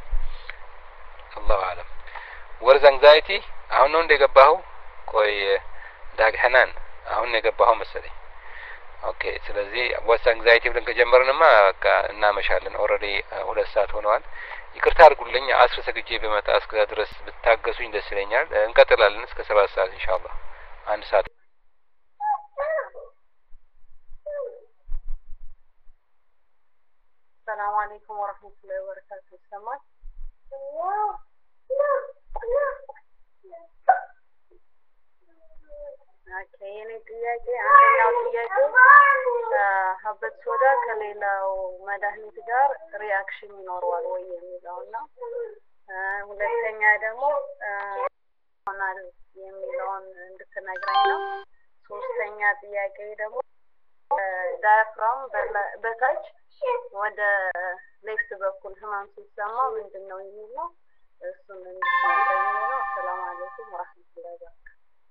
አላሁ አለም ወርዝ አንግዛይቲ አሁን ነው እንደገባው ቆይ ዳግ ሐናን አሁን ነው የገባው መሰለኝ ኦኬ ስለዚህ ወርዝ አንግዛይቲ ብለን ከጀመርንማ በቃ እናመሻለን ኦሬዲ ሁለት ሰዓት ሆነዋል ይቅርታ አድርጉልኝ አስር ሰግጄ በመጣ እስከ ድረስ ብታገሱኝ ደስ ይለኛል እንቀጥላለን እስከ ሰባት ሰዓት ኢንሻአላህ አንድ ሰዓት ሰላም አለይኩም ወራህመቱላሂ ወበረካቱ ሰማት ኦኬ የኔ ጥያቄ አንደኛው ጥያቄ ሀበት ሶዳ ከሌላው መድኃኒት ጋር ሪአክሽን ይኖረዋል ወይ የሚለውና ሁለተኛ ደግሞ ሆናል የሚለውን እንድትነግረኝ ነው ሶስተኛ ጥያቄ ደግሞ ዳያፍራም በታች ወደ ሌፍት በኩል ህመም ሲሰማ ምንድነው የሚለው እሱን እንድትነግረኝ ነው ሰላም አለይኩም ወራህመቱላሂ ወበረካቱ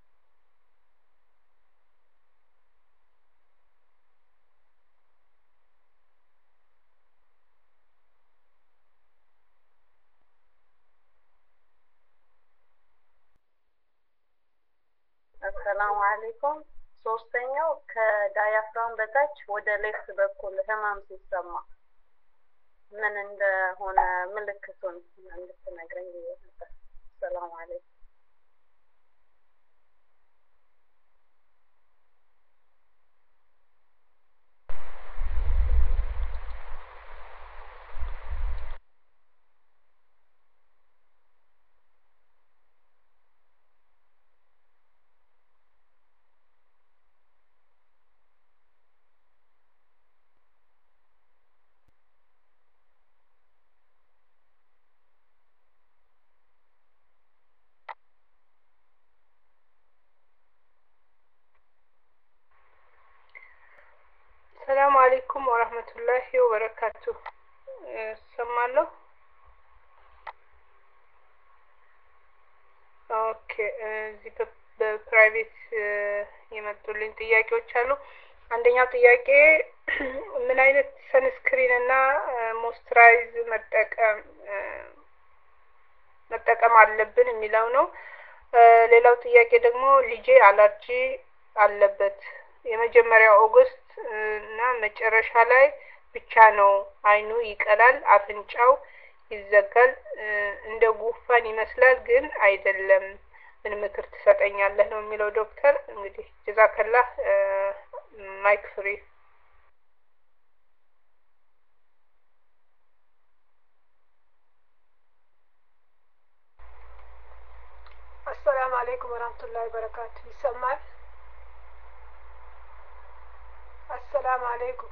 ሰላም አለይኩም ሶስተኛው ከዳያፍራም በታች ወደ ሌፍት በኩል ህመም ሲሰማ ምን እንደሆነ ምልክቱን እንድትነግረኝ ነበር ሰላም አለይኩም አለይኩም ወራህመቱላሂ ወበረካቱ። ሰማለሁ። ኦኬ እዚህ በፕራይቬት የመጡልኝ ጥያቄዎች አሉ። አንደኛው ጥያቄ ምን አይነት ሰንስክሪን እና ሞይስቸራይዝ መጠቀም መጠቀም አለብን የሚለው ነው። ሌላው ጥያቄ ደግሞ ልጄ አለርጂ አለበት። የመጀመሪያው ኦገስት እና መጨረሻ ላይ ብቻ ነው አይኑ ይቀላል፣ አፍንጫው ይዘጋል፣ እንደ ጉፋን ይመስላል ግን አይደለም። ምን ምክር ትሰጠኛለህ ነው የሚለው ዶክተር። እንግዲህ ጀዛከላህ ማይክ ፍሪ። አሰላሙ አለይኩም ወራህመቱላሂ ወበረካቱ። ይሰማል? አሰላሙ አለይኩም።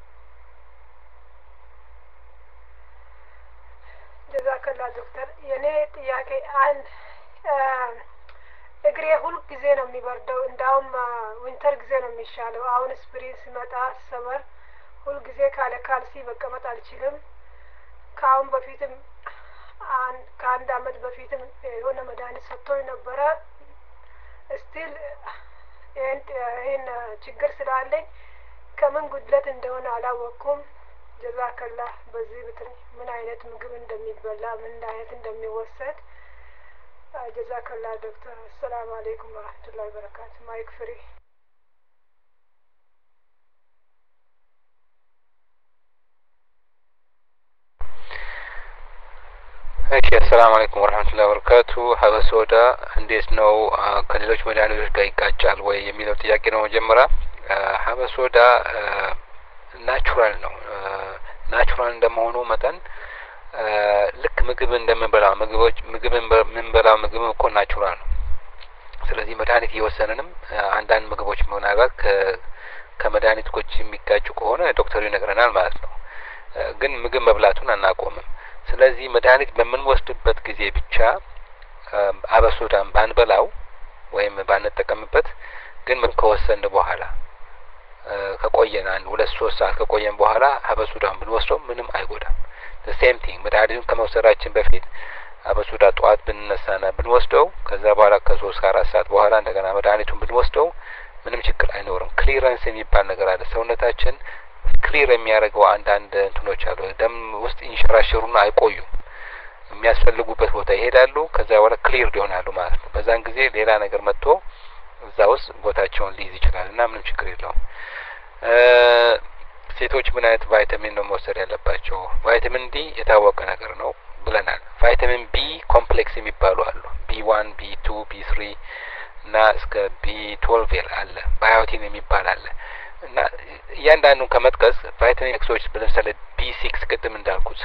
ጀዛከላ ዶክተር። የኔ ጥያቄ አንድ እግሬ ሁል ጊዜ ነው የሚበርደው። እንዳውም ዊንተር ጊዜ ነው የሚሻለው። አሁን ስፕሪንግ ሲመጣ ሰመር ሁል ጊዜ ካለ ካልሲ መቀመጥ አልችልም። ከአሁን በፊትም ከአንድ አመት በፊትም የሆነ መድኃኒት ሰጥቶኝ ነበረ። ስቲል ይህን ችግር ስላለኝ ከምን ጉድለት እንደሆነ አላወቅኩም። ጀዛከላህ። በዚህ ብትል ምን አይነት ምግብ እንደሚበላ ምን አይነት እንደሚወሰድ ጀዛከላህ ዶክተር። አሰላሙ አለይኩም ወራህመቱላሂ ወበረካቱ። ማይክ ፍሪ። እሺ አሰላሙ አለይኩም ወራህመቱላሂ ወበረካቱ። ሀበሶዳ እንዴት ነው ከሌሎች መድኃኒቶች ጋር ይጋጫል ወይ የሚለው ጥያቄ ነው። መጀመሪያ ሀበሶዳ ናቹራል ነው። ናቹራል እንደመሆኑ መጠን ልክ ምግብ እንደምንበላው ምግቦች ምግብ የምንበላው ምግብ እኮ ናቹራል ነው። ስለዚህ መድኃኒት እየወሰንንም አንዳንድ ምግቦች ምናልባት ከመድኃኒቶች የሚጋጩ ከሆነ ዶክተሩ ይነግረናል ማለት ነው። ግን ምግብ መብላቱን አናቆምም። ስለዚህ መድኃኒት በምንወስድበት ጊዜ ብቻ አበሶዳን ባንበላው ወይም ባንጠቀምበት ግን ምን ከወሰን በኋላ ከቆየን አንድ ሁለት ሶስት ሰዓት ከቆየን በኋላ አበሶዳን ብንወስደው ምንም አይጎዳም። the same thing መድኃኒቱን ከመውሰዳችን በፊት አበሶዳ ጠዋት ብንነሳና ብንወስደው ከዛ በኋላ ከሶስት ከአራት ሰዓት በኋላ እንደገና መድኃኒቱን ብንወስደው ምንም ችግር አይኖርም። ክሊረንስ የሚባል ነገር አለ። ሰውነታችን ክሊር የሚያደርገው አንዳንድ እንትኖች አሉ። ደም ውስጥ ይንሸራሸሩና አይቆዩም። የሚያስፈልጉበት ቦታ ይሄዳሉ። ከዛ በኋላ ክሊር ይሆናሉ ማለት ነው። በዛን ጊዜ ሌላ ነገር መጥቶ እዛ ውስጥ ቦታቸውን ሊይዝ ይችላል እና ምንም ችግር የለውም። ሴቶች ምን አይነት ቫይታሚን ነው መውሰድ ያለባቸው? ቫይታሚን ዲ የታወቀ ነገር ነው ብለናል። ቫይታሚን ቢ ኮምፕሌክስ የሚባሉ አሉ። ቢ ዋን ቢ ቱ ቢ ትሪ እና እስከ ቢ ትዌልቭ አለ። ባዮቲን የሚባል አለ እና እያንዳንዱን ከመጥቀስ ቫይታሚን ኤክሶች ለምሳሌ ቢ ሲክስ ቅድም እንዳልኩት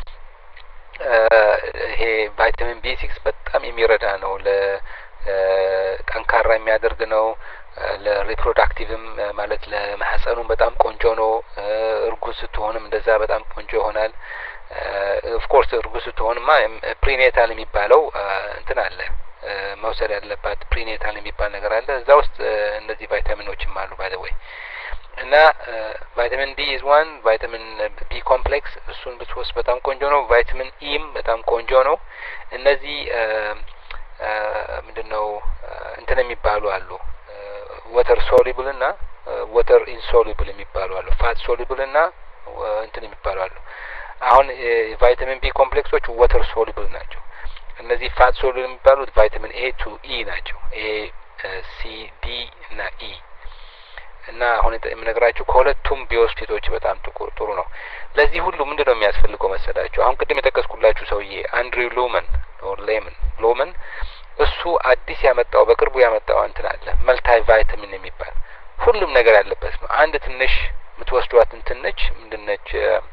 ይሄ ቫይታሚን ቢ ሲክስ በጣም የሚረዳ ነው። ለጠንካራ የሚያደርግ ነው። ለሪፕሮዳክቲቭም ማለት ለማህፀኑም በጣም ቆንጆ ነው። እርጉዝ ስትሆንም እንደዛ በጣም ቆንጆ ይሆናል። ኦፍ ኮርስ እርጉዝ ስትሆንማ ፕሪኔታል የሚባለው እንትን አለ መውሰድ ያለባት ፕሪኔታል የሚባል ነገር አለ። እዛ ውስጥ እነዚህ ቫይታሚኖችም አሉ ባይ ዘ ወይ እና ቫይታሚን ዲ ኢዝ ዋን ቫይታሚን ቢ ኮምፕሌክስ እሱን ብትወስድ በጣም ቆንጆ ነው። ቫይታሚን ኢም በጣም ቆንጆ ነው። እነዚህ ምንድነው እንትን የሚባሉ አሉ ወተር ሶሉብል እና ወተር ኢንሶሉብል የሚባሉ አሉ። ፋት ሶሉብል እና እንትን የሚባሉ አሉ። አሁን ቫይታሚን ቢ ኮምፕሌክሶች ወተር ሶሉብል ናቸው። እነዚህ ፋት ሶሉብል የሚባሉት ቫይታሚን ኤ ቱ ኢ ናቸው። ኤ ሲ ዲ እና ኢ እና አሁን የምነግራችሁ ከሁለቱም ቢወስድ ሴቶች በጣም ጥሩ ነው። ለዚህ ሁሉ ምንድነው የሚያስፈልገው መሰላችሁ? አሁን ቅድም የጠቀስኩላችሁ ሰውዬ አንድሪው ሎመን ኦር ሌመን ሎመን እሱ አዲስ ያመጣው በቅርቡ ያመጣው እንትን አለ መልታይ ቫይታሚን የሚባል ሁሉም ነገር ያለበት ነው። አንድ ትንሽ የምትወስዷት እንትን ነች ምንድነች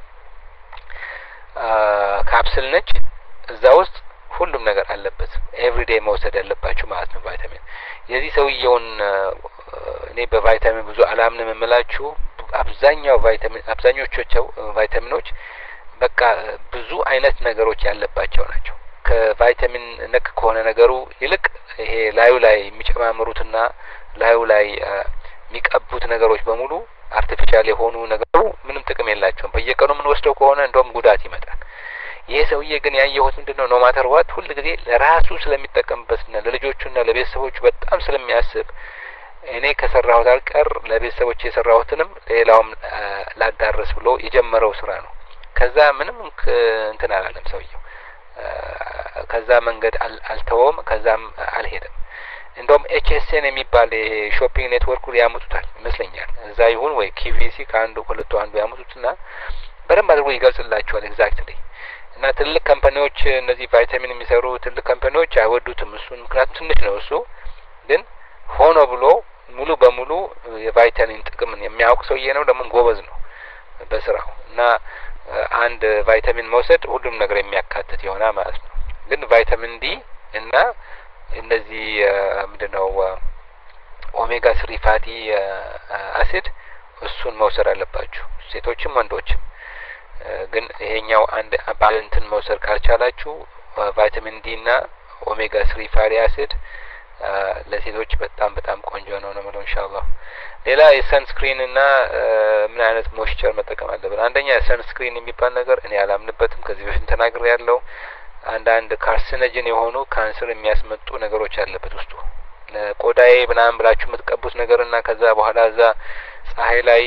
ካፕሱል ነች። እዛ ውስጥ ሁሉም ነገር አለበት። ኤቭሪዴይ መውሰድ ያለባችሁ ማለት ነው ቫይታሚን። የዚህ ሰውዬውን እኔ በቫይታሚን ብዙ አላምንም የምላችሁ አብዛኛው ቫይታሚን አብዛኞቹ ቫይታሚኖች በቃ ብዙ አይነት ነገሮች ያለባቸው ናቸው። ከቫይታሚን ነክ ከሆነ ነገሩ ይልቅ ይሄ ላዩ ላይ የሚጨማምሩትና ላዩ ላይ የሚቀቡት ነገሮች በሙሉ አርቲፊሻል የሆኑ ነገሩ ምንም ጥቅም የላቸውም። በየቀኑ ምን ወስደው ከሆነ እንደውም ጉዳት ይመጣል። ይሄ ሰውዬ ግን ያየሁት ምንድነው ኖ ማተር ዋት ሁሉ ጊዜ ለራሱ ስለሚጠቀምበትና ለልጆቹና ለቤተሰቦቹ በጣም ስለሚያስብ እኔ ከሰራሁት አልቀር ለቤተሰቦች የሰራሁትንም ሌላውም ላዳረስ ብሎ የጀመረው ስራ ነው። ከዛ ምንም እንትን አላለም ሰውየው። ከዛ መንገድ አልተወም፣ ከዛም አልሄደም። እንደውም ኤችኤስኤን የሚባል ሾፒንግ ኔትወርኩ ያመጡታል ይመስለኛል። እዛ ይሁን ወይ ኪቪሲ ከአንዱ ሁለቱ አንዱ ያመጡትና በደንብ አድርጎ ይገልጽላቸዋል ኤግዛክትሊ። እና ትልቅ ካምፓኒዎች እነዚህ ቫይታሚን የሚሰሩ ትልቅ ካምፓኒዎች አይወዱትም እሱን፣ ምክንያቱም ትንሽ ነው እሱ። ግን ሆኖ ብሎ ሙሉ በሙሉ የቫይታሚን ጥቅምን የሚያውቅ ሰውዬ ነው፣ ደግሞ ጎበዝ ነው በስራው። እና አንድ ቫይታሚን መውሰድ ሁሉም ነገር የሚያካትት ይሆናል ማለት ነው። ግን ቫይታሚን ዲ እና እነዚህ ምንድነው ኦሜጋ ስሪ ፋቲ አሲድ እሱን መውሰድ አለባችሁ ሴቶችም ወንዶችም። ግን ይሄኛው አንድ ባለንትን መውሰድ ካልቻላችሁ ቫይታሚን ዲ እና ኦሜጋ ስሪ ፋቲ አሲድ ለሴቶች በጣም በጣም ቆንጆ ነው ነው ማለት ኢንሻአላህ። ሌላ የሰንስክሪን እና ምን አይነት ሞይስቸር መጠቀም አለብን? አንደኛ ሰንስክሪን የሚባል ነገር እኔ አላምንበትም፣ ከዚህ በፊት ተናግሬ ያለው አንዳንድ ካርሲኖጀን የሆኑ ካንሰር የሚያስመጡ ነገሮች አለበት ውስጡ። ለቆዳዬ ምናምን ብላችሁ የምትቀቡት ነገርና ከዛ በኋላ እዛ ፀሐይ ላይ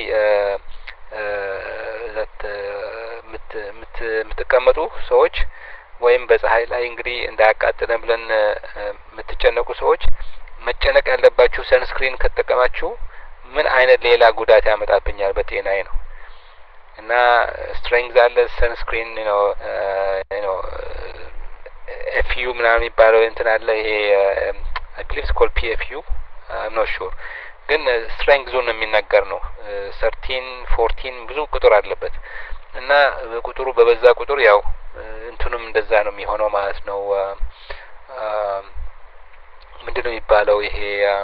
ዛት የምትቀመጡ ሰዎች ወይም በፀሐይ ላይ እንግዲህ እንዳያቃጥለን ብለን የምትጨነቁ ሰዎች መጨነቅ ያለባችሁ ሰንስክሪን ከተጠቀማችሁ ምን አይነት ሌላ ጉዳት ያመጣብኛል በጤናዬ ነው። እና ስትሬንግዝ አለ ሰንስክሪን ነው ነው ኤፍዩ ምናምን የሚባለው እንትን አለ። ይሄ አይ ቢሊቭ ኮል ፒኤፍዩ አም ኖት ሹር፣ ግን ስትሬንግዙን የሚናገር ነው። ሰርቲን ፎርቲን ብዙ ቁጥር አለበት እና ቁጥሩ በበዛ ቁጥር ያው እንትኑም እንደዛ ነው የሚሆነው ማለት ነው። ምንድነው የሚባለው ይሄ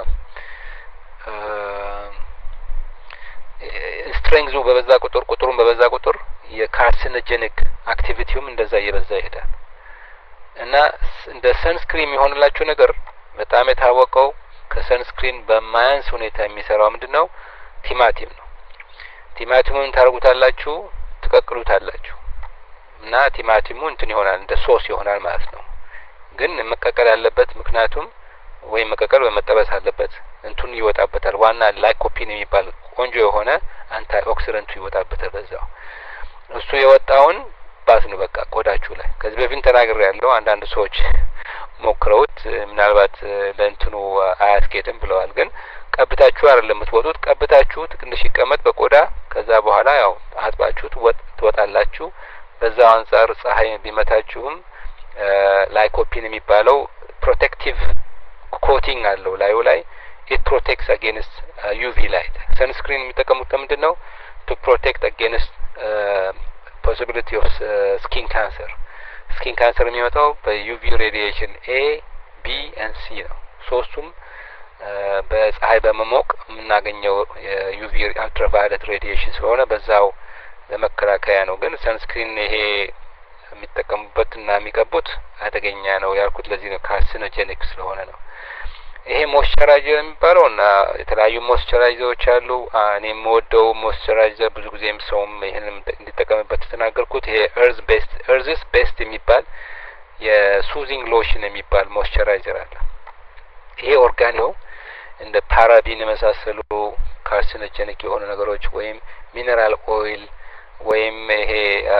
ስትሬንግዙ በበዛ ቁጥር ቁጥሩን በበዛ ቁጥር የካርሲኖጀኒክ አክቲቪቲውም እንደዛ እየበዛ ይሄዳል። እና እንደ ሰንስክሪን የሚሆንላችሁ ነገር በጣም የታወቀው ከሰንስክሪን በማያንስ ሁኔታ የሚሰራው ምንድነው ቲማቲም ነው። ቲማቲሙን ታርጉታላችሁ፣ ትቀቅሉታላችሁ እና ቲማቲሙ እንትን ይሆናል እንደ ሶስ ይሆናል ማለት ነው። ግን መቀቀል ያለበት ምክንያቱም ወይ መቀቀል ወይ መጠበስ አለበት። እንቱን ይወጣበታል። ዋና ላይኮፒን የሚባል ቆንጆ የሆነ አንታይ ኦክሲደንቱ ይወጣበታል በዛው። እሱ የወጣውን ባስ ነው በቃ ቆዳችሁ ላይ። ከዚህ በፊት ተናግሬ ያለው አንዳንድ ሰዎች ሞክረውት ምናልባት ለእንትኑ አያስኬድም ብለዋል። ግን ቀብታችሁ አይደለም የምትወጡት፣ ቀብታችሁ ትንሽ ይቀመጥ በቆዳ ከዛ በኋላ ያው አጥባችሁ ትወጣላችሁ። በዛው አንፃር ፀሐይ ቢመታችሁም ላይኮፒን የሚባለው ፕሮቴክቲቭ ኮቲንግ አለው ላዩ ላይ it protects against uh, ዩቪ light። ሰንስክሪን የሚጠቀሙት ለምንድነው? to protect against uh, possibility of uh, skin cancer። ስኪን ካንሰር የሚመጣው በዩቪ ሬዲዬሽን ኤ ቢ ኤንድ ሲ ነው። ሶስቱም በፀሐይ በመሞቅ የምናገኘው የዩቪ አልትራቫዮሌት ሬዲዬሽን ስለሆነ በዛው ለመከላከያ ነው። ግን ሰንስክሪን ይሄ የሚጠቀሙበትና የሚቀቡት አደገኛ ነው ያልኩት ለዚህ ነው፣ ካርሲኖጀኒክ ስለሆነ ነው። ይሄ ሞይስቸራይዘር የሚባለው እና የተለያዩ ሞይስቸራይዘሮች አሉ። እኔ የምወደው ሞይስቸራይዘር ብዙ ጊዜም ሰውም ይሄንን እንዲጠቀምበት ተናገርኩት። ይሄ እርዝ ቤስት እርዝስ ቤስት የሚባል የሱዚንግ ሎሽን የሚባል ሞይስቸራይዘር አለ። ይሄ ኦርጋኒክ እንደ ፓራቢን የመሳሰሉ ካርሲኖጀኒክ የሆኑ ነገሮች ወይም ሚነራል ኦይል ወይም ይሄ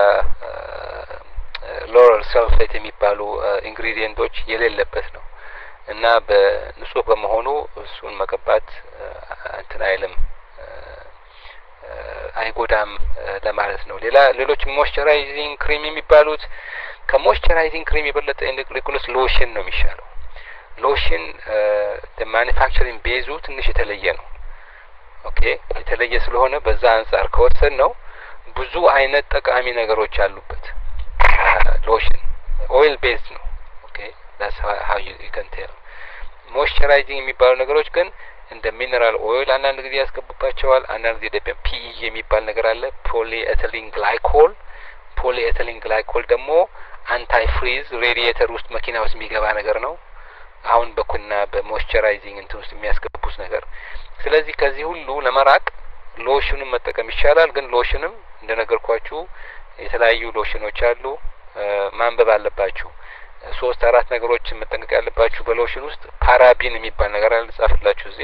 ሎረል ሰልፌት የሚባሉ ኢንግሪዲየንቶች የሌለበት ነው እና በንጹህ በመሆኑ እሱን መቀባት እንትን አይልም አይጎዳም ለማለት ነው። ሌላ ሌሎች ሞይስቸራይዚንግ ክሬም የሚባሉት ከሞይስቸራይዚንግ ክሬም የበለጠ ሪኩለስ ሎሽን ነው የሚሻለው። ሎሽን ማኒፋክቸሪንግ ቤዙ ትንሽ የተለየ ነው። ኦኬ የተለየ ስለሆነ በዛ አንፃር ከወሰን ነው ብዙ አይነት ጠቃሚ ነገሮች አሉበት። ሎሽን ኦይል ቤዝ ነው። ኦኬ that's how you, you can tell። ሞይስቸራይዚንግ የሚባሉ ነገሮች ግን እንደ ሚነራል ኦይል አንዳንድ ጊዜ ያስገቡባቸዋል። አንዳንድ ጊዜ ደግሞ ፒኢ የሚባል ነገር አለ፣ ፖሊ ኤቲሊን ግላይኮል። ፖሊ ኤቲሊን ግላይኮል ደግሞ አንታይ ፍሪዝ ሬዲዬተር ውስጥ መኪና ውስጥ የሚገባ ነገር ነው። አሁን በኩና በሞይስቸራይዚንግ እንትን ውስጥ የሚያስገቡት ነገር። ስለዚህ ከዚህ ሁሉ ለመራቅ ሎሽኑን መጠቀም ይቻላል። ግን ሎሽንም እንደነገርኳችሁ የተለያዩ ሎሽኖች አሉ፣ ማንበብ አለባችሁ። ሶስት አራት ነገሮችን መጠንቀቅ ያለባችሁ በሎሽን ውስጥ ፓራቢን የሚባል ነገር አለ። ጻፍላችሁ እዚህ።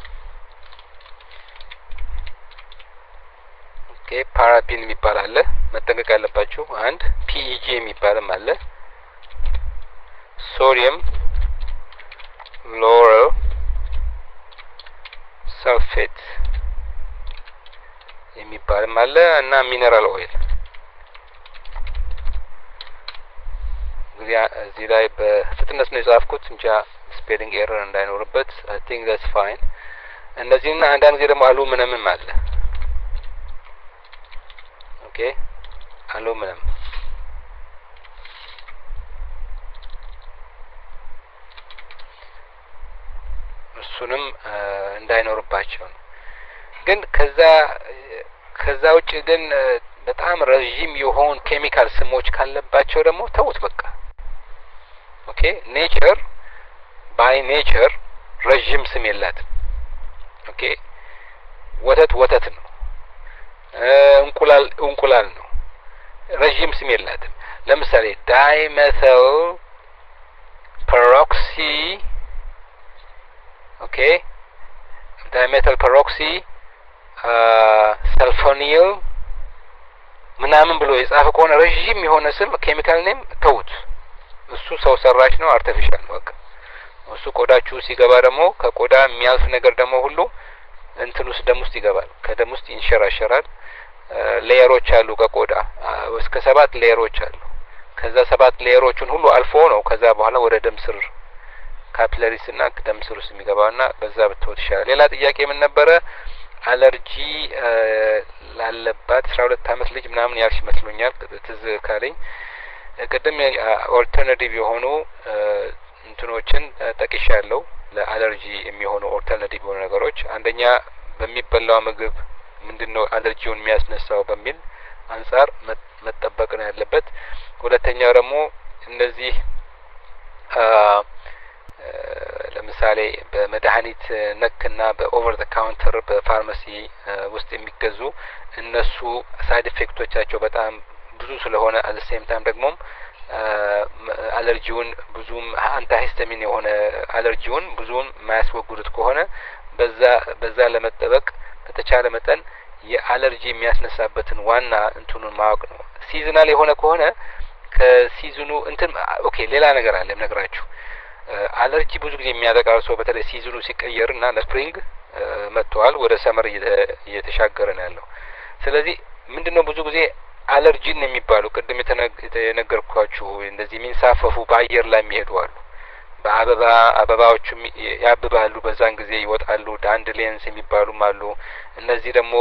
ኦኬ ፓራቢን የሚባል አለ መጠንቀቅ ያለባችሁ። አንድ ፒኢጂ የሚባልም አለ። ሶዲየም ሎረል ሰልፌት የሚባልም አለ እና ሚነራል ኦይል። እንግዲህ እዚህ ላይ በፍጥነት ነው የጻፍኩት እንጂ ስፔሊንግ ኤረር እንዳይኖርበት። አይ ቲንክ ዳትስ ፋይን። እነዚህና አንዳንድ ጊዜ ደግሞ አሉሚኒየምም አለ። ኦኬ አሉሚኒየም እሱንም እንዳይኖርባቸው ነው። ግን ከዛ ከዛ ውጭ ግን በጣም ረዥም የሆኑ ኬሚካል ስሞች ካለባቸው ደግሞ ተውት በቃ። ኦኬ ኔቸር ባይ ኔቸር ረዥም ስም የላትም። ኦኬ ወተት ወተት ነው፣ እንቁላል እንቁላል ነው፣ ረዥም ስም የላትም። ለምሳሌ ዳይሜተል ፐሮክሲ ኦኬ ዳይሜተል ፐሮክሲ ሰልፎኒል ምናምን ብሎ የጻፈ ከሆነ ረዥም የሆነ ስም ኬሚካል ኔም ተውት። እሱ ሰው ሰራሽ ነው፣ አርቲፊሻል ነው በቃ። እሱ ቆዳችሁ ሲገባ ደግሞ ከቆዳ የሚያልፍ ነገር ደግሞ ሁሉ እንትን ውስጥ ደም ውስጥ ይገባል፣ ከደም ውስጥ ይንሸራሸራል። ሌየሮች አሉ ከቆዳ እስከ ሰባት ሌየሮች አሉ። ከዛ ሰባት ሌየሮቹን ሁሉ አልፎ ነው ከዛ በኋላ ወደ ደም ስር ካፒላሪስ እና ደም ስር ውስጥ የሚገባውና በዛ ብትወት ይሻላል። ሌላ ጥያቄ ምን ነበረ? አለርጂ ላለባት አስራ ሁለት አመት ልጅ ምናምን ያልሽ ይመስሉኛል ትዝ ካለኝ። ቅድም ኦልተርናቲቭ የሆኑ እንትኖችን ጠቅሻለሁ ለአለርጂ የሚሆኑ ኦልተርናቲቭ የሆኑ ነገሮች። አንደኛ በሚበላው ምግብ ምንድነው አለርጂውን የሚያስነሳው በሚል አንጻር መጠበቅ ነው ያለበት። ሁለተኛው ደግሞ እነዚህ ለምሳሌ በመድኃኒት ነክና በኦቨር ዘ ካውንተር በፋርማሲ ውስጥ የሚገዙ እነሱ ሳይድ ኢፌክቶቻቸው በጣም ብዙ ስለሆነ አት ዘ ሴም ታይም ደግሞ አለርጂውን ብዙም አንታሂስታሚን የሆነ አለርጂውን ብዙም የማያስወግዱት ከሆነ በዛ በዛ ለመጠበቅ በተቻለ መጠን የአለርጂ የሚያስነሳበትን ዋና እንትኑን ማወቅ ነው። ሲዝናል የሆነ ከሆነ ከሲዝኑ እንትን ኦኬ ሌላ ነገር አለ የምነግራችሁ። አለርጂ ብዙ ጊዜ የሚያጠቃው ሰው በተለይ ሲዝኑ ሲቀየርና ለስፕሪንግ መጥቷል ወደ ሰመር እየተሻገረ ነው ያለው። ስለዚህ ምንድነው ብዙ ጊዜ አለርጂን የሚባሉ ቅድም የተነገርኳችሁ እንደዚህ የሚንሳፈፉ በአየር ላይ የሚሄዱ አሉ። በአበባ አበባዎችም ያብባሉ፣ በዛን ጊዜ ይወጣሉ። ዳንድሊየንስ የሚባሉም አሉ። እነዚህ ደግሞ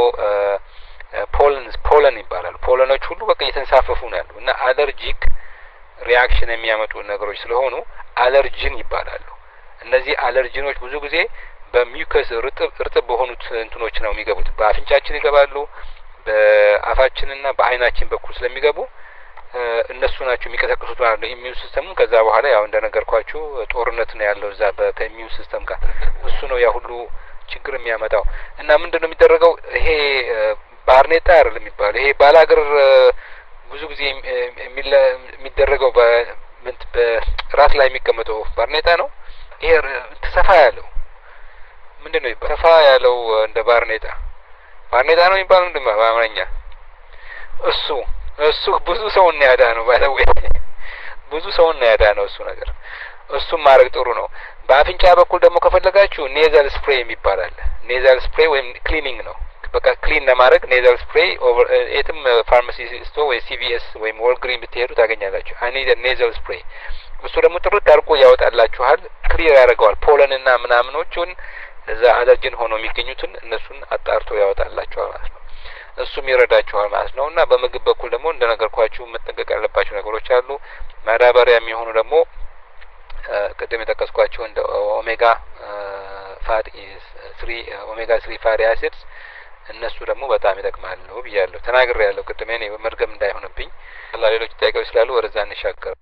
ፖለንስ ፖለን ይባላሉ። ፖለኖች ሁሉ በቃ እየተንሳፈፉ ነው ያሉ እና አለርጂክ ሪአክሽን የሚያመጡ ነገሮች ስለሆኑ አለርጂን ይባላሉ። እነዚህ አለርጂኖች ብዙ ጊዜ በሚውከስ ርጥብ ርጥብ በሆኑት እንትኖች ነው የሚገቡት። በአፍንጫችን ይገባሉ፣ በአፋችንና በአይናችን በኩል ስለሚገቡ እነሱ ናቸው የሚቀሰቅሱት ማለት ነው ኢሚዩን ሲስተሙን። ከዛ በኋላ ያው እንደነገርኳችሁ ጦርነት ነው ያለው እዛ ከኢሚዩን ሲስተም ጋር። እሱ ነው ያ ሁሉ ችግር የሚያመጣው። እና ምንድነው የሚደረገው? ይሄ ባርኔጣ አይደለም የሚባለው፣ ይሄ ባላገር ብዙ ጊዜ የሚደረገው በራስ ላይ የሚቀመጠው ባርኔጣ ነው። ይሄ ተሰፋ ያለው ምንድነው ይባላል? ተሰፋ ያለው እንደ ባርኔጣ ባርኔጣ ነው የሚባለው ምንድነው በአማርኛ? እሱ እሱ ብዙ ሰው ነው ያዳ ነው ባይዘው ብዙ ሰው ነው ያዳ ነው እሱ ነገር። እሱም ማድረግ ጥሩ ነው። በአፍንጫ በኩል ደግሞ ከፈለጋችሁ ኔዛል ስፕሬይ የሚባል አለ። ኔዛል ስፕሬይ ወይም ክሊኒንግ ነው። በቃ ክሊን ለማድረግ ኔዛል ስፕሬይ ኦቨር የትም ፋርማሲ ስቶር ወይ ሲቪኤስ ወይም ወልግሪን ብትሄዱ ታገኛላችሁ። አይ ኒድ ኔዛል ስፕሬይ። እሱ ደግሞ ጥርት አድርጎ ያወጣላችኋል፣ ክሊር ያደርገዋል። ፖለን እና ምናምኖቹን እዛ አለርጂን ሆኖ የሚገኙትን እነሱን አጣርቶ ያወጣላችኋል ማለት ነው። እሱም ይረዳችኋል ማለት ነው። እና በምግብ በኩል ደግሞ እንደነገርኳችሁ መጠንቀቅ ያለባችሁ ነገሮች አሉ። ማዳበሪያ የሚሆኑ ደግሞ ቅድም የጠቀስኳቸው እንደ ኦሜጋ ፋቲ ስሪ ኦሜጋ ስሪ ፋቲ አሲድስ እነሱ ደግሞ በጣም ይጠቅማሉ ብያለሁ፣ ተናግሬያለሁ ቅድም። እኔ መርገም እንዳይሆንብኝ ሌሎች ጥያቄዎች ስላሉ ወደዛ እንሻገር።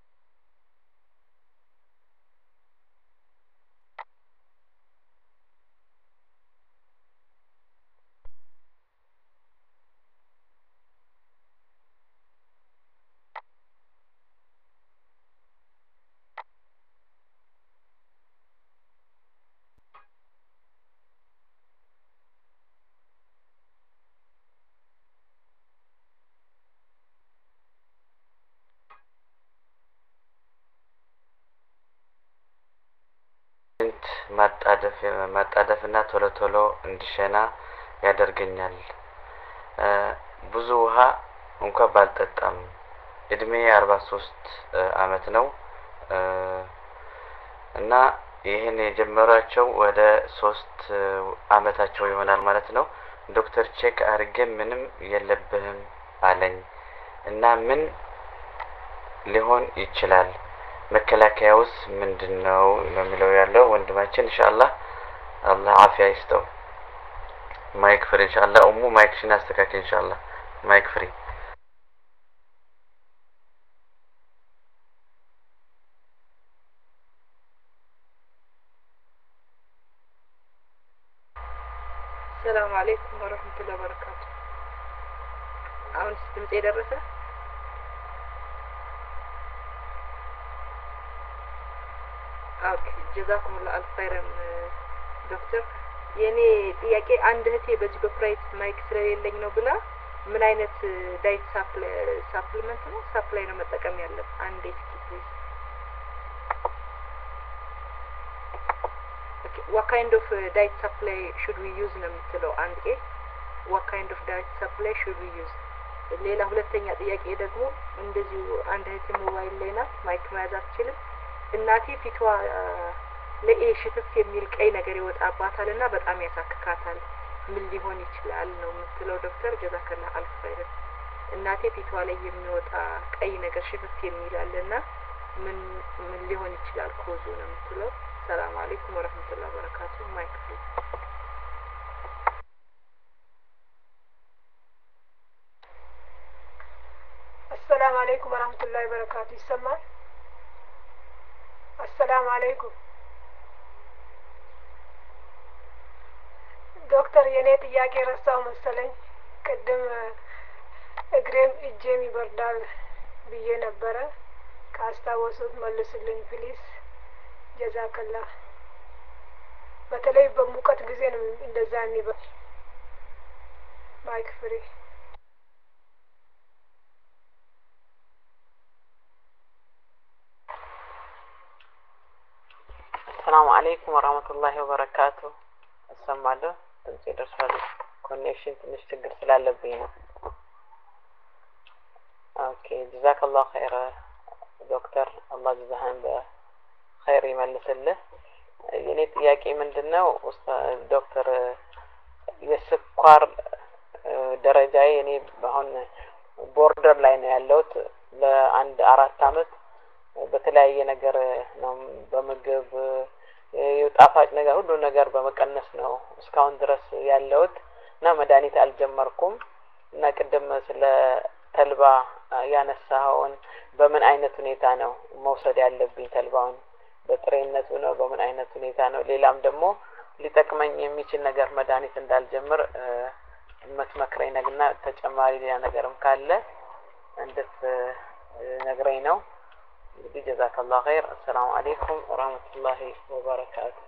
ሽንት ማጣደፍ ማጣደፍና ቶሎ ቶሎ እንዲሸና ያደርገኛል። ብዙ ውሃ እንኳን ባልጠጣም እድሜ አርባ ሶስት አመት ነው እና ይሄን የጀመራቸው ወደ ሶስት አመታቸው ይሆናል ማለት ነው። ዶክተር ቼክ አርገ ምንም የለብህም አለኝ እና ምን ሊሆን ይችላል? መከላከያውስ ምንድነው ለሚለው ያለው ወንድማችን ኢንሻአላህ አላህ አፊያ ይስጠው። ማይክ ፍሪ ኢንሻአላህ ኡሙ ማይክሽን አስተካክል ኢንሻአላህ ማይክ ፍሪ። السلام عليكم ورحمة الله وبركاته. አሁን ድምጽ የደረሰ ኦኬ ጀዛኩም الله الف خيرا ዶክተር የኔ ጥያቄ አንድ እህቴ በዚህ በፕራይስ ማይክ ስለሌለኝ ነው ብላ ምን አይነት ዳይት ሳፕሊመንት ነው ሳፕላይ ነው መጠቀም ያለብን አንድ እስኪ ፕሊዝ okay what kind of uh, diet supply should we use ነው የምትለው አንድ ኤ what kind of diet supply should we use ሌላ ሁለተኛ ጥያቄ ደግሞ እንደዚሁ አንድ እህቴ ሞባይል ላይ ናት ማይክ መያዝ አትችልም እናቴ ፊቷ ለኤ ሽፍፍ የሚል ቀይ ነገር ይወጣባታልና በጣም ያሳክካታል ምን ሊሆን ይችላል ነው የምትለው ዶክተር ጀዛከላ አልፍ ኸይር እናቴ ፊቷ ላይ የሚወጣ ቀይ ነገር ሽፍፍ የሚላልና ምን ምን ሊሆን ይችላል ኮዙ ነው የምትለው ሰላም አለይኩም ወራህመቱላሂ ወበረካቱ ማይክ ፍሪ السلام عليكم ورحمة الله وبركاته ይሰማል السلام عليكم ዶክተር የኔ ጥያቄ ረሳው መሰለኝ ቅድም እግሬም እጄም ይበርዳል ብዬ ነበረ ካስታወሱት መልስልኝ ፕሊዝ ጀዛከላ በተለይ በሙቀት ጊዜ ነው እንደዛ የሚበ ማይክ ፍሪ السلام عليكم ورحمة الله وبركاته أسمعنا تنسي درسال كونيكشن ትንሽ ችግር ስላለብኝ ነው ኦኬ جزاك الله خير ዶክተር አላህ ጀዛህን በኸይር ይመልስልህ የኔ ጥያቄ ምንድነው ዶክተር የስኳር ደረጃዬ እኔ አሁን ቦርደር ላይ ነው ያለሁት ለአንድ አራት አመት በተለያየ ነገር ነው በመገብ የጣፋጭ ነገር ሁሉ ነገር በመቀነስ ነው እስካሁን ድረስ ያለሁት እና መድኃኒት አልጀመርኩም እና ቅድም ስለ ተልባ ያነሳውን በምን አይነት ሁኔታ ነው መውሰድ ያለብኝ ተልባውን በጥሬነቱ ነው በምን አይነት ሁኔታ ነው ሌላም ደግሞ ሊጠቅመኝ የሚችል ነገር መድኃኒት እንዳልጀምር መስመክረኝ ነገና ተጨማሪ ሌላ ነገርም ካለ እንድት ነግረኝ ነው جزاك الله خير السلام عليكم ورحمة الله وبركاته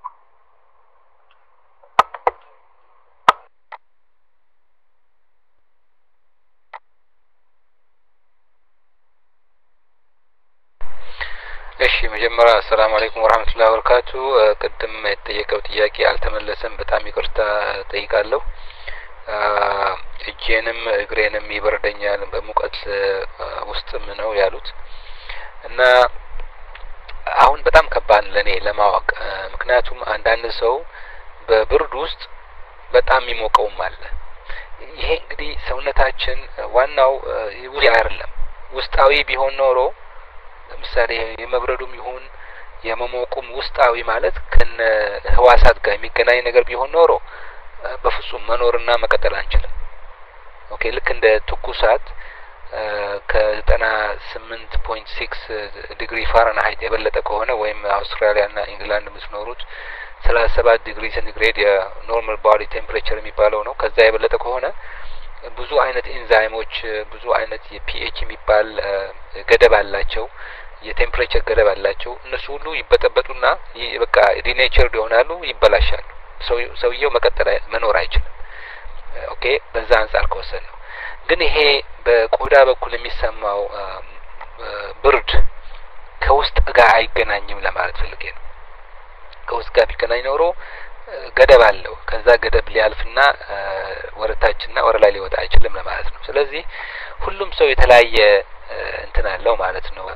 እሺ መጀመሪያ السلام عليكم ورحمة الله وبركاته ቅድም የተጠየቀው ጥያቄ አልተመለሰም በጣም ይቅርታ ጠይቃለሁ እጄንም እግሬንም ይበርደኛል በሙቀት ውስጥም ነው ያሉት እና አሁን በጣም ከባድ ለኔ ለማወቅ ምክንያቱም አንዳንድ ሰው በብርድ ውስጥ በጣም ይሞቀውም አለ ይሄ እንግዲህ ሰውነታችን ዋናው ውስጥ አይደለም ውስጣዊ ቢሆን ኖሮ ለምሳሌ የመብረዱም ይሁን የመሞቁም ውስጣዊ ማለት ከነ ህዋሳት ጋር የሚገናኝ ነገር ቢሆን ኖሮ በፍጹም መኖርና መቀጠል አንችልም ኦኬ ልክ እንደ ትኩሳት ከ98 ነጥብ ስድስት ዲግሪ ፋራናይት የበለጠ ከሆነ ወይም አውስትራሊያና ኢንግላንድ መስኖሩት ሰላሳ ሰባት ዲግሪ ሴንቲግሬድ የኖርማል ቦዲ ቴምፕሬቸር የሚባለው ነው ከዛ የበለጠ ከሆነ ብዙ አይነት ኢንዛይሞች ብዙ አይነት የፒኤች የሚባል ገደብ አላቸው የቴምፕሬቸር ገደብ አላቸው እነሱ ሁሉ ይበጠበጡና በቃ ዲኔቸር ይሆናሉ ይበላሻሉ ሰውየው መቀጠል መኖር አይችልም ኦኬ በዛ አንፃር ከወሰነው ግን ይሄ በቆዳ በኩል የሚሰማው ብርድ ከውስጥ ጋር አይገናኝም ለማለት ፈልጌ ነው ከውስጥ ጋር ቢገናኝ ኖሮ ገደብ አለው። ከዛ ገደብ ሊያልፍና ወረታችንና ወረ ላይ ሊወጣ አይችልም ለማለት ነው። ስለዚህ ሁሉም ሰው የተለያየ እንትን አለው ማለት ነው።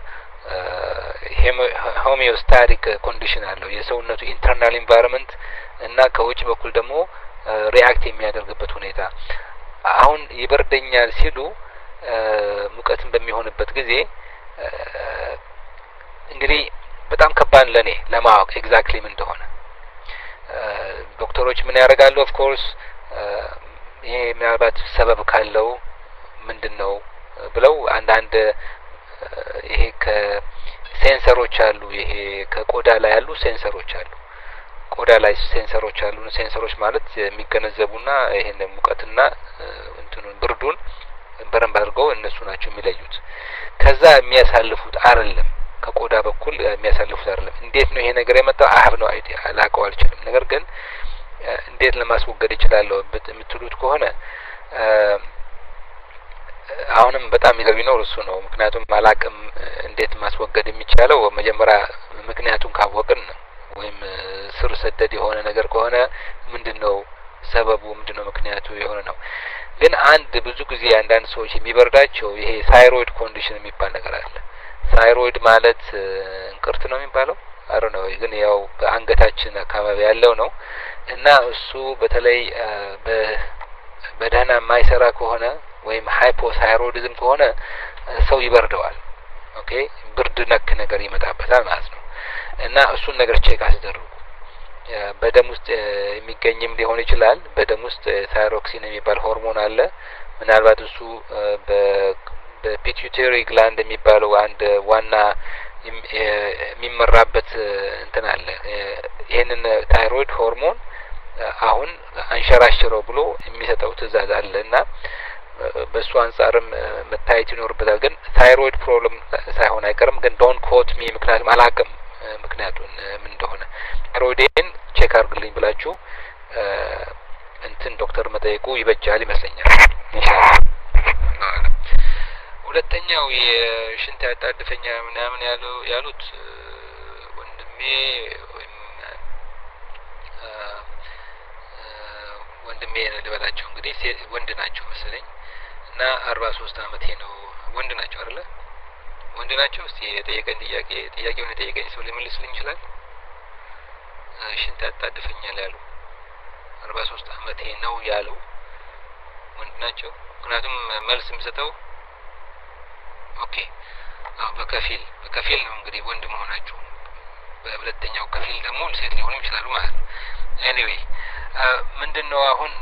ሆሚዮስታቲክ ኮንዲሽን አለው የሰውነቱ ኢንተርናል ኢንቫይሮንመንት እና ከውጭ በኩል ደግሞ ሪአክት የሚያደርግበት ሁኔታ። አሁን ይበርደኛል ሲሉ ሙቀትን በሚሆንበት ጊዜ እንግዲህ በጣም ከባድ ለኔ ለማወቅ ኤግዛክትሊ ምን እንደሆነ ዶክተሮች ምን ያደርጋሉ? ኦፍ ኮርስ ይሄ ምናልባት ሰበብ ካለው ምንድነው ብለው አንዳንድ ይሄ ከሴንሰሮች አሉ ይሄ ከቆዳ ላይ ያሉ ሴንሰሮች አሉ ቆዳ ላይ ሴንሰሮች አሉ ሴንሰሮች ማለት የሚገነዘቡና ይሄን ሙቀትና እንትኑን ብርዱን በረንብ አድርገው እነሱ ናቸው የሚለዩት። ከዛ የሚያሳልፉት አይደለም ከቆዳ በኩል የሚያሳልፉት አይደለም። እንዴት ነው ይሄ ነገር የመጣው? አሀብ ነው አይዲያ አላቀው አልችልም። ነገር ግን እንዴት ለማስወገድ ይችላል የምትሉት ከሆነ አሁንም በጣም ይገርሚው እሱ ነው። ምክንያቱም አላቅም እንዴት ማስወገድ የሚቻለው መጀመሪያ ምክንያቱን ካወቅን ነው። ወይም ስር ሰደድ የሆነ ነገር ከሆነ ምንድነው ሰበቡ ምንድነው ምክንያቱ የሆነ ነው። ግን አንድ ብዙ ጊዜ አንዳንድ ሰዎች የሚበርዳቸው ይሄ ታይሮይድ ኮንዲሽን የሚባል ነገር አለ። ታይሮይድ ማለት እንቅርት ነው የሚባለው አረ ነው ግን ያው በአንገታችን አካባቢ ያለው ነው እና እሱ በተለይ በደህና የማይሰራ ከሆነ ወይም ሃይፖታይሮይዲዝም ከሆነ ሰው ይበርደዋል። ኦኬ ብርድ ነክ ነገር ይመጣበታል ማለት ነው። እና እሱን ነገር ቼክ አስደርጉ። በደም ውስጥ የሚገኝም ሊሆን ይችላል። በደም ውስጥ ታይሮክሲን የሚባል ሆርሞን አለ። ምናልባት እሱ በፒቱይተሪ ግላንድ የሚባለው አንድ ዋና የሚመራበት እንትን አለ። ይሄንን ታይሮይድ ሆርሞን አሁን አንሸራሽረው ብሎ የሚሰጠው ትእዛዝ አለና በሱ አንጻርም መታየት ይኖርበታል። ግን ታይሮይድ ፕሮብለም ሳይሆን አይቀርም። ግን ዶንት ኮት ሚ ምክንያቱም አላቅም ምክንያቱን ምን እንደሆነ ታይሮይድን ቼክ አድርግልኝ ብላችሁ እንትን ዶክተር መጠየቁ ይበጃል ይመስለኛል ኢንሻአላህ። ሁለተኛው የሽንት ያጣድፈኛ ምናምን ያለው ያሉት ወንድሜ ወይም ወንድሜ ልበላቸው እንግዲህ ወንድ ናቸው መሰለኝ እና አርባ ሶስት አመቴ ነው። ወንድ ናቸው አይደለ? ወንድ ናቸው። እስቲ የጠየቀኝ ጥያቄ ጥያቄውን የጠየቀኝ ሰው ሊመልስልኝ ይችላል? ሽንት ያጣድፈኛል ያሉ አርባ ሶስት አመቴ ነው ያለው ወንድ ናቸው። ምክንያቱም መልስ የምሰጠው ኦኬ አዎ በከፊል በከፊል ነው እንግዲህ ወንድ መሆናቸው። በሁለተኛው ከፊል ደግሞ ሴት ሊሆኑ ይችላሉ ማለት ነው። ኤኒዌይ ምንድነው አሁን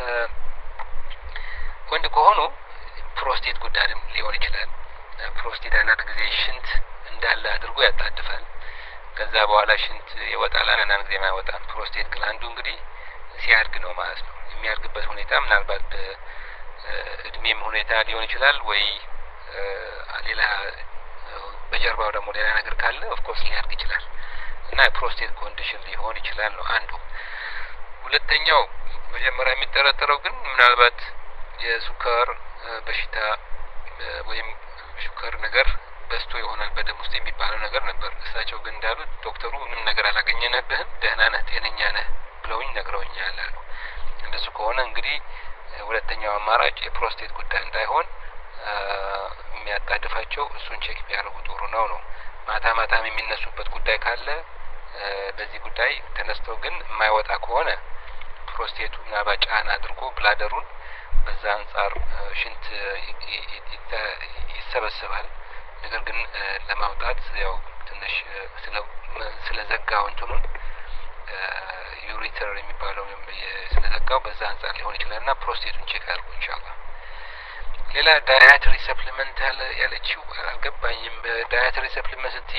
ወንድ ከሆኑ ፕሮስቴት ጉዳይም ሊሆን ይችላል። ፕሮስቴት አንዳንድ ጊዜ ሽንት እንዳለ አድርጎ ያጣድፋል። ከዛ በኋላ ሽንት ይወጣል አንዳንድ ጊዜ ማይወጣም። ፕሮስቴት ግላንዱ እንግዲህ ሲያድግ ነው ማለት ነው። የሚያድግበት ሁኔታ ምናልባት በእድሜም ሁኔታ ሊሆን ይችላል ወይ ሌላ በጀርባው ደግሞ ሌላ ነገር ካለ ኦፍ ኮርስ ሊያድግ ይችላል እና ፕሮስቴት ኮንዲሽን ሊሆን ይችላል ነው አንዱ። ሁለተኛው መጀመሪያ የሚጠረጠረው ግን ምናልባት የሱካር በሽታ ወይም ሱካር ነገር በስቶ ይሆናል በደም ውስጥ የሚባለው ነገር ነበር። እሳቸው ግን እንዳሉት ዶክተሩ ምንም ነገር አላገኘንብህም ደህና ነህ ጤነኛ ነህ ብለውኝ ነግረውኛል አሉ። እንደሱ ከሆነ እንግዲህ ሁለተኛው አማራጭ የፕሮስቴት ጉዳይ እንዳይሆን የሚያጣድፋቸው እሱን ቼክ ቢያደርጉ ጥሩ ነው ነው። ማታ ማታም የሚነሱበት ጉዳይ ካለ በዚህ ጉዳይ ተነስተው ግን የማይወጣ ከሆነ ፕሮስቴቱ ምናልባት ጫና አድርጎ ብላደሩን በዛ አንጻር ሽንት ይሰበሰባል። ነገር ግን ለማውጣት ያው ትንሽ ስለ ስለዘጋው እንትኑን ዩሪተር የሚባለው ስለዘጋው በዛ አንጻር ሊሆን ይችላልና ፕሮስቴቱን ቼክ አድርጉ ኢንሻአላህ። ሌላ ዳይተሪ ሰፕሊመንት ያለችው አልገባኝም። በዳይተሪ ሰፕሊመንት ስቲ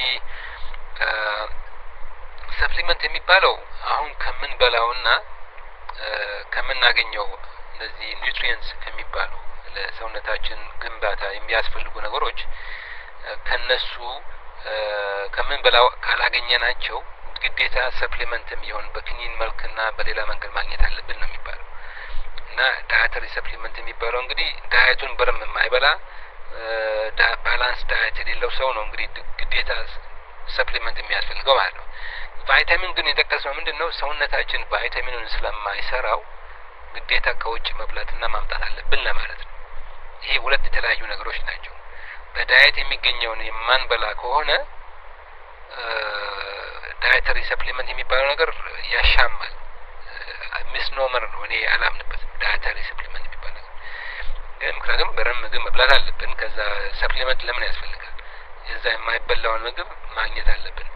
ሰፕሊመንት የሚባለው አሁን ከምን በላውና ከምናገኘው እነዚህ ኒውትሪየንትስ ከሚባሉ ለሰውነታችን ግንባታ የሚያስፈልጉ ነገሮች ከነሱ ከምን በላው ካላገኘናቸው ግዴታ ሰፕሊመንትም ይሁን በክኒን መልክና በሌላ መንገድ ማግኘት አለብን ነው የሚባለው። እና ዳይተሪ ሰፕሊመንት የሚባለው እንግዲህ ዳይቱን በረም የማይበላ ባላንስ ዳይት የሌለው ሰው ነው እንግዲህ ግዴታ ሰፕሊመንት የሚያስፈልገው ማለት ነው። ቫይታሚን ግን የጠቀስነው ምንድነው ሰውነታችን ቫይታሚኑን ስለማይሰራው ግዴታ ከውጭ መብላትና ማምጣት አለብን ለማለት ነው። ይሄ ሁለት የተለያዩ ነገሮች ናቸው። በዳይት የሚገኘውን የማንበላ ከሆነ ዳይተሪ ሰፕሊመንት የሚባለው ነገር ያሻማል። ሚስኖመር ነው። እኔ አላምንበትም ዳይተሪ ሰፕሊመንት የሚባለው ነገር። ምክንያቱም በረም ምግብ መብላት አለብን። ከዛ ሰፕሊመንት ለምን ያስፈልጋል? እዛ የማይበላውን ምግብ ማግኘት አለብን።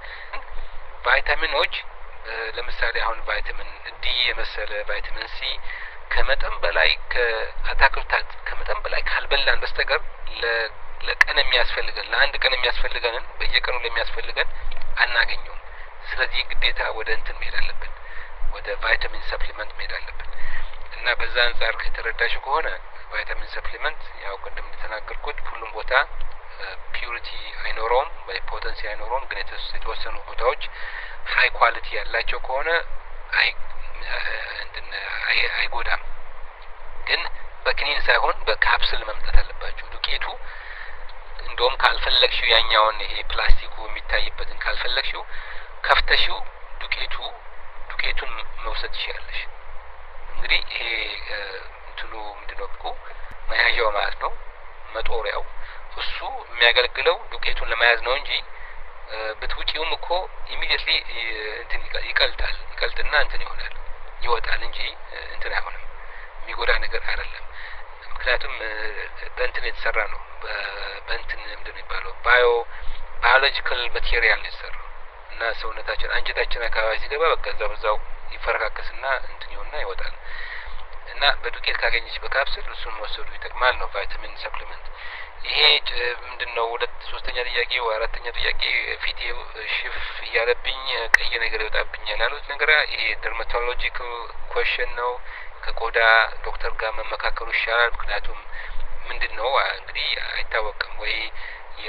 ቫይታሚኖች ለምሳሌ አሁን ቫይታሚን ዲ የመሰለ ቫይታሚን ሲ ከመጠን በላይ ከአታክልታት ከመጠን በላይ ካልበላን በስተቀር ለቀን የሚያስፈልገን ለአንድ ቀን የሚያስፈልገንን በየቀኑ ለሚያስፈልገን አናገኘውም። ስለዚህ ግዴታ ወደ እንትን መሄድ አለብን፣ ወደ ቫይታሚን ሰፕሊመንት መሄድ አለብን። እና በዛ አንጻር ከተረዳሽ ከሆነ ቫይታሚን ሰፕሊመንት ያው ቅድም እንደተናገርኩት ሁሉም ቦታ ፒዩሪቲ አይኖረውም ወይ ፖተንሲ አይኖረውም። ግን የተወሰኑ ቦታዎች ሃይ ኳሊቲ ያላቸው ከሆነ አይ እንትን አይጎዳም። ግን በክኒን ሳይሆን በካፕሱል መምጣት አለባቸው። ዱቄቱ እንደውም ካልፈለግሽው ያኛውን ይሄ ፕላስቲኩ የሚታይበትን ካልፈለግሽው ከፍተሽው ዱቄቱ ዱቄቱን መውሰድ ትችያለሽ። እንግዲህ ይሄ እንትኑ ምንድነው እኮ መያዣው ማለት ነው መጦሪያው እሱ የሚያገለግለው ዱቄቱን ለመያዝ ነው እንጂ ብትውጪውም እኮ ኢሚዲየትሊ እንትን ይቀልጣል ይቀልጥና እንትን ይሆናል ይወጣል እንጂ እንትን አይሆንም። የሚጎዳ ነገር አይደለም። ምክንያቱም በእንትን የተሰራ ነው በእንትን ምንድነው የሚባለው ባዮ ባዮሎጂካል ማቴሪያል ነው የተሰራው እና ሰውነታችን አንጀታችን አካባቢ ሲገባ በቃ እዛው እዛው ይፈረካከስና እንትን ይሆንና ይወጣል። እና በዱቄት ካገኘች በካፕሱል እሱን መወሰዱ ይጠቅማል ነው ቫይታሚን ሰፕሊመንት። ይሄ ምንድነው ሁለት ሶስተኛ ጥያቄ ወይ አራተኛ ጥያቄ ፊቴ ሽፍ እያለብኝ ቀይ ነገር ይወጣብኛል ያሉት ነገር ይሄ ደርማቶሎጂካል ኩዌስቸን ነው። ከቆዳ ዶክተር ጋር መመካከሩ ይሻላል። ምክንያቱም ምንድነው እንግዲህ አይታወቅም ወይ የ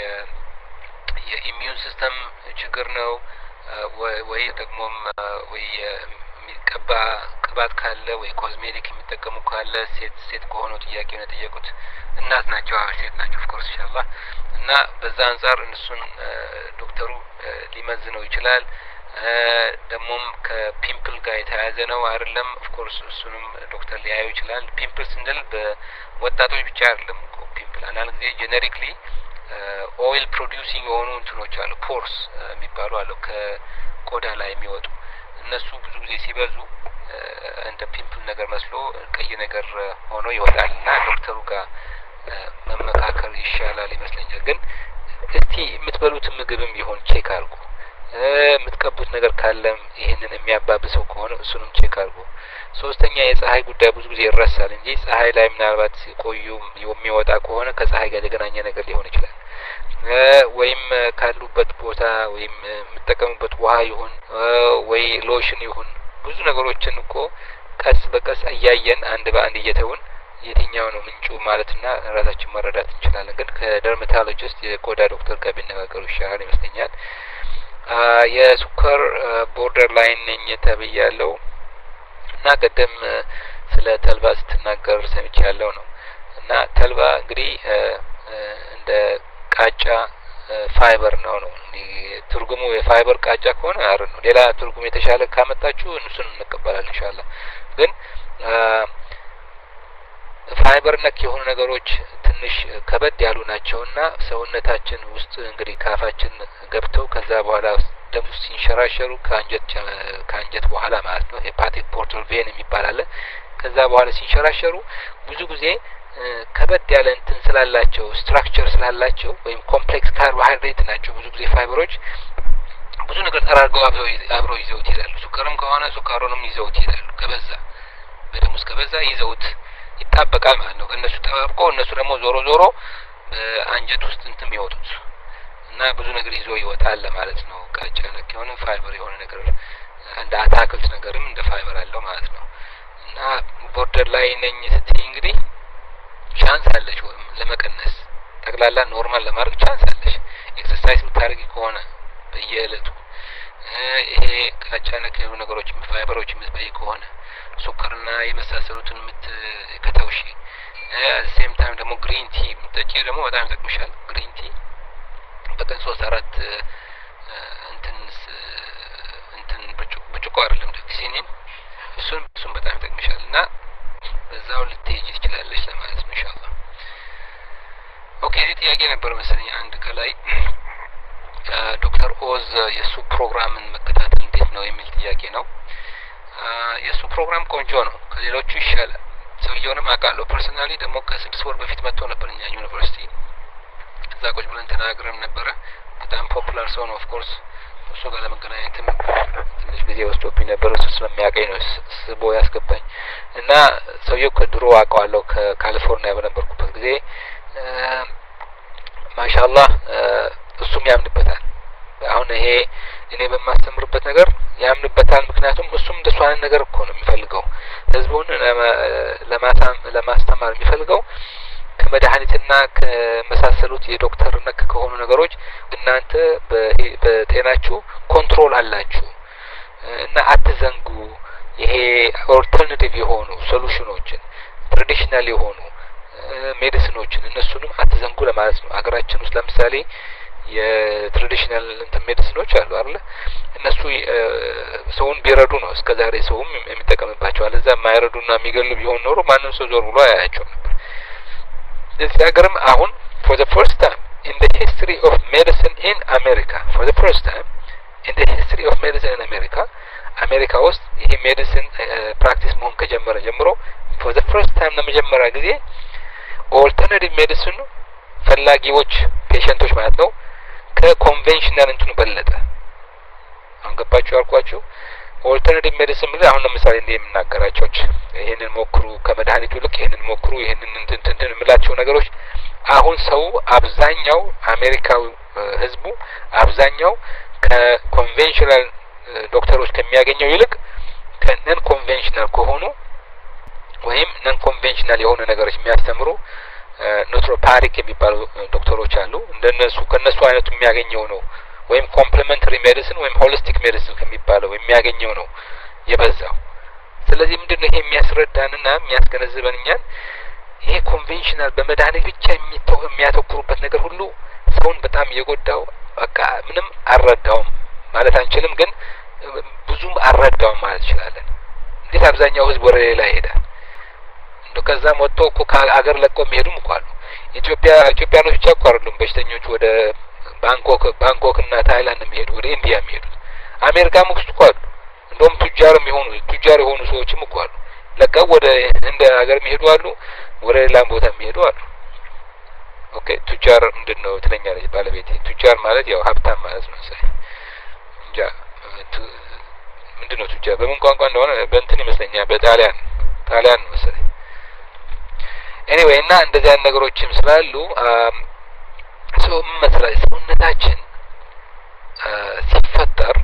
የኢሚዩን ሲስተም ችግር ነው ወይ ደግሞም ወይ የሚቀባ ቅባት ካለ ወይ ኮዝሜቲክ የሚጠቀሙ ካለ ሴት ሴት ከሆነው ጥያቄ ነው የጠየቁት። እናት ናቸው ሴት ናቸው ኦፍ ኮርስ ኢንሻአላህ። እና በዛ አንፃር እነሱን ዶክተሩ ሊመዝነው ይችላል። ደግሞም ከፒምፕል ጋር የተያያዘ ነው አይደለም ኦፍ ኮርስ እሱንም ዶክተር ሊያዩ ይችላል። ፒምፕል ስንል በወጣቶች ብቻ አይደለም እኮ ፒምፕል አንዳንድ ጊዜ ጄኔሪክሊ ኦይል ፕሮዲዩሲንግ የሆኑ እንትኖች አሉ ፖርስ የሚባሉ አሉ ከቆዳ ላይ የሚወጡ እነሱ ብዙ ጊዜ ሲበዙ እንደ ፒምፕል ነገር መስሎ ቀይ ነገር ሆኖ ይወጣል እና ዶክተሩ ጋር መመካከር ይሻላል ይመስለኛል። ግን እስቲ የምትበሉት ምግብም ይሆን ቼክ አድርጉ። የምትቀቡት ነገር ካለም ይሄንን የሚያባብሰው ከሆነ እሱንም ቼክ አድርጉ። ሶስተኛ የፀሐይ ጉዳይ ብዙ ጊዜ ይረሳል እንጂ ፀሐይ ላይ ምናልባት ቆዩ የሚወጣ ከሆነ ከፀሐይ ጋር የተገናኘ ነገር ሊሆን ይችላል። ወይም ካሉበት ቦታ ወይም የምትጠቀሙበት ውሃ ይሁን ወይ ሎሽን ይሁን ብዙ ነገሮችን እኮ ቀስ በቀስ እያየን አንድ በአንድ እየተውን የትኛው ነው ምንጩ ማለትና ራሳችን መረዳት እንችላለን። ግን ከደርማቶሎጂስት የቆዳ ዶክተር ጋር ቢነጋገሩ ይሻላል ይመስለኛል። የሱከር ቦርደር ላይን ነኝ ተብያለሁ እና ቀደም ስለ ተልባ ስትናገር ሰምቻለሁ ነው። እና ተልባ እንግዲህ እንደ ቃጫ ፋይበር ነው ነው ትርጉሙ የፋይበር ቃጫ ከሆነ አረ ነው። ሌላ ትርጉም የተሻለ ካመጣችሁ እሱን እንቀበላለን ኢንሻአላህ። ግን ፋይበር ነክ የሆኑ ነገሮች ትንሽ ከበድ ያሉ ናቸውና ሰውነታችን ውስጥ እንግዲህ ካፋችን ገብተው ከዛ በኋላ ደም ሲንሸራሸሩ ከአንጀት ከአንጀት በኋላ ማለት ነው ሄፓቲክ ፖርታል ቬን የሚባል አለ። ከዛ በኋላ ሲንሸራሸሩ ብዙ ጊዜ ከበድ ያለ እንትን ስላላቸው ስትራክቸር ስላላቸው ወይም ኮምፕሌክስ ካርቦሃይድሬት ናቸው ብዙ ጊዜ ፋይበሮች ብዙ ነገር ጠራርገው አብረው አብረው ይዘውት ይላሉ። ሱከርም ከሆነ ሱካሩንም ይዘውት ይላሉ። ከበዛ በደም ውስጥ ከበዛ ይዘውት ይጣበቃል ማለት ነው። ከነሱ ተጣብቆ እነሱ ደግሞ ዞሮ ዞሮ አንጀት ውስጥ እንትን የሚወጡት እና ብዙ ነገር ይዞ ይወጣል ማለት ነው። ቃጫ ነክ የሆነ ፋይበር የሆነ ነገር እንደ አታክልት ነገርም እንደ ፋይበር አለው ማለት ነው። እና ቦርደር ላይ ነኝ ስትይ እንግዲህ ቻንስ አለሽ ወይም ለመቀነስ ጠቅላላ ኖርማል ለማድረግ ቻንስ አለሽ ኤክሰርሳይዝ የምታደርጊ ከሆነ በየእለቱ ይሄ ቃጫ ነክ የሆኑ ነገሮች ፋይበሮች የምትበይ ከሆነ ሱከርና የመሳሰሉትን ምት ከተውሺ ሴም ታይም ደግሞ ግሪን ቲ ምትጠጪ ደግሞ በጣም ይጠቅምሻል። ግሪን ቲ በቀን ሶስት አራት የማላውቀው አይደለም ዶክሲኒን እሱን እሱን በጣም ይጠቅምሻልና በዛው ልትሄጂ ትችላለሽ ለማለት ነው ኢንሻአላህ። ኦኬ ጥያቄ ነበር መሰለኝ አንድ ከላይ ዶክተር ኦዝ የሱ ፕሮግራምን መከታተል እንዴት ነው የሚል ጥያቄ ነው። የሱ ፕሮግራም ቆንጆ ነው፣ ከሌሎቹ ይሻላል። ሰውየውንም አውቃለሁ ፐርሰናሊ። ደግሞ ከስድስት ወር በፊት መጥቶ ነበር እኛ ዩኒቨርሲቲ፣ እዛ ቁጭ ብለን ተናግረን ነበረ። በጣም ፖፑላር ሰው ነው። ኦፍ ኮርስ እሱ ጋር ለመገናኘትም ትንሽ ጊዜ ወስዶብኝ ነበር። እሱ ስለሚያውቀኝ ነው ስቦ ያስገባኝ እና ሰውየው ከድሮ አውቀዋለሁ ከካሊፎርኒያ በነበርኩበት ጊዜ። ማሻአላህ እሱም ያምንበታል። አሁን ይሄ እኔ በማስተምርበት ነገር ያምንበታል። ምክንያቱም እሱም እንደሱ አይነት ነገር እኮ ነው የሚፈልገው፣ ህዝቡን ለማታም ለማስተማር የሚፈልገው ከመድኃኒትና ከመሳሰሉት የዶክተር ነክ ከሆኑ ነገሮች እናንተ በጤናችሁ ኮንትሮል አላችሁ እና አትዘንጉ። ይሄ ኦልተርናቲቭ የሆኑ ሶሉሽኖችን ትራዲሽናል የሆኑ ሜዲሲኖችን እነሱንም አትዘንጉ ለማለት ነው። አገራችን ውስጥ ለምሳሌ የትራዲሽናል እንትን ሜዲሲኖች አሉ አይደል? እነሱ ሰውን ቢረዱ ነው እስከዛሬ ሰውም የሚጠቀምባቸው። አለዛ የማይረዱና የሚገሉ ቢሆን ኖሮ ማንም ሰው ዞር ብሎ አያያቸው ነበር። እዚህ ሀገርም አሁን for the first time in the history of medicine in America for the first time in the history of medicine in America አሜሪካ ውስጥ ይሄ ሜዲሲን ፕራክቲስ መሆን ከጀመረ ጀምሮ for the first time ለመጀመሪያ ጊዜ ኦልተርናቲቭ ሜዲሲን ፈላጊዎች ፔሸንቶች ማለት ነው ከኮንቬንሽናል እንትኑ በለጠ። አሁን ገባችሁ አልኳችሁ። ኦልተርናቲቭ ሜዲሲን ማለት አሁን ለምሳሌ እንደ የምናገራቸው ይሄንን ሞክሩ ከመድኃኒቱ ልክ ይሄንን ሞክሩ ይሄንን እንትን እንትን የምላቸው ነገሮች አሁን ሰው አብዛኛው አሜሪካው ህዝቡ አብዛኛው ከኮንቬንሽናል ዶክተሮች ከሚያገኘው ይልቅ ከነን ኮንቬንሽናል ከሆኑ ወይም ነን ኮንቬንሽናል የሆነ ነገሮች የሚያስተምሩ ኑትሮፓቲክ የሚባሉ ዶክተሮች አሉ። እንደነሱ ከነሱ አይነቱ የሚያገኘው ነው ወይም ኮምፕሊሜንተሪ ሜዲሲን ወይም ሆሊስቲክ ሜዲሲን ከሚባለው የሚያገኘው ነው የበዛው። ስለዚህ ምንድነው ይሄ የሚያስረዳንና የሚያስገነዝበን እኛን ይሄ ኮንቬንሽናል በመድኃኒት ብቻ የሚተው የሚያተኩሩበት ነገር ሁሉ ሰውን በጣም የጎዳው በቃ ምንም አልረዳውም ማለት አንችልም፣ ግን ብዙም አልረዳውም ማለት እንችላለን። እንዴት አብዛኛው ህዝብ ወደ ሌላ ይሄዳል? እንደው ከዛም ወጥቶ እኮ ከአገር ለቆ የሚሄዱም እኮ አሉ። ኢትዮጵያ ኢትዮጵያኖች ብቻ እኮ አይደሉም በሽተኞቹ ወደ ባንኮክ ባንኮክ እና ታይላንድ የሚሄዱ ወደ ኢንዲያ የሚሄዱ አሜሪካም ውስጥ እኮ አሉ። እንደውም ቱጃር የሚሆኑ ቱጃር የሆኑ ሰዎችም እኮ አሉ። ለቀው ወደ እንደ ሀገር የሚሄዱ አሉ፣ ወደ ሌላም ቦታ የሚሄዱ አሉ። ኦኬ ቱጃር ምንድነው ትለኛለች ባለቤቴ። ቱጃር ማለት ያው ሀብታም ማለት ነው። ሰይ እንጃ ምንድነው ቱጃር በምን ቋንቋ እንደሆነ በእንትን ይመስለኛል በጣሊያን ጣሊያን መሰለኝ። ኤኒዌይ እና እንደዚህ አይነት ነገሮችም ስላሉ ሰው መስራት ሰውነታችን ሲፈጠር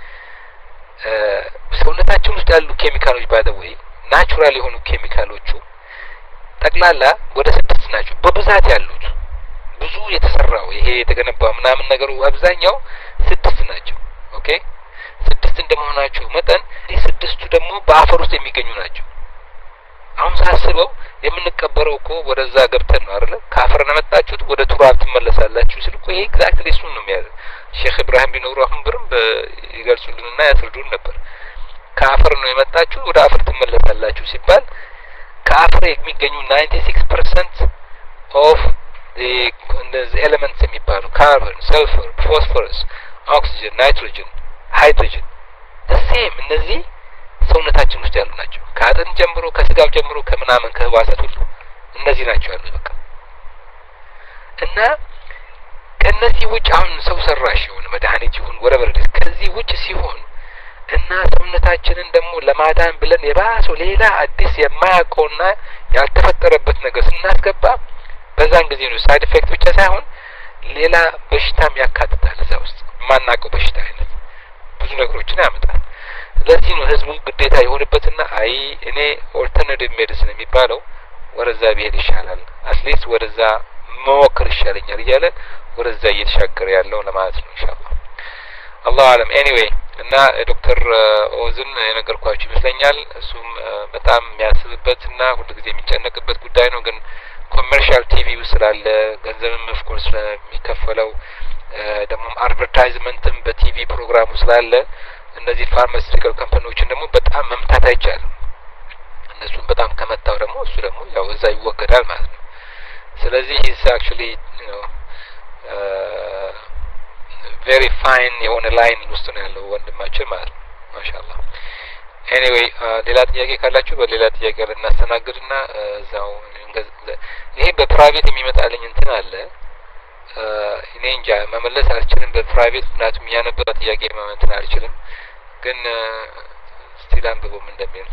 ሰውነታችን ውስጥ ያሉ ኬሚካሎች ባይ ዘ ዌይ ናቹራል የሆኑ ኬሚካሎቹ ጠቅላላ ወደ ስድስት ናቸው በብዛት ያሉት። ብዙ የተሰራው ይሄ የተገነባው ምናምን ነገሩ አብዛኛው ስድስት ናቸው። ኦኬ ስድስት እንደመሆናቸው መጠን ይህ ስድስቱ ደግሞ በአፈር ውስጥ የሚገኙ ናቸው። አሁን ሳስበው የምንቀበረው እኮ ወደዛ ገብተን ነው አይደል? ከአፈር ነው መጣችሁት ወደ ቱራብ ትመለሳላችሁ ሲል እኮ ይሄ ኤግዛክትሊ እሱን ነው የሚያደርገው። ሼክ ኢብራሂም ቢኖሩ አሁን ብርም ይገልጹልንና ያስረዱን ነበር። ከአፈር ነው የመጣችሁ ወደ አፈር ትመለሳላችሁ ሲባል ከአፈር የሚገኙ ninety six percent ኦፍ the the elements የሚባሉ ካርቦን፣ ሰልፈር፣ ፎስፎረስ፣ ኦክሲጅን፣ ናይትሮጅን፣ ሃይድሮጅን the same እነዚህ ሰውነታችን ውስጥ ያሉ ናቸው። ከአጥንት ጀምሮ ከስጋው ጀምሮ ከምናምን ከህዋሳት ሁሉ እነዚህ ናቸው ያሉት በቃ። እና ከነዚህ ውጭ አሁን ሰው ሰራሽ የሆነ መድኃኒት ይሁን ወረበር ከዚህ ውጭ ሲሆን እና ሰውነታችንን ደግሞ ለማዳን ብለን የባሰው ሌላ አዲስ የማያውቀውና ያልተፈጠረበት ነገር ስናስገባ በዛን ጊዜ ነው ሳይድ ኢፌክት ብቻ ሳይሆን ሌላ በሽታም ያካትታል። እዛ ውስጥ የማናውቀው በሽታ አይነት ብዙ ነገሮችን ያመጣል። ለዚህ ነው ህዝቡ ግዴታ የሆነበትና አይ እኔ ኦልተርናቲቭ ሜዲሲን የሚባለው ወደዛ ቢሄድ ይሻላል፣ አትሊስት ወደዛ መሞከር ይሻለኛል እያለ ወደዛ እየተሻገረ ያለው ለማለት ነው ኢንሻአላህ። አላሁ አለም። ኤኒዌይ እና ዶክተር ኦዝን የነገርኳችሁ ይመስለኛል። እሱም በጣም የሚያስብበትና ሁሉ ጊዜ የሚጨነቅበት ጉዳይ ነው። ግን ኮመርሻል ቲቪ ስላለ ገንዘብም ኦፍ ኮርስ ስለሚከፈለው ደግሞ አድቨርታይዝመንትም በቲቪ ፕሮግራሙ ስላለ እነዚህ ፋርማሲቲካል ካምፓኒዎችን ደግሞ በጣም መምታት አይቻልም። እነሱን በጣም ከመታው ደግሞ እሱ ደግሞ ያው እዛ ይወገዳል ማለት ነው። ስለዚህ ሂስ አክቹሊ ዩ ኖ ቬሪ ፋይን የሆነ ላይን ውስጥ ነው ያለው ወንድማችን ማለት ነው። ማሻአላህ። ኤኒዌይ ሌላ ጥያቄ ካላችሁ በሌላ ጥያቄ ልናስተናግድና እዛው ይሄ በፕራይቬት የሚመጣልኝ እንትን አለ እኔ እንጃ መመለስ አልችልም በፕራይቬት ምክንያቱም ያነበበ ጥያቄ መመለስ አልችልም ግን ስቲል አንብቦም እንደሚል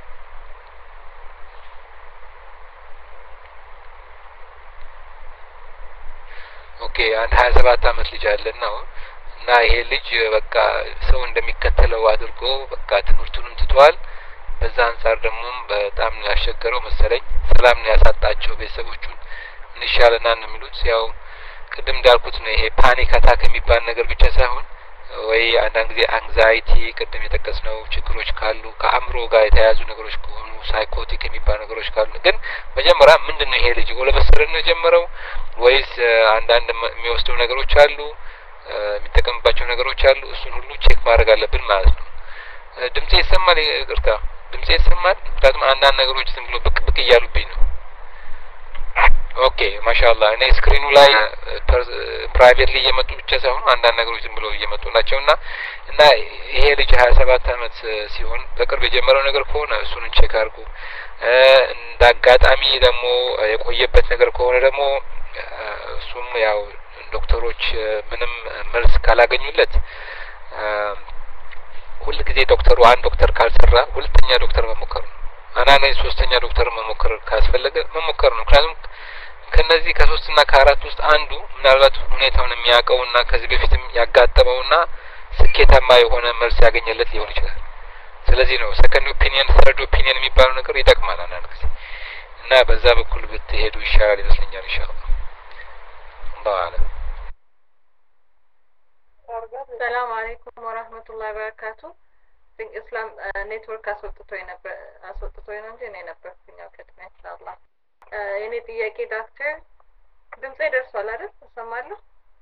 ኦኬ አንድ ሀያ ሰባት አመት ልጅ አለና እና ይሄ ልጅ በቃ ሰው እንደሚከተለው አድርጎ በቃ ትምህርቱንም ትቷል። በዛ አንፃር ደግሞ በጣም ያስቸገረው መሰለኝ ሰላም ነው ያሳጣቸው ቤተሰቦቹን እንሻለና ነው የሚሉት። ያው ቅድም እንዳልኩት ነው ይሄ ፓኒክ አታክ የሚባል ነገር ብቻ ሳይሆን ወይ አንዳንድ ጊዜ አንግዛይቲ ቅድም የጠቀስነው ችግሮች ካሉ ከአእምሮ ጋር የተያያዙ ነገሮች ከሆኑ ሳይኮቲክ የሚባል ነገሮች ካሉ ግን መጀመሪያ ምንድነው ይሄ ልጅ ወለበስርን ነው የጀመረው ወይስ አንዳንድ የሚወስደው ነገሮች አሉ የሚጠቀምባቸው ነገሮች አሉ እሱን ሁሉ ቼክ ማድረግ አለብን ማለት ነው። ድምጼ ይሰማል? ይቅርታ ድምጼ ይሰማል? ምክንያቱም አንዳንድ ነገሮች ዝም ብሎ ብቅ ብቅ እያሉብኝ ነው። ኦኬ ማሻአላህ እኔ ስክሪኑ ላይ ፕራይቬትሊ እየመጡ ብቻ ሳይሆን አንዳንድ ነገሮች ዝም ብሎ እየመጡ ናቸውና እና ይሄ ልጅ ሀያ ሰባት አመት ሲሆን በቅርብ የጀመረው ነገር ከሆነ እሱን ቼክ አድርጉ። እንዳጋጣሚ ደግሞ የቆየበት ነገር ከሆነ ደግሞ እሱም ያው ዶክተሮች ምንም መልስ ካላገኙለት ሁሉ ጊዜ ዶክተሩ አንድ ዶክተር ካልሰራ ሁለተኛ ዶክተር መሞከር ነው። አናላይ ሶስተኛ ዶክተር መሞከር ካስፈለገ መሞከር ነው። ምክንያቱም ከነዚህ ከሶስትና ከአራት ውስጥ አንዱ ምናልባት ሁኔታውን የሚያውቀውና ከዚህ በፊትም ያጋጠመውና ስኬታማ የሆነ መልስ ያገኘለት ሊሆን ይችላል። ስለዚህ ነው ሰከንድ ኦፒኒየን ተርድ ኦፒኒየን የሚባለው ነገር ይጠቅማል አንዳንድ ጊዜ እና በዛ በኩል ብትሄዱ ይሻላል ይመስለኛል ኢንሻአላህ። አላሁ አለም። ሰላም አለይኩም ወራህመቱላሂ ወበረካቱ። ዲን እስላም ኔትወርክ አስወጥቶኝ ነበር አስወጥቶኝ ነው እንጂ እኔ ነበርኩኝ ከጥና ኢንሻአላህ። የኔ ጥያቄ ዶክተር ድምጼ ደርሷል አይደል? እሰማለሁ።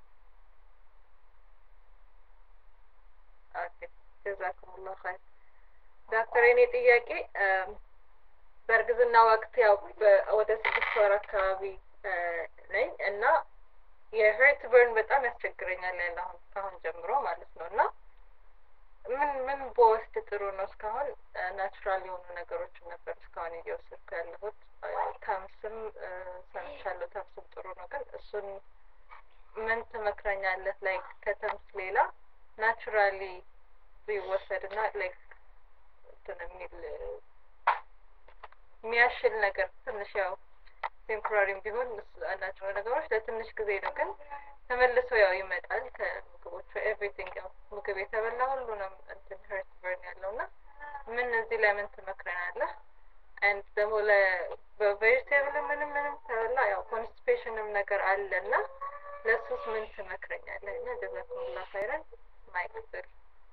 ኦኬ ጀዛኩሙላህ ኸይር። ዶክተር የኔ ጥያቄ በእርግዝና ወቅት ያው ወደ ስድስት ወር አካባቢ ነኝ እና የሄርት በርን በጣም ያስቸግረኛል ያለው አሁን ጀምሮ ማለት ነውና ምን ምን በወስድ ጥሩ ነው? እስካሁን ናቹራል የሆኑ ነገሮች ነበር እስካሁን እየወሰድኩ ያለሁት። ታምስም ሰምቻለሁ ታምስም ጥሩ ነው ግን እሱን ምን ትመክረኛለህ? ላይክ ከተምስ ሌላ ናቹራሊ ቢወሰድና ላይክ እንትን የሚያሽል ነገር ትንሽ ያው ቴምፖራሪም ቢሆን ናቹራል ነገሮች ለትንሽ ጊዜ ነው ግን ተመልሶ ያው ይመጣል ከምግቦቹ ኤቭሪቲንግ ያው ምግብ የተበላ ሁሉ ነው እንትን ሄርት በርን ያለውና ምን እዚህ ላይ ምን ትመክረናለህ? and ደግሞ ለቬጅቴብል ምንም ምንም ተበላ ያው ኮንስቲፔሽንም ነገር አለና ለሱስ ምን ትመክረኛለህ? እና ጀዛኩሙላህ ኸይረን ማይክስር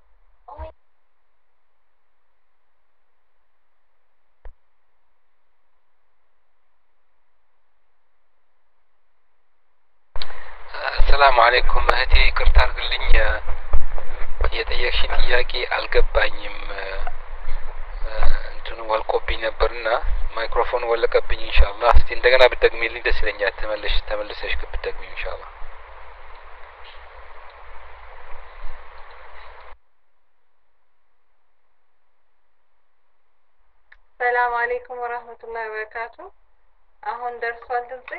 ሰላም አለይኩም እህቴ ይቅርታ አድርግልኝ የጠየቅሽ ጥያቄ አልገባኝም እንትኑ ወልቆብኝ ነበርና ማይክሮፎን ወለቀብኝ ኢንሻአላህ እስቲ እንደገና ብትደግሚልኝ ደስ ይለኛል ተመለሽ ተመለሰሽ ብትደግሚ ኢንሻአላህ ሰላም አለይኩም ወራህመቱላሂ ወበረካቱ አሁን ደርሷል ድምጼ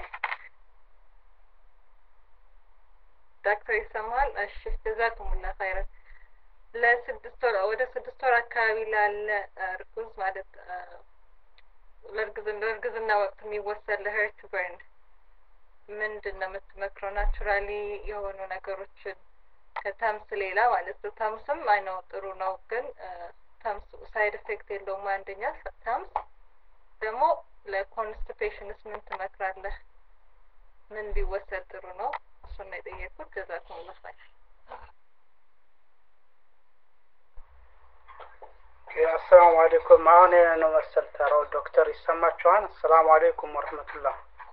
ዶክተር ይሰማል? እሺ ጀዛኩሙላህ ኸይረን ለስድስት ወር ወደ ስድስት ወር አካባቢ ላለ እርጉዝ ማለት ለእርግዝና ለእርግዝና ወቅት የሚወሰድ ለሄርት በርን ምንድነው የምትመክረው? ናቹራሊ የሆኑ ነገሮችን ከታምስ ሌላ ማለት ነው። ታምስም አይ ነው ጥሩ ነው ግን ታምስ ሳይድ ኢፌክት የለውም አንደኛ ታምስ ደግሞ ለኮንስቲፔሽንስ ምን ትመክራለህ? ምን ቢወሰድ ጥሩ ነው? እሱን ነው የጠየኩት። ጀዛኩሙላህ ኸይር። አሰላሙ አለይኩም አሁን ነው መሰል ተራው ዶክተር ይሰማችኋል? አሰላሙ አለይኩም ወራህመቱላህ።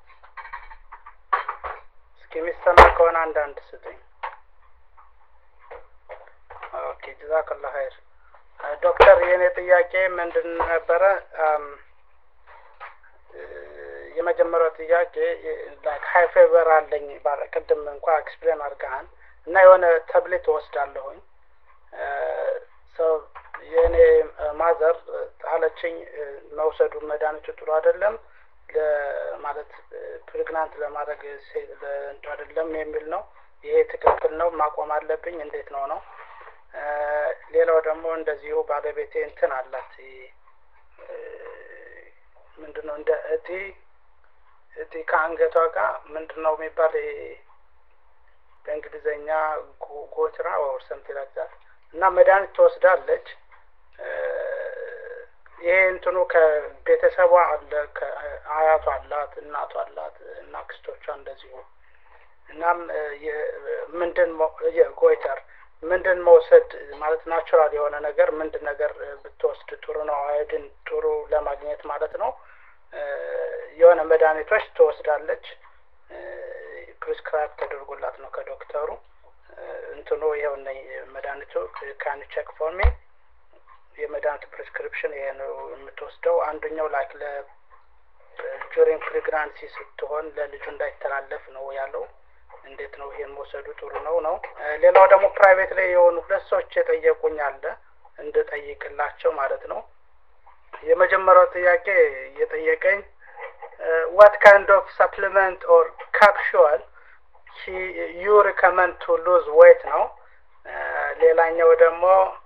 እስኪ የሚሰማ ከሆነ አንዳንድ ስጡኝ። ኦኬ ጀዛከላህ ኸይር። ዶክተር የኔ ጥያቄ ምንድን ነበረ? የመጀመሪያው ጥያቄ ላይክ ሃይ ፌቨር አለኝ ቅድም እንኳን ኤክስፕሌን አድርገሃል እና የሆነ ታብሌት ወስዳለሁኝ ሶ የኔ ማዘር አለችኝ መውሰዱ መድኃኒቱ ጥሩ አይደለም ለማለት ፕሬግናንት ለማድረግ እንት አይደለም የሚል ነው። ይሄ ትክክል ነው? ማቆም አለብኝ? እንዴት ነው ነው? ሌላው ደግሞ እንደዚሁ ባለቤቴ እንትን አላት ምንድነው እንደ እጢ እጢ ከአንገቷ ጋር ምንድነው የሚባል በእንግሊዘኛ ጎትራ or something like that እና መድኃኒት ትወስዳለች። ይሄ እንትኑ ከቤተሰቧ አለ ከአያቷ አላት እናቷ አላት እና ክስቶቿ እንደዚሁ እናም ምንድን የጎይተር ምንድን መውሰድ ማለት ናቹራል የሆነ ነገር ምንድን ነገር ብትወስድ ጥሩ ነው? አይድን ጥሩ ለማግኘት ማለት ነው። የሆነ መድኃኒቶች ትወስዳለች ፕሪስክራይብ ተደርጎላት ነው ከዶክተሩ እንትኑ ይሄው ነው መድኃኒቱ ካን ቼክ ፎር ሚ የመድኃኒቱ ፕሪስክሪፕሽን ይሄ ነው የምትወስደው። አንደኛው ላይክ ለ ጁሪንግ ፕሬግናንሲ ስትሆን ለልጁ እንዳይተላለፍ ነው ያለው። እንዴት ነው ይሄን መውሰዱ ጥሩ ነው ነው? ሌላው ደግሞ ፕራይቬት ላይ የሆኑ ሁለት ሰዎች የጠየቁኝ አለ እንድጠይቅላቸው ማለት ነው። የመጀመሪያው ጥያቄ የጠየቀኝ what kind of supplement or capsule he you recommend to lose weight ነው። ሌላኛው ደግሞ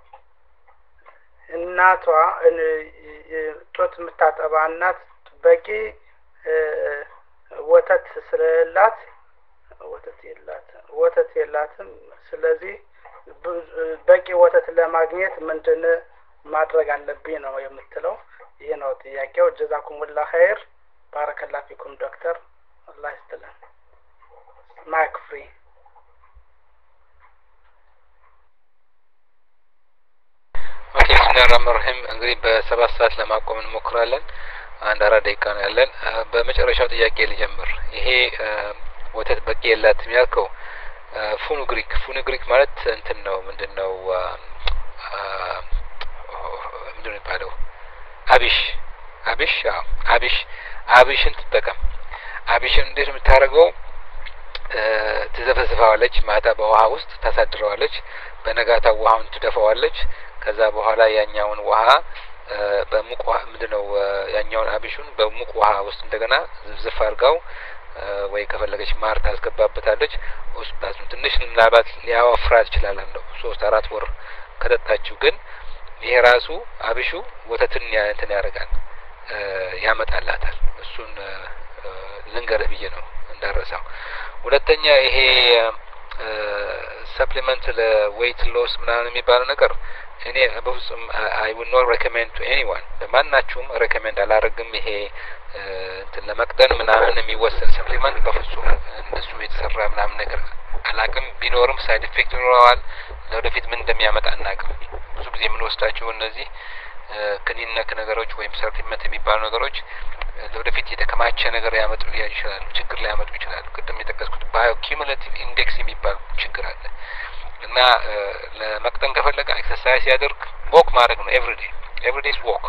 እናቷ ጡት የምታጠባ እናት በቂ ወተት ስለሌላት ወተት የላት ወተት የላትም ስለዚህ በቂ ወተት ለማግኘት ምንድን ማድረግ አለብኝ ነው የምትለው። ይሄ ነው ጥያቄው። ጀዛኩሙላህ ኸይር ባረከላሁ ፊኩም ዶክተር አላህ ይስጥልን። ማይክ ፍሪ። ኦኬ ስናራመርህም እንግዲህ በሰባት ሰዓት ለማቆም እንሞክራለን። አንድ አራት ደቂቃ ነው ያለን። በመጨረሻው ጥያቄ ልጀምር። ይሄ ወተት በቂ የላትም ያልከው ፉኑግሪክ ፉኑግሪክ ማለት እንትን ነው ምንድነው ምንድነው የሚባለው አቢሽ አቢሽ አዎ አቢሽ አቢሽን ትጠቀም። አቢሽን እንዴት ነው የምታደርገው? ትዘፈዝፈዋለች ማታ በውሃ ውስጥ ታሳድረዋለች። በነጋታ ውሃውን ትደፋዋለች። ከዛ በኋላ ያኛውን ውሃ በሙቅ ውሃ ምንድነው ያኛውን አቢሹን በሙቅ ውሃ ውስጥ እንደገና ዝፍዝፍ አድርጋው ወይ ከፈለገች ማር ታስገባበታለች። ሆስፒታል ትንሽ ምናልባት ሊያወፍራት ይችላል እንደው ሶስት አራት ወር ከጠጣችው። ግን ይሄ ራሱ አብሹ ወተትን እንትን ያደርጋል ያመጣላታል። እሱን ልንገርህ ብዬ ነው እንዳረሳው። ሁለተኛ ይሄ ሰፕሊመንት ለዌይት ሎስ ምናምን የሚባለው ነገር እኔ በፍጹም አይ ውድ ኖት ሬኮሜንድ ቱ ኤኒዋን ለማናችሁም ሬኮሜንድ አላደርግም። ይሄ እንትን ለመቅጠን ምናምን የሚወሰድ ሰፕሊመንት በፍጹም እንደሱ የተሰራ ምናምን ነገር አላቅም። ቢኖርም ሳይድ ኢፌክት ይኖረዋል። ለወደፊት ምን እንደሚያመጣ አናቅም። ብዙ ጊዜ የምንወስዳቸው እነዚህ ክኒን ነክ ነገሮች ወይም ሰፕሊመንት የሚባሉ ነገሮች ለወደፊት የተከማቸ ነገር ያመጡ ይችላሉ፣ ችግር ሊያመጡ ይችላሉ። ቅድም የጠቀስኩት ባዮ ኪሙሌቲቭ ኢንዴክስ የሚባል ችግር አለ እና ለመቅጠን ከፈለገ ኤክሰርሳይዝ ያደርግ ወክ ማድረግ ነው። ኤቭሪዴ ኤቭሪዴስ ወክ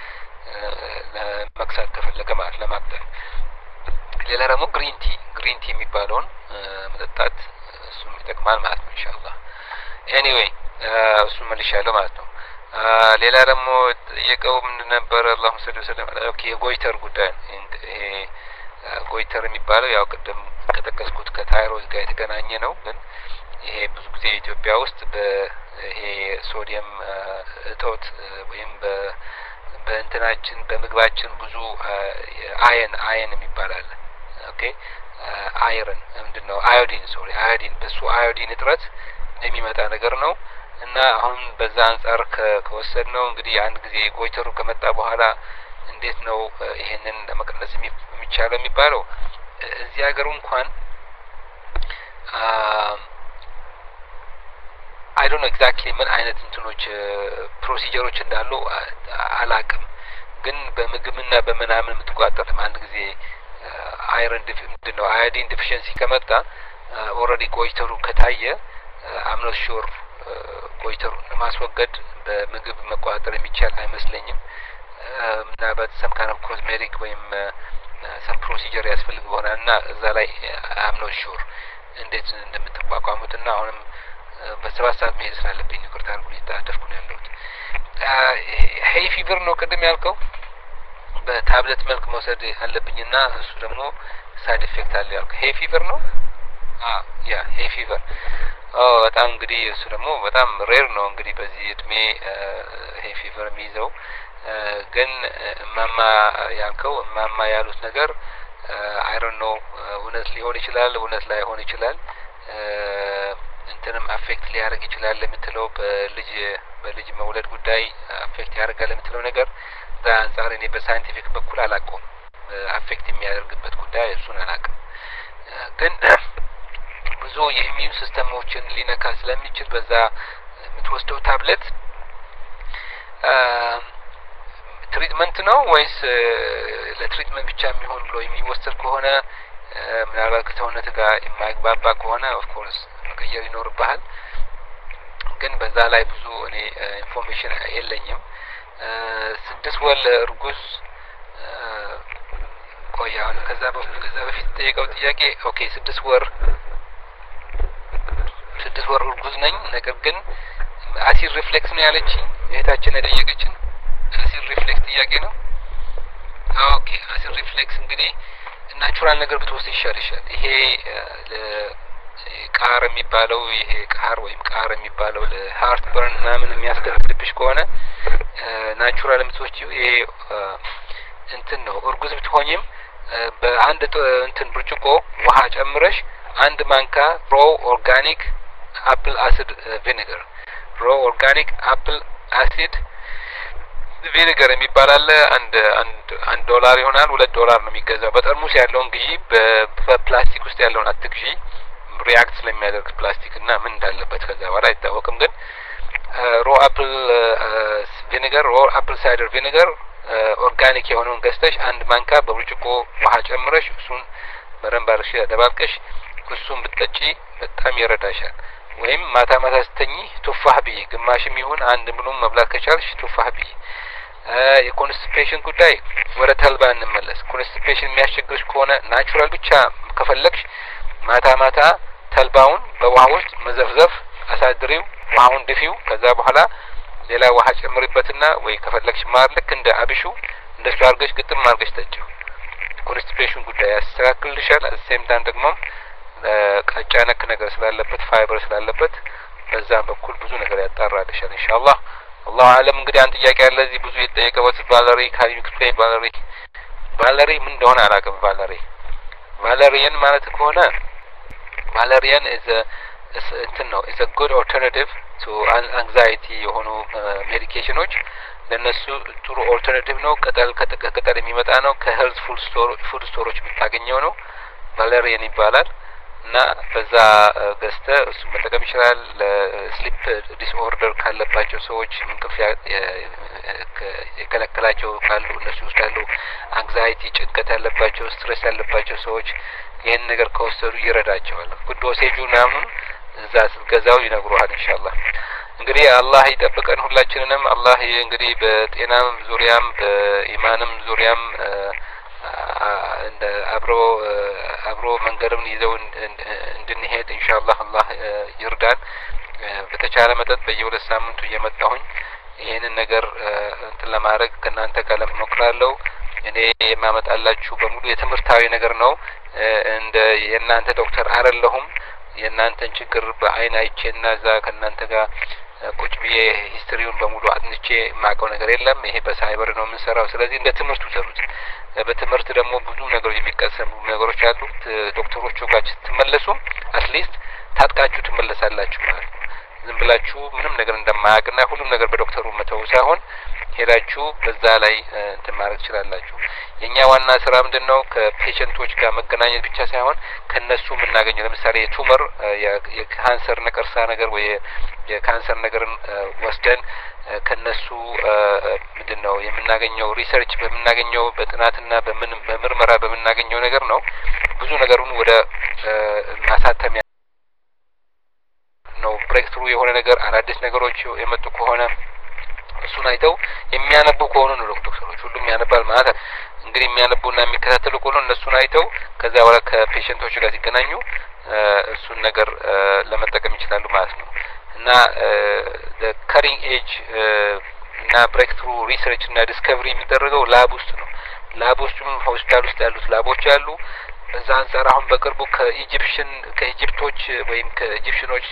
ለመክሳት ከፈለገ ማለት ለማቅጠን። ሌላ ደግሞ ግሪን ቲ ግሪን ቲ የሚባለውን መጠጣት እሱም ይጠቅማል ማለት ነው ኢንሻአላህ። ኤኒዌይ እሱን መልሻለሁ ማለት ነው። ሌላ ደግሞ የቀው ምን ነበር? አላሁ ሰለላሁ ዐለይሂ ወሰለም ኦኬ የጎይተር ጉዳይ ይሄ ጎይተር የሚባለው ያው ቅድም ከጠቀስኩት ከታይሮይድ ጋር የተገናኘ ነው። ግን ይሄ ብዙ ጊዜ ኢትዮጵያ ውስጥ በይሄ ሶዲየም እጦት ወይም በ በእንትናችን በምግባችን ብዙ አየን አየን የሚባል አለ። ኦኬ አይረን ምንድነው አዮዲን ሶሪ አዮዲን በሱ አዮዲን እጥረት የሚመጣ ነገር ነው እና አሁን በዛ አንፃር ከወሰድ ነው እንግዲህ አንድ ጊዜ ጎይተሩ ከመጣ በኋላ እንዴት ነው ይሄንን ለመቀነስ የሚቻለው የሚባለው? እዚህ ሀገር እንኳን አይ ዶንት ኖ ኤግዛክትሊ ምን አይነት እንትኖች ፕሮሲጀሮች እንዳሉ አላቅም። ግን በምግብና በመናምን የምትቋጠር አንድ ጊዜ አይረን ዲፍ ምንድነው አዮዲን ዲፊሸንሲ ከመጣ ኦልሬዲ ጎይተሩ ከታየ አም ኖት ሹር ጎይተሩን ለማስወገድ በምግብ መቋጠር የሚቻል አይመስለኝም። ምናልባት ሰም ካን ኦፍ ኮዝሜቲክ ወይም ሰም ፕሮሲጀር ያስፈልግ ይሆናል እና እዛ ላይ አም ኖት ሹር እንዴት እንደምትቋቋሙት እና አሁንም በሰባት ሰዓት መሄድ ስላለብኝ ይቅርታ አድርጉልኝ፣ እየተጣደፍኩ ነው ያለሁት። ሄይ ፊቨር ነው ቅድም ያልከው በታብሌት መልክ መውሰድ አለብኝና እሱ ደግሞ ሳይድ ኢፌክት አለ ያልከው ሄይ ፊቨር ነው። አ ያ ሄይ ፊቨር ኦ በጣም እንግዲህ እሱ ደግሞ በጣም ሬር ነው እንግዲህ በዚህ እድሜ ሄይ ፊቨር የሚይዘው። ግን እማማ ያልከው እማማ ያሉት ነገር አይ ዶንት ኖ እውነት ሊሆን ይችላል፣ እውነት ላይሆን ይችላል። እንትንም አፌክት ሊያደርግ ይችላል የምትለው በልጅ በልጅ መውለድ ጉዳይ አፌክት ያደርጋል የምትለው ነገር በአንጻር እኔ በሳይንቲፊክ በኩል አላውቀውም። አፌክት የሚያደርግበት ጉዳይ እሱን አላውቅም። ግን ብዙ የኢሚዩን ሲስተሞችን ሊነካ ስለሚችል በዛ የምትወስደው ታብሌት ትሪትመንት ነው ወይስ ለትሪትመንት ብቻ የሚሆን ብሎ የሚወሰድ ከሆነ ምናልባት ከሰውነት ጋር የማይግባባ ከሆነ ኦፍ ኮርስ መቀየር ይኖርብሃል። ግን በዛ ላይ ብዙ እኔ ኢንፎርሜሽን የለኝም። ስድስት ወር እርጉዝ ቆይ አሁን ከዛ በፊት ከዛ በፊት ጠየቀው ጥያቄ ኦኬ ስድስት ወር ስድስት ወር እርጉዝ ነኝ፣ ነገር ግን አሲድ ሪፍሌክስ ነው ያለችኝ እህታችን የጠየቀችን አሲድ ሪፍሌክስ ጥያቄ ነው። ኦኬ አሲድ ሪፍሌክስ እንግዲህ ናቹራል ነገር ብትወስድ ይሻልሻል። ይሄ ቃር የሚባለው ይሄ ቃር ወይም ቃር የሚባለው ለሃርት በርን ምናምን የሚያስከትልብሽ ከሆነ ናቹራል የምትወስጂው ይሄ እንትን ነው። እርጉዝ ብትሆኝም በአንድ እንትን ብርጭቆ ውሃ ጨምረሽ አንድ ማንካ ሮ ኦርጋኒክ አፕል አሲድ ቪኒገር ሮ ኦርጋኒክ አፕል አሲድ ቪኒገር የሚባል አለ። አንድ አንድ አንድ ዶላር ይሆናል፣ ሁለት ዶላር ነው የሚገዛው። በጠርሙስ ያለውን ግዢ፣ በፕላስቲክ ውስጥ ያለውን አትግዢ። ሪአክት ስለሚያደርግ ፕላስቲክ እና ምን እንዳለበት ከዛ በኋላ አይታወቅም። ግን ሮ አፕል ቪኒገር ሮ አፕል ሳይደር ቪኒገር ኦርጋኒክ የሆነውን ገዝተሽ አንድ ማንካ በብርጭቆ ውሃ ጨምረሽ እሱን በደንብ አድርገሽ አደባልቀሽ እሱን ብትጠጪ በጣም ይረዳሻል። ወይም ማታ ማታ ስተኝ ቱፋህ ብይ፣ ግማሽም ይሁን አንድ ሙሉም መብላት ከቻልሽ ቱፋህ ብይ። የኮንስቲፔሽን ጉዳይ ወደ ተልባ እንመለስ። ኮንስቲፔሽን የሚያስቸግርሽ ከሆነ ናቹራል ብቻ ከፈለግሽ ማታ ማታ ተልባውን በውሃ ውስጥ መዘፍዘፍ አሳድሪው፣ ውሃውን ድፊው። ከዛ በኋላ ሌላ ውሃ ጨምሪበትና ወይ ከፈለግሽ ማር ልክ እንደ አብሹ እንደሱ አድርገሽ ግጥም አድርገሽ ጠጪው። ኮንስቲፔሽን ጉዳይ ያስተካክልልሻል። አሴም ታይም ደግሞ ቀጫ ነክ ነገር ስላለበት ፋይበር ስላለበት በዛም በኩል ብዙ ነገር ያጣራልሻል ኢንሻአላህ። አላሁ አለም። እንግዲህ አንድ ጥያቄ አለ እዚህ ብዙ የተጠየቀበት ቫለሪ ካን ዩ ኤክስፕሌን ቫለሪ ቫለሪ ምን እንደሆነ አላውቅም። ቫለሪ ቫለሪያን ማለት ከሆነ ቫለሪያን ኢዝ እንትን ነው ኢዝ አ ጉድ ኦልተርናቲቭ ቱ አንዛይቲ የሆኑ ሜዲኬሽኖች ለነሱ ጥሩ ኦልተርናቲቭ ነው። ቅጠል ከቅጠል የሚመጣ ነው። ከሄልዝ ፉድ ስቶር ፉድ ስቶሮች የምታገኘው ነው። ቫለሪያን ይባላል እና በዛ ገዝተ እሱ መጠቀም ይችላል። ለስሊፕ ዲስኦርደር ካለባቸው ሰዎች እንቅልፍ የከለከላቸው ካሉ እነሱ ውስጥ ያሉ አንግዛይቲ ጭንቀት ያለባቸው ስትሬስ ያለባቸው ሰዎች ይህን ነገር ከወሰዱ ይረዳቸዋል። ዶሴጁ ምናምን እዛ ስትገዛው ይነግሩሃል ኢንሻአላህ። እንግዲህ አላህ ይጠብቀን ሁላችንንም። አላህ እንግዲህ በጤናም ዙሪያም በኢማንም ዙሪያም እንደ አብሮ አብሮ መንገድም ይዘው እንድንሄድ ኢንሻአላህ አላህ ይርዳን። በተቻለ መጠን በየሁለት ሳምንቱ እየመጣሁኝ ይሄንን ነገር እንትን ለማድረግ ከእናንተ ጋር ለመሞክራለሁ። እኔ የማመጣላችሁ በሙሉ የትምህርታዊ ነገር ነው። እንደ የእናንተ ዶክተር አይደለሁም። የእናንተን ችግር በአይን አይቼና እዛ ከእናንተ ጋር ቁጭ ብዬ ሂስትሪውን በሙሉ አጥንቼ የማውቀው ነገር የለም። ይሄ በሳይበር ነው የምንሰራው። ስለዚህ እንደ ትምህርቱ ሰሩት። በትምህርት ደግሞ ብዙ ነገሮች የሚቀሰሙ ነገሮች አሉ። ዶክተሮቹ ጋር ስትመለሱ አትሊስት ታጥቃችሁ ትመለሳላችሁ ማለት ነው። ዝም ብላችሁ ምንም ነገር እንደማያውቅና ሁሉም ነገር በዶክተሩ መተው ሳይሆን ሄዳችሁ በዛ ላይ እንትን ማድረግ ትችላላችሁ። የኛ ዋና ስራ ምንድነው? ከፔሸንቶች ጋር መገናኘት ብቻ ሳይሆን ከነሱ የምናገኘው ለምሳሌ የቱመር የካንሰር ነቀርሳ ነገር ወይ የካንሰር ነገርን ወስደን ከነሱ ምንድነው የምናገኘው ሪሰርች በምናገኘው በጥናትና በምን በምርመራ በምናገኘው ነገር ነው። ብዙ ነገሩን ወደ ማሳተሚያ ነው ብሬክ ትሩ የሆነ ነገር አዳዲስ ነገሮች የመጡ ከሆነ እሱን አይተው የሚያነቡ ከሆኑ ነው ዶክተሮች ሁሉም ያነባል ማለት እንግዲህ የሚያነቡና የሚከታተሉ ከሆኑ እነሱን አይተው ከዛ በኋላ ከፔሸንቶች ጋር ሲገናኙ እሱን ነገር ለመጠቀም ይችላሉ ማለት ነው እና the cutting edge እና ብሬክ ትሩ ሪሰርች እና ዲስከቨሪ የሚደረገው ላብ ውስጥ ነው ላብ ውስጥም ሆስፒታል ውስጥ ያሉት ላቦች አሉ በዛ አንፃር አሁን በቅርቡ ከኢጂፕሽን ከኢጂፕቶች ወይም ከኢጂፕሽኖች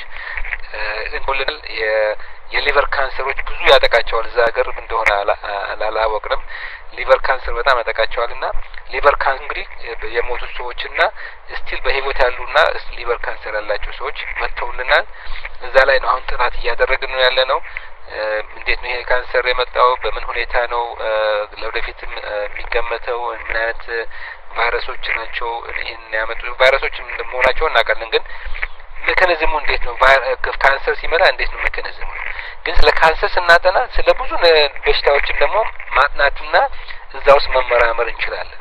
እንቦልናል የሊቨር ካንሰሮች ብዙ ያጠቃቸዋል እዛ ሀገር እንደሆነ አላወቅንም ሊቨር ካንሰር በጣም ያጠቃቸዋልና ሊቨር ካንሰር እንግዲህ የሞቱ ሰዎችና ስቲል በህይወት ያሉና ሊቨር ካንሰር ያላቸው ሰዎች መጥተውልናል እዛ ላይ ነው አሁን ጥናት እያደረግን ነው ያለ ነው እንዴት ነው ይሄ ካንሰር የመጣው በምን ሁኔታ ነው ለወደፊትም የሚገመተው ምን አይነት ቫይረሶች ናቸው ይሄን ያመጡ ቫይረሶች እንደሆናቸው እናውቃለን ግን ሜካኒዝሙ እንዴት ነው ካንሰር ሲመጣ እንዴት ነው ሜካኒዝሙ ግን ስለ ካንሰር ስናጠና ስለ ብዙ በሽታዎችን ደግሞ ማጥናትና እዛውስ መመራመር እንችላለን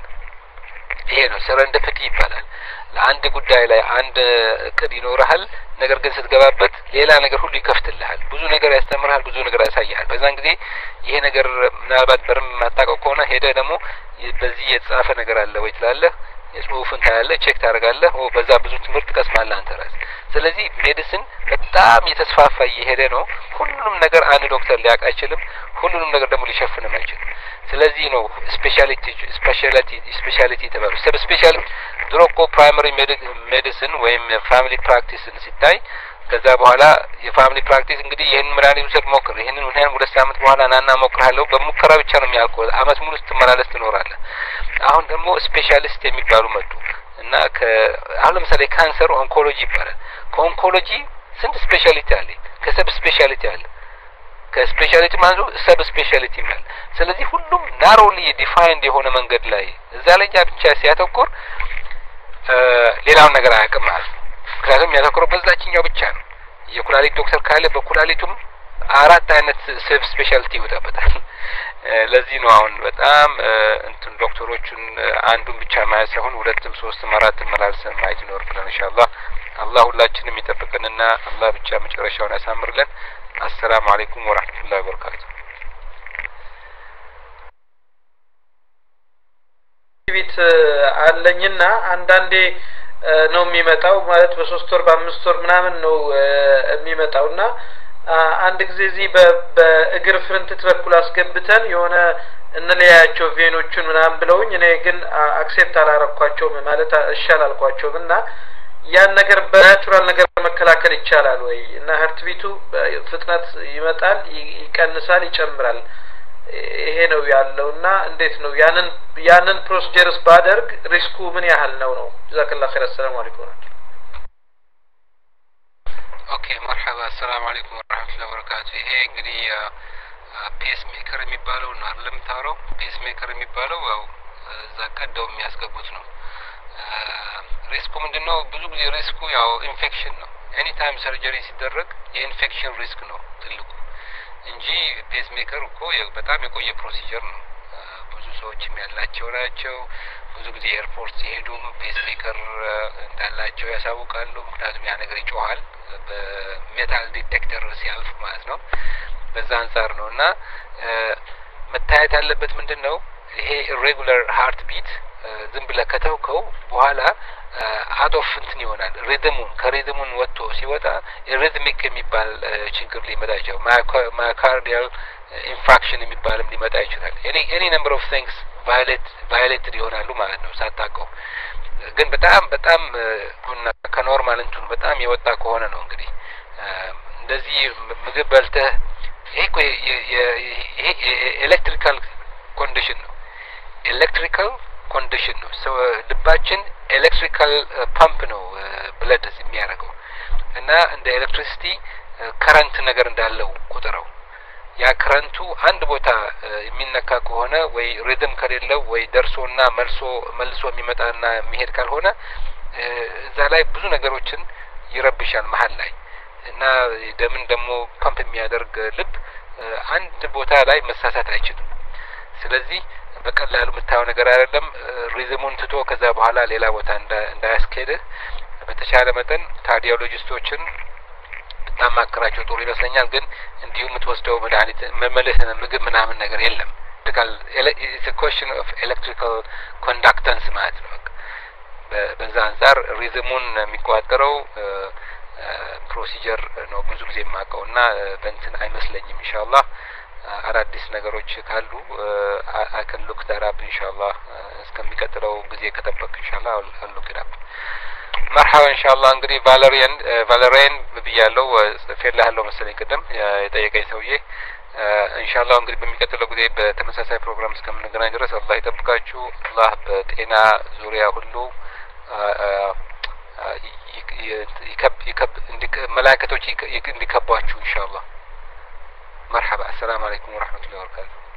ይሄ ነው ሰረንደፒቲ ይባላል ለአንድ ጉዳይ ላይ አንድ እቅድ ይኖርሃል ነገር ግን ስትገባበት ሌላ ነገር ሁሉ ይከፍትልሃል ብዙ ነገር ያስተምርሃል ብዙ ነገር ያሳያል በዛን ጊዜ ይሄ ነገር ምናልባት በርም ማጣቀው ከሆነ ሄደ ደግሞ በዚህ የተጻፈ ነገር አለ ወይ ትላለህ የጽሁፍን ታያለህ ቼክ ታደርጋለህ ኦ በዛ ብዙ ትምህርት ቀስማለህ አንተ ራስ ስለዚህ ሜዲሲን በጣም የተስፋፋ እየሄደ ነው ሁሉንም ነገር አንድ ዶክተር ሊያውቅ አይችልም ሁሉንም ነገር ደግሞ ሊሸፍንም አይችልም ስለዚህ ነው ስፔሻሊቲ ስፔሻሊቲ ስፔሻሊቲ ተባሉ ሰብ ስፔሻሊቲ ድሮ እኮ ፕራይመሪ ሜዲሲን ወይም ፋሚሊ ፕራክቲስን ሲታይ ከዛ በኋላ የፋሚሊ ፕራክቲስ እንግዲህ ይሄን መድኃኒት ውሰድ ሞክር ይሄንን ሁኔን ሁለት ሳምንት በኋላ ናና ሞክራለሁ በሙከራ ብቻ ነው የሚያልቀው አመት ሙሉ ስትመላለስ ትኖራለህ አሁን ደግሞ ስፔሻሊስት የሚባሉ መጡ እና አሁን ለምሳሌ ካንሰር ኦንኮሎጂ ይባላል ከኦንኮሎጂ ስንት ስፔሻሊቲ አለ ከሰብ ስፔሻሊቲ አለ ከስፔሻሊቲ ማለት ሰብ ስፔሻሊቲ ማለት ስለዚህ ሁሉም ናሮሊ ዲፋይንድ የሆነ መንገድ ላይ እዛ ላይ ብቻ ሲያተኩር ሌላው ነገር አያውቅም ማለት ነው ምክንያቱም ያተኩረው በዛችኛው ብቻ ነው የኩላሊት ዶክተር ካለ በኩላሊቱም አራት አይነት ሰብ ስፔሻሊቲ ይወጣበታል ለዚህ ነው አሁን በጣም እንትን ዶክተሮቹን አንዱን ብቻ ማየት ሳይሆን ሁለትም ሶስትም አራትም መላልሰን ማየት ይኖርብናል ኢንሻአላህ አላህ ሁላችንም ይጠብቀንና አላህ ብቻ መጨረሻውን ያሳምርልን አሰላሙ አለይኩም ወራህመቱላሂ ወበረካቱ ቤት አለኝና አንዳንዴ ነው የሚመጣው ማለት በሶስት ወር በአምስት ወር ምናምን ነው የሚመጣውና አንድ ጊዜ እዚህ በእግር ፍርንትት በኩል አስገብተን የሆነ እንለያቸው ቬኖቹን ምናምን ብለውኝ እኔ ግን አክሴፕት አላረኳቸው ማለት እሻል አልኳቸውና ያን ነገር በናቹራል ነገር መከላከል ይቻላል ወይ እና ሀርት ቢቱ ፍጥነት ይመጣል ይቀንሳል ይጨምራል ይሄ ነው ያለውና እንዴት ነው ያንን ያንን ፕሮሲጀርስ ባደርግ ሪስኩ ምን ያህል ነው ነው ጀዛከላሁ ኸይር ሰላም አለይኩም ኦኬ مرحبا السلام عليكم ورحمه الله وبركاته ይሄ እንግዲህ ፔስ ሜከር የሚባለው ነው አይደለም ታረው ፔስ ሜከር የሚባለው ያው ዘቀደው የሚያስገቡት ነው ሪስኩ ምንድነው ብዙ ጊዜ ሪስኩ ያው ኢንፌክሽን ነው ኤኒ ታይም ሰርጀሪ ሲደረግ የኢንፌክሽን ሪስክ ነው ትልቁ እንጂ ፔስ ሜከር እኮ በጣም የቆየ ፕሮሲጀር ነው ብዙ ሰዎችም ያላቸው ናቸው ብዙ ጊዜ ኤርፖርት ሲሄዱም ፔስ ሜከር እንዳላቸው ያሳውቃሉ ምክንያቱም ያ ነገር ይጮሃል በሜታል ዲቴክተር ሲያልፍ ማለት ነው በዛ አንፃር ነውና መታየት ያለበት ምንድነው ይሄ ኢሬጉላር ሃርት ቢት ዝም ብለ ከተውከው በኋላ አዶፍ እንትን ይሆናል ሪድሙን ከሪድሙን ወጥቶ ሲወጣ ሪድሚክ የሚባል ችግር ሊመጣ ይችላል ማዮካርዲያል ኢንፋክሽን የሚባልም ሊመጣ ይችላል ኤኒ ኤኒ ነምበር ኦፍ ቲንግስ ቫዮሌት ቫዮሌትድ ይሆናሉ ማለት ነው ሳታውቀው ግን በጣም በጣም ከኖርማል እንትን በጣም የወጣ ከሆነ ነው እንግዲህ እንደዚህ ምግብ በልተህ ይሄ እኮ ኤሌክትሪካል ኮንዲሽን ነው ኤሌክትሪካል ኮንዲሽን ነው ሶ ልባችን ኤሌክትሪካል ፓምፕ ነው ብለድ የሚያደርገው እና እንደ ኤሌክትሪሲቲ ከረንት ነገር እንዳለው ቁጥረው ያ ከረንቱ አንድ ቦታ የሚነካ ከሆነ ወይ ሪድም ከሌለው ወይ ደርሶና መልሶ መልሶ የሚመጣና የሚሄድ ካልሆነ እዛ ላይ ብዙ ነገሮችን ይረብሻል መሃል ላይ እና ደምን ደግሞ ፓምፕ የሚያደርግ ልብ አንድ ቦታ ላይ መሳሳት አይችልም ስለዚህ በቀላሉ የምታየው ነገር አይደለም ሪዝሙን ትቶ ከዛ በኋላ ሌላ ቦታ እንዳያስኬድ በተቻለ መጠን ካርዲዮሎጂስቶችን ብታማክራቸው ጥሩ ይመስለኛል። ግን እንዲሁ የምትወስደው መድኃኒት መመለስ ምግብ ምናምን ነገር የለም። ትካል ኢትስ አ ኩዌስቸን ኦፍ ኤሌክትሪካል ኮንዳክተንስ ማለት ነው። በዛ አንፃር ሪዝሙን የሚቆጣጠረው ፕሮሲጀር ነው ብዙ ጊዜ የማውቀውና በእንትን አይመስለኝም። ኢንሻአላህ አዳዲስ ነገሮች ካሉ አከን ሉክ ዳራብ ኢንሻአላህ እስከሚቀጥለው ጊዜ ከጠበቅ ኢንሻአላህ አሉክ ዳራብ መርሐባ ኢንሻአላህ። እንግዲህ ቫለሪያን ቫለሪያን ብያለው ጽፌልሃለሁ መሰለኝ ቅድም የጠየቀኝ ሰውዬ። ኢንሻአላህ እንግዲህ በሚቀጥለው ጊዜ በተመሳሳይ ፕሮግራም እስከምንገናኝ ድረስ አላህ ይጠብቃችሁ። አላህ በጤና ዙሪያ ሁሉ ይከብ ይከብ መላእክቶች እንዲከቧችሁ ኢንሻአላህ። مرحبا السلام عليكم ورحمة الله وبركاته.